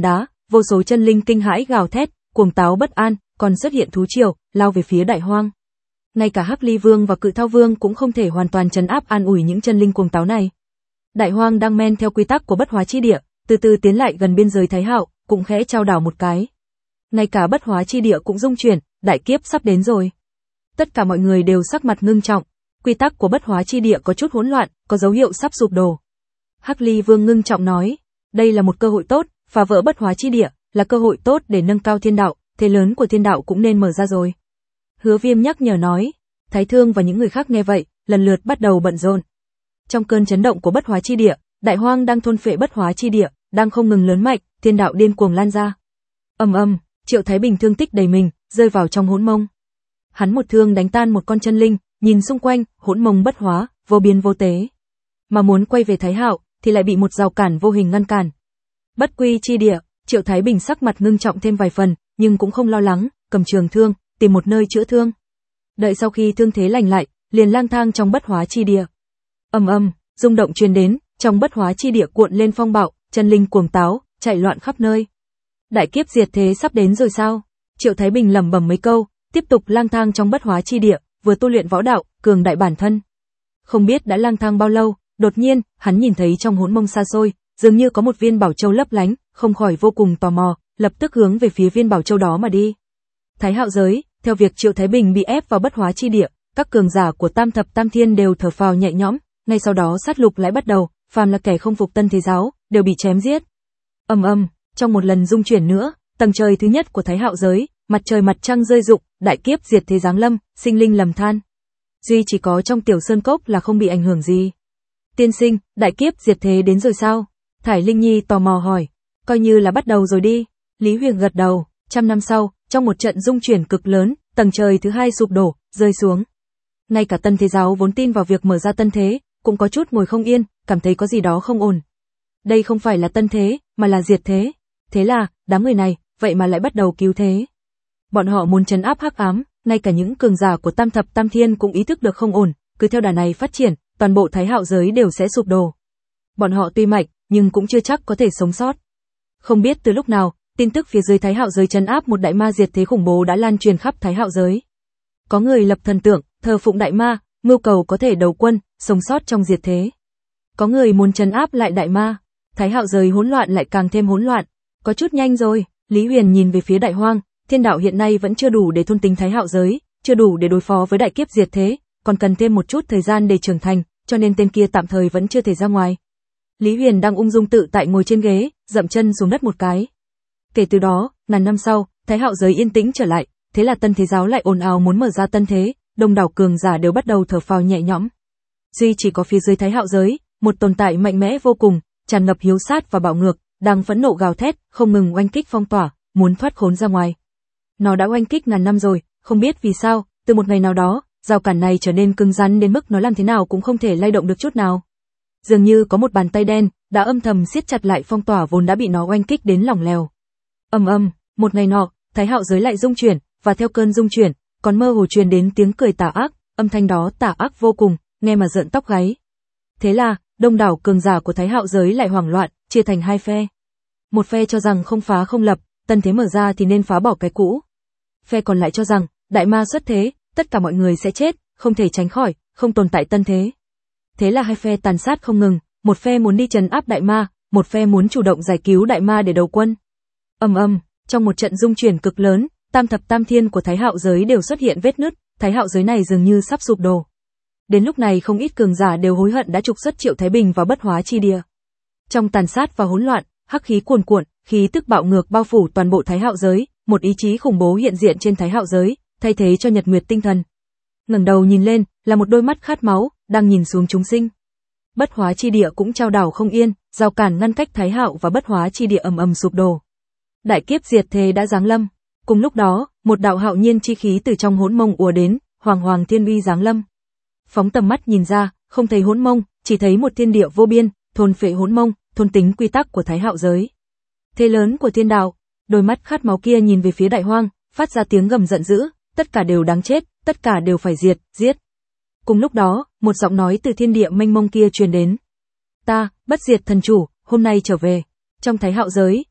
vô số chân linh kinh hãi gào thét, cuồng táo bất an, còn xuất hiện thú triều, lao về phía Đại Hoang. Ngay cả Hắc Ly Vương và Cự Thao Vương cũng không thể hoàn toàn trấn áp an ủi những chân linh cuồng táo này. Đại Hoang đang men theo quy tắc của bất hóa chi địa, từ từ tiến lại gần biên giới Thái Hạo, cũng khẽ trao đảo một cái. Ngay cả bất hóa chi địa cũng rung chuyển, đại kiếp sắp đến rồi. Tất cả mọi người đều sắc mặt ngưng trọng, quy tắc của bất hóa chi địa có chút hỗn loạn, có dấu hiệu sắp sụp đổ. Hắc Ly Vương ngưng trọng nói, đây là một cơ hội tốt, phá vỡ bất hóa chi địa, là cơ hội tốt để nâng cao thiên đạo, thế lớn của thiên đạo cũng nên mở ra rồi. Hứa Viêm nhắc nhở nói, Thái Thương và những người khác nghe vậy, lần lượt bắt đầu bận rộn. Trong cơn chấn động của bất hóa chi địa, Đại Hoang đang thôn phệ bất hóa chi địa, đang không ngừng lớn mạnh, thiên đạo điên cuồng lan ra. Ầm ầm, Triệu Thái Bình thương tích đầy mình, rơi vào trong hỗn mông. Hắn một thương đánh tan một con chân linh, nhìn xung quanh, hỗn mông bất hóa, vô biên vô tế. Mà muốn quay về Thái Hạo, thì lại bị một rào cản vô hình ngăn cản. Bất quy chi địa, Triệu Thái Bình sắc mặt ngưng trọng thêm vài phần, nhưng cũng không lo lắng, cầm trường thương, tìm một nơi chữa thương. Đợi sau khi thương thế lành lại, liền lang thang trong bất hóa chi địa. Ầm ầm, rung động truyền đến, trong bất hóa chi địa cuộn lên phong bạo, chân linh cuồng táo, chạy loạn khắp nơi. Đại kiếp diệt thế sắp đến rồi sao? Triệu Thái Bình lẩm bẩm mấy câu, tiếp tục lang thang trong bất hóa chi địa, vừa tu luyện võ đạo, cường đại bản thân. Không biết đã lang thang bao lâu, đột nhiên, hắn nhìn thấy trong hỗn mông xa xôi, dường như có một viên bảo châu lấp lánh, không khỏi vô cùng tò mò, lập tức hướng về phía viên bảo châu đó mà đi. Thái Hạo giới, theo việc Triệu Thái Bình bị ép vào bất hóa chi địa, các cường giả của Tam Thập Tam Thiên đều thở phào nhẹ nhõm, ngay sau đó sát lục lại bắt đầu, phàm là kẻ không phục Tân Thế giáo, đều bị chém giết. Ầm ầm, trong một lần dung chuyển nữa, tầng trời thứ nhất của Thái Hạo giới, mặt trời mặt trăng rơi rụng, đại kiếp diệt thế giáng lâm, sinh linh lầm than. Duy chỉ có trong Tiểu Sơn Cốc là không bị ảnh hưởng gì. Tiên sinh, đại kiếp diệt thế đến rồi sao? Thải Linh Nhi tò mò hỏi. Coi như là bắt đầu rồi đi. Lý Huyền gật đầu. Trăm năm sau, trong một trận dung chuyển cực lớn, tầng trời thứ hai sụp đổ, rơi xuống. Ngay cả Tân Thế giáo vốn tin vào việc mở ra tân thế, cũng có chút ngồi không yên, cảm thấy có gì đó không ổn. Đây không phải là tân thế, mà là diệt thế. Thế là, đám người này, vậy mà lại bắt đầu cứu thế. Bọn họ muốn trấn áp hắc ám, ngay cả những cường giả của Tam Thập Tam Thiên cũng ý thức được không ổn, cứ theo đà này phát triển, toàn bộ Thái Hạo giới đều sẽ sụp đổ. Bọn họ tuy mạnh, nhưng cũng chưa chắc có thể sống sót. Không biết từ lúc nào, tin tức phía dưới Thái Hạo giới trấn áp một đại ma diệt thế khủng bố đã lan truyền khắp Thái Hạo giới. Có người lập thần tượng, thờ phụng đại ma, mưu cầu có thể đầu quân, sống sót trong diệt thế. Có người muốn trấn áp lại đại ma. Thái Hạo giới hỗn loạn lại càng thêm hỗn loạn. Có chút nhanh rồi. Lý Huyền nhìn về phía Đại Hoang, thiên đạo hiện nay vẫn chưa đủ để thôn tính Thái Hạo giới, chưa đủ để đối phó với đại kiếp diệt thế, còn cần thêm một chút thời gian để trưởng thành, cho nên tên kia tạm thời vẫn chưa thể ra ngoài. Lý Huyền đang ung dung tự tại ngồi trên ghế, dậm chân xuống đất một cái. Kể từ đó, ngàn năm sau, Thái Hạo giới yên tĩnh trở lại, thế là Tân Thế giáo lại ồn ào muốn mở ra tân thế, đông đảo cường giả đều bắt đầu thở phào nhẹ nhõm. Duy chỉ có phía dưới Thái Hạo giới, một tồn tại mạnh mẽ vô cùng, tràn ngập hiếu sát và bạo ngược, đang phẫn nộ gào thét, không ngừng oanh kích phong tỏa, muốn thoát khốn ra ngoài. Nó đã oanh kích ngàn năm rồi, không biết vì sao, từ một ngày nào đó, rào cản này trở nên cứng rắn đến mức nó làm thế nào cũng không thể lay động được chút nào. Dường như có một bàn tay đen đã âm thầm siết chặt lại phong tỏa vốn đã bị nó oanh kích đến lỏng lẻo. Ầm ầm, một ngày nọ, Thái Hạo giới lại rung chuyển, và theo cơn rung chuyển, còn mơ hồ truyền đến tiếng cười tà ác, âm thanh đó tà ác vô cùng, nghe mà rợn tóc gáy. Thế là, đông đảo cường giả của Thái Hạo giới lại hoảng loạn, chia thành hai phe. Một phe cho rằng không phá không lập, tân thế mở ra thì nên phá bỏ cái cũ. Phe còn lại cho rằng, đại ma xuất thế, tất cả mọi người sẽ chết, không thể tránh khỏi, không tồn tại tân thế. Thế là hai phe tàn sát không ngừng, một phe muốn đi trấn áp đại ma, một phe muốn chủ động giải cứu đại ma để đầu quân. Ầm ầm, trong một trận dung chuyển cực lớn, Tam Thập Tam Thiên của Thái Hạo giới đều xuất hiện vết nứt, Thái Hạo giới này dường như sắp sụp đổ. Đến lúc này không ít cường giả đều hối hận đã trục xuất Triệu Thái Bình vào bất hóa chi địa. Trong tàn sát và hỗn loạn, hắc khí cuồn cuộn, khí tức bạo ngược bao phủ toàn bộ Thái Hạo giới, một ý chí khủng bố hiện diện trên Thái Hạo giới, thay thế cho nhật nguyệt tinh thần. Ngẩng đầu nhìn lên, là một đôi mắt khát máu, đang nhìn xuống chúng sinh. Bất hóa chi địa cũng trao đảo không yên, rào cản ngăn cách Thái Hạo và bất hóa chi địa ầm ầm sụp đổ. Đại kiếp diệt thế đã giáng lâm. Cùng lúc đó, một đạo hạo nhiên chi khí từ trong hỗn mông ùa đến, hoàng hoàng thiên uy giáng lâm. Phóng tầm mắt nhìn ra, không thấy hỗn mông, chỉ thấy một thiên địa vô biên, thôn phệ hỗn mông, thôn tính quy tắc của Thái Hạo giới. Thế lớn của thiên đạo, đôi mắt khát máu kia nhìn về phía Đại Hoang, phát ra tiếng gầm giận dữ, tất cả đều đáng chết, tất cả đều phải diệt, giết. Cùng lúc đó, một giọng nói từ thiên địa mênh mông kia truyền đến. Ta, bất diệt thần chủ, hôm nay trở về. Trong Thái Hạo giới,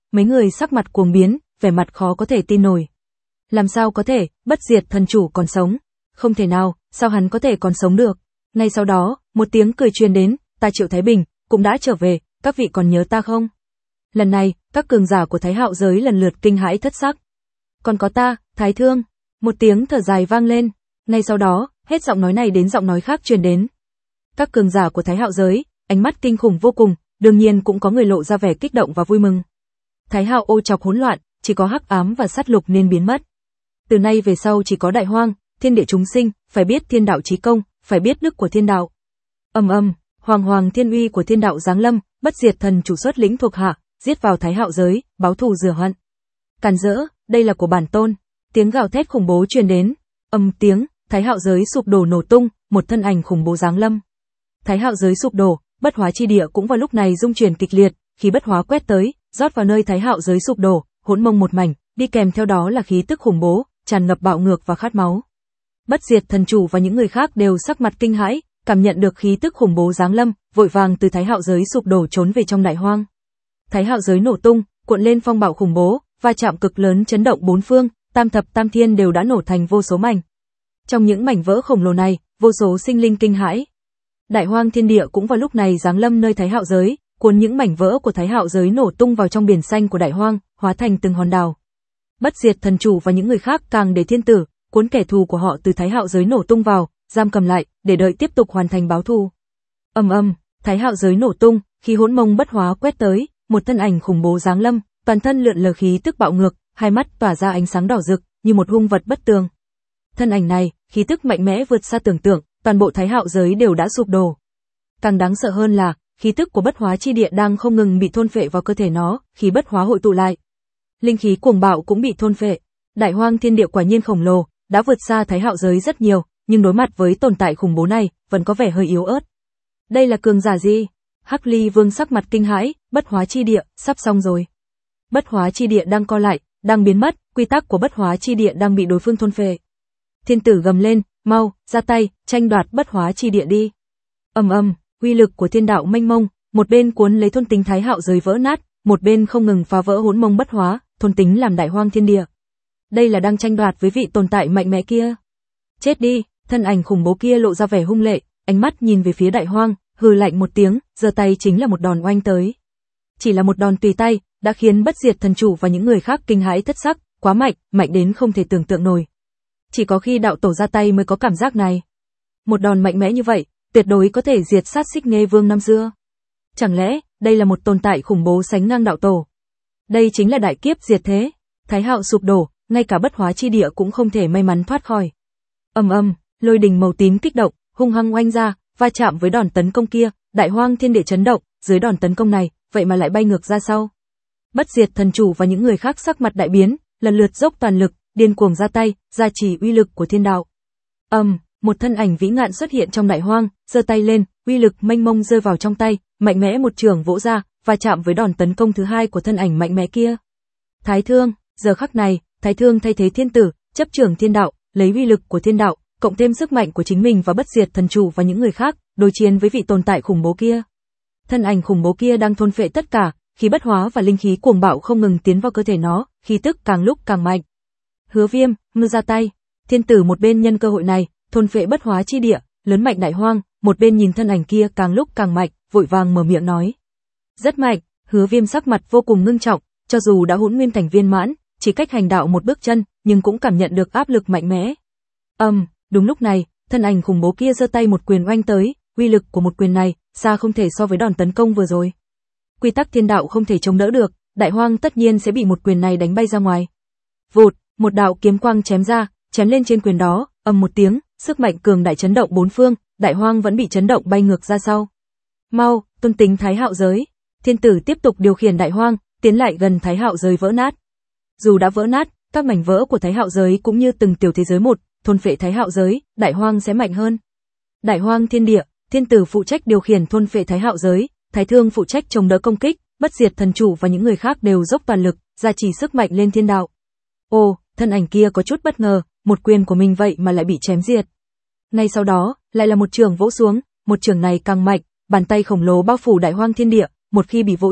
mấy người sắc mặt cuồng biến, vẻ mặt khó có thể tin nổi. Làm sao có thể, bất diệt thần chủ còn sống? Không thể nào, sao hắn có thể còn sống được? Ngay sau đó, một tiếng cười truyền đến, ta Triệu Thái Bình, cũng đã trở về, các vị còn nhớ ta không? Lần này, các cường giả của Thái Hạo giới lần lượt kinh hãi thất sắc. Còn có ta, Thái Thương. Một tiếng thở dài vang lên. Ngay sau đó, hết giọng nói này đến giọng nói khác truyền đến. Các cường giả của Thái Hạo giới, ánh mắt kinh khủng vô cùng, đương nhiên cũng có người lộ ra vẻ kích động và vui mừng. Thái Hạo ô chọc hỗn loạn, chỉ có hắc ám và sát lục nên biến mất. Từ nay về sau chỉ có đại hoang, thiên địa chúng sinh, phải biết thiên đạo chí công, phải biết đức của thiên đạo. Ầm ầm, hoàng hoàng thiên uy của thiên đạo giáng lâm, bất diệt thần chủ xuất lĩnh thuộc hạ, giết vào Thái Hạo giới, báo thù rửa hận. Càn rỡ, đây là của bản tôn. Tiếng gào thét khủng bố truyền đến. Âm tiếng, Thái Hạo giới sụp đổ nổ tung, một thân ảnh khủng bố giáng lâm. Thái Hạo giới sụp đổ, bất hóa chi địa cũng vào lúc này rung chuyển kịch liệt, khí bất hóa quét tới, rót vào nơi Thái Hạo giới sụp đổ, hỗn mông một mảnh, đi kèm theo đó là khí tức khủng bố, tràn ngập bạo ngược và khát máu. Bất diệt thần chủ và những người khác đều sắc mặt kinh hãi, cảm nhận được khí tức khủng bố giáng lâm, vội vàng từ Thái Hạo giới sụp đổ trốn về trong đại hoang. Thái Hạo giới nổ tung, cuộn lên phong bạo khủng bố, va chạm cực lớn chấn động bốn phương, tam thập tam thiên đều đã nổ thành vô số mảnh. Trong những mảnh vỡ khổng lồ này, vô số sinh linh kinh hãi. Đại hoang thiên địa cũng vào lúc này giáng lâm nơi Thái Hạo giới, cuốn những mảnh vỡ của Thái Hạo giới nổ tung vào trong biển xanh của đại hoang, hóa thành từng hòn đảo. Bất diệt thần chủ và những người khác càng để thiên tử, cuốn kẻ thù của họ từ Thái Hạo giới nổ tung vào, giam cầm lại, để đợi tiếp tục hoàn thành báo thù. Ầm ầm, Thái Hạo giới nổ tung, khi hỗn mông bất hóa quét tới, một thân ảnh khủng bố giáng lâm, toàn thân lượn lờ khí tức bạo ngược, hai mắt tỏa ra ánh sáng đỏ rực, như một hung vật bất tường. Thân ảnh này, khí tức mạnh mẽ vượt xa tưởng tượng, toàn bộ Thái Hạo giới đều đã sụp đổ. Càng đáng sợ hơn là, khí tức của bất hóa chi địa đang không ngừng bị thôn phệ vào cơ thể nó, khí bất hóa hội tụ lại. Linh khí cuồng bạo cũng bị thôn phệ. Đại hoang thiên địa quả nhiên khổng lồ, đã vượt xa Thái Hạo giới rất nhiều, nhưng đối mặt với tồn tại khủng bố này, vẫn có vẻ hơi yếu ớt. Đây là cường giả gì? Hắc Ly Vương sắc mặt kinh hãi, bất hóa chi địa, sắp xong rồi. Bất hóa chi địa đang co lại, đang biến mất, quy tắc của bất hóa chi địa đang bị đối phương thôn phệ. Thiên tử gầm lên, mau, ra tay, tranh đoạt bất hóa chi địa đi. Ầm ầm, uy lực của thiên đạo mênh mông, một bên cuốn lấy thôn tính Thái Hạo giới vỡ nát, một bên không ngừng phá vỡ hỗn mông bất hóa, thôn tính làm đại hoang thiên địa. Đây là đang tranh đoạt với vị tồn tại mạnh mẽ kia. Chết đi, thân ảnh khủng bố kia lộ ra vẻ hung lệ, ánh mắt nhìn về phía đại hoang, hừ lạnh một tiếng, giơ tay chính là một đòn oanh tới. Chỉ là một đòn tùy tay, đã khiến bất diệt thần chủ và những người khác kinh hãi thất sắc, quá mạnh, mạnh đến không thể tưởng tượng nổi. Chỉ có khi đạo tổ ra tay mới có cảm giác này. Một đòn mạnh mẽ như vậy, tuyệt đối có thể diệt sát Xích Nghê Vương năm xưa. Chẳng lẽ, đây là một tồn tại khủng bố sánh ngang đạo tổ? Đây chính là đại kiếp diệt thế. Thái Hạo sụp đổ, ngay cả bất hóa chi địa cũng không thể may mắn thoát khỏi. Ầm ầm, lôi đình màu tím kích động, hung hăng oanh ra, va chạm với đòn tấn công kia, đại hoang thiên địa chấn động, dưới đòn tấn công này, vậy mà lại bay ngược ra sau. Bất diệt thần chủ và những người khác sắc mặt đại biến, lần lượt dốc toàn lực, điên cuồng ra tay, gia trì uy lực của thiên đạo. Ầm, um, một thân ảnh vĩ ngạn xuất hiện trong đại hoang, giơ tay lên, uy lực mênh mông rơi vào trong tay, mạnh mẽ một trường vỗ ra, va chạm với đòn tấn công thứ hai của thân ảnh mạnh mẽ kia. Thái Thương, giờ khắc này, Thái Thương thay thế thiên tử, chấp trưởng thiên đạo, lấy uy lực của thiên đạo, cộng thêm sức mạnh của chính mình và bất diệt thần chủ và những người khác, đối chiến với vị tồn tại khủng bố kia. Thân ảnh khủng bố kia đang thôn phệ tất cả, khí bất hóa và linh khí cuồng bạo không ngừng tiến vào cơ thể nó, khí tức càng lúc càng mạnh. Hứa Viêm, ngư ra tay. Thiên tử một bên nhân cơ hội này, thôn phệ bất hóa chi địa, lớn mạnh đại hoang, một bên nhìn thân ảnh kia càng lúc càng mạnh, vội vàng mở miệng nói. Rất mạnh, Hứa Viêm sắc mặt vô cùng ngưng trọng, cho dù đã hỗn nguyên cảnh viên mãn, chỉ cách hành đạo một bước chân, nhưng cũng cảm nhận được áp lực mạnh mẽ. Ầm, um, đúng lúc này, thân ảnh khủng bố kia giơ tay một quyền oanh tới, uy lực của một quyền này, xa không thể so với đòn tấn công vừa rồi. Quy tắc thiên đạo không thể chống đỡ được, đại hoang tất nhiên sẽ bị một quyền này đánh bay ra ngoài. Vụt, một đạo kiếm quang chém ra, chém lên trên quyền đó, ầm một tiếng, sức mạnh cường đại chấn động bốn phương, đại hoang vẫn bị chấn động bay ngược ra sau. Mau, tuân tính Thái Hạo giới. Thiên tử tiếp tục điều khiển đại hoang, tiến lại gần Thái Hạo giới vỡ nát. Dù đã vỡ nát, các mảnh vỡ của Thái Hạo giới cũng như từng tiểu thế giới một, thôn phệ Thái Hạo giới, đại hoang sẽ mạnh hơn. Đại hoang thiên địa, thiên tử phụ trách điều khiển thôn phệ Thái Hạo giới, Thái Thương phụ trách chống đỡ công kích, bất diệt thần chủ và những người khác đều dốc toàn lực, gia trì sức mạnh lên thiên đạo. Ồ, thân ảnh kia có chút bất ngờ, một quyền của mình vậy mà lại bị chém diệt. Ngay sau đó, lại là một trường vỗ xuống, một trường này càng mạnh, bàn tay khổng lồ bao phủ đại hoang thiên địa, một khi bị vỗ trúng,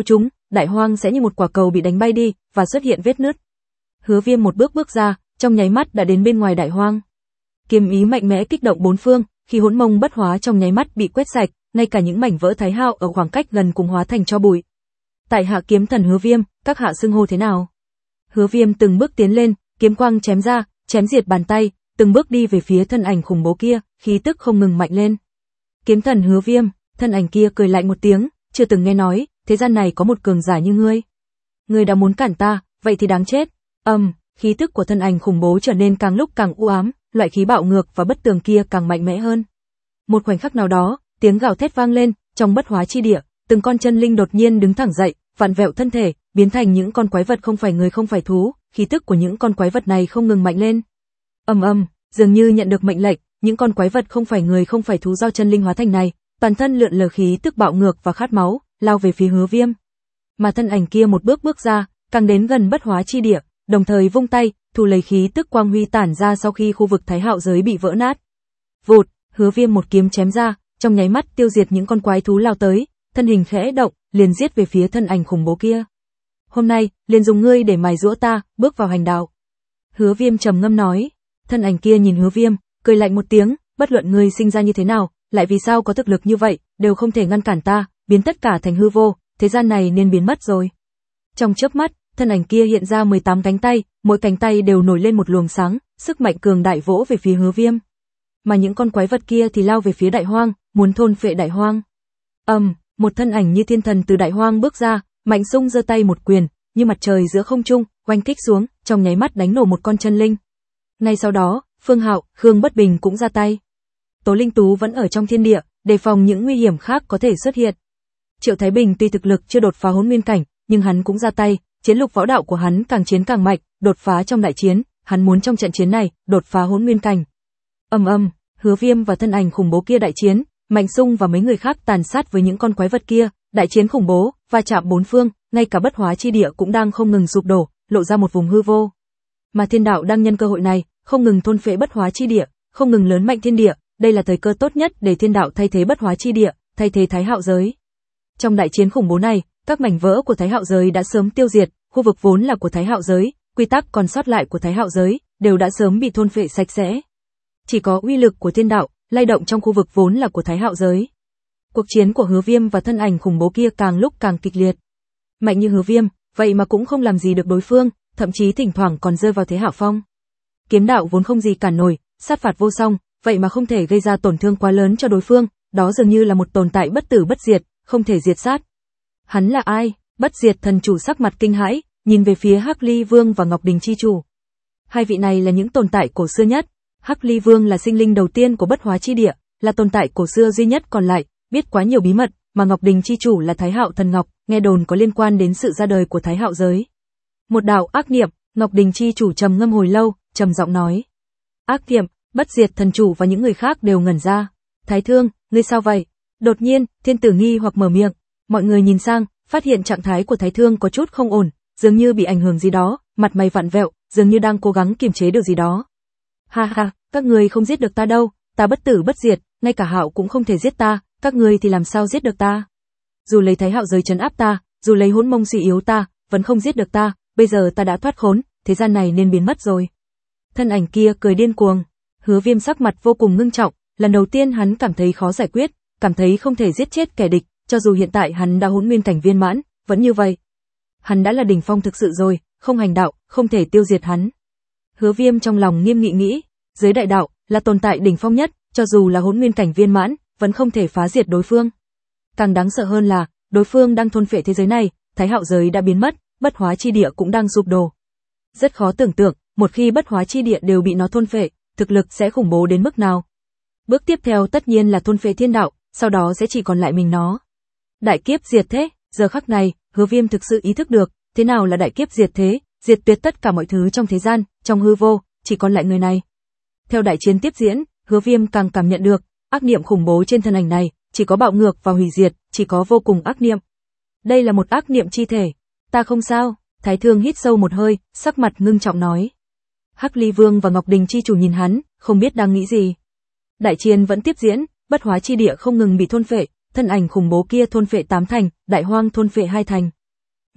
đại hoang sẽ như một quả cầu bị đánh bay đi, và xuất hiện vết nứt. Hứa Viêm một bước bước ra, trong nháy mắt đã đến bên ngoài đại hoang. Kiếm ý mạnh mẽ kích động bốn phương, khi hỗn mông bất hóa trong nháy mắt bị quét sạch, ngay cả những mảnh vỡ thái hao ở khoảng cách gần cũng hóa thành tro bụi. Tại hạ kiếm thần Hứa Viêm, các hạ xưng hô thế nào? Hứa Viêm từng bước tiến lên, kiếm quang chém ra, chém diệt bàn tay, từng bước đi về phía thân ảnh khủng bố kia, khí tức không ngừng mạnh lên. Kiếm thần Hứa Viêm, thân ảnh kia cười lạnh một tiếng, chưa từng nghe nói, thế gian này có một cường giả như ngươi. Ngươi đã muốn cản ta, vậy thì đáng chết. Ầm, um, khí tức của thân ảnh khủng bố trở nên càng lúc càng u ám, loại khí bạo ngược và bất tường kia càng mạnh mẽ hơn. Một khoảnh khắc nào đó, tiếng gào thét vang lên, trong bất hóa chi địa, từng con chân linh đột nhiên đứng thẳng dậy, vặn vẹo thân thể, biến thành những con quái vật không phải người không phải thú, khí tức của những con quái vật này không ngừng mạnh lên. Ầm ầm, dường như nhận được mệnh lệnh, những con quái vật không phải người không phải thú do chân linh hóa thành này, toàn thân lượn lờ khí tức bạo ngược và khát máu, lao về phía Hứa Viêm. Mà thân ảnh kia một bước bước ra, càng đến gần bất hóa chi địa, đồng thời vung tay, thu lấy khí tức quang huy tản ra sau khi khu vực Thái Hạo giới bị vỡ nát. Vụt, Hứa Viêm một kiếm chém ra, trong nháy mắt tiêu diệt những con quái thú lao tới, thân hình khẽ động, liền giết về phía thân ảnh khủng bố kia. Hôm nay, liền dùng ngươi để mài giũa ta, bước vào hành đạo. Hứa Viêm trầm ngâm nói. Thân ảnh kia nhìn Hứa Viêm, cười lạnh một tiếng, bất luận ngươi sinh ra như thế nào, lại vì sao có thực lực như vậy, đều không thể ngăn cản ta, biến tất cả thành hư vô, thế gian này nên biến mất rồi. Trong chớp mắt, thân ảnh kia hiện ra mười tám cánh tay, mỗi cánh tay đều nổi lên một luồng sáng, sức mạnh cường đại vỗ về phía Hứa Viêm. Mà những con quái vật kia thì lao về phía đại hoang, muốn thôn phệ đại hoang. Ầm, um, một thân ảnh như thiên thần từ đại hoang bước ra, Mạnh Sung giơ tay một quyền, như mặt trời giữa không trung, oanh kích xuống, trong nháy mắt đánh nổ một con chân linh. Ngay sau đó, Phương Hạo, Khương Bất Bình cũng ra tay. Tố Linh Tú vẫn ở trong thiên địa, đề phòng những nguy hiểm khác có thể xuất hiện. Triệu Thái Bình tuy thực lực chưa đột phá hỗn nguyên cảnh, nhưng hắn cũng ra tay, chiến lục võ đạo của hắn càng chiến càng mạnh, đột phá trong đại chiến, hắn muốn trong trận chiến này đột phá hỗn nguyên cảnh. Ầm ầm, Hứa Viêm và thân ảnh khủng bố kia đại chiến, Mạnh Sung và mấy người khác tàn sát với những con quái vật kia, đại chiến khủng bố, va chạm bốn phương, ngay cả bất hóa chi địa cũng đang không ngừng sụp đổ, lộ ra một vùng hư vô. Mà thiên đạo đang nhân cơ hội này, không ngừng thôn phệ bất hóa chi địa, không ngừng lớn mạnh thiên địa, đây là thời cơ tốt nhất để thiên đạo thay thế bất hóa chi địa, thay thế Thái Hạo giới. Trong đại chiến khủng bố này, các mảnh vỡ của Thái Hạo giới đã sớm tiêu diệt, khu vực vốn là của Thái Hạo giới, quy tắc còn sót lại của Thái Hạo giới đều đã sớm bị thôn phệ sạch sẽ. Chỉ có uy lực của thiên đạo lay động trong khu vực vốn là của Thái Hạo giới. Cuộc chiến của Hứa Viêm và thân ảnh khủng bố kia càng lúc càng kịch liệt. Mạnh như Hứa Viêm, vậy mà cũng không làm gì được đối phương, thậm chí thỉnh thoảng còn rơi vào thế hạ phong. Kiếm đạo vốn không gì cản nổi, sát phạt vô song, vậy mà không thể gây ra tổn thương quá lớn cho đối phương, đó dường như là một tồn tại bất tử bất diệt, không thể diệt sát. Hắn là ai? Bất diệt thần chủ sắc mặt kinh hãi, nhìn về phía Hắc Ly Vương và Ngọc Đình chi chủ. Hai vị này là những tồn tại cổ xưa nhất. Hắc Ly Vương là sinh linh đầu tiên của bất hóa chi địa, là tồn tại cổ xưa duy nhất còn lại, biết quá nhiều bí mật, mà Ngọc Đình chi chủ là Thái Hạo thần ngọc, nghe đồn có liên quan đến sự ra đời của Thái Hạo giới. Một đạo ác niệm, Ngọc Đình chi chủ trầm ngâm hồi lâu, trầm giọng nói. Ác niệm, Bất diệt thần chủ và những người khác đều ngẩn ra. Thái Thương, ngươi sao vậy? Đột nhiên, Thiên Tử nghi hoặc mở miệng, mọi người nhìn sang, phát hiện trạng thái của Thái Thương có chút không ổn, dường như bị ảnh hưởng gì đó, mặt mày vặn vẹo, dường như đang cố gắng kiềm chế điều gì đó. Ha ha, các người không giết được ta đâu, ta bất tử bất diệt, ngay cả Hạo cũng không thể giết ta, các người thì làm sao giết được ta? Dù lấy Thái Hạo giới trấn áp ta, dù lấy Hỗn Mông suy yếu ta, vẫn không giết được ta, bây giờ ta đã thoát khốn, thế gian này nên biến mất rồi. Thân ảnh kia cười điên cuồng, Hứa Viêm sắc mặt vô cùng ngưng trọng, lần đầu tiên hắn cảm thấy khó giải quyết, cảm thấy không thể giết chết kẻ địch, cho dù hiện tại hắn đã hỗn nguyên cảnh viên mãn, vẫn như vậy. Hắn đã là đỉnh phong thực sự rồi, không hành đạo, không thể tiêu diệt hắn. Hứa Viêm trong lòng nghiêm nghị nghĩ, dưới đại đạo là tồn tại đỉnh phong nhất, cho dù là hỗn nguyên cảnh viên mãn, vẫn không thể phá diệt đối phương. Càng đáng sợ hơn là, đối phương đang thôn phệ thế giới này, Thái Hạo giới đã biến mất, bất hóa chi địa cũng đang sụp đổ. Rất khó tưởng tượng, một khi bất hóa chi địa đều bị nó thôn phệ, thực lực sẽ khủng bố đến mức nào. Bước tiếp theo tất nhiên là thôn phệ thiên đạo, sau đó sẽ chỉ còn lại mình nó. Đại kiếp diệt thế, giờ khắc này, Hứa Viêm thực sự ý thức được, thế nào là đại kiếp diệt thế, diệt tuyệt tất cả mọi thứ trong thế gian, trong hư vô, chỉ còn lại người này. Theo đại chiến tiếp diễn, Hứa Viêm càng cảm nhận được, ác niệm khủng bố trên thân ảnh này, chỉ có bạo ngược và hủy diệt, chỉ có vô cùng ác niệm. Đây là một ác niệm chi thể. Ta không sao, Thái Thương hít sâu một hơi, sắc mặt ngưng trọng nói. Hắc Ly Vương và Ngọc Đình chi chủ nhìn hắn, không biết đang nghĩ gì. Đại chiến vẫn tiếp diễn, bất hóa chi địa không ngừng bị thôn phệ, thân ảnh khủng bố kia thôn phệ tám thành, đại hoang thôn phệ hai thành.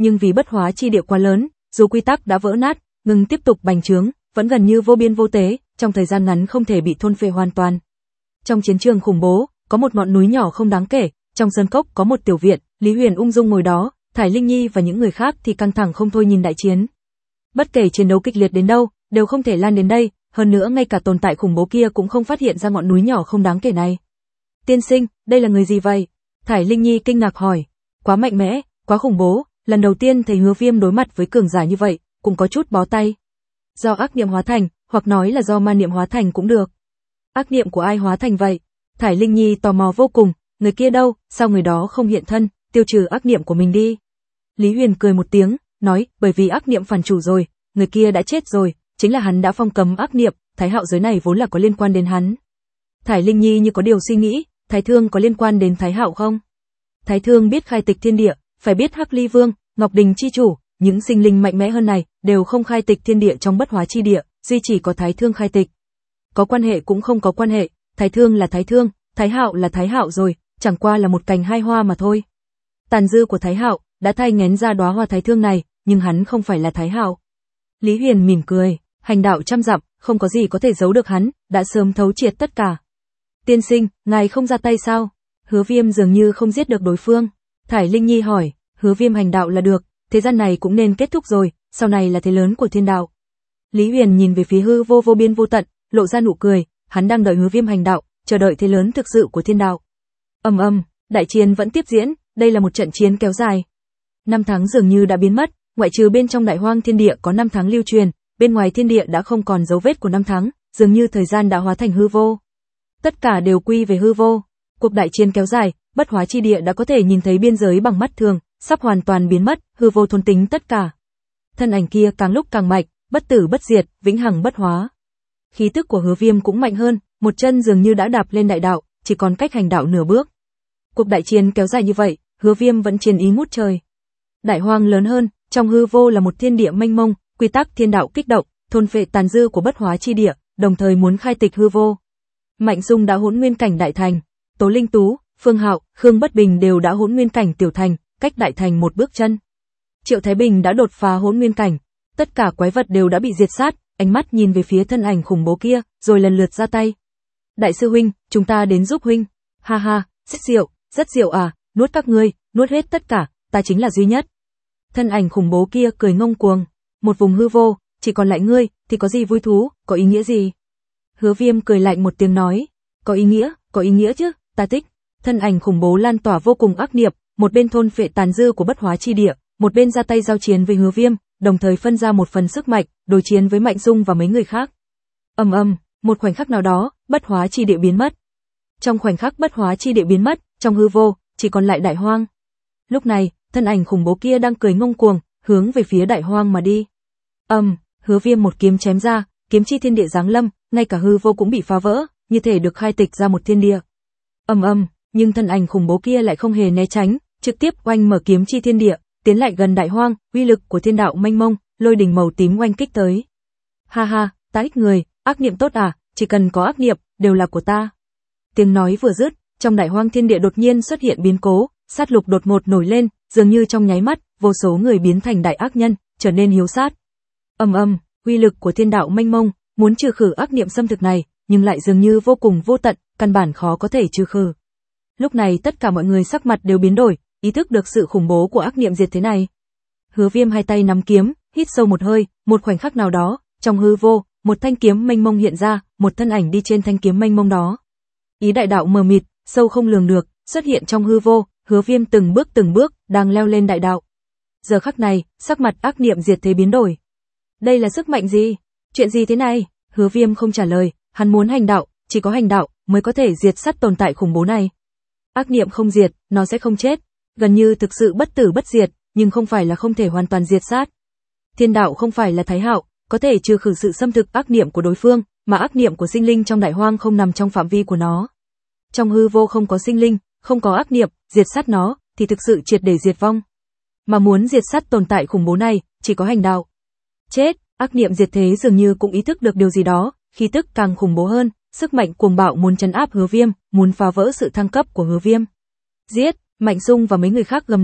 Nhưng vì bất hóa chi địa quá lớn, dù quy tắc đã vỡ nát, ngừng tiếp tục bành trướng, vẫn gần như vô biên vô tế, trong thời gian ngắn không thể bị thôn phệ hoàn toàn. Trong chiến trường khủng bố, có một ngọn núi nhỏ không đáng kể, trong sơn cốc có một tiểu viện, Lý Huyền ung dung ngồi đó, Thải Linh Nhi và những người khác thì căng thẳng không thôi nhìn đại chiến. Bất kể chiến đấu kịch liệt đến đâu, đều không thể lan đến đây, hơn nữa ngay cả tồn tại khủng bố kia cũng không phát hiện ra ngọn núi nhỏ không đáng kể này. Tiên sinh, đây là người gì vậy? Thải Linh Nhi kinh ngạc hỏi. Quá mạnh mẽ, quá khủng bố, lần đầu tiên thấy Hứa Viêm đối mặt với cường giả như vậy, cũng có chút bó tay. Do ác niệm hóa thành, hoặc nói là do ma niệm hóa thành cũng được. Ác niệm của ai hóa thành vậy? Thải Linh Nhi tò mò vô cùng, người kia đâu, sao người đó không hiện thân, tiêu trừ ác niệm của mình đi. Lý Huyền cười một tiếng, nói, bởi vì ác niệm phản chủ rồi, người kia đã chết rồi, chính là hắn đã phong cấm ác niệm, Thái Hạo giới này vốn là có liên quan đến hắn. Thải Linh Nhi như có điều suy nghĩ, Thái Thương có liên quan đến Thái Hạo không? Thái Thương biết khai tịch thiên địa, phải biết Hắc Ly Vương, Ngọc Đình chi chủ, những sinh linh mạnh mẽ hơn này đều không khai tịch thiên địa trong bất hóa chi địa, duy chỉ có Thái Thương khai tịch. Có quan hệ cũng không có quan hệ, Thái Thương là Thái Thương, Thái Hạo là Thái Hạo rồi, chẳng qua là một cành hai hoa mà thôi. Tàn dư của Thái Hạo đã thay ngén ra đóa hoa Thái Thương này, nhưng hắn không phải là Thái Hạo. Lý Huyền mỉm cười, hành đạo trăm dặm, không có gì có thể giấu được hắn, đã sớm thấu triệt tất cả. Tiên sinh, ngài không ra tay sao? Hứa Viêm dường như không giết được đối phương. Thải Linh Nhi hỏi, Hứa Viêm hành đạo là được, thế gian này cũng nên kết thúc rồi, sau này là thế lớn của thiên đạo. Lý Huyền nhìn về phía hư vô vô biên vô tận, lộ ra nụ cười, hắn đang đợi Hứa Viêm hành đạo, chờ đợi thế lớn thực sự của thiên đạo. Ầm ầm, đại chiến vẫn tiếp diễn, đây là một trận chiến kéo dài. Năm tháng dường như đã biến mất, ngoại trừ bên trong đại hoang thiên địa có năm tháng lưu truyền, bên ngoài thiên địa đã không còn dấu vết của năm tháng, dường như thời gian đã hóa thành hư vô. Tất cả đều quy về hư vô. Cuộc đại chiến kéo dài, bất hóa chi địa đã có thể nhìn thấy biên giới bằng mắt thường, sắp hoàn toàn biến mất, hư vô thôn tính tất cả. Thân ảnh kia càng lúc càng mạnh, bất tử bất diệt, vĩnh hằng bất hóa. Khí tức của Hứa Viêm cũng mạnh hơn, một chân dường như đã đạp lên đại đạo, chỉ còn cách hành đạo nửa bước. Cuộc đại chiến kéo dài như vậy, Hứa Viêm vẫn chiến ý ngút trời. Đại hoang lớn hơn, trong hư vô là một thiên địa mênh mông, quy tắc thiên đạo kích động, thôn phệ tàn dư của bất hóa chi địa, đồng thời muốn khai tịch hư vô. Mạnh Dung đã hỗn nguyên cảnh đại thành, Tố Linh Tú, Phương Hạo, Khương Bất Bình đều đã hỗn nguyên cảnh tiểu thành, cách đại thành một bước chân. Triệu Thái Bình đã đột phá hỗn nguyên cảnh, tất cả quái vật đều đã bị diệt sát, ánh mắt nhìn về phía thân ảnh khủng bố kia, rồi lần lượt ra tay. Đại sư huynh, chúng ta đến giúp huynh. Ha ha, rất rượu, rất rượu à, nuốt các ngươi, nuốt hết tất cả, ta chính là duy nhất. Thân ảnh khủng bố kia cười ngông cuồng, một vùng hư vô, chỉ còn lại ngươi, thì có gì vui thú, có ý nghĩa gì? Hứa Viêm cười lạnh một tiếng nói, có ý nghĩa, có ý nghĩa chứ, ta thích. Thân ảnh khủng bố lan tỏa vô cùng ác niệm, một bên thôn phệ tàn dư của bất hóa chi địa, một bên ra tay giao chiến với Hứa Viêm, đồng thời phân ra một phần sức mạnh, đối chiến với Mạnh Dung và mấy người khác. Ầm ầm, một khoảnh khắc nào đó, bất hóa chi địa biến mất. Trong khoảnh khắc bất hóa chi địa biến mất, trong hư vô, chỉ còn lại đại hoang. Lúc này, thân ảnh khủng bố kia đang cười ngông cuồng, hướng về phía đại hoang mà đi. Ầm, um, Hứa Viêm một kiếm chém ra, kiếm chi thiên địa giáng lâm, ngay cả hư vô cũng bị phá vỡ, như thể được khai tịch ra một thiên địa. Ầm ầm, nhưng thân ảnh khủng bố kia lại không hề né tránh, trực tiếp oanh mở kiếm chi thiên địa, tiến lại gần đại hoang, uy lực của thiên đạo mênh mông, lôi đỉnh màu tím oanh kích tới. Ha ha, ta ít người, ác niệm tốt à, chỉ cần có ác niệm, đều là của ta. Tiếng nói vừa dứt, trong đại hoang thiên địa đột nhiên xuất hiện biến cố, sát lục đột ngột nổi lên, dường như trong nháy mắt, vô số người biến thành đại ác nhân, trở nên hiếu sát. Ầm ầm, uy lực của thiên đạo mênh mông, muốn trừ khử ác niệm xâm thực này, nhưng lại dường như vô cùng vô tận, căn bản khó có thể trừ khử. Lúc này tất cả mọi người sắc mặt đều biến đổi, ý thức được sự khủng bố của ác niệm diệt thế này. Hứa Viêm hai tay nắm kiếm, hít sâu một hơi, một khoảnh khắc nào đó, trong hư vô, một thanh kiếm mênh mông hiện ra, một thân ảnh đi trên thanh kiếm mênh mông đó. Ý đại đạo mờ mịt, sâu không lường được, xuất hiện trong hư vô, Hứa Viêm từng bước từng bước, đang leo lên đại đạo. Giờ khắc này, sắc mặt ác niệm diệt thế biến đổi. Đây là sức mạnh gì? Chuyện gì thế này? Hứa Viêm không trả lời, hắn muốn hành đạo, chỉ có hành đạo mới có thể diệt sát tồn tại khủng bố này. Ác niệm không diệt, nó sẽ không chết, gần như thực sự bất tử bất diệt, nhưng không phải là không thể hoàn toàn diệt sát. Thiên đạo không phải là Thái Hạo, có thể trừ khử sự xâm thực ác niệm của đối phương, mà ác niệm của sinh linh trong đại hoang không nằm trong phạm vi của nó. Trong hư vô không có sinh linh, không có ác niệm, diệt sát nó thì thực sự triệt để diệt vong. Mà muốn diệt sát tồn tại khủng bố này, chỉ có hành đạo. Chết, ác niệm diệt thế dường như cũng ý thức được điều gì đó, khí tức càng khủng bố hơn, sức mạnh cuồng bạo muốn trấn áp Hứa Viêm, muốn phá vỡ sự thăng cấp của Hứa Viêm. Giết, Mạnh Dung và mấy người khác gầm lên,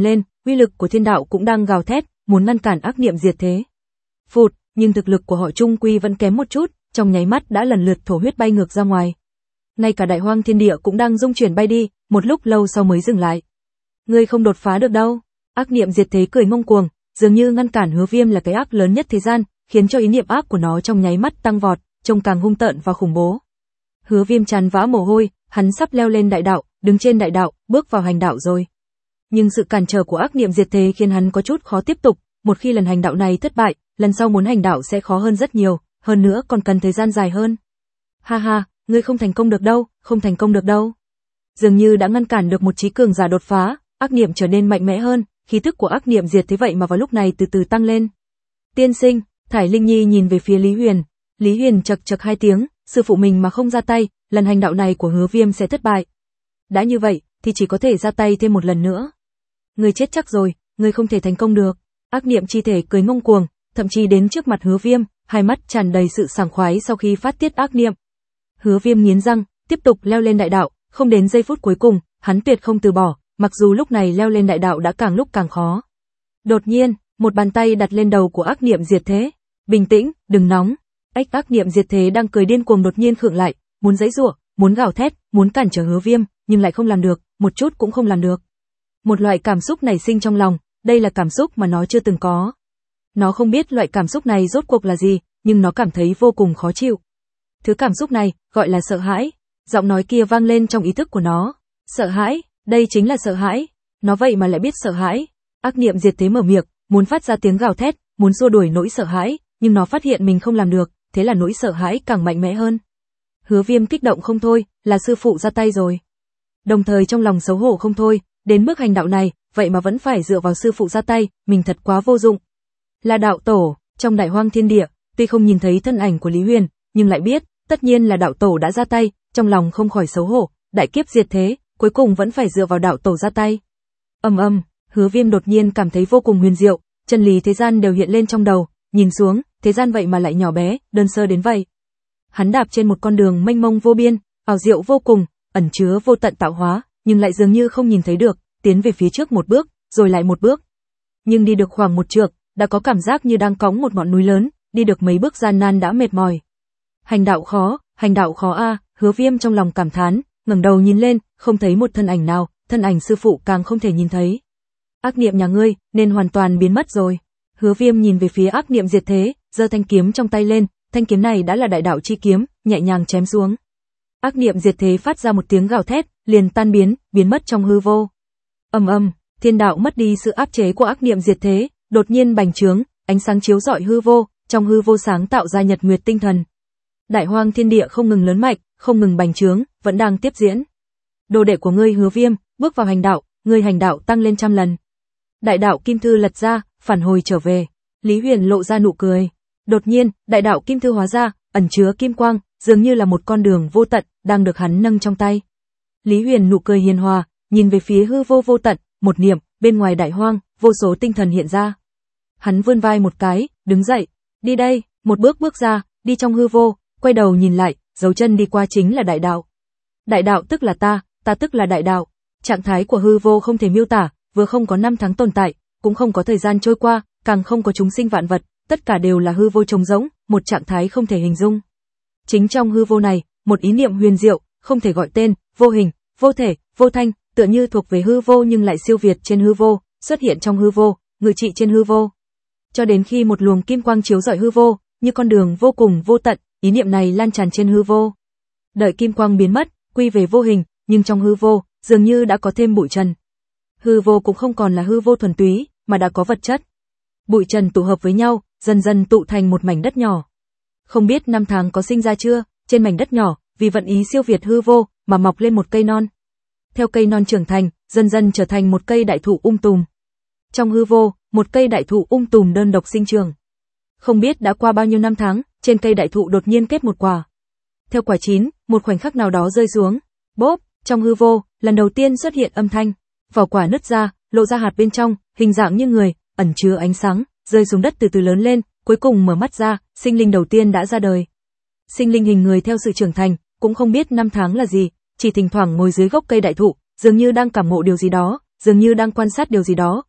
uy lực của thiên đạo cũng đang gào thét, muốn ngăn cản ác niệm diệt thế. Phụt, nhưng thực lực của họ trung quy vẫn kém một chút, trong nháy mắt đã lần lượt thổ huyết bay ngược ra ngoài. Ngay cả đại hoang thiên địa cũng đang rung chuyển bay đi, một lúc lâu sau mới dừng lại. Ngươi không đột phá được đâu. Ác niệm diệt thế cười ngông cuồng, dường như ngăn cản Hứa Viêm là cái ác lớn nhất thế gian, khiến cho ý niệm ác của nó trong nháy mắt tăng vọt, trông càng hung tợn và khủng bố. Hứa Viêm tràn vã mồ hôi, hắn sắp leo lên đại đạo, đứng trên đại đạo, bước vào hành đạo rồi. Nhưng sự cản trở của ác niệm diệt thế khiến hắn có chút khó tiếp tục, một khi lần hành đạo này thất bại, lần sau muốn hành đạo sẽ khó hơn rất nhiều, hơn nữa còn cần thời gian dài hơn. Ha ha, ngươi không thành công được đâu, không thành công được đâu. Dường như đã ngăn cản được một trí cường giả đột phá, ác niệm trở nên mạnh mẽ hơn, khí tức của ác niệm diệt thế vậy mà vào lúc này từ từ tăng lên. Tiên sinh, Thải Linh Nhi nhìn về phía Lý Huyền, Lý Huyền chậc chậc hai tiếng, sư phụ mình mà không ra tay, lần hành đạo này của Hứa Viêm sẽ thất bại. Đã như vậy, thì chỉ có thể ra tay thêm một lần nữa. Ngươi chết chắc rồi, ngươi không thể thành công được. Ác niệm chi thể cười ngông cuồng, thậm chí đến trước mặt Hứa Viêm, hai mắt tràn đầy sự sảng khoái sau khi phát tiết ác niệm. Hứa Viêm nghiến răng, tiếp tục leo lên đại đạo, không đến giây phút cuối cùng, hắn tuyệt không từ bỏ, mặc dù lúc này leo lên đại đạo đã càng lúc càng khó. Đột nhiên, một bàn tay đặt lên đầu của ác niệm diệt thế. Bình tĩnh, đừng nóng. Ách ác niệm diệt thế đang cười điên cuồng đột nhiên khựng lại, muốn giãy giụa, muốn gào thét, muốn cản trở Hứa Viêm, nhưng lại không làm được, một chút cũng không làm được. Một loại cảm xúc nảy sinh trong lòng, đây là cảm xúc mà nó chưa từng có. Nó không biết loại cảm xúc này rốt cuộc là gì, nhưng nó cảm thấy vô cùng khó chịu. Thứ cảm xúc này, gọi là sợ hãi. Giọng nói kia vang lên trong ý thức của nó. Sợ hãi, đây chính là sợ hãi. Nó vậy mà lại biết sợ hãi. Ác niệm diệt thế mở miệng, muốn phát ra tiếng gào thét, muốn xua đuổi nỗi sợ hãi, nhưng nó phát hiện mình không làm được, thế là nỗi sợ hãi càng mạnh mẽ hơn. Hứa Viêm kích động không thôi, là sư phụ ra tay rồi. Đồng thời trong lòng xấu hổ không thôi, đến bước hành đạo này, vậy mà vẫn phải dựa vào sư phụ ra tay, mình thật quá vô dụng. Là đạo tổ, trong đại hoang thiên địa, tuy không nhìn thấy thân ảnh của Lý Huyền, nhưng lại biết, tất nhiên là đạo tổ đã ra tay, trong lòng không khỏi xấu hổ, đại kiếp diệt thế, cuối cùng vẫn phải dựa vào đạo tổ ra tay. Ầm ầm, Hứa Viêm đột nhiên cảm thấy vô cùng huyền diệu, chân lý thế gian đều hiện lên trong đầu, nhìn xuống, thế gian vậy mà lại nhỏ bé, đơn sơ đến vậy. Hắn đạp trên một con đường mênh mông vô biên, ảo diệu vô cùng, ẩn chứa vô tận tạo hóa, nhưng lại dường như không nhìn thấy được, tiến về phía trước một bước, rồi lại một bước. Nhưng đi được khoảng một trượng, đã có cảm giác như đang cõng một ngọn núi lớn, đi được mấy bước gian nan đã mệt mỏi. Hành đạo khó, hành đạo khó a, à, Hứa Viêm trong lòng cảm thán, ngẩng đầu nhìn lên, không thấy một thân ảnh nào, thân ảnh sư phụ càng không thể nhìn thấy. Ác niệm nhà ngươi, nên hoàn toàn biến mất rồi. Hứa Viêm nhìn về phía ác niệm diệt thế, giơ thanh kiếm trong tay lên, thanh kiếm này đã là đại đạo chi kiếm, nhẹ nhàng chém xuống. Ác niệm diệt thế phát ra một tiếng gào thét, liền tan biến, biến mất trong hư vô. Ầm ầm, thiên đạo mất đi sự áp chế của ác niệm diệt thế, đột nhiên bành trướng, ánh sáng chiếu rọi hư vô, trong hư vô sáng tạo ra nhật nguyệt tinh thần. Đại hoang thiên địa không ngừng lớn mạnh, không ngừng bành trướng, vẫn đang tiếp diễn. Đồ đệ của ngươi Hứa Viêm, bước vào hành đạo, ngươi hành đạo tăng lên trăm lần. Đại đạo kim thư lật ra, phản hồi trở về. Lý Huyền lộ ra nụ cười. Đột nhiên, đại đạo kim thư hóa ra, ẩn chứa kim quang, dường như là một con đường vô tận, đang được hắn nâng trong tay. Lý Huyền nụ cười hiền hòa, nhìn về phía hư vô vô tận, một niệm, bên ngoài đại hoang, vô số tinh thần hiện ra. Hắn vươn vai một cái, đứng dậy, đi đây, một bước bước ra, đi trong hư vô, quay đầu nhìn lại, dấu chân đi qua chính là đại đạo. Đại đạo tức là ta, ta tức là đại đạo. Trạng thái của hư vô không thể miêu tả, vừa không có năm tháng tồn tại, cũng không có thời gian trôi qua, càng không có chúng sinh vạn vật, tất cả đều là hư vô trống rỗng, một trạng thái không thể hình dung. Chính trong hư vô này, một ý niệm huyền diệu, không thể gọi tên, vô hình, vô thể, vô thanh, tựa như thuộc về hư vô nhưng lại siêu việt trên hư vô, xuất hiện trong hư vô, ngự trị trên hư vô. Cho đến khi một luồng kim quang chiếu rọi hư vô, như con đường vô cùng vô tận, ý niệm này lan tràn trên hư vô. Đợi kim quang biến mất, quy về vô hình, nhưng trong hư vô, dường như đã có thêm bụi trần. Hư vô cũng không còn là hư vô thuần túy, mà đã có vật chất. Bụi trần tụ hợp với nhau, dần dần tụ thành một mảnh đất nhỏ. Không biết năm tháng có sinh ra chưa, trên mảnh đất nhỏ, vì vận ý siêu việt hư vô, mà mọc lên một cây non. Theo cây non trưởng thành, dần dần trở thành một cây đại thụ um tùm. Trong hư vô, một cây đại thụ um tùm đơn độc sinh trưởng. Không biết đã qua bao nhiêu năm tháng, trên cây đại thụ đột nhiên kết một quả. Theo quả chín, một khoảnh khắc nào đó rơi xuống. Bốp, trong hư vô, lần đầu tiên xuất hiện âm thanh. Vỏ quả nứt ra, lộ ra hạt bên trong, hình dạng như người, ẩn chứa ánh sáng, rơi xuống đất từ từ lớn lên, cuối cùng mở mắt ra, sinh linh đầu tiên đã ra đời. Sinh linh hình người theo sự trưởng thành, cũng không biết năm tháng là gì, chỉ thỉnh thoảng ngồi dưới gốc cây đại thụ, dường như đang cảm ngộ điều gì đó, dường như đang quan sát điều gì đó,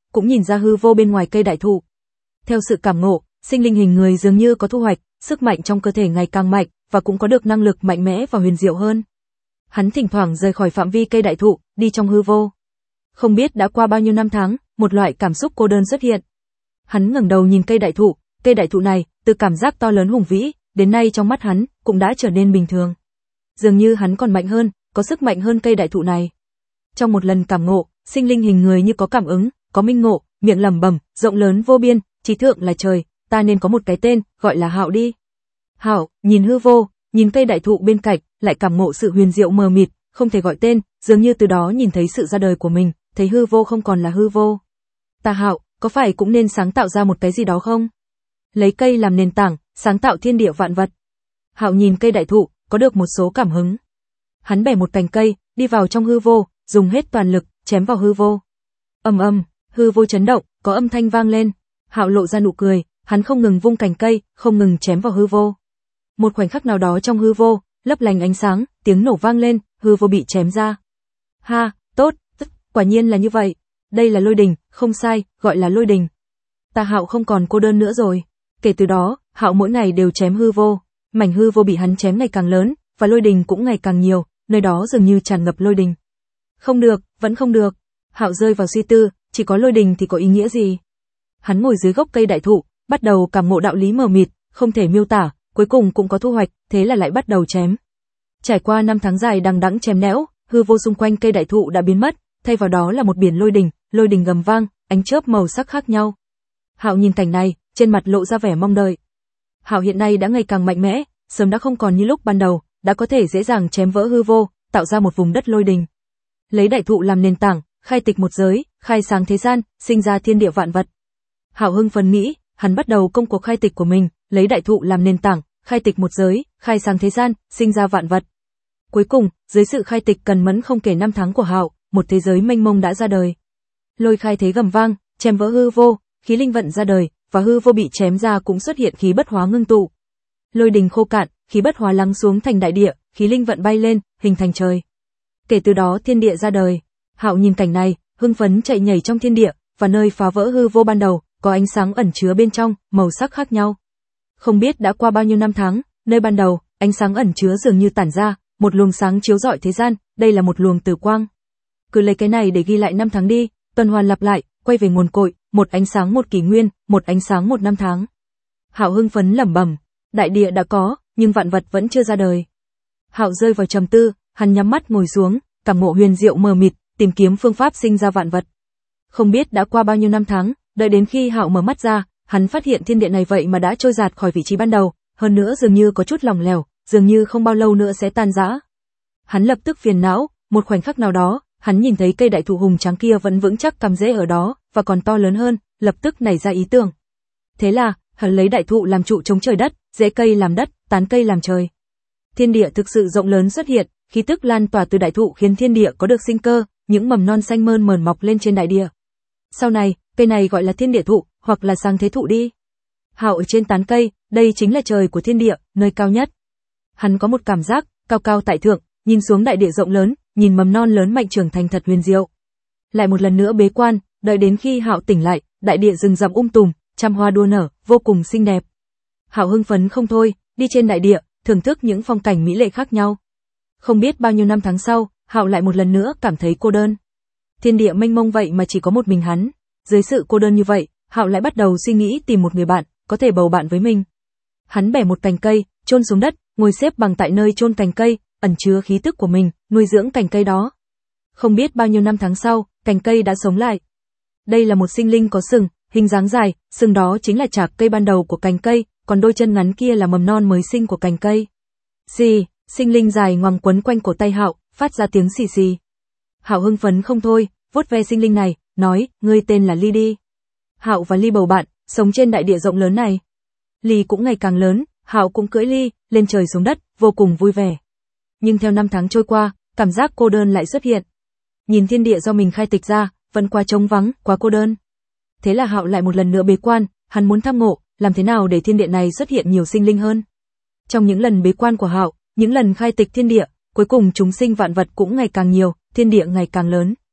cũng nhìn ra hư vô bên ngoài cây đại thụ. Theo sự cảm ngộ, sinh linh hình người dường như có thu hoạch, sức mạnh trong cơ thể ngày càng mạnh và cũng có được năng lực mạnh mẽ và huyền diệu hơn. Hắn thỉnh thoảng rời khỏi phạm vi cây đại thụ, đi trong hư vô. Không biết đã qua bao nhiêu năm tháng, một loại cảm xúc cô đơn xuất hiện. Hắn ngẩng đầu nhìn cây đại thụ, cây đại thụ này, từ cảm giác to lớn hùng vĩ, đến nay trong mắt hắn cũng đã trở nên bình thường. Dường như hắn còn mạnh hơn, có sức mạnh hơn cây đại thụ này. Trong một lần cảm ngộ, sinh linh hình người như có cảm ứng, có minh ngộ, miệng lẩm bẩm, rộng lớn vô biên, trí thượng là trời, ta nên có một cái tên, gọi là Hạo đi. Hạo, nhìn hư vô, nhìn cây đại thụ bên cạnh, lại cảm ngộ sự huyền diệu mờ mịt, không thể gọi tên, dường như từ đó nhìn thấy sự ra đời của mình, thấy hư vô không còn là hư vô. Ta Hạo, có phải cũng nên sáng tạo ra một cái gì đó không? Lấy cây làm nền tảng, sáng tạo thiên địa vạn vật. Hạo nhìn cây đại thụ, có được một số cảm hứng. Hắn bẻ một cành cây, đi vào trong hư vô, dùng hết toàn lực, chém vào hư vô. Ầm ầm, hư vô chấn động, có âm thanh vang lên. Hạo lộ ra nụ cười, hắn không ngừng vung cành cây, không ngừng chém vào hư vô. Một khoảnh khắc nào đó trong hư vô, lấp lánh ánh sáng, tiếng nổ vang lên, hư vô bị chém ra. Ha, tốt, tức, quả nhiên là như vậy. Đây là lôi đình, không sai, gọi là lôi đình. Ta Hạo không còn cô đơn nữa rồi. Kể từ đó, Hạo mỗi ngày đều chém hư vô, mảnh hư vô bị hắn chém ngày càng lớn, và lôi đình cũng ngày càng nhiều, nơi đó dường như tràn ngập lôi đình. Không được, vẫn không được. Hạo rơi vào suy tư, chỉ có lôi đình thì có ý nghĩa gì? Hắn ngồi dưới gốc cây đại thụ, bắt đầu cảm ngộ đạo lý mờ mịt, không thể miêu tả, cuối cùng cũng có thu hoạch, thế là lại bắt đầu chém. Trải qua năm tháng dài đằng đẵng chém nẽo, hư vô xung quanh cây đại thụ đã biến mất, thay vào đó là một biển lôi đình, lôi đình gầm vang, ánh chớp màu sắc khác nhau. Hạo nhìn cảnh này, trên mặt lộ ra vẻ mong đợi. Hạo hiện nay đã ngày càng mạnh mẽ, sớm đã không còn như lúc ban đầu, đã có thể dễ dàng chém vỡ hư vô, tạo ra một vùng đất lôi đình. Lấy đại thụ làm nền tảng, khai tịch một giới, khai sáng thế gian, sinh ra thiên địa vạn vật. Hạo hưng phấn nghĩ, hắn bắt đầu công cuộc khai tịch của mình, lấy đại thụ làm nền tảng, khai tịch một giới, khai sáng thế gian, sinh ra vạn vật. Cuối cùng, dưới sự khai tịch cần mẫn không kể năm tháng của Hạo, một thế giới mênh mông đã ra đời. Lôi khai thế gầm vang, chém vỡ hư vô, khí linh vận ra đời, và hư vô bị chém ra cũng xuất hiện khí bất hóa ngưng tụ. Lôi đình khô cạn, khí bất hóa lắng xuống thành đại địa, khí linh vận bay lên, hình thành trời. Kể từ đó thiên địa ra đời. Hạo nhìn cảnh này, hưng phấn chạy nhảy trong thiên địa, và nơi phá vỡ hư vô ban đầu, có ánh sáng ẩn chứa bên trong, màu sắc khác nhau. Không biết đã qua bao nhiêu năm tháng, nơi ban đầu, ánh sáng ẩn chứa dường như tản ra, một luồng sáng chiếu rọi thế gian, đây là một luồng tử quang. Cứ lấy cái này để ghi lại năm tháng đi, tuần hoàn lặp lại, quay về nguồn cội, một ánh sáng một kỷ nguyên, một ánh sáng một năm tháng. Hạo hưng phấn lẩm bẩm, đại địa đã có, nhưng vạn vật vẫn chưa ra đời. Hạo rơi vào trầm tư, hắn nhắm mắt ngồi xuống, cảm ngộ huyền diệu mờ mịt, tìm kiếm phương pháp sinh ra vạn vật. Không biết đã qua bao nhiêu năm tháng, đợi đến khi Hạo mở mắt ra, hắn phát hiện thiên địa này vậy mà đã trôi dạt khỏi vị trí ban đầu, hơn nữa dường như có chút lỏng lẻo, dường như không bao lâu nữa sẽ tan rã. Hắn lập tức phiền não, một khoảnh khắc nào đó, hắn nhìn thấy cây đại thụ hùng tráng kia vẫn vững chắc cắm rễ ở đó, và còn to lớn hơn, lập tức nảy ra ý tưởng. Thế là, hắn lấy đại thụ làm trụ chống trời đất, rễ cây làm đất, tán cây làm trời. Thiên địa thực sự rộng lớn xuất hiện, khí tức lan tỏa từ đại thụ khiến thiên địa có được sinh cơ, những mầm non xanh mơn mởn mọc lên trên đại địa. Sau này, cây này gọi là thiên địa thụ, hoặc là sáng thế thụ đi. Hạo ở trên tán cây, đây chính là trời của thiên địa, nơi cao nhất. Hắn có một cảm giác, cao cao tại thượng, nhìn xuống đại địa rộng lớn, nhìn mầm non lớn mạnh trưởng thành thật huyền diệu. Lại một lần nữa bế quan, đợi đến khi Hạo tỉnh lại, đại địa rừng rậm um tùm, trăm hoa đua nở, vô cùng xinh đẹp. Hạo hưng phấn không thôi, đi trên đại địa, thưởng thức những phong cảnh mỹ lệ khác nhau. Không biết bao nhiêu năm tháng sau, Hạo lại một lần nữa cảm thấy cô đơn. Thiên địa mênh mông vậy mà chỉ có một mình hắn. Dưới sự cô đơn như vậy, Hạo lại bắt đầu suy nghĩ tìm một người bạn, có thể bầu bạn với mình. Hắn bẻ một cành cây, chôn xuống đất, ngồi xếp bằng tại nơi chôn cành cây, ẩn chứa khí tức của mình, nuôi dưỡng cành cây đó. Không biết bao nhiêu năm tháng sau, cành cây đã sống lại. Đây là một sinh linh có sừng, hình dáng dài, sừng đó chính là chạc cây ban đầu của cành cây, còn đôi chân ngắn kia là mầm non mới sinh của cành cây. Xì, sinh linh dài ngoằng quấn quanh cổ tay Hạo, phát ra tiếng xì xì. Hạo hưng phấn không thôi, vuốt ve sinh linh này, nói, ngươi tên là Ly đi. Hạo và Ly bầu bạn, sống trên đại địa rộng lớn này. Ly cũng ngày càng lớn, Hạo cũng cưỡi Ly, lên trời xuống đất, vô cùng vui vẻ. Nhưng theo năm tháng trôi qua, cảm giác cô đơn lại xuất hiện. Nhìn thiên địa do mình khai tịch ra, vẫn quá trống vắng, quá cô đơn. Thế là Hạo lại một lần nữa bế quan, hắn muốn tham ngộ, làm thế nào để thiên địa này xuất hiện nhiều sinh linh hơn. Trong những lần bế quan của Hạo, những lần khai tịch thiên địa, cuối cùng chúng sinh vạn vật cũng ngày càng nhiều, thiên địa ngày càng lớn.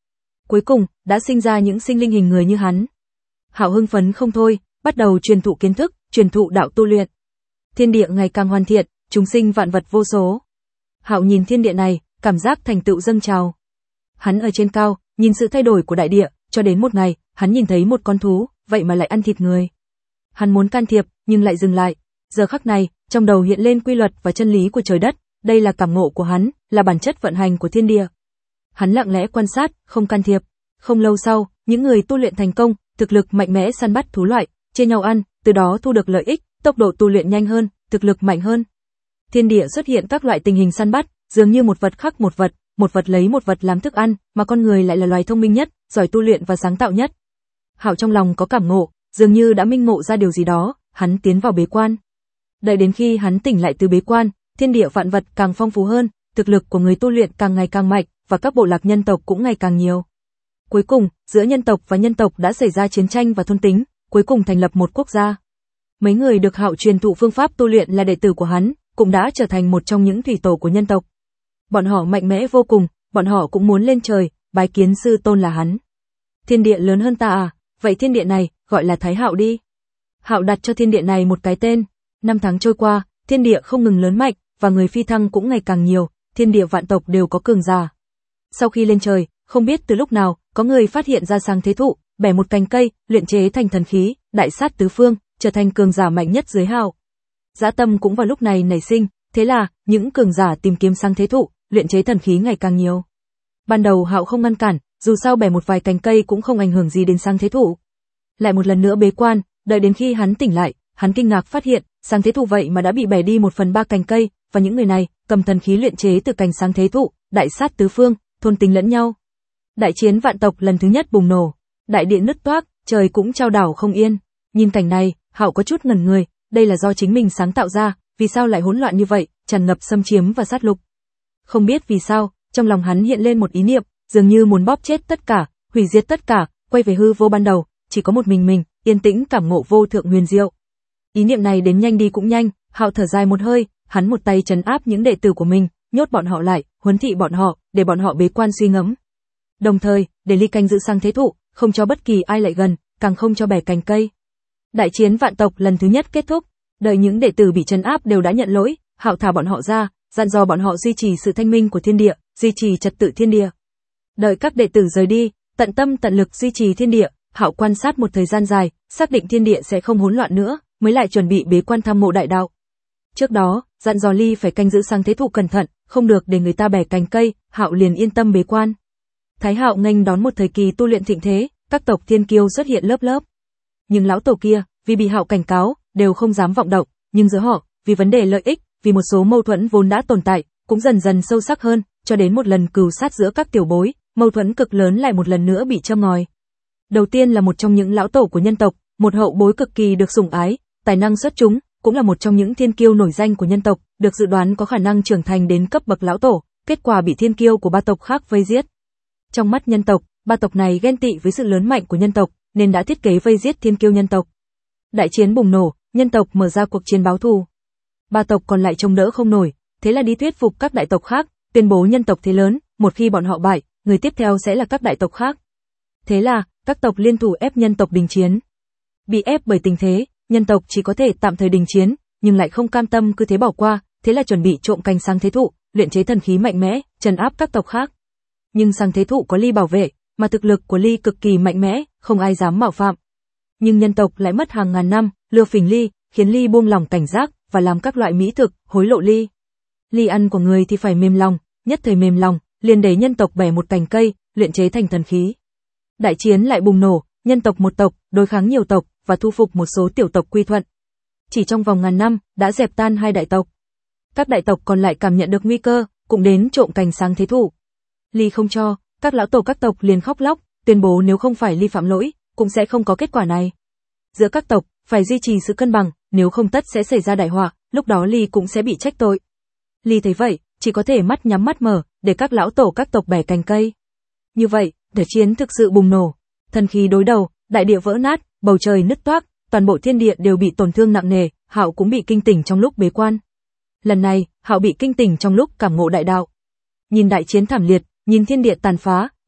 Cuối cùng, đã sinh ra những sinh linh hình người như hắn. Hạo hưng phấn không thôi, bắt đầu truyền thụ kiến thức, truyền thụ đạo tu luyện. Thiên địa ngày càng hoàn thiện, chúng sinh vạn vật vô số. Hạo nhìn thiên địa này, cảm giác thành tựu dâng trào. Hắn ở trên cao, nhìn sự thay đổi của đại địa, cho đến một ngày, hắn nhìn thấy một con thú, vậy mà lại ăn thịt người. Hắn muốn can thiệp, nhưng lại dừng lại. Giờ khắc này, trong đầu hiện lên quy luật và chân lý của trời đất, đây là cảm ngộ của hắn, là bản chất vận hành của thiên địa. Hắn lặng lẽ quan sát, không can thiệp. Không lâu sau, những người tu luyện thành công, thực lực mạnh mẽ săn bắt thú loại, chia nhau ăn, từ đó thu được lợi ích, tốc độ tu luyện nhanh hơn, thực lực mạnh hơn. Thiên địa xuất hiện các loại tình hình săn bắt, dường như một vật khắc một vật, một vật lấy một vật làm thức ăn, mà con người lại là loài thông minh nhất, giỏi tu luyện và sáng tạo nhất. Hạo trong lòng có cảm ngộ, dường như đã minh ngộ ra điều gì đó, hắn tiến vào bế quan. Đợi đến khi hắn tỉnh lại từ bế quan, thiên địa vạn vật càng phong phú hơn, thực lực của người tu luyện càng ngày càng mạnh, và các bộ lạc nhân tộc cũng ngày càng nhiều. Cuối cùng, giữa nhân tộc và nhân tộc đã xảy ra chiến tranh và thôn tính, cuối cùng thành lập một quốc gia. Mấy người được Hạo truyền thụ phương pháp tu luyện là đệ tử của hắn, cũng đã trở thành một trong những thủy tổ của nhân tộc. Bọn họ mạnh mẽ vô cùng, bọn họ cũng muốn lên trời, bái kiến sư tôn là hắn. Thiên địa lớn hơn ta à, vậy thiên địa này, gọi là Thái Hạo đi. Hạo đặt cho thiên địa này một cái tên. Năm tháng trôi qua, thiên địa không ngừng lớn mạnh, và người phi thăng cũng ngày càng nhiều, thiên địa vạn tộc đều có cường giả. Sau khi lên trời, không biết từ lúc nào, có người phát hiện ra Sáng Thế Thụ, bẻ một cành cây, luyện chế thành thần khí, đại sát tứ phương, trở thành cường giả mạnh nhất dưới Hạo. Dã tâm cũng vào lúc này nảy sinh, thế là, những cường giả tìm kiếm Sáng Thế Thụ, luyện chế thần khí ngày càng nhiều. Ban đầu Hạo không ngăn cản, dù sao bẻ một vài cành cây cũng không ảnh hưởng gì đến Sáng Thế Thụ. Lại một lần nữa bế quan, đợi đến khi hắn tỉnh lại, hắn kinh ngạc phát hiện, Sáng Thế Thụ vậy mà đã bị bẻ đi một phần ba cành cây, và những người này, cầm thần khí luyện chế từ cành Sáng Thế Thụ, đại sát tứ phương, thôn tính lẫn nhau. Đại chiến vạn tộc lần thứ nhất bùng nổ, đại địa nứt toác, trời cũng chao đảo không yên. Nhìn cảnh này, Hạo có chút ngẩn người, đây là do chính mình sáng tạo ra, vì sao lại hỗn loạn như vậy, tràn ngập xâm chiếm và sát lục. Không biết vì sao, trong lòng hắn hiện lên một ý niệm, dường như muốn bóp chết tất cả, hủy diệt tất cả, quay về hư vô ban đầu, chỉ có một mình mình, yên tĩnh cảm ngộ vô thượng huyền diệu. Ý niệm này đến nhanh đi cũng nhanh, Hạo thở dài một hơi, hắn một tay trấn áp những đệ tử của mình, nhốt bọn họ lại, huấn thị bọn họ, để bọn họ bế quan suy ngẫm. Đồng thời, để Ly canh giữ Sáng Thế Thụ, không cho bất kỳ ai lại gần, càng không cho bẻ cành cây. Đại chiến vạn tộc lần thứ nhất kết thúc, đợi những đệ tử bị trấn áp đều đã nhận lỗi, Hạo thả bọn họ ra, dặn dò bọn họ duy trì sự thanh minh của thiên địa, duy trì trật tự thiên địa. Đợi các đệ tử rời đi, tận tâm tận lực duy trì thiên địa, Hạo quan sát một thời gian dài, xác định thiên địa sẽ không hỗn loạn nữa, mới lại chuẩn bị bế quan tham ngộ đại đạo. Trước đó, dặn dò Ly phải canh giữ Sáng Thế Thụ cẩn thận, không được để người ta bẻ cành cây, Hạo liền yên tâm bế quan. Thái Hạo nghênh đón một thời kỳ tu luyện thịnh thế, các tộc thiên kiêu xuất hiện lớp lớp. Nhưng lão tổ kia, vì bị Hạo cảnh cáo, đều không dám vọng động, nhưng giữa họ, vì vấn đề lợi ích, vì một số mâu thuẫn vốn đã tồn tại, cũng dần dần sâu sắc hơn, cho đến một lần cừu sát giữa các tiểu bối, mâu thuẫn cực lớn lại một lần nữa bị châm ngòi. Đầu tiên là một trong những lão tổ của nhân tộc, một hậu bối cực kỳ được sủng ái, tài năng xuất chúng, cũng là một trong những thiên kiêu nổi danh của nhân tộc, được dự đoán có khả năng trưởng thành đến cấp bậc lão tổ, kết quả bị thiên kiêu của ba tộc khác vây giết. Trong mắt nhân tộc, ba tộc này ghen tị với sự lớn mạnh của nhân tộc, nên đã thiết kế vây giết thiên kiêu nhân tộc. Đại chiến bùng nổ, nhân tộc mở ra cuộc chiến báo thù. Ba tộc còn lại chống đỡ không nổi, thế là đi thuyết phục các đại tộc khác, tuyên bố nhân tộc thế lớn, một khi bọn họ bại, người tiếp theo sẽ là các đại tộc khác. Thế là, các tộc liên thủ ép nhân tộc đình chiến. Bị ép bởi tình thế, nhân tộc chỉ có thể tạm thời đình chiến, nhưng lại không cam tâm cứ thế bỏ qua, thế là chuẩn bị trộm cành Sáng Thế Thụ, luyện chế thần khí mạnh mẽ, trấn áp các tộc khác. Nhưng Sáng Thế Thụ có Ly bảo vệ, mà thực lực của Ly cực kỳ mạnh mẽ, không ai dám mạo phạm. Nhưng nhân tộc lại mất hàng ngàn năm, lừa phỉnh Ly, khiến Ly buông lòng cảnh giác, và làm các loại mỹ thực, hối lộ Ly. Ly ăn của người thì phải mềm lòng, nhất thời mềm lòng, liền để nhân tộc bẻ một cành cây, luyện chế thành thần khí. Đại chiến lại bùng nổ, nhân tộc một tộc, đối kháng nhiều tộc, và thu phục một số tiểu tộc quy thuận. Chỉ trong vòng ngàn năm, đã dẹp tan hai đại tộc. Các đại tộc còn lại cảm nhận được nguy cơ, cũng đến trộm cành Sáng Thế Thụ. Ly không cho, các lão tổ các tộc liền khóc lóc, tuyên bố nếu không phải Ly phạm lỗi, cũng sẽ không có kết quả này. Giữa các tộc, phải duy trì sự cân bằng, nếu không tất sẽ xảy ra đại họa, lúc đó Ly cũng sẽ bị trách tội. Ly thấy vậy, chỉ có thể mắt nhắm mắt mở, để các lão tổ các tộc bẻ cành cây. Như vậy, để chiến thực sự bùng nổ. Thần khí đối đầu, đại địa vỡ nát, bầu trời nứt toác, toàn bộ thiên địa đều bị tổn thương nặng nề, Hạo cũng bị kinh tỉnh trong lúc bế quan. Lần này, Hạo bị kinh tỉnh trong lúc cảm ngộ đại đạo. Nhìn đại chiến thảm liệt, nhìn thiên địa tàn phá,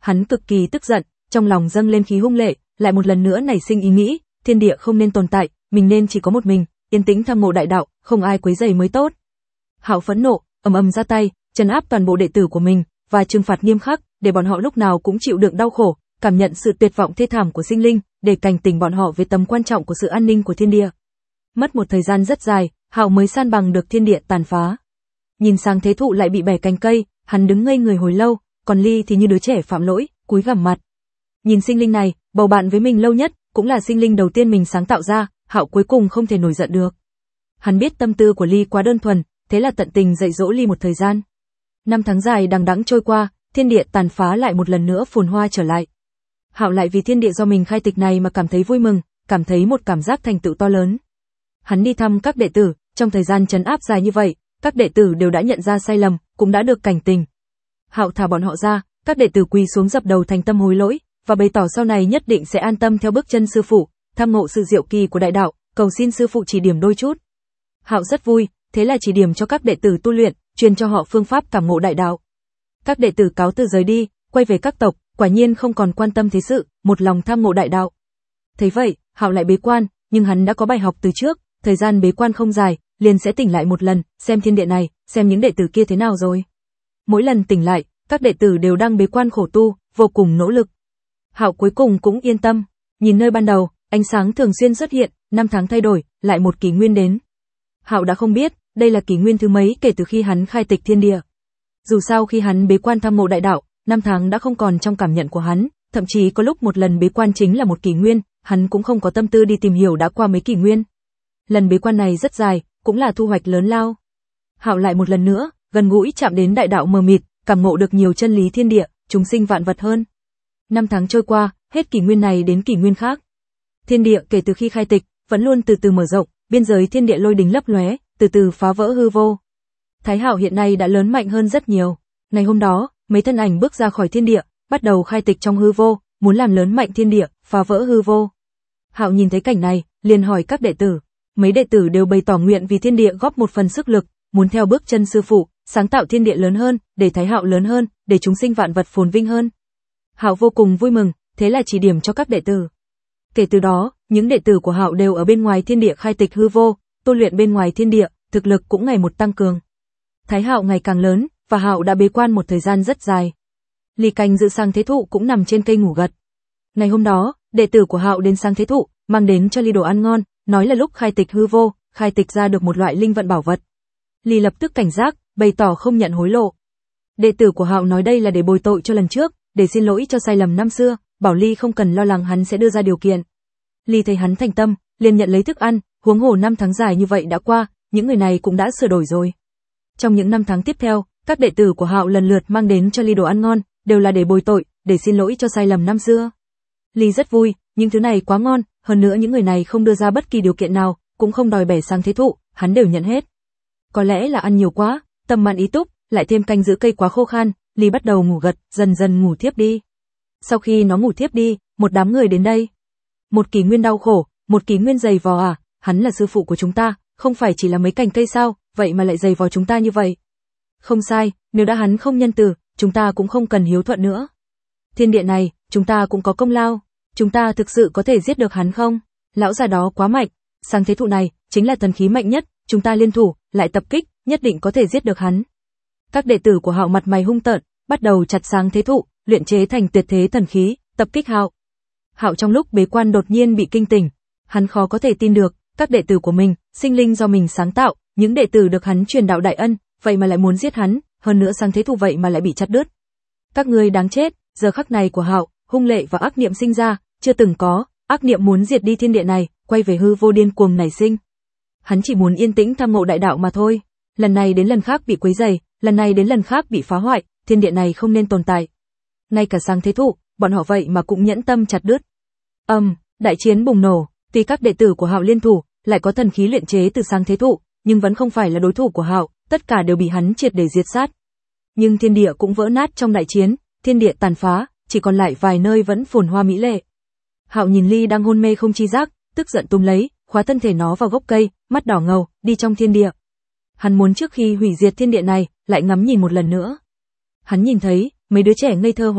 hắn cực kỳ tức giận, trong lòng dâng lên khí hung lệ, lại một lần nữa nảy sinh ý nghĩ, thiên địa không nên tồn tại, mình nên chỉ có một mình, yên tĩnh tham ngộ đại đạo, không ai quấy rầy mới tốt. Hạo phẫn nộ, ầm ầm ra tay, trấn áp toàn bộ đệ tử của mình và trừng phạt nghiêm khắc, để bọn họ lúc nào cũng chịu đựng đau khổ, cảm nhận sự tuyệt vọng thê thảm của sinh linh, để cảnh tỉnh bọn họ về tầm quan trọng của sự an ninh của thiên địa. Mất một thời gian rất dài, Hạo mới san bằng được thiên địa tàn phá. Nhìn sang thế thụ lại bị bẻ cành cây, hắn đứng ngây người hồi lâu, còn Ly thì như đứa trẻ phạm lỗi, cúi gằm mặt. Nhìn sinh linh này, bầu bạn với mình lâu nhất, cũng là sinh linh đầu tiên mình sáng tạo ra, Hạo cuối cùng không thể nổi giận được. Hắn biết tâm tư của Ly quá đơn thuần, thế là tận tình dạy dỗ Ly một thời gian. Năm tháng dài đằng đẵng trôi qua, thiên địa tàn phá lại một lần nữa phồn hoa trở lại. Hạo lại vì thiên địa do mình khai tịch này mà cảm thấy vui mừng, cảm thấy một cảm giác thành tựu to lớn. Hắn đi thăm các đệ tử, trong thời gian trấn áp dài như vậy, các đệ tử đều đã nhận ra sai lầm, cũng đã được cảnh tỉnh. Hạo thả bọn họ ra, các đệ tử quỳ xuống dập đầu thành tâm hối lỗi, và bày tỏ sau này nhất định sẽ an tâm theo bước chân sư phụ, tham ngộ sự diệu kỳ của đại đạo, cầu xin sư phụ chỉ điểm đôi chút. Hạo rất vui, thế là chỉ điểm cho các đệ tử tu luyện, truyền cho họ phương pháp cảm ngộ đại đạo. Các đệ tử cáo từ rời đi, quay về các tộc, quả nhiên không còn quan tâm thế sự, một lòng tham ngộ đại đạo. Thấy vậy, Hạo lại bế quan, nhưng hắn đã có bài học từ trước, thời gian bế quan không dài, liền sẽ tỉnh lại một lần, xem thiên địa này, xem những đệ tử kia thế nào rồi. Mỗi lần tỉnh lại, các đệ tử đều đang bế quan khổ tu, vô cùng nỗ lực. Hạo cuối cùng cũng yên tâm, nhìn nơi ban đầu, ánh sáng thường xuyên xuất hiện, năm tháng thay đổi, lại một kỷ nguyên đến. Hạo đã không biết, đây là kỷ nguyên thứ mấy kể từ khi hắn khai tịch thiên địa. Dù sao khi hắn bế quan tham ngộ đại đạo, năm tháng đã không còn trong cảm nhận của hắn, thậm chí có lúc một lần bế quan chính là một kỷ nguyên, hắn cũng không có tâm tư đi tìm hiểu đã qua mấy kỷ nguyên. Lần bế quan này rất dài, cũng là thu hoạch lớn lao. Hạo lại một lần nữa, gần gũi chạm đến đại đạo mờ mịt, cảm ngộ được nhiều chân lý thiên địa, chúng sinh vạn vật hơn. Năm tháng trôi qua, hết kỷ nguyên này đến kỷ nguyên khác. Thiên địa kể từ khi khai tịch, vẫn luôn từ từ mở rộng, biên giới thiên địa lôi đình lấp lóe, từ từ phá vỡ hư vô. Thái Hạo hiện nay đã lớn mạnh hơn rất nhiều. Ngày hôm đó, mấy thân ảnh bước ra khỏi thiên địa, bắt đầu khai tịch trong hư vô, muốn làm lớn mạnh thiên địa, phá vỡ hư vô. Hạo nhìn thấy cảnh này, liền hỏi các đệ tử. Mấy đệ tử đều bày tỏ nguyện vì thiên địa góp một phần sức lực, muốn theo bước chân sư phụ, sáng tạo thiên địa lớn hơn, để Thái Hạo lớn hơn, để chúng sinh vạn vật phồn vinh hơn. Hạo vô cùng vui mừng, thế là chỉ điểm cho các đệ tử. Kể từ đó, những đệ tử của Hạo đều ở bên ngoài thiên địa khai tịch hư vô, tu luyện bên ngoài thiên địa, thực lực cũng ngày một tăng cường. Thái Hạo ngày càng lớn, và Hạo đã bế quan một thời gian rất dài. Ly Canh dự sang thế thụ cũng nằm trên cây ngủ gật. Ngày hôm đó, đệ tử của Hạo đến sang thế thụ, mang đến cho Ly đồ ăn ngon, nói là lúc khai tịch hư vô, khai tịch ra được một loại linh vận bảo vật. Ly lập tức cảnh giác, bày tỏ không nhận hối lộ. Đệ tử của Hạo nói đây là để bồi tội cho lần trước, để xin lỗi cho sai lầm năm xưa, bảo Ly không cần lo lắng hắn sẽ đưa ra điều kiện. Ly thấy hắn thành tâm, liền nhận lấy thức ăn, huống hồ năm tháng dài như vậy đã qua, những người này cũng đã sửa đổi rồi. Trong những năm tháng tiếp theo, các đệ tử của Hạo lần lượt mang đến cho Ly đồ ăn ngon, đều là để bồi tội, để xin lỗi cho sai lầm năm xưa. Ly rất vui, những thứ này quá ngon, hơn nữa những người này không đưa ra bất kỳ điều kiện nào, cũng không đòi bẻ sang thế thụ, hắn đều nhận hết. Có lẽ là ăn nhiều quá, tâm mạn ý túc, lại thêm canh giữ cây quá khô khan, Ly bắt đầu ngủ gật, dần dần ngủ thiếp đi. Sau khi nó ngủ thiếp đi, một đám người đến đây. Một kỷ nguyên đau khổ, một kỷ nguyên dày vò à, hắn là sư phụ của chúng ta, không phải chỉ là mấy cành cây sao, vậy mà lại dày vò chúng ta như vậy. Không sai, nếu đã hắn không nhân từ, chúng ta cũng không cần hiếu thuận nữa. Thiên địa này, chúng ta cũng có công lao, chúng ta thực sự có thể giết được hắn không? Lão già đó quá mạnh, sang thế thụ này, chính là thần khí mạnh nhất, chúng ta liên thủ, lại tập kích, nhất định có thể giết được hắn. Các đệ tử của Hạo mặt mày hung tợn, bắt đầu chặt sang thế thụ, luyện chế thành tuyệt thế thần khí, tập kích Hạo. Hạo trong lúc bế quan đột nhiên bị kinh tỉnh, hắn khó có thể tin được, các đệ tử của mình, sinh linh do mình sáng tạo, những đệ tử được hắn truyền đạo đại ân, vậy mà lại muốn giết hắn, hơn nữa sang thế thụ vậy mà lại bị chặt đứt. Các ngươi đáng chết, giờ khắc này của Hạo, hung lệ và ác niệm sinh ra, chưa từng có, ác niệm muốn diệt đi thiên địa này, quay về hư vô điên cuồng nảy sinh. Hắn chỉ muốn yên tĩnh tham ngộ đại đạo mà thôi, lần này đến lần khác bị quấy rầy, lần này đến lần khác bị phá hoại, thiên địa này không nên tồn tại. Ngay cả sang thế thụ, bọn họ vậy mà cũng nhẫn tâm chặt đứt. Âm, um, đại chiến bùng nổ, tuy các đệ tử của Hạo liên thủ, lại có thần khí luyện chế từ sang thế thụ, nhưng vẫn không phải là đối thủ của Hạo, tất cả đều bị hắn triệt để diệt sát. Nhưng thiên địa cũng vỡ nát trong đại chiến, thiên địa tàn phá, chỉ còn lại vài nơi vẫn phồn hoa mỹ lệ. Hạo nhìn Ly đang hôn mê không chi giác, tức giận túm lấy, khóa thân thể nó vào gốc cây, mắt đỏ ngầu, đi trong thiên địa. Hắn muốn trước khi hủy diệt thiên địa này, lại ngắm nhìn một lần nữa. Hắn nhìn thấy, mấy đứa trẻ ngây thơ hoạt bát,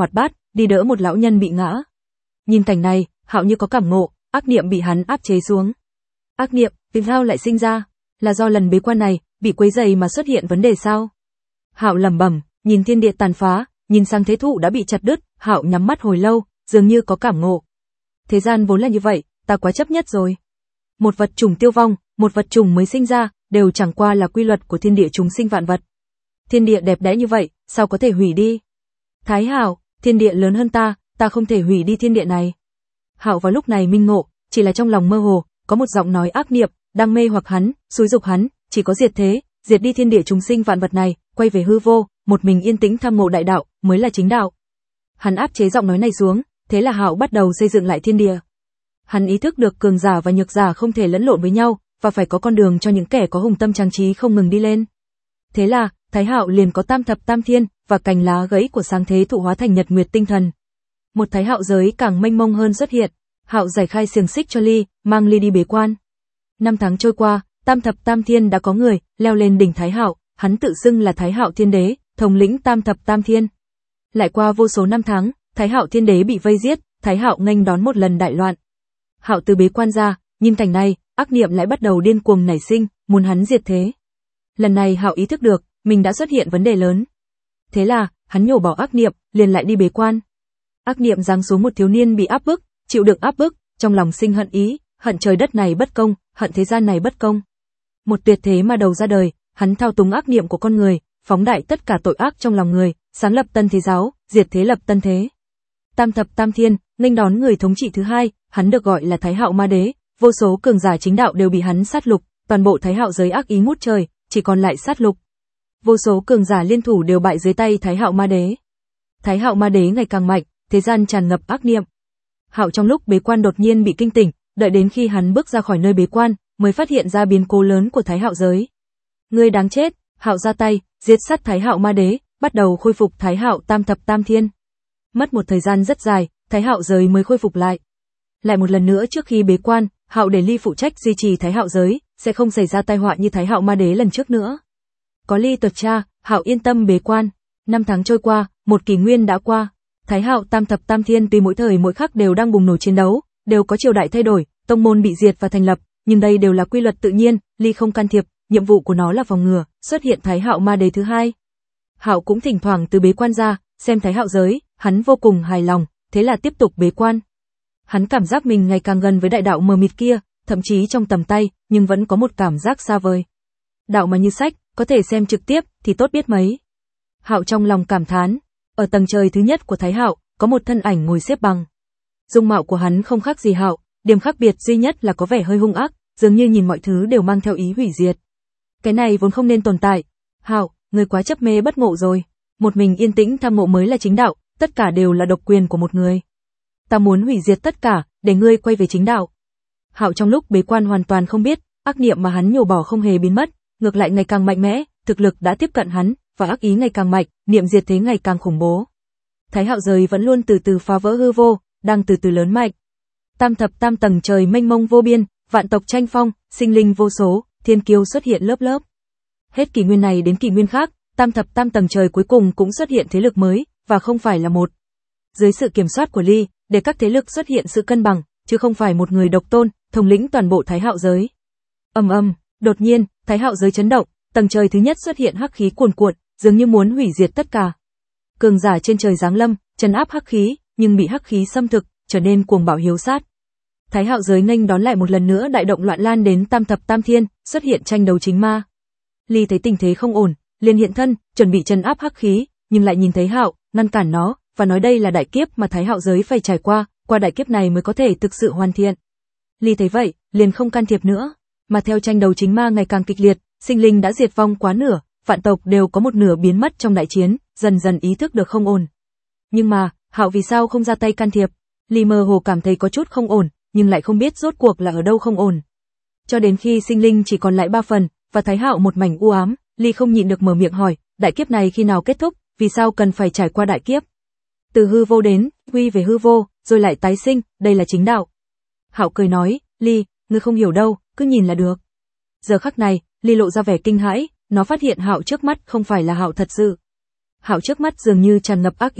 đi đỡ một lão nhân bị ngã. Nhìn cảnh này, Hạo như có cảm ngộ, ác niệm bị hắn áp chế xuống. Ác niệm, vì sao lại sinh ra? Là do lần bế quan này bị quấy rầy mà xuất hiện vấn đề sao? Hạo lẩm bẩm, nhìn thiên địa tàn phá, nhìn sang thế thụ đã bị chặt đứt, Hạo nhắm mắt hồi lâu, dường như có cảm ngộ. Thế gian vốn là như vậy, ta quá chấp nhất rồi. Một vật trùng tiêu vong, một vật trùng mới sinh ra, đều chẳng qua là quy luật của thiên địa chúng sinh vạn vật. Thiên địa đẹp đẽ như vậy, sao có thể hủy đi? Thái Hạo, thiên địa lớn hơn ta, ta không thể hủy đi thiên địa này. Hạo vào lúc này minh ngộ, chỉ là trong lòng mơ hồ, có một giọng nói ác niệm đang mê hoặc hắn, xúi dục hắn, chỉ có diệt thế, diệt đi thiên địa chúng sinh vạn vật này, quay về hư vô, một mình yên tĩnh tham ngộ đại đạo, mới là chính đạo. Hắn áp chế giọng nói này xuống, thế là Hạo bắt đầu xây dựng lại thiên địa. Hắn ý thức được cường giả và nhược giả không thể lẫn lộn với nhau, và phải có con đường cho những kẻ có hùng tâm tráng trí không ngừng đi lên. Thế là, Thái Hạo liền có tam thập tam thiên, và cành lá gãy của sáng thế thụ hóa thành nhật nguyệt tinh thần. Một Thái Hạo giới càng mênh mông hơn xuất hiện. Hạo giải khai xiềng xích cho Ly, mang Ly đi bế quan. Năm tháng trôi qua, tam thập tam thiên đã có người leo lên đỉnh Thái Hạo, hắn tự xưng là Thái Hạo Thiên Đế, thống lĩnh tam thập tam thiên. Lại qua vô số năm tháng, Thái Hạo Thiên Đế bị vây giết, Thái Hạo nghênh đón một lần đại loạn. Hạo từ bế quan ra, nhìn cảnh này, ác niệm lại bắt đầu điên cuồng nảy sinh, muốn hắn diệt thế. Lần này Hạo ý thức được, mình đã xuất hiện vấn đề lớn. Thế là, hắn nhổ bỏ ác niệm, liền lại đi bế quan. Ác niệm giáng xuống một thiếu niên bị áp bức, chịu đựng áp bức, trong lòng sinh hận ý, hận trời đất này bất công, hận thế gian này bất công. Một tuyệt thế mà đầu ra đời, hắn thao túng ác niệm của con người, phóng đại tất cả tội ác trong lòng người, sáng lập tân thế giáo, diệt thế lập tân thế. Tam thập tam thiên, nghênh đón người thống trị thứ hai, hắn được gọi là Thái Hạo Ma Đế, vô số cường giả chính đạo đều bị hắn sát lục, toàn bộ Thái Hạo giới ác ý ngút trời, chỉ còn lại sát lục. Vô số cường giả liên thủ đều bại dưới tay Thái Hạo Ma Đế. Thái Hạo Ma Đế ngày càng mạnh, thế gian tràn ngập ác niệm. Hạo trong lúc bế quan đột nhiên bị kinh tỉnh, đợi đến khi hắn bước ra khỏi nơi bế quan, mới phát hiện ra biến cố lớn của Thái Hạo giới. Ngươi đáng chết, Hạo ra tay, giết sát Thái Hạo Ma Đế, bắt đầu khôi phục Thái Hạo tam thập tam thiên. Mất một thời gian rất dài, Thái Hạo giới mới khôi phục lại. Lại một lần nữa trước khi bế quan, Hạo để Ly phụ trách duy trì Thái Hạo giới, sẽ không xảy ra tai họa như Thái Hạo Ma Đế lần trước nữa. Có Ly tuật tra, Hạo yên tâm bế quan. Năm tháng trôi qua, một kỷ nguyên đã qua. Thái Hạo tam thập tam thiên tuy mỗi thời mỗi khắc đều đang bùng nổ chiến đấu, đều có triều đại thay đổi, tông môn bị diệt và thành lập, nhưng đây đều là quy luật tự nhiên, Ly không can thiệp, nhiệm vụ của nó là phòng ngừa, xuất hiện Thái Hạo Ma Đế thứ hai. Hạo cũng thỉnh thoảng từ bế quan ra, xem Thái Hạo giới, hắn vô cùng hài lòng, thế là tiếp tục bế quan. Hắn cảm giác mình ngày càng gần với đại đạo mờ mịt kia, thậm chí trong tầm tay, nhưng vẫn có một cảm giác xa vời. Đạo mà như sách, có thể xem trực tiếp thì tốt biết mấy. Hạo trong lòng cảm thán, ở tầng trời thứ nhất của Thái Hạo, có một thân ảnh ngồi xếp bằng. Dung mạo của hắn không khác gì Hạo, điểm khác biệt duy nhất là có vẻ hơi hung ác, dường như nhìn mọi thứ đều mang theo ý hủy diệt. Cái này vốn không nên tồn tại. Hạo, người quá chấp mê bất ngộ rồi. Một mình yên tĩnh tham ngộ mới là chính đạo, tất cả đều là độc quyền của một người. Ta muốn hủy diệt tất cả, để ngươi quay về chính đạo. Hạo trong lúc bế quan hoàn toàn không biết, ác niệm mà hắn nhổ bỏ không hề biến mất, ngược lại ngày càng mạnh mẽ, thực lực đã tiếp cận hắn, và ác ý ngày càng mạnh, niệm diệt thế ngày càng khủng bố. Thái Hạo giới vẫn luôn từ từ phá vỡ hư vô, đang từ từ lớn mạnh. Tam thập tam tầng trời mênh mông vô biên, vạn tộc tranh phong, sinh linh vô số, thiên kiêu xuất hiện lớp lớp. Hết kỷ nguyên này đến kỷ nguyên khác, tam thập tam tầng trời cuối cùng cũng xuất hiện thế lực mới, và không phải là một. Dưới sự kiểm soát của Ly, để các thế lực xuất hiện sự cân bằng, chứ không phải một người độc tôn, thống lĩnh toàn bộ Thái Hạo giới. Ầm ầm, đột nhiên, Thái Hạo giới chấn động, tầng trời thứ nhất xuất hiện hắc khí cuồn cuộn, dường như muốn hủy diệt tất cả. Cường giả trên trời giáng lâm, trấn áp hắc khí, nhưng bị hắc khí xâm thực, trở nên cuồng bạo hiếu sát. Thái Hạo giới nghênh đón lại một lần nữa đại động loạn lan đến tam thập tam thiên, xuất hiện tranh đấu chính ma. Ly thấy tình thế không ổn, liền hiện thân, chuẩn bị trấn áp hắc khí, nhưng lại nhìn thấy Hạo, ngăn cản nó, và nói đây là đại kiếp mà Thái Hạo giới phải trải qua, qua đại kiếp này mới có thể thực sự hoàn thiện. Ly thấy vậy, liền không can thiệp nữa, mà theo tranh đấu chính ma ngày càng kịch liệt, sinh linh đã diệt vong quá nửa, vạn tộc đều có một nửa biến mất trong đại chiến, dần dần ý thức được không ổn. Nhưng mà, Hạo vì sao không ra tay can thiệp? Ly mơ hồ cảm thấy có chút không ổn, nhưng lại không biết rốt cuộc là ở đâu không ổn. Cho đến khi sinh linh chỉ còn lại ba phần, và Thái Hạo một mảnh u ám, Ly không nhịn được mở miệng hỏi, đại kiếp này khi nào kết thúc, vì sao cần phải trải qua đại kiếp? Từ hư vô đến, quy về hư vô, rồi lại tái sinh, đây là chính đạo. Hạo cười nói, Ly, ngươi không hiểu đâu, cứ nhìn là được. Giờ khắc này, Ly lộ ra vẻ kinh hãi, nó phát hiện Hạo trước mắt không phải là Hạo thật sự. Hạo trước mắt dường như tràn ngập ác ý,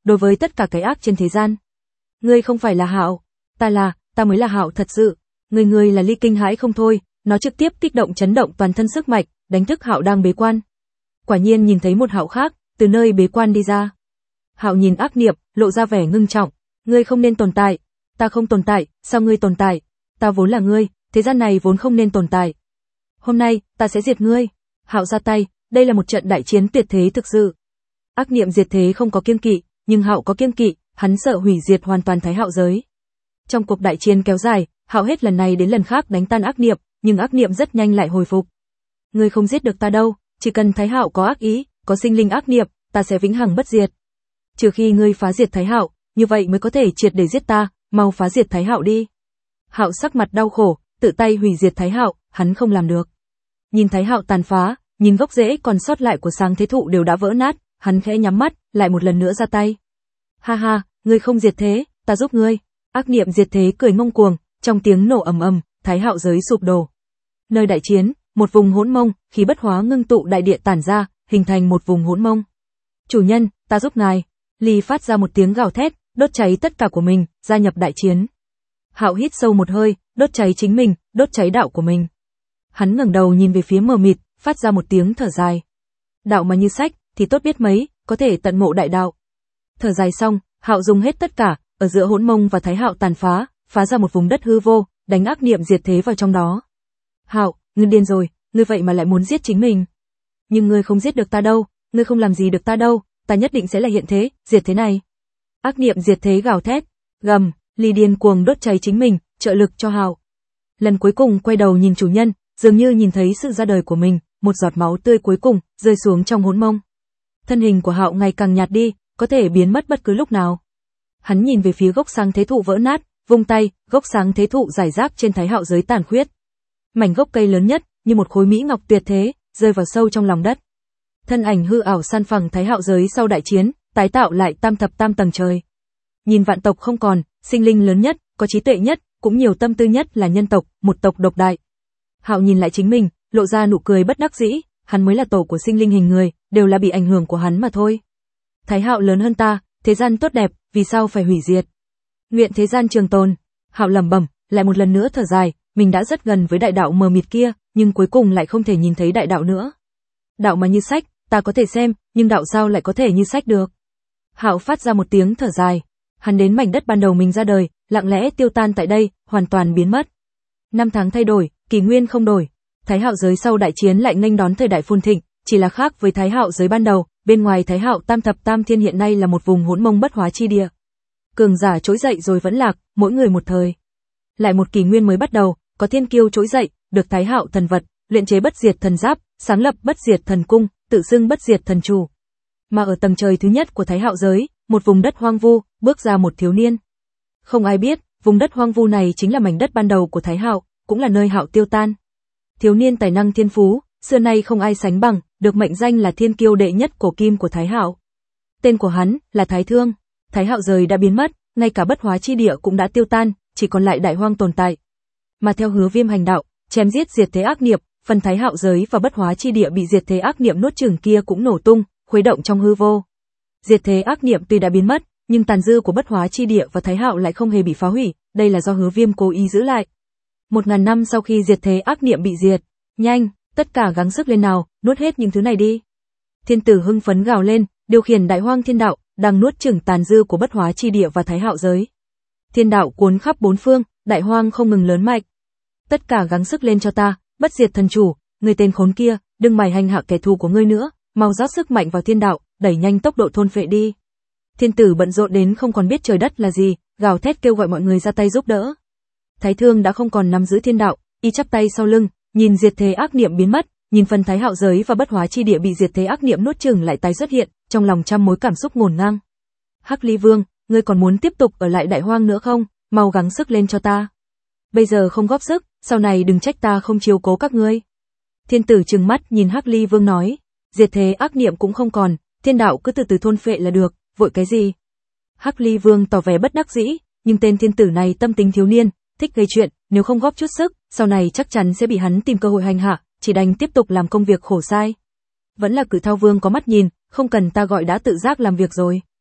đối với tất cả cái ác trên thế gian. Ngươi không phải là Hạo, ta là, ta mới là Hạo thật sự. Ngươi ngươi là Ly kinh hãi không thôi, nó trực tiếp kích động chấn động toàn thân sức mạnh, đánh thức Hạo đang bế quan. Quả nhiên nhìn thấy một Hạo khác, từ nơi bế quan đi ra. Hạo nhìn ác niệm, lộ ra vẻ ngưng trọng, ngươi không nên tồn tại, ta không tồn tại, sao ngươi tồn tại? Ta vốn là ngươi, thế gian này vốn không nên tồn tại. Hôm nay, ta sẽ diệt ngươi. Hạo ra tay, đây là một trận đại chiến tuyệt thế thực sự. Ác niệm diệt thế không có kiêng kỵ, nhưng Hạo có kiêng kỵ, hắn sợ hủy diệt hoàn toàn Thái Hạo giới. Trong cuộc đại chiến kéo dài, Hạo hết lần này đến lần khác đánh tan ác niệm, nhưng ác niệm rất nhanh lại hồi phục. Ngươi không giết được ta đâu, chỉ cần Thái Hạo có ác ý, có sinh linh ác niệm, ta sẽ vĩnh hằng bất diệt. Trừ khi ngươi phá diệt Thái Hạo, như vậy mới có thể triệt để giết ta, mau phá diệt Thái Hạo đi. Hạo sắc mặt đau khổ, tự tay hủy diệt Thái Hạo, hắn không làm được. Nhìn Thái Hạo tàn phá, nhìn gốc rễ còn sót lại của Sáng Thế Thụ đều đã vỡ nát, hắn khẽ nhắm mắt, lại một lần nữa ra tay. Ha ha, ngươi không diệt thế, ta giúp ngươi. Ác niệm diệt thế cười ngông cuồng, trong tiếng nổ ầm ầm, Thái Hạo giới sụp đổ. Nơi đại chiến, một vùng hỗn mông, khí bất hóa ngưng tụ đại địa tản ra, hình thành một vùng hỗn mông. Chủ nhân, ta giúp ngài. Ly phát ra một tiếng gào thét, đốt cháy tất cả của mình, gia nhập đại chiến. Hạo hít sâu một hơi, đốt cháy chính mình, đốt cháy đạo của mình. Hắn ngẩng đầu nhìn về phía mờ mịt, phát ra một tiếng thở dài. Đạo mà như sách, thì tốt biết mấy, có thể tận ngộ đại đạo. Thở dài xong, Hạo dùng hết tất cả, ở giữa hỗn mông và Thái Hạo tàn phá, phá ra một vùng đất hư vô, đánh ác niệm diệt thế vào trong đó. Hạo, ngươi điên rồi, ngươi vậy mà lại muốn giết chính mình. Nhưng ngươi không giết được ta đâu, ngươi không làm gì được ta đâu, ta nhất định sẽ là hiện thế, diệt thế này. Ác niệm diệt thế gào thét, gầm, Ly điên cuồng đốt cháy chính mình, trợ lực cho Hạo. Lần cuối cùng quay đầu nhìn chủ nhân, dường như nhìn thấy sự ra đời của mình, một giọt máu tươi cuối cùng rơi xuống trong hỗn mông. Thân hình của Hạo ngày càng nhạt đi, có thể biến mất bất cứ lúc nào. Hắn nhìn về phía gốc Sáng Thế Thụ vỡ nát, vung tay, gốc Sáng Thế Thụ rải rác trên Thái Hạo giới tàn khuyết. Mảnh gốc cây lớn nhất, như một khối mỹ ngọc tuyệt thế, rơi vào sâu trong lòng đất. Thân ảnh hư ảo san phẳng Thái Hạo giới sau đại chiến, tái tạo lại tam thập tam tầng trời. Nhìn vạn tộc không còn, sinh linh lớn nhất, có trí tuệ nhất, cũng nhiều tâm tư nhất là nhân tộc, một tộc độc đại. Hạo nhìn lại chính mình, lộ ra nụ cười bất đắc dĩ, hắn mới là tổ của sinh linh hình người, đều là bị ảnh hưởng của hắn mà thôi. Thái Hạo lớn hơn ta, thế gian tốt đẹp, vì sao phải hủy diệt? Nguyện thế gian trường tồn. Hạo lẩm bẩm, lại một lần nữa thở dài, mình đã rất gần với đại đạo mờ mịt kia, nhưng cuối cùng lại không thể nhìn thấy đại đạo nữa. Đạo mà như sách, ta có thể xem, nhưng đạo sao lại có thể như sách được? Hạo phát ra một tiếng thở dài, hắn đến mảnh đất ban đầu mình ra đời, lặng lẽ tiêu tan tại đây, hoàn toàn biến mất. Năm tháng thay đổi, kỷ nguyên không đổi. Thái Hạo giới sau đại chiến lại nghênh đón thời đại phồn thịnh, chỉ là khác với Thái Hạo giới ban đầu, bên ngoài Thái Hạo tam thập tam thiên hiện nay là một vùng hỗn mông bất hóa chi địa. Cường giả trỗi dậy rồi vẫn lạc, mỗi người một thời. Lại một kỷ nguyên mới bắt đầu, có thiên kiêu trỗi dậy, được Thái Hạo thần vật, luyện chế bất diệt thần giáp, sáng lập bất diệt thần cung, tự xưng bất diệt thần chủ. Mà ở tầng trời thứ nhất của Thái Hạo giới, một vùng đất hoang vu, bước ra một thiếu niên. Không ai biết, vùng đất hoang vu này chính là mảnh đất ban đầu của Thái Hạo, cũng là nơi Hạo tiêu tan. Thiếu niên tài năng thiên phú, xưa nay không ai sánh bằng, được mệnh danh là thiên kiêu đệ nhất cổ kim của Thái Hạo. Tên của hắn là Thái Thương. Thái Hạo giới đã biến mất, ngay cả bất hóa chi địa cũng đã tiêu tan, chỉ còn lại đại hoang tồn tại. Mà theo Hứa Viêm hành đạo, chém giết diệt thế ác niệm, phần Thái Hạo giới và bất hóa chi địa bị diệt thế ác niệm nuốt chửng kia cũng nổ tung, khuấy động trong hư vô. Diệt thế ác niệm tuy đã biến mất, nhưng tàn dư của bất hóa chi địa và Thái Hạo lại không hề bị phá hủy, đây là do Hứa Viêm cố ý giữ lại. Một ngàn năm sau khi diệt thế ác niệm bị diệt, nhanh, tất cả gắng sức lên nào, nuốt hết những thứ này đi. Thiên tử hưng phấn gào lên, điều khiển đại hoang thiên đạo, đang nuốt chửng tàn dư của bất hóa chi địa và Thái Hạo giới. Thiên đạo cuốn khắp bốn phương, đại hoang không ngừng lớn mạnh. Tất cả gắng sức lên cho ta, bất diệt thần chủ, người tên khốn kia, đừng mải hành hạ kẻ thù của ngươi nữa, mau rót sức mạnh vào thiên đạo, đẩy nhanh tốc độ thôn phệ đi. Thiên tử bận rộn đến không còn biết trời đất là gì, gào thét kêu gọi mọi người ra tay giúp đỡ. Thái Thương đã không còn nắm giữ thiên đạo, y chắp tay sau lưng, nhìn diệt thế ác niệm biến mất, nhìn phần Thái Hạo giới và bất hóa chi địa bị diệt thế ác niệm nuốt chửng lại tái xuất hiện, trong lòng trăm mối cảm xúc ngổn ngang. Hắc Ly Vương, ngươi còn muốn tiếp tục ở lại đại hoang nữa không? Mau gắng sức lên cho ta. Bây giờ không góp sức, sau này đừng trách ta không chiếu cố các ngươi. Thiên tử trừng mắt nhìn Hắc Ly Vương nói, diệt thế ác niệm cũng không còn, thiên đạo cứ từ từ thôn phệ là được, vội cái gì? Hắc Ly Vương tỏ vẻ bất đắc dĩ, nhưng tên thiên tử này tâm tính thiếu niên, thích gây chuyện, nếu không góp chút sức, sau này chắc chắn sẽ bị hắn tìm cơ hội hành hạ, chỉ đành tiếp tục làm công việc khổ sai. Vẫn là Cử Thao Vương có mắt nhìn, không cần ta gọi đã tự giác làm việc rồi.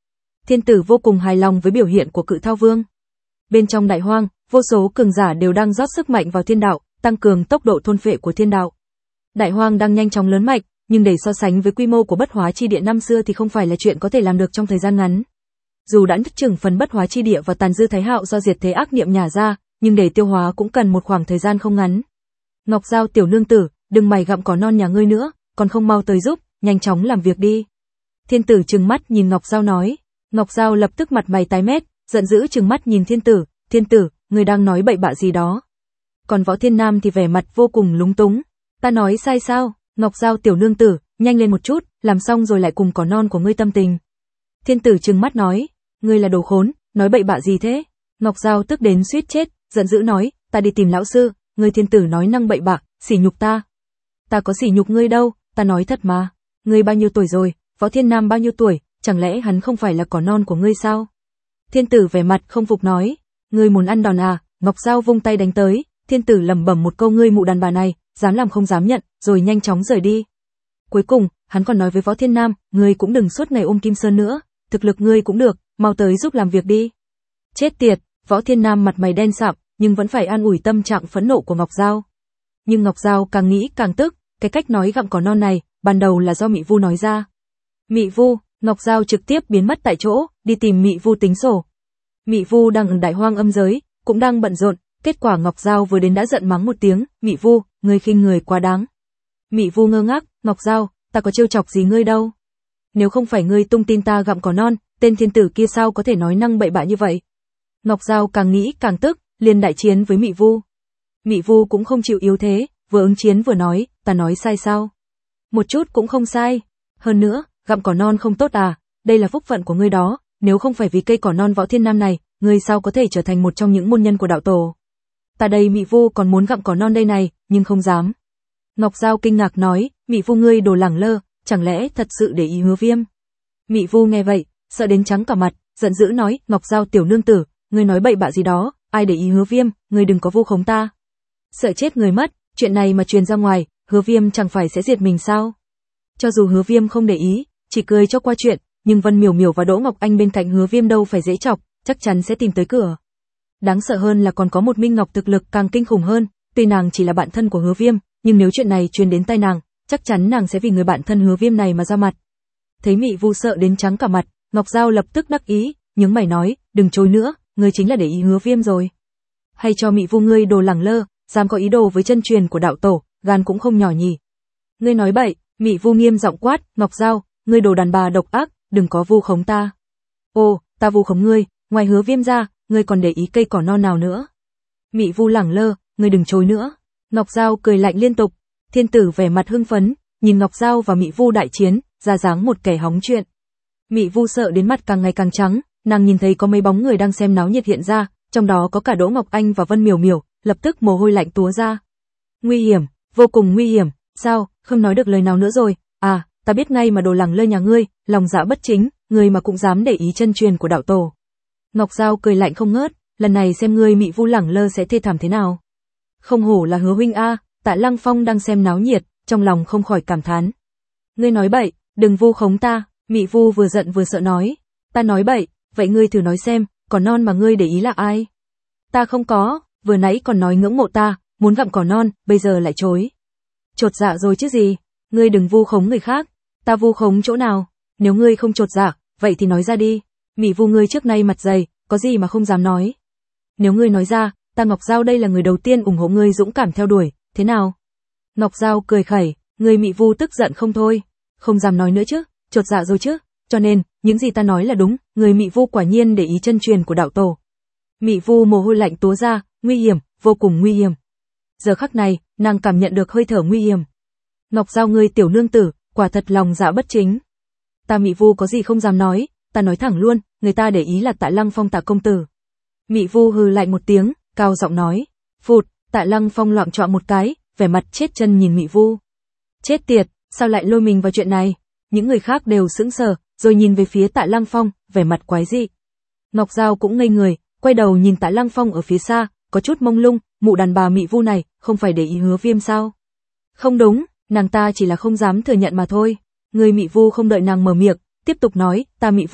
Thiên tử vô cùng hài lòng với biểu hiện của Cự Thao Vương. Bên trong Đại Hoang, vô số cường giả đều đang rót sức mạnh vào thiên đạo, tăng cường tốc độ thôn phệ của thiên đạo. Đại Hoang đang nhanh chóng lớn mạnh, nhưng để so sánh với quy mô của Bất Hóa Chi Địa năm xưa thì không phải là chuyện có thể làm được trong thời gian ngắn. Dù đã nứt chừng phần Bất Hóa Chi Địa và tàn dư Thái Hạo do diệt thế ác niệm nhả ra, nhưng để tiêu hóa cũng cần một khoảng thời gian không ngắn. Ngọc Giao tiểu nương tử, đừng mày gặm cỏ non nhà ngươi nữa, còn không mau tới giúp, nhanh chóng làm việc đi. Thiên tử trừng mắt nhìn Ngọc Giao nói. Ngọc Giao lập tức mặt mày tái mét, giận dữ trừng mắt nhìn thiên tử, thiên tử, ngươi đang nói bậy bạ gì đó. Còn Võ Thiên Nam thì vẻ mặt vô cùng lúng túng. Ta nói sai sao? Ngọc Giao tiểu nương tử, nhanh lên một chút, làm xong rồi lại cùng cỏ non của ngươi tâm tình. Thiên tử trừng mắt nói, ngươi là đồ khốn, nói bậy bạ gì thế? Ngọc Giao tức đến suýt chết, giận dữ nói, ta đi tìm lão sư, ngươi thiên tử nói năng bậy bạ, sỉ nhục ta. Ta có sỉ nhục ngươi đâu, ta nói thật mà. Ngươi bao nhiêu tuổi rồi, Võ Thiên Nam bao nhiêu tuổi, chẳng lẽ hắn không phải là cỏ non của ngươi sao? Thiên tử vẻ mặt không phục nói, ngươi muốn ăn đòn à? Ngọc Giao vung tay đánh tới, thiên tử lẩm bẩm một câu ngươi mụ đàn bà này, dám làm không dám nhận, rồi nhanh chóng rời đi. Cuối cùng, hắn còn nói với Võ Thiên Nam, ngươi cũng đừng suốt ngày ôm Kim Sơn nữa, thực lực ngươi cũng được, mau tới giúp làm việc đi. Chết tiệt, Võ Thiên Nam mặt mày đen sạm, nhưng vẫn phải an ủi tâm trạng phẫn nộ của Ngọc Giao. Nhưng Ngọc Giao càng nghĩ càng tức, cái cách nói gặm cỏ non này, ban đầu là do Mị Vu nói ra. Mị Vu, Ngọc Giao trực tiếp biến mất tại chỗ, đi tìm Mị Vu tính sổ. Mị Vu đang ở Đại Hoang âm giới, cũng đang bận rộn, kết quả Ngọc Giao vừa đến đã giận mắng một tiếng, Mị Vu, ngươi khinh người quá đáng. Mị Vu ngơ ngác, Ngọc Giao, ta có trêu chọc gì ngươi đâu. Nếu không phải ngươi tung tin ta gặm cỏ non, tên thiên tử kia sao có thể nói năng bậy bạ như vậy. Ngọc Giao càng nghĩ càng tức, liền đại chiến với Mị Vu. Mị Vu cũng không chịu yếu thế, vừa ứng chiến vừa nói, ta nói sai sao? Một chút cũng không sai. Hơn nữa, gặm cỏ non không tốt à, đây là phúc phận của ngươi đó, nếu không phải vì cây cỏ non Võ Thiên Nam này, ngươi sao có thể trở thành một trong những môn nhân của đạo tổ. Ta đây Mị Vu còn muốn gặm cỏ non đây này, nhưng không dám. Ngọc Giao kinh ngạc nói, Mị Vu ngươi đồ lẳng lơ, chẳng lẽ thật sự để ý Hứa Viêm? Mị Vu nghe vậy, sợ đến trắng cả mặt, giận dữ nói, Ngọc Giao tiểu nương tử, ngươi nói bậy bạ gì đó, ai để ý Hứa Viêm, ngươi đừng có vu khống ta. Sợ chết người mất, chuyện này mà truyền ra ngoài, Hứa Viêm chẳng phải sẽ diệt mình sao? Cho dù Hứa Viêm không để ý, chỉ cười cho qua chuyện, nhưng Vân Miểu Miểu và Đỗ Ngọc Anh bên cạnh Hứa Viêm đâu phải dễ chọc, chắc chắn sẽ tìm tới cửa. Đáng sợ hơn là còn có một Minh Ngọc thực lực càng kinh khủng hơn, tuy nàng chỉ là bạn thân của Hứa Viêm, nhưng nếu chuyện này truyền đến tai nàng, chắc chắn nàng sẽ vì người bạn thân Hứa Viêm này mà ra mặt. Thấy Mị Vu sợ đến trắng cả mặt, Ngọc Giao lập tức đắc ý, nhướng mày nói, đừng chối nữa, ngươi chính là để ý Hứa Viêm rồi. Hay cho Mị Vu ngươi đồ lẳng lơ, dám có ý đồ với chân truyền của đạo tổ, gan cũng không nhỏ nhỉ. Ngươi nói bậy, Mị Vu nghiêm giọng quát, Ngọc Giao, ngươi đồ đàn bà độc ác, đừng có vu khống ta. Ồ, ta vu khống ngươi, ngoài Hứa Viêm ra, ngươi còn để ý cây cỏ non nào nữa? Mị Vu lẳng lơ, ngươi đừng chối nữa. Ngọc Giao cười lạnh liên tục. Thiên tử vẻ mặt hưng phấn, nhìn Ngọc Giao và Mị Vu đại chiến, ra dáng một kẻ hóng chuyện. Mị Vu sợ đến mặt càng ngày càng trắng, nàng nhìn thấy có mấy bóng người đang xem náo nhiệt hiện ra, trong đó có cả Đỗ Ngọc Anh và Vân Miểu Miểu, lập tức mồ hôi lạnh túa ra. Nguy hiểm, vô cùng nguy hiểm, sao, không nói được lời nào nữa rồi, à, ta biết ngay mà đồ lẳng lơ nhà ngươi, lòng dạ bất chính, ngươi mà cũng dám để ý chân truyền của đạo tổ. Ngọc Giao cười lạnh không ngớt, lần này xem ngươi Mị Vu lẳng lơ sẽ thê thảm thế nào. Không hổ là Hứa huynh a, Tạ Lăng Phong đang xem náo nhiệt, trong lòng không khỏi cảm thán. Ngươi nói bậy, đừng vu khống ta, Mị Vu vừa giận vừa sợ nói. Ta nói bậy, vậy ngươi thử nói xem, cỏ non mà ngươi để ý là ai? Ta không có, vừa nãy còn nói ngưỡng mộ ta, muốn gặm cỏ non, bây giờ lại chối. Chột dạ rồi chứ gì, ngươi đừng vu khống người khác, ta vu khống chỗ nào, nếu ngươi không chột dạ, vậy thì nói ra đi, Mị Vu ngươi trước nay mặt dày, có gì mà không dám nói. Nếu ngươi nói ra, ta Ngọc Giao đây là người đầu tiên ủng hộ ngươi dũng cảm theo đuổi, thế nào? Ngọc Giao cười khẩy, người Mị Vu tức giận không thôi, không dám nói nữa chứ, chột dạ rồi chứ, cho nên, những gì ta nói là đúng, người Mị Vu quả nhiên để ý chân truyền của đạo tổ. Mị Vu mồ hôi lạnh túa ra, nguy hiểm, vô cùng nguy hiểm. Giờ khắc này, nàng cảm nhận được hơi thở nguy hiểm. Ngọc Giao ngươi tiểu nương tử, quả thật lòng dạ bất chính. Ta Mị Vu có gì không dám nói, ta nói thẳng luôn, người ta để ý là Tạ Lăng Phong Tạ công tử. Mị Vu hừ lạnh một tiếng, cao giọng nói, phụt, Tạ Lăng Phong loạng choạng một cái, vẻ mặt chết chân nhìn Mị Vu. Chết tiệt, sao lại lôi mình vào chuyện này? Những người khác đều sững sờ, rồi nhìn về phía Tạ Lăng Phong, vẻ mặt quái dị. Ngọc Giao cũng ngây người, quay đầu nhìn Tạ Lăng Phong ở phía xa, có chút mông lung, mụ đàn bà Mị Vu này, không phải để ý Hứa Viêm sao? Không đúng, nàng ta chỉ là không dám thừa nhận mà thôi. Người Mị Vu không đợi nàng mở miệng, tiếp tục nói, ta Mị Vu,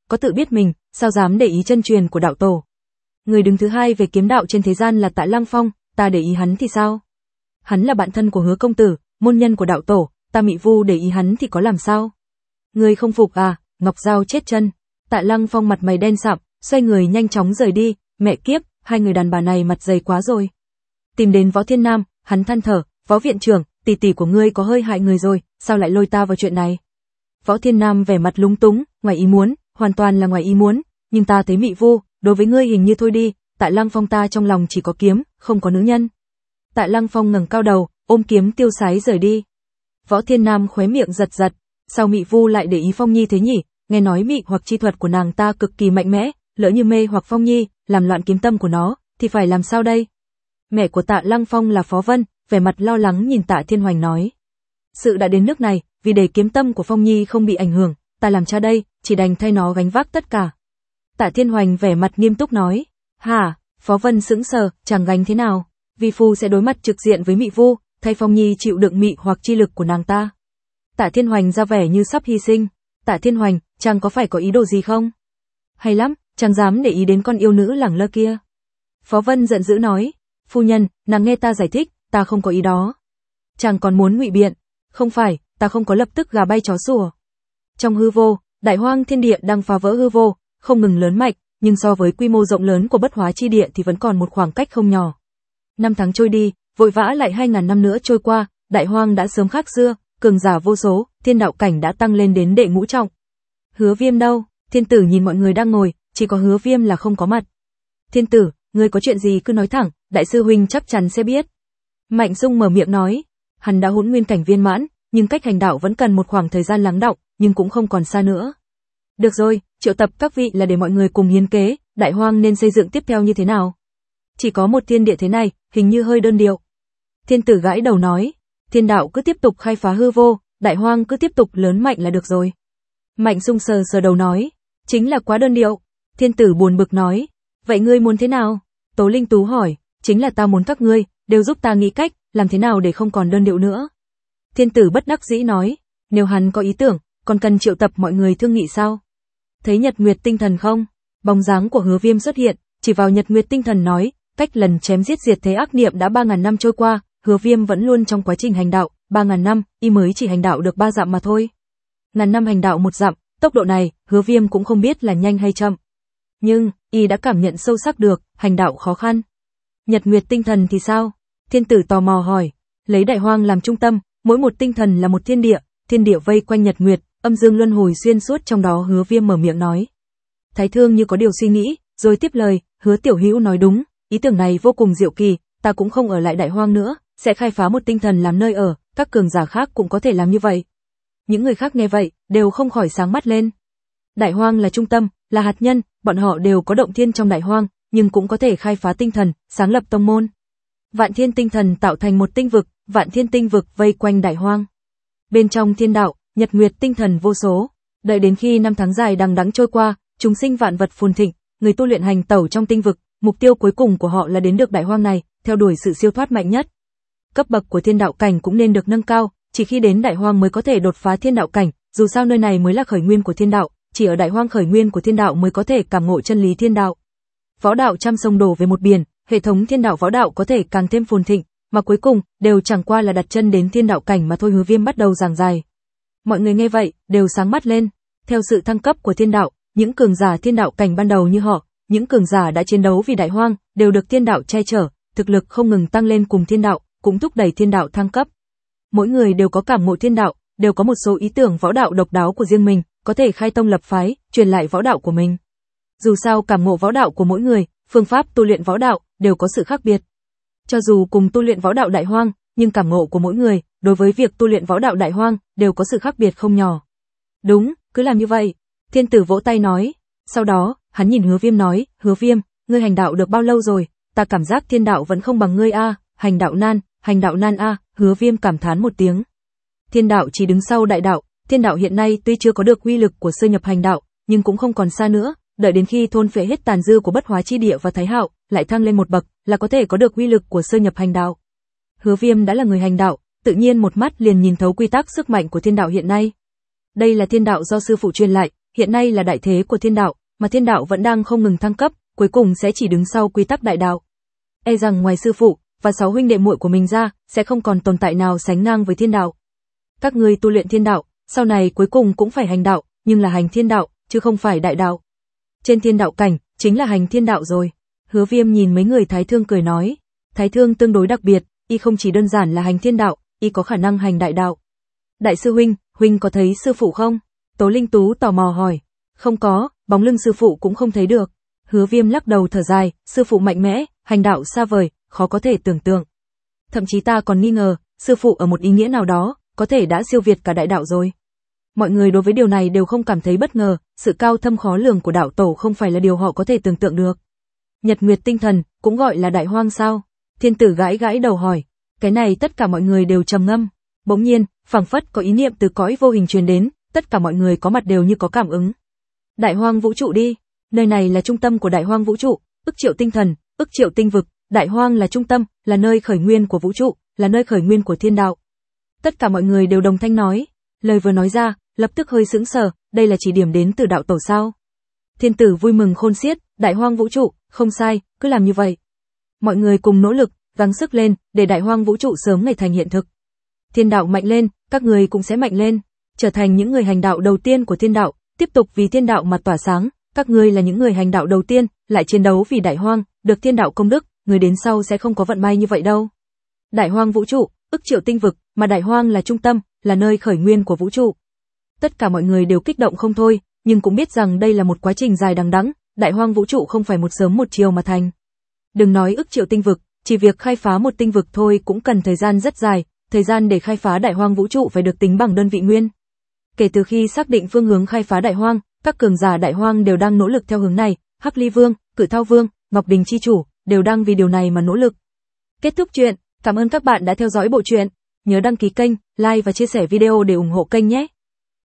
có tự biết mình, sao dám để ý chân truyền của đạo tổ. Người đứng thứ hai về kiếm đạo trên thế gian là Tạ Lăng Phong, ta để ý hắn thì sao? Hắn là bạn thân của Hứa công tử, môn nhân của đạo tổ, ta Mị Vu để ý hắn thì có làm sao? Ngươi không phục à? Ngọc Giao chết chân. Tạ Lăng Phong mặt mày đen sạm, xoay người nhanh chóng rời đi, mẹ kiếp, hai người đàn bà này mặt dày quá rồi. Tìm đến Võ Thiên Nam, hắn than thở, Võ viện trưởng, tỷ tỷ của ngươi có hơi hại người rồi, sao lại lôi ta vào chuyện này? Võ Thiên Nam vẻ mặt lúng túng, ngoài ý muốn, hoàn toàn là ngoài ý muốn, nhưng ta thấy Mị Vu, đối với ngươi hình như thôi đi, Tạ Lăng Phong ta trong lòng chỉ có kiếm, không có nữ nhân. Tạ Lăng Phong ngẩng cao đầu, ôm kiếm tiêu sái rời đi. Võ Thiên Nam khóe miệng giật giật, sao Mị Vu lại để ý Phong Nhi thế nhỉ? Nghe nói mị hoặc chi thuật của nàng ta cực kỳ mạnh mẽ, lỡ như mê hoặc Phong Nhi, làm loạn kiếm tâm của nó, thì phải làm sao đây? Mẹ của Tạ Lăng Phong là Phó Vân, vẻ mặt lo lắng nhìn Tạ Thiên Hoành nói. Sự đã đến nước này, vì để kiếm tâm của Phong Nhi không bị ảnh hưởng, ta làm cha đây, chỉ đành thay nó gánh vác tất cả. Tạ Thiên Hoành vẻ mặt nghiêm túc nói. Hả? Phó Vân sững sờ, chẳng gánh thế nào? Vi phu sẽ đối mặt trực diện với Mị Vu, thay Phong Nhi chịu đựng mị hoặc chi lực của nàng ta. Tạ Thiên Hoành ra vẻ như sắp hy sinh. Tạ Thiên Hoành, chàng có phải có ý đồ gì không? Hay lắm, chàng dám để ý đến con yêu nữ lẳng lơ kia. Phó Vân giận dữ nói. Phu nhân, nàng nghe ta giải thích, ta không có ý đó. Chàng còn muốn ngụy biện. Không phải, ta không có lập tức gà bay chó sủa. Trong hư vô, đại hoang thiên địa đang phá vỡ hư vô, không ngừng lớn mạnh, nhưng so với quy mô rộng lớn của bất hóa chi địa thì vẫn còn một khoảng cách không nhỏ. Năm tháng trôi đi, vội vã lại hai ngàn năm nữa trôi qua, đại hoang đã sớm khác xưa, cường giả vô số, thiên đạo cảnh đã tăng lên đến đệ ngũ trọng. Hứa Viêm đâu? Thiên tử nhìn mọi người đang ngồi, chỉ có Hứa Viêm là không có mặt. Thiên tử, ngươi có chuyện gì cứ nói thẳng, đại sư huynh chắc chắn sẽ biết. Mạnh Sung mở miệng nói, hắn đã hỗn nguyên cảnh viên mãn, nhưng cách hành đạo vẫn cần một khoảng thời gian lắng đọng, nhưng cũng không còn xa nữa. Được rồi, triệu tập các vị là để mọi người cùng hiến kế, đại hoang nên xây dựng tiếp theo như thế nào? Chỉ có một thiên địa thế này, hình như hơi đơn điệu. Thiên tử gãi đầu nói, thiên đạo cứ tiếp tục khai phá hư vô, đại hoang cứ tiếp tục lớn mạnh là được rồi. Mạnh Sung sờ sờ đầu nói, chính là quá đơn điệu. Thiên tử buồn bực nói, vậy ngươi muốn thế nào? Tố Linh Tú hỏi, chính là ta muốn các ngươi, đều giúp ta nghĩ cách, làm thế nào để không còn đơn điệu nữa. Thiên tử bất đắc dĩ nói, nếu hắn có ý tưởng, còn cần triệu tập mọi người thương nghị sao? Thấy Nhật Nguyệt tinh thần không? Bóng dáng của Hứa Viêm xuất hiện, chỉ vào Nhật Nguyệt tinh thần nói, cách lần chém giết diệt thế ác niệm đã ba ngàn năm trôi qua, Hứa Viêm vẫn luôn trong quá trình hành đạo, ba ngàn năm, y mới chỉ hành đạo được ba dặm mà thôi. Ngàn năm hành đạo một dặm, tốc độ này, Hứa Viêm cũng không biết là nhanh hay chậm. Nhưng, y đã cảm nhận sâu sắc được, hành đạo khó khăn. Nhật Nguyệt tinh thần thì sao? Thiên tử tò mò hỏi, lấy đại hoang làm trung tâm, mỗi một tinh thần là một thiên địa, thiên địa vây quanh Nhật Nguyệt, âm dương luân hồi xuyên suốt trong đó. Hứa Viêm mở miệng nói. Thái Thương như có điều suy nghĩ, rồi tiếp lời, Hứa tiểu hữu nói đúng, ý tưởng này vô cùng diệu kỳ, ta cũng không ở lại đại hoang nữa, sẽ khai phá một tinh thần làm nơi ở, các cường giả khác cũng có thể làm như vậy. Những người khác nghe vậy, đều không khỏi sáng mắt lên. Đại hoang là trung tâm, là hạt nhân, bọn họ đều có động thiên trong đại hoang, nhưng cũng có thể khai phá tinh thần, sáng lập tông môn. Vạn thiên tinh thần tạo thành một tinh vực, vạn thiên tinh vực vây quanh đại hoang. Bên trong thiên đạo, nhật nguyệt tinh thần vô số, đợi đến khi năm tháng dài đằng đẵng trôi qua, chúng sinh vạn vật phồn thịnh, người tu luyện hành tẩu trong tinh vực, mục tiêu cuối cùng của họ là đến được đại hoang này, theo đuổi sự siêu thoát mạnh nhất. Cấp bậc của thiên đạo cảnh cũng nên được nâng cao, chỉ khi đến đại hoang mới có thể đột phá thiên đạo cảnh, dù sao nơi này mới là khởi nguyên của thiên đạo, chỉ ở đại hoang khởi nguyên của thiên đạo mới có thể cảm ngộ chân lý thiên đạo. Võ đạo trăm sông đổ về một biển, hệ thống thiên đạo võ đạo có thể càng thêm phồn thịnh, mà cuối cùng đều chẳng qua là đặt chân đến thiên đạo cảnh mà thôi. Hứa Viêm bắt đầu giảng giải. Mọi người nghe vậy, đều sáng mắt lên. Theo sự thăng cấp của thiên đạo, những cường giả thiên đạo cảnh ban đầu như họ, những cường giả đã chiến đấu vì đại hoang, đều được thiên đạo che chở, thực lực không ngừng tăng lên cùng thiên đạo, cũng thúc đẩy thiên đạo thăng cấp. Mỗi người đều có cảm ngộ thiên đạo, đều có một số ý tưởng võ đạo độc đáo của riêng mình, có thể khai tông lập phái, truyền lại võ đạo của mình. Dù sao cảm ngộ võ đạo của mỗi người, phương pháp tu luyện võ đạo đều có sự khác biệt. Cho dù cùng tu luyện võ đạo đại hoang, nhưng cảm ngộ của mỗi người đối với việc tu luyện võ đạo đại hoang đều có sự khác biệt không nhỏ. Đúng, cứ làm như vậy. Thiên tử vỗ tay nói. Sau đó, hắn nhìn Hứa Viêm nói, Hứa Viêm, ngươi hành đạo được bao lâu rồi? Ta cảm giác thiên đạo vẫn không bằng ngươi a, à, hành đạo nan, hành đạo nan a. À. Hứa Viêm cảm thán một tiếng. Thiên đạo chỉ đứng sau đại đạo, thiên đạo hiện nay tuy chưa có được uy lực của sơ nhập hành đạo, nhưng cũng không còn xa nữa, đợi đến khi thôn phệ hết tàn dư của bất hóa chi địa và thái hạo, lại thăng lên một bậc, là có thể có được uy lực của sơ nhập hành đạo. Hứa Viêm đã là người hành đạo, tự nhiên một mắt liền nhìn thấu quy tắc sức mạnh của thiên đạo hiện nay. Đây là thiên đạo do sư phụ truyền lại, hiện nay là đại thế của thiên đạo, mà thiên đạo vẫn đang không ngừng thăng cấp, cuối cùng sẽ chỉ đứng sau quy tắc đại đạo. E rằng ngoài sư phụ và sáu huynh đệ muội của mình ra, sẽ không còn tồn tại nào sánh ngang với thiên đạo. Các ngươi tu luyện thiên đạo, sau này cuối cùng cũng phải hành đạo, nhưng là hành thiên đạo, chứ không phải đại đạo. Trên thiên đạo cảnh, chính là hành thiên đạo rồi. Hứa Viêm nhìn mấy người Thái Thương cười nói, Thái Thương tương đối đặc biệt, y không chỉ đơn giản là hành thiên đạo, y có khả năng hành đại đạo. Đại sư huynh, huynh có thấy sư phụ không? Tố Linh Tú tò mò hỏi. Không có, bóng lưng sư phụ cũng không thấy được. Hứa Viêm lắc đầu thở dài, sư phụ mạnh mẽ, hành đạo xa vời, khó có thể tưởng tượng. Thậm chí ta còn nghi ngờ, sư phụ ở một ý nghĩa nào đó, có thể đã siêu việt cả đại đạo rồi. Mọi người đối với điều này đều không cảm thấy bất ngờ, sự cao thâm khó lường của đạo tổ không phải là điều họ có thể tưởng tượng được. Nhật Nguyệt tinh thần, cũng gọi là đại hoang sao? Thiên tử gãi gãi đầu hỏi. Cái này tất cả mọi người đều trầm ngâm. Bỗng nhiên, phảng phất có ý niệm từ cõi vô hình truyền đến, tất cả mọi người có mặt đều như có cảm ứng. Đại hoang vũ trụ đi, nơi này là trung tâm của đại hoang vũ trụ, ức triệu tinh thần, ức triệu tinh vực, đại hoang là trung tâm, là nơi khởi nguyên của vũ trụ, là nơi khởi nguyên của thiên đạo. Tất cả mọi người đều đồng thanh nói, lời vừa nói ra, lập tức hơi sững sờ, đây là chỉ điểm đến từ đạo tổ sao? Thiên tử vui mừng khôn xiết, đại hoang vũ trụ, không sai, cứ làm như vậy. Mọi người cùng nỗ lực, gắng sức lên, để đại hoang vũ trụ sớm ngày thành hiện thực. Thiên đạo mạnh lên, các người cũng sẽ mạnh lên, trở thành những người hành đạo đầu tiên của thiên đạo, tiếp tục vì thiên đạo mà tỏa sáng, các ngươi là những người hành đạo đầu tiên, lại chiến đấu vì đại hoang, được thiên đạo công đức, người đến sau sẽ không có vận may như vậy đâu. Đại hoang vũ trụ, ức triệu tinh vực, mà đại hoang là trung tâm, là nơi khởi nguyên của vũ trụ. Tất cả mọi người đều kích động không thôi, nhưng cũng biết rằng đây là một quá trình dài đằng đẵng, đại hoang vũ trụ không phải một sớm một chiều mà thành. Đừng nói ức triệu tinh vực, chỉ việc khai phá một tinh vực thôi cũng cần thời gian rất dài, thời gian để khai phá đại hoang vũ trụ phải được tính bằng đơn vị nguyên. Kể từ khi xác định phương hướng khai phá đại hoang, các cường giả đại hoang đều đang nỗ lực theo hướng này, Hắc Ly Vương, Cự Thao Vương, Ngọc Đình chi chủ đều đang vì điều này mà nỗ lực. Kết thúc chuyện, cảm ơn các bạn đã theo dõi bộ truyện, nhớ đăng ký kênh, like và chia sẻ video để ủng hộ kênh nhé.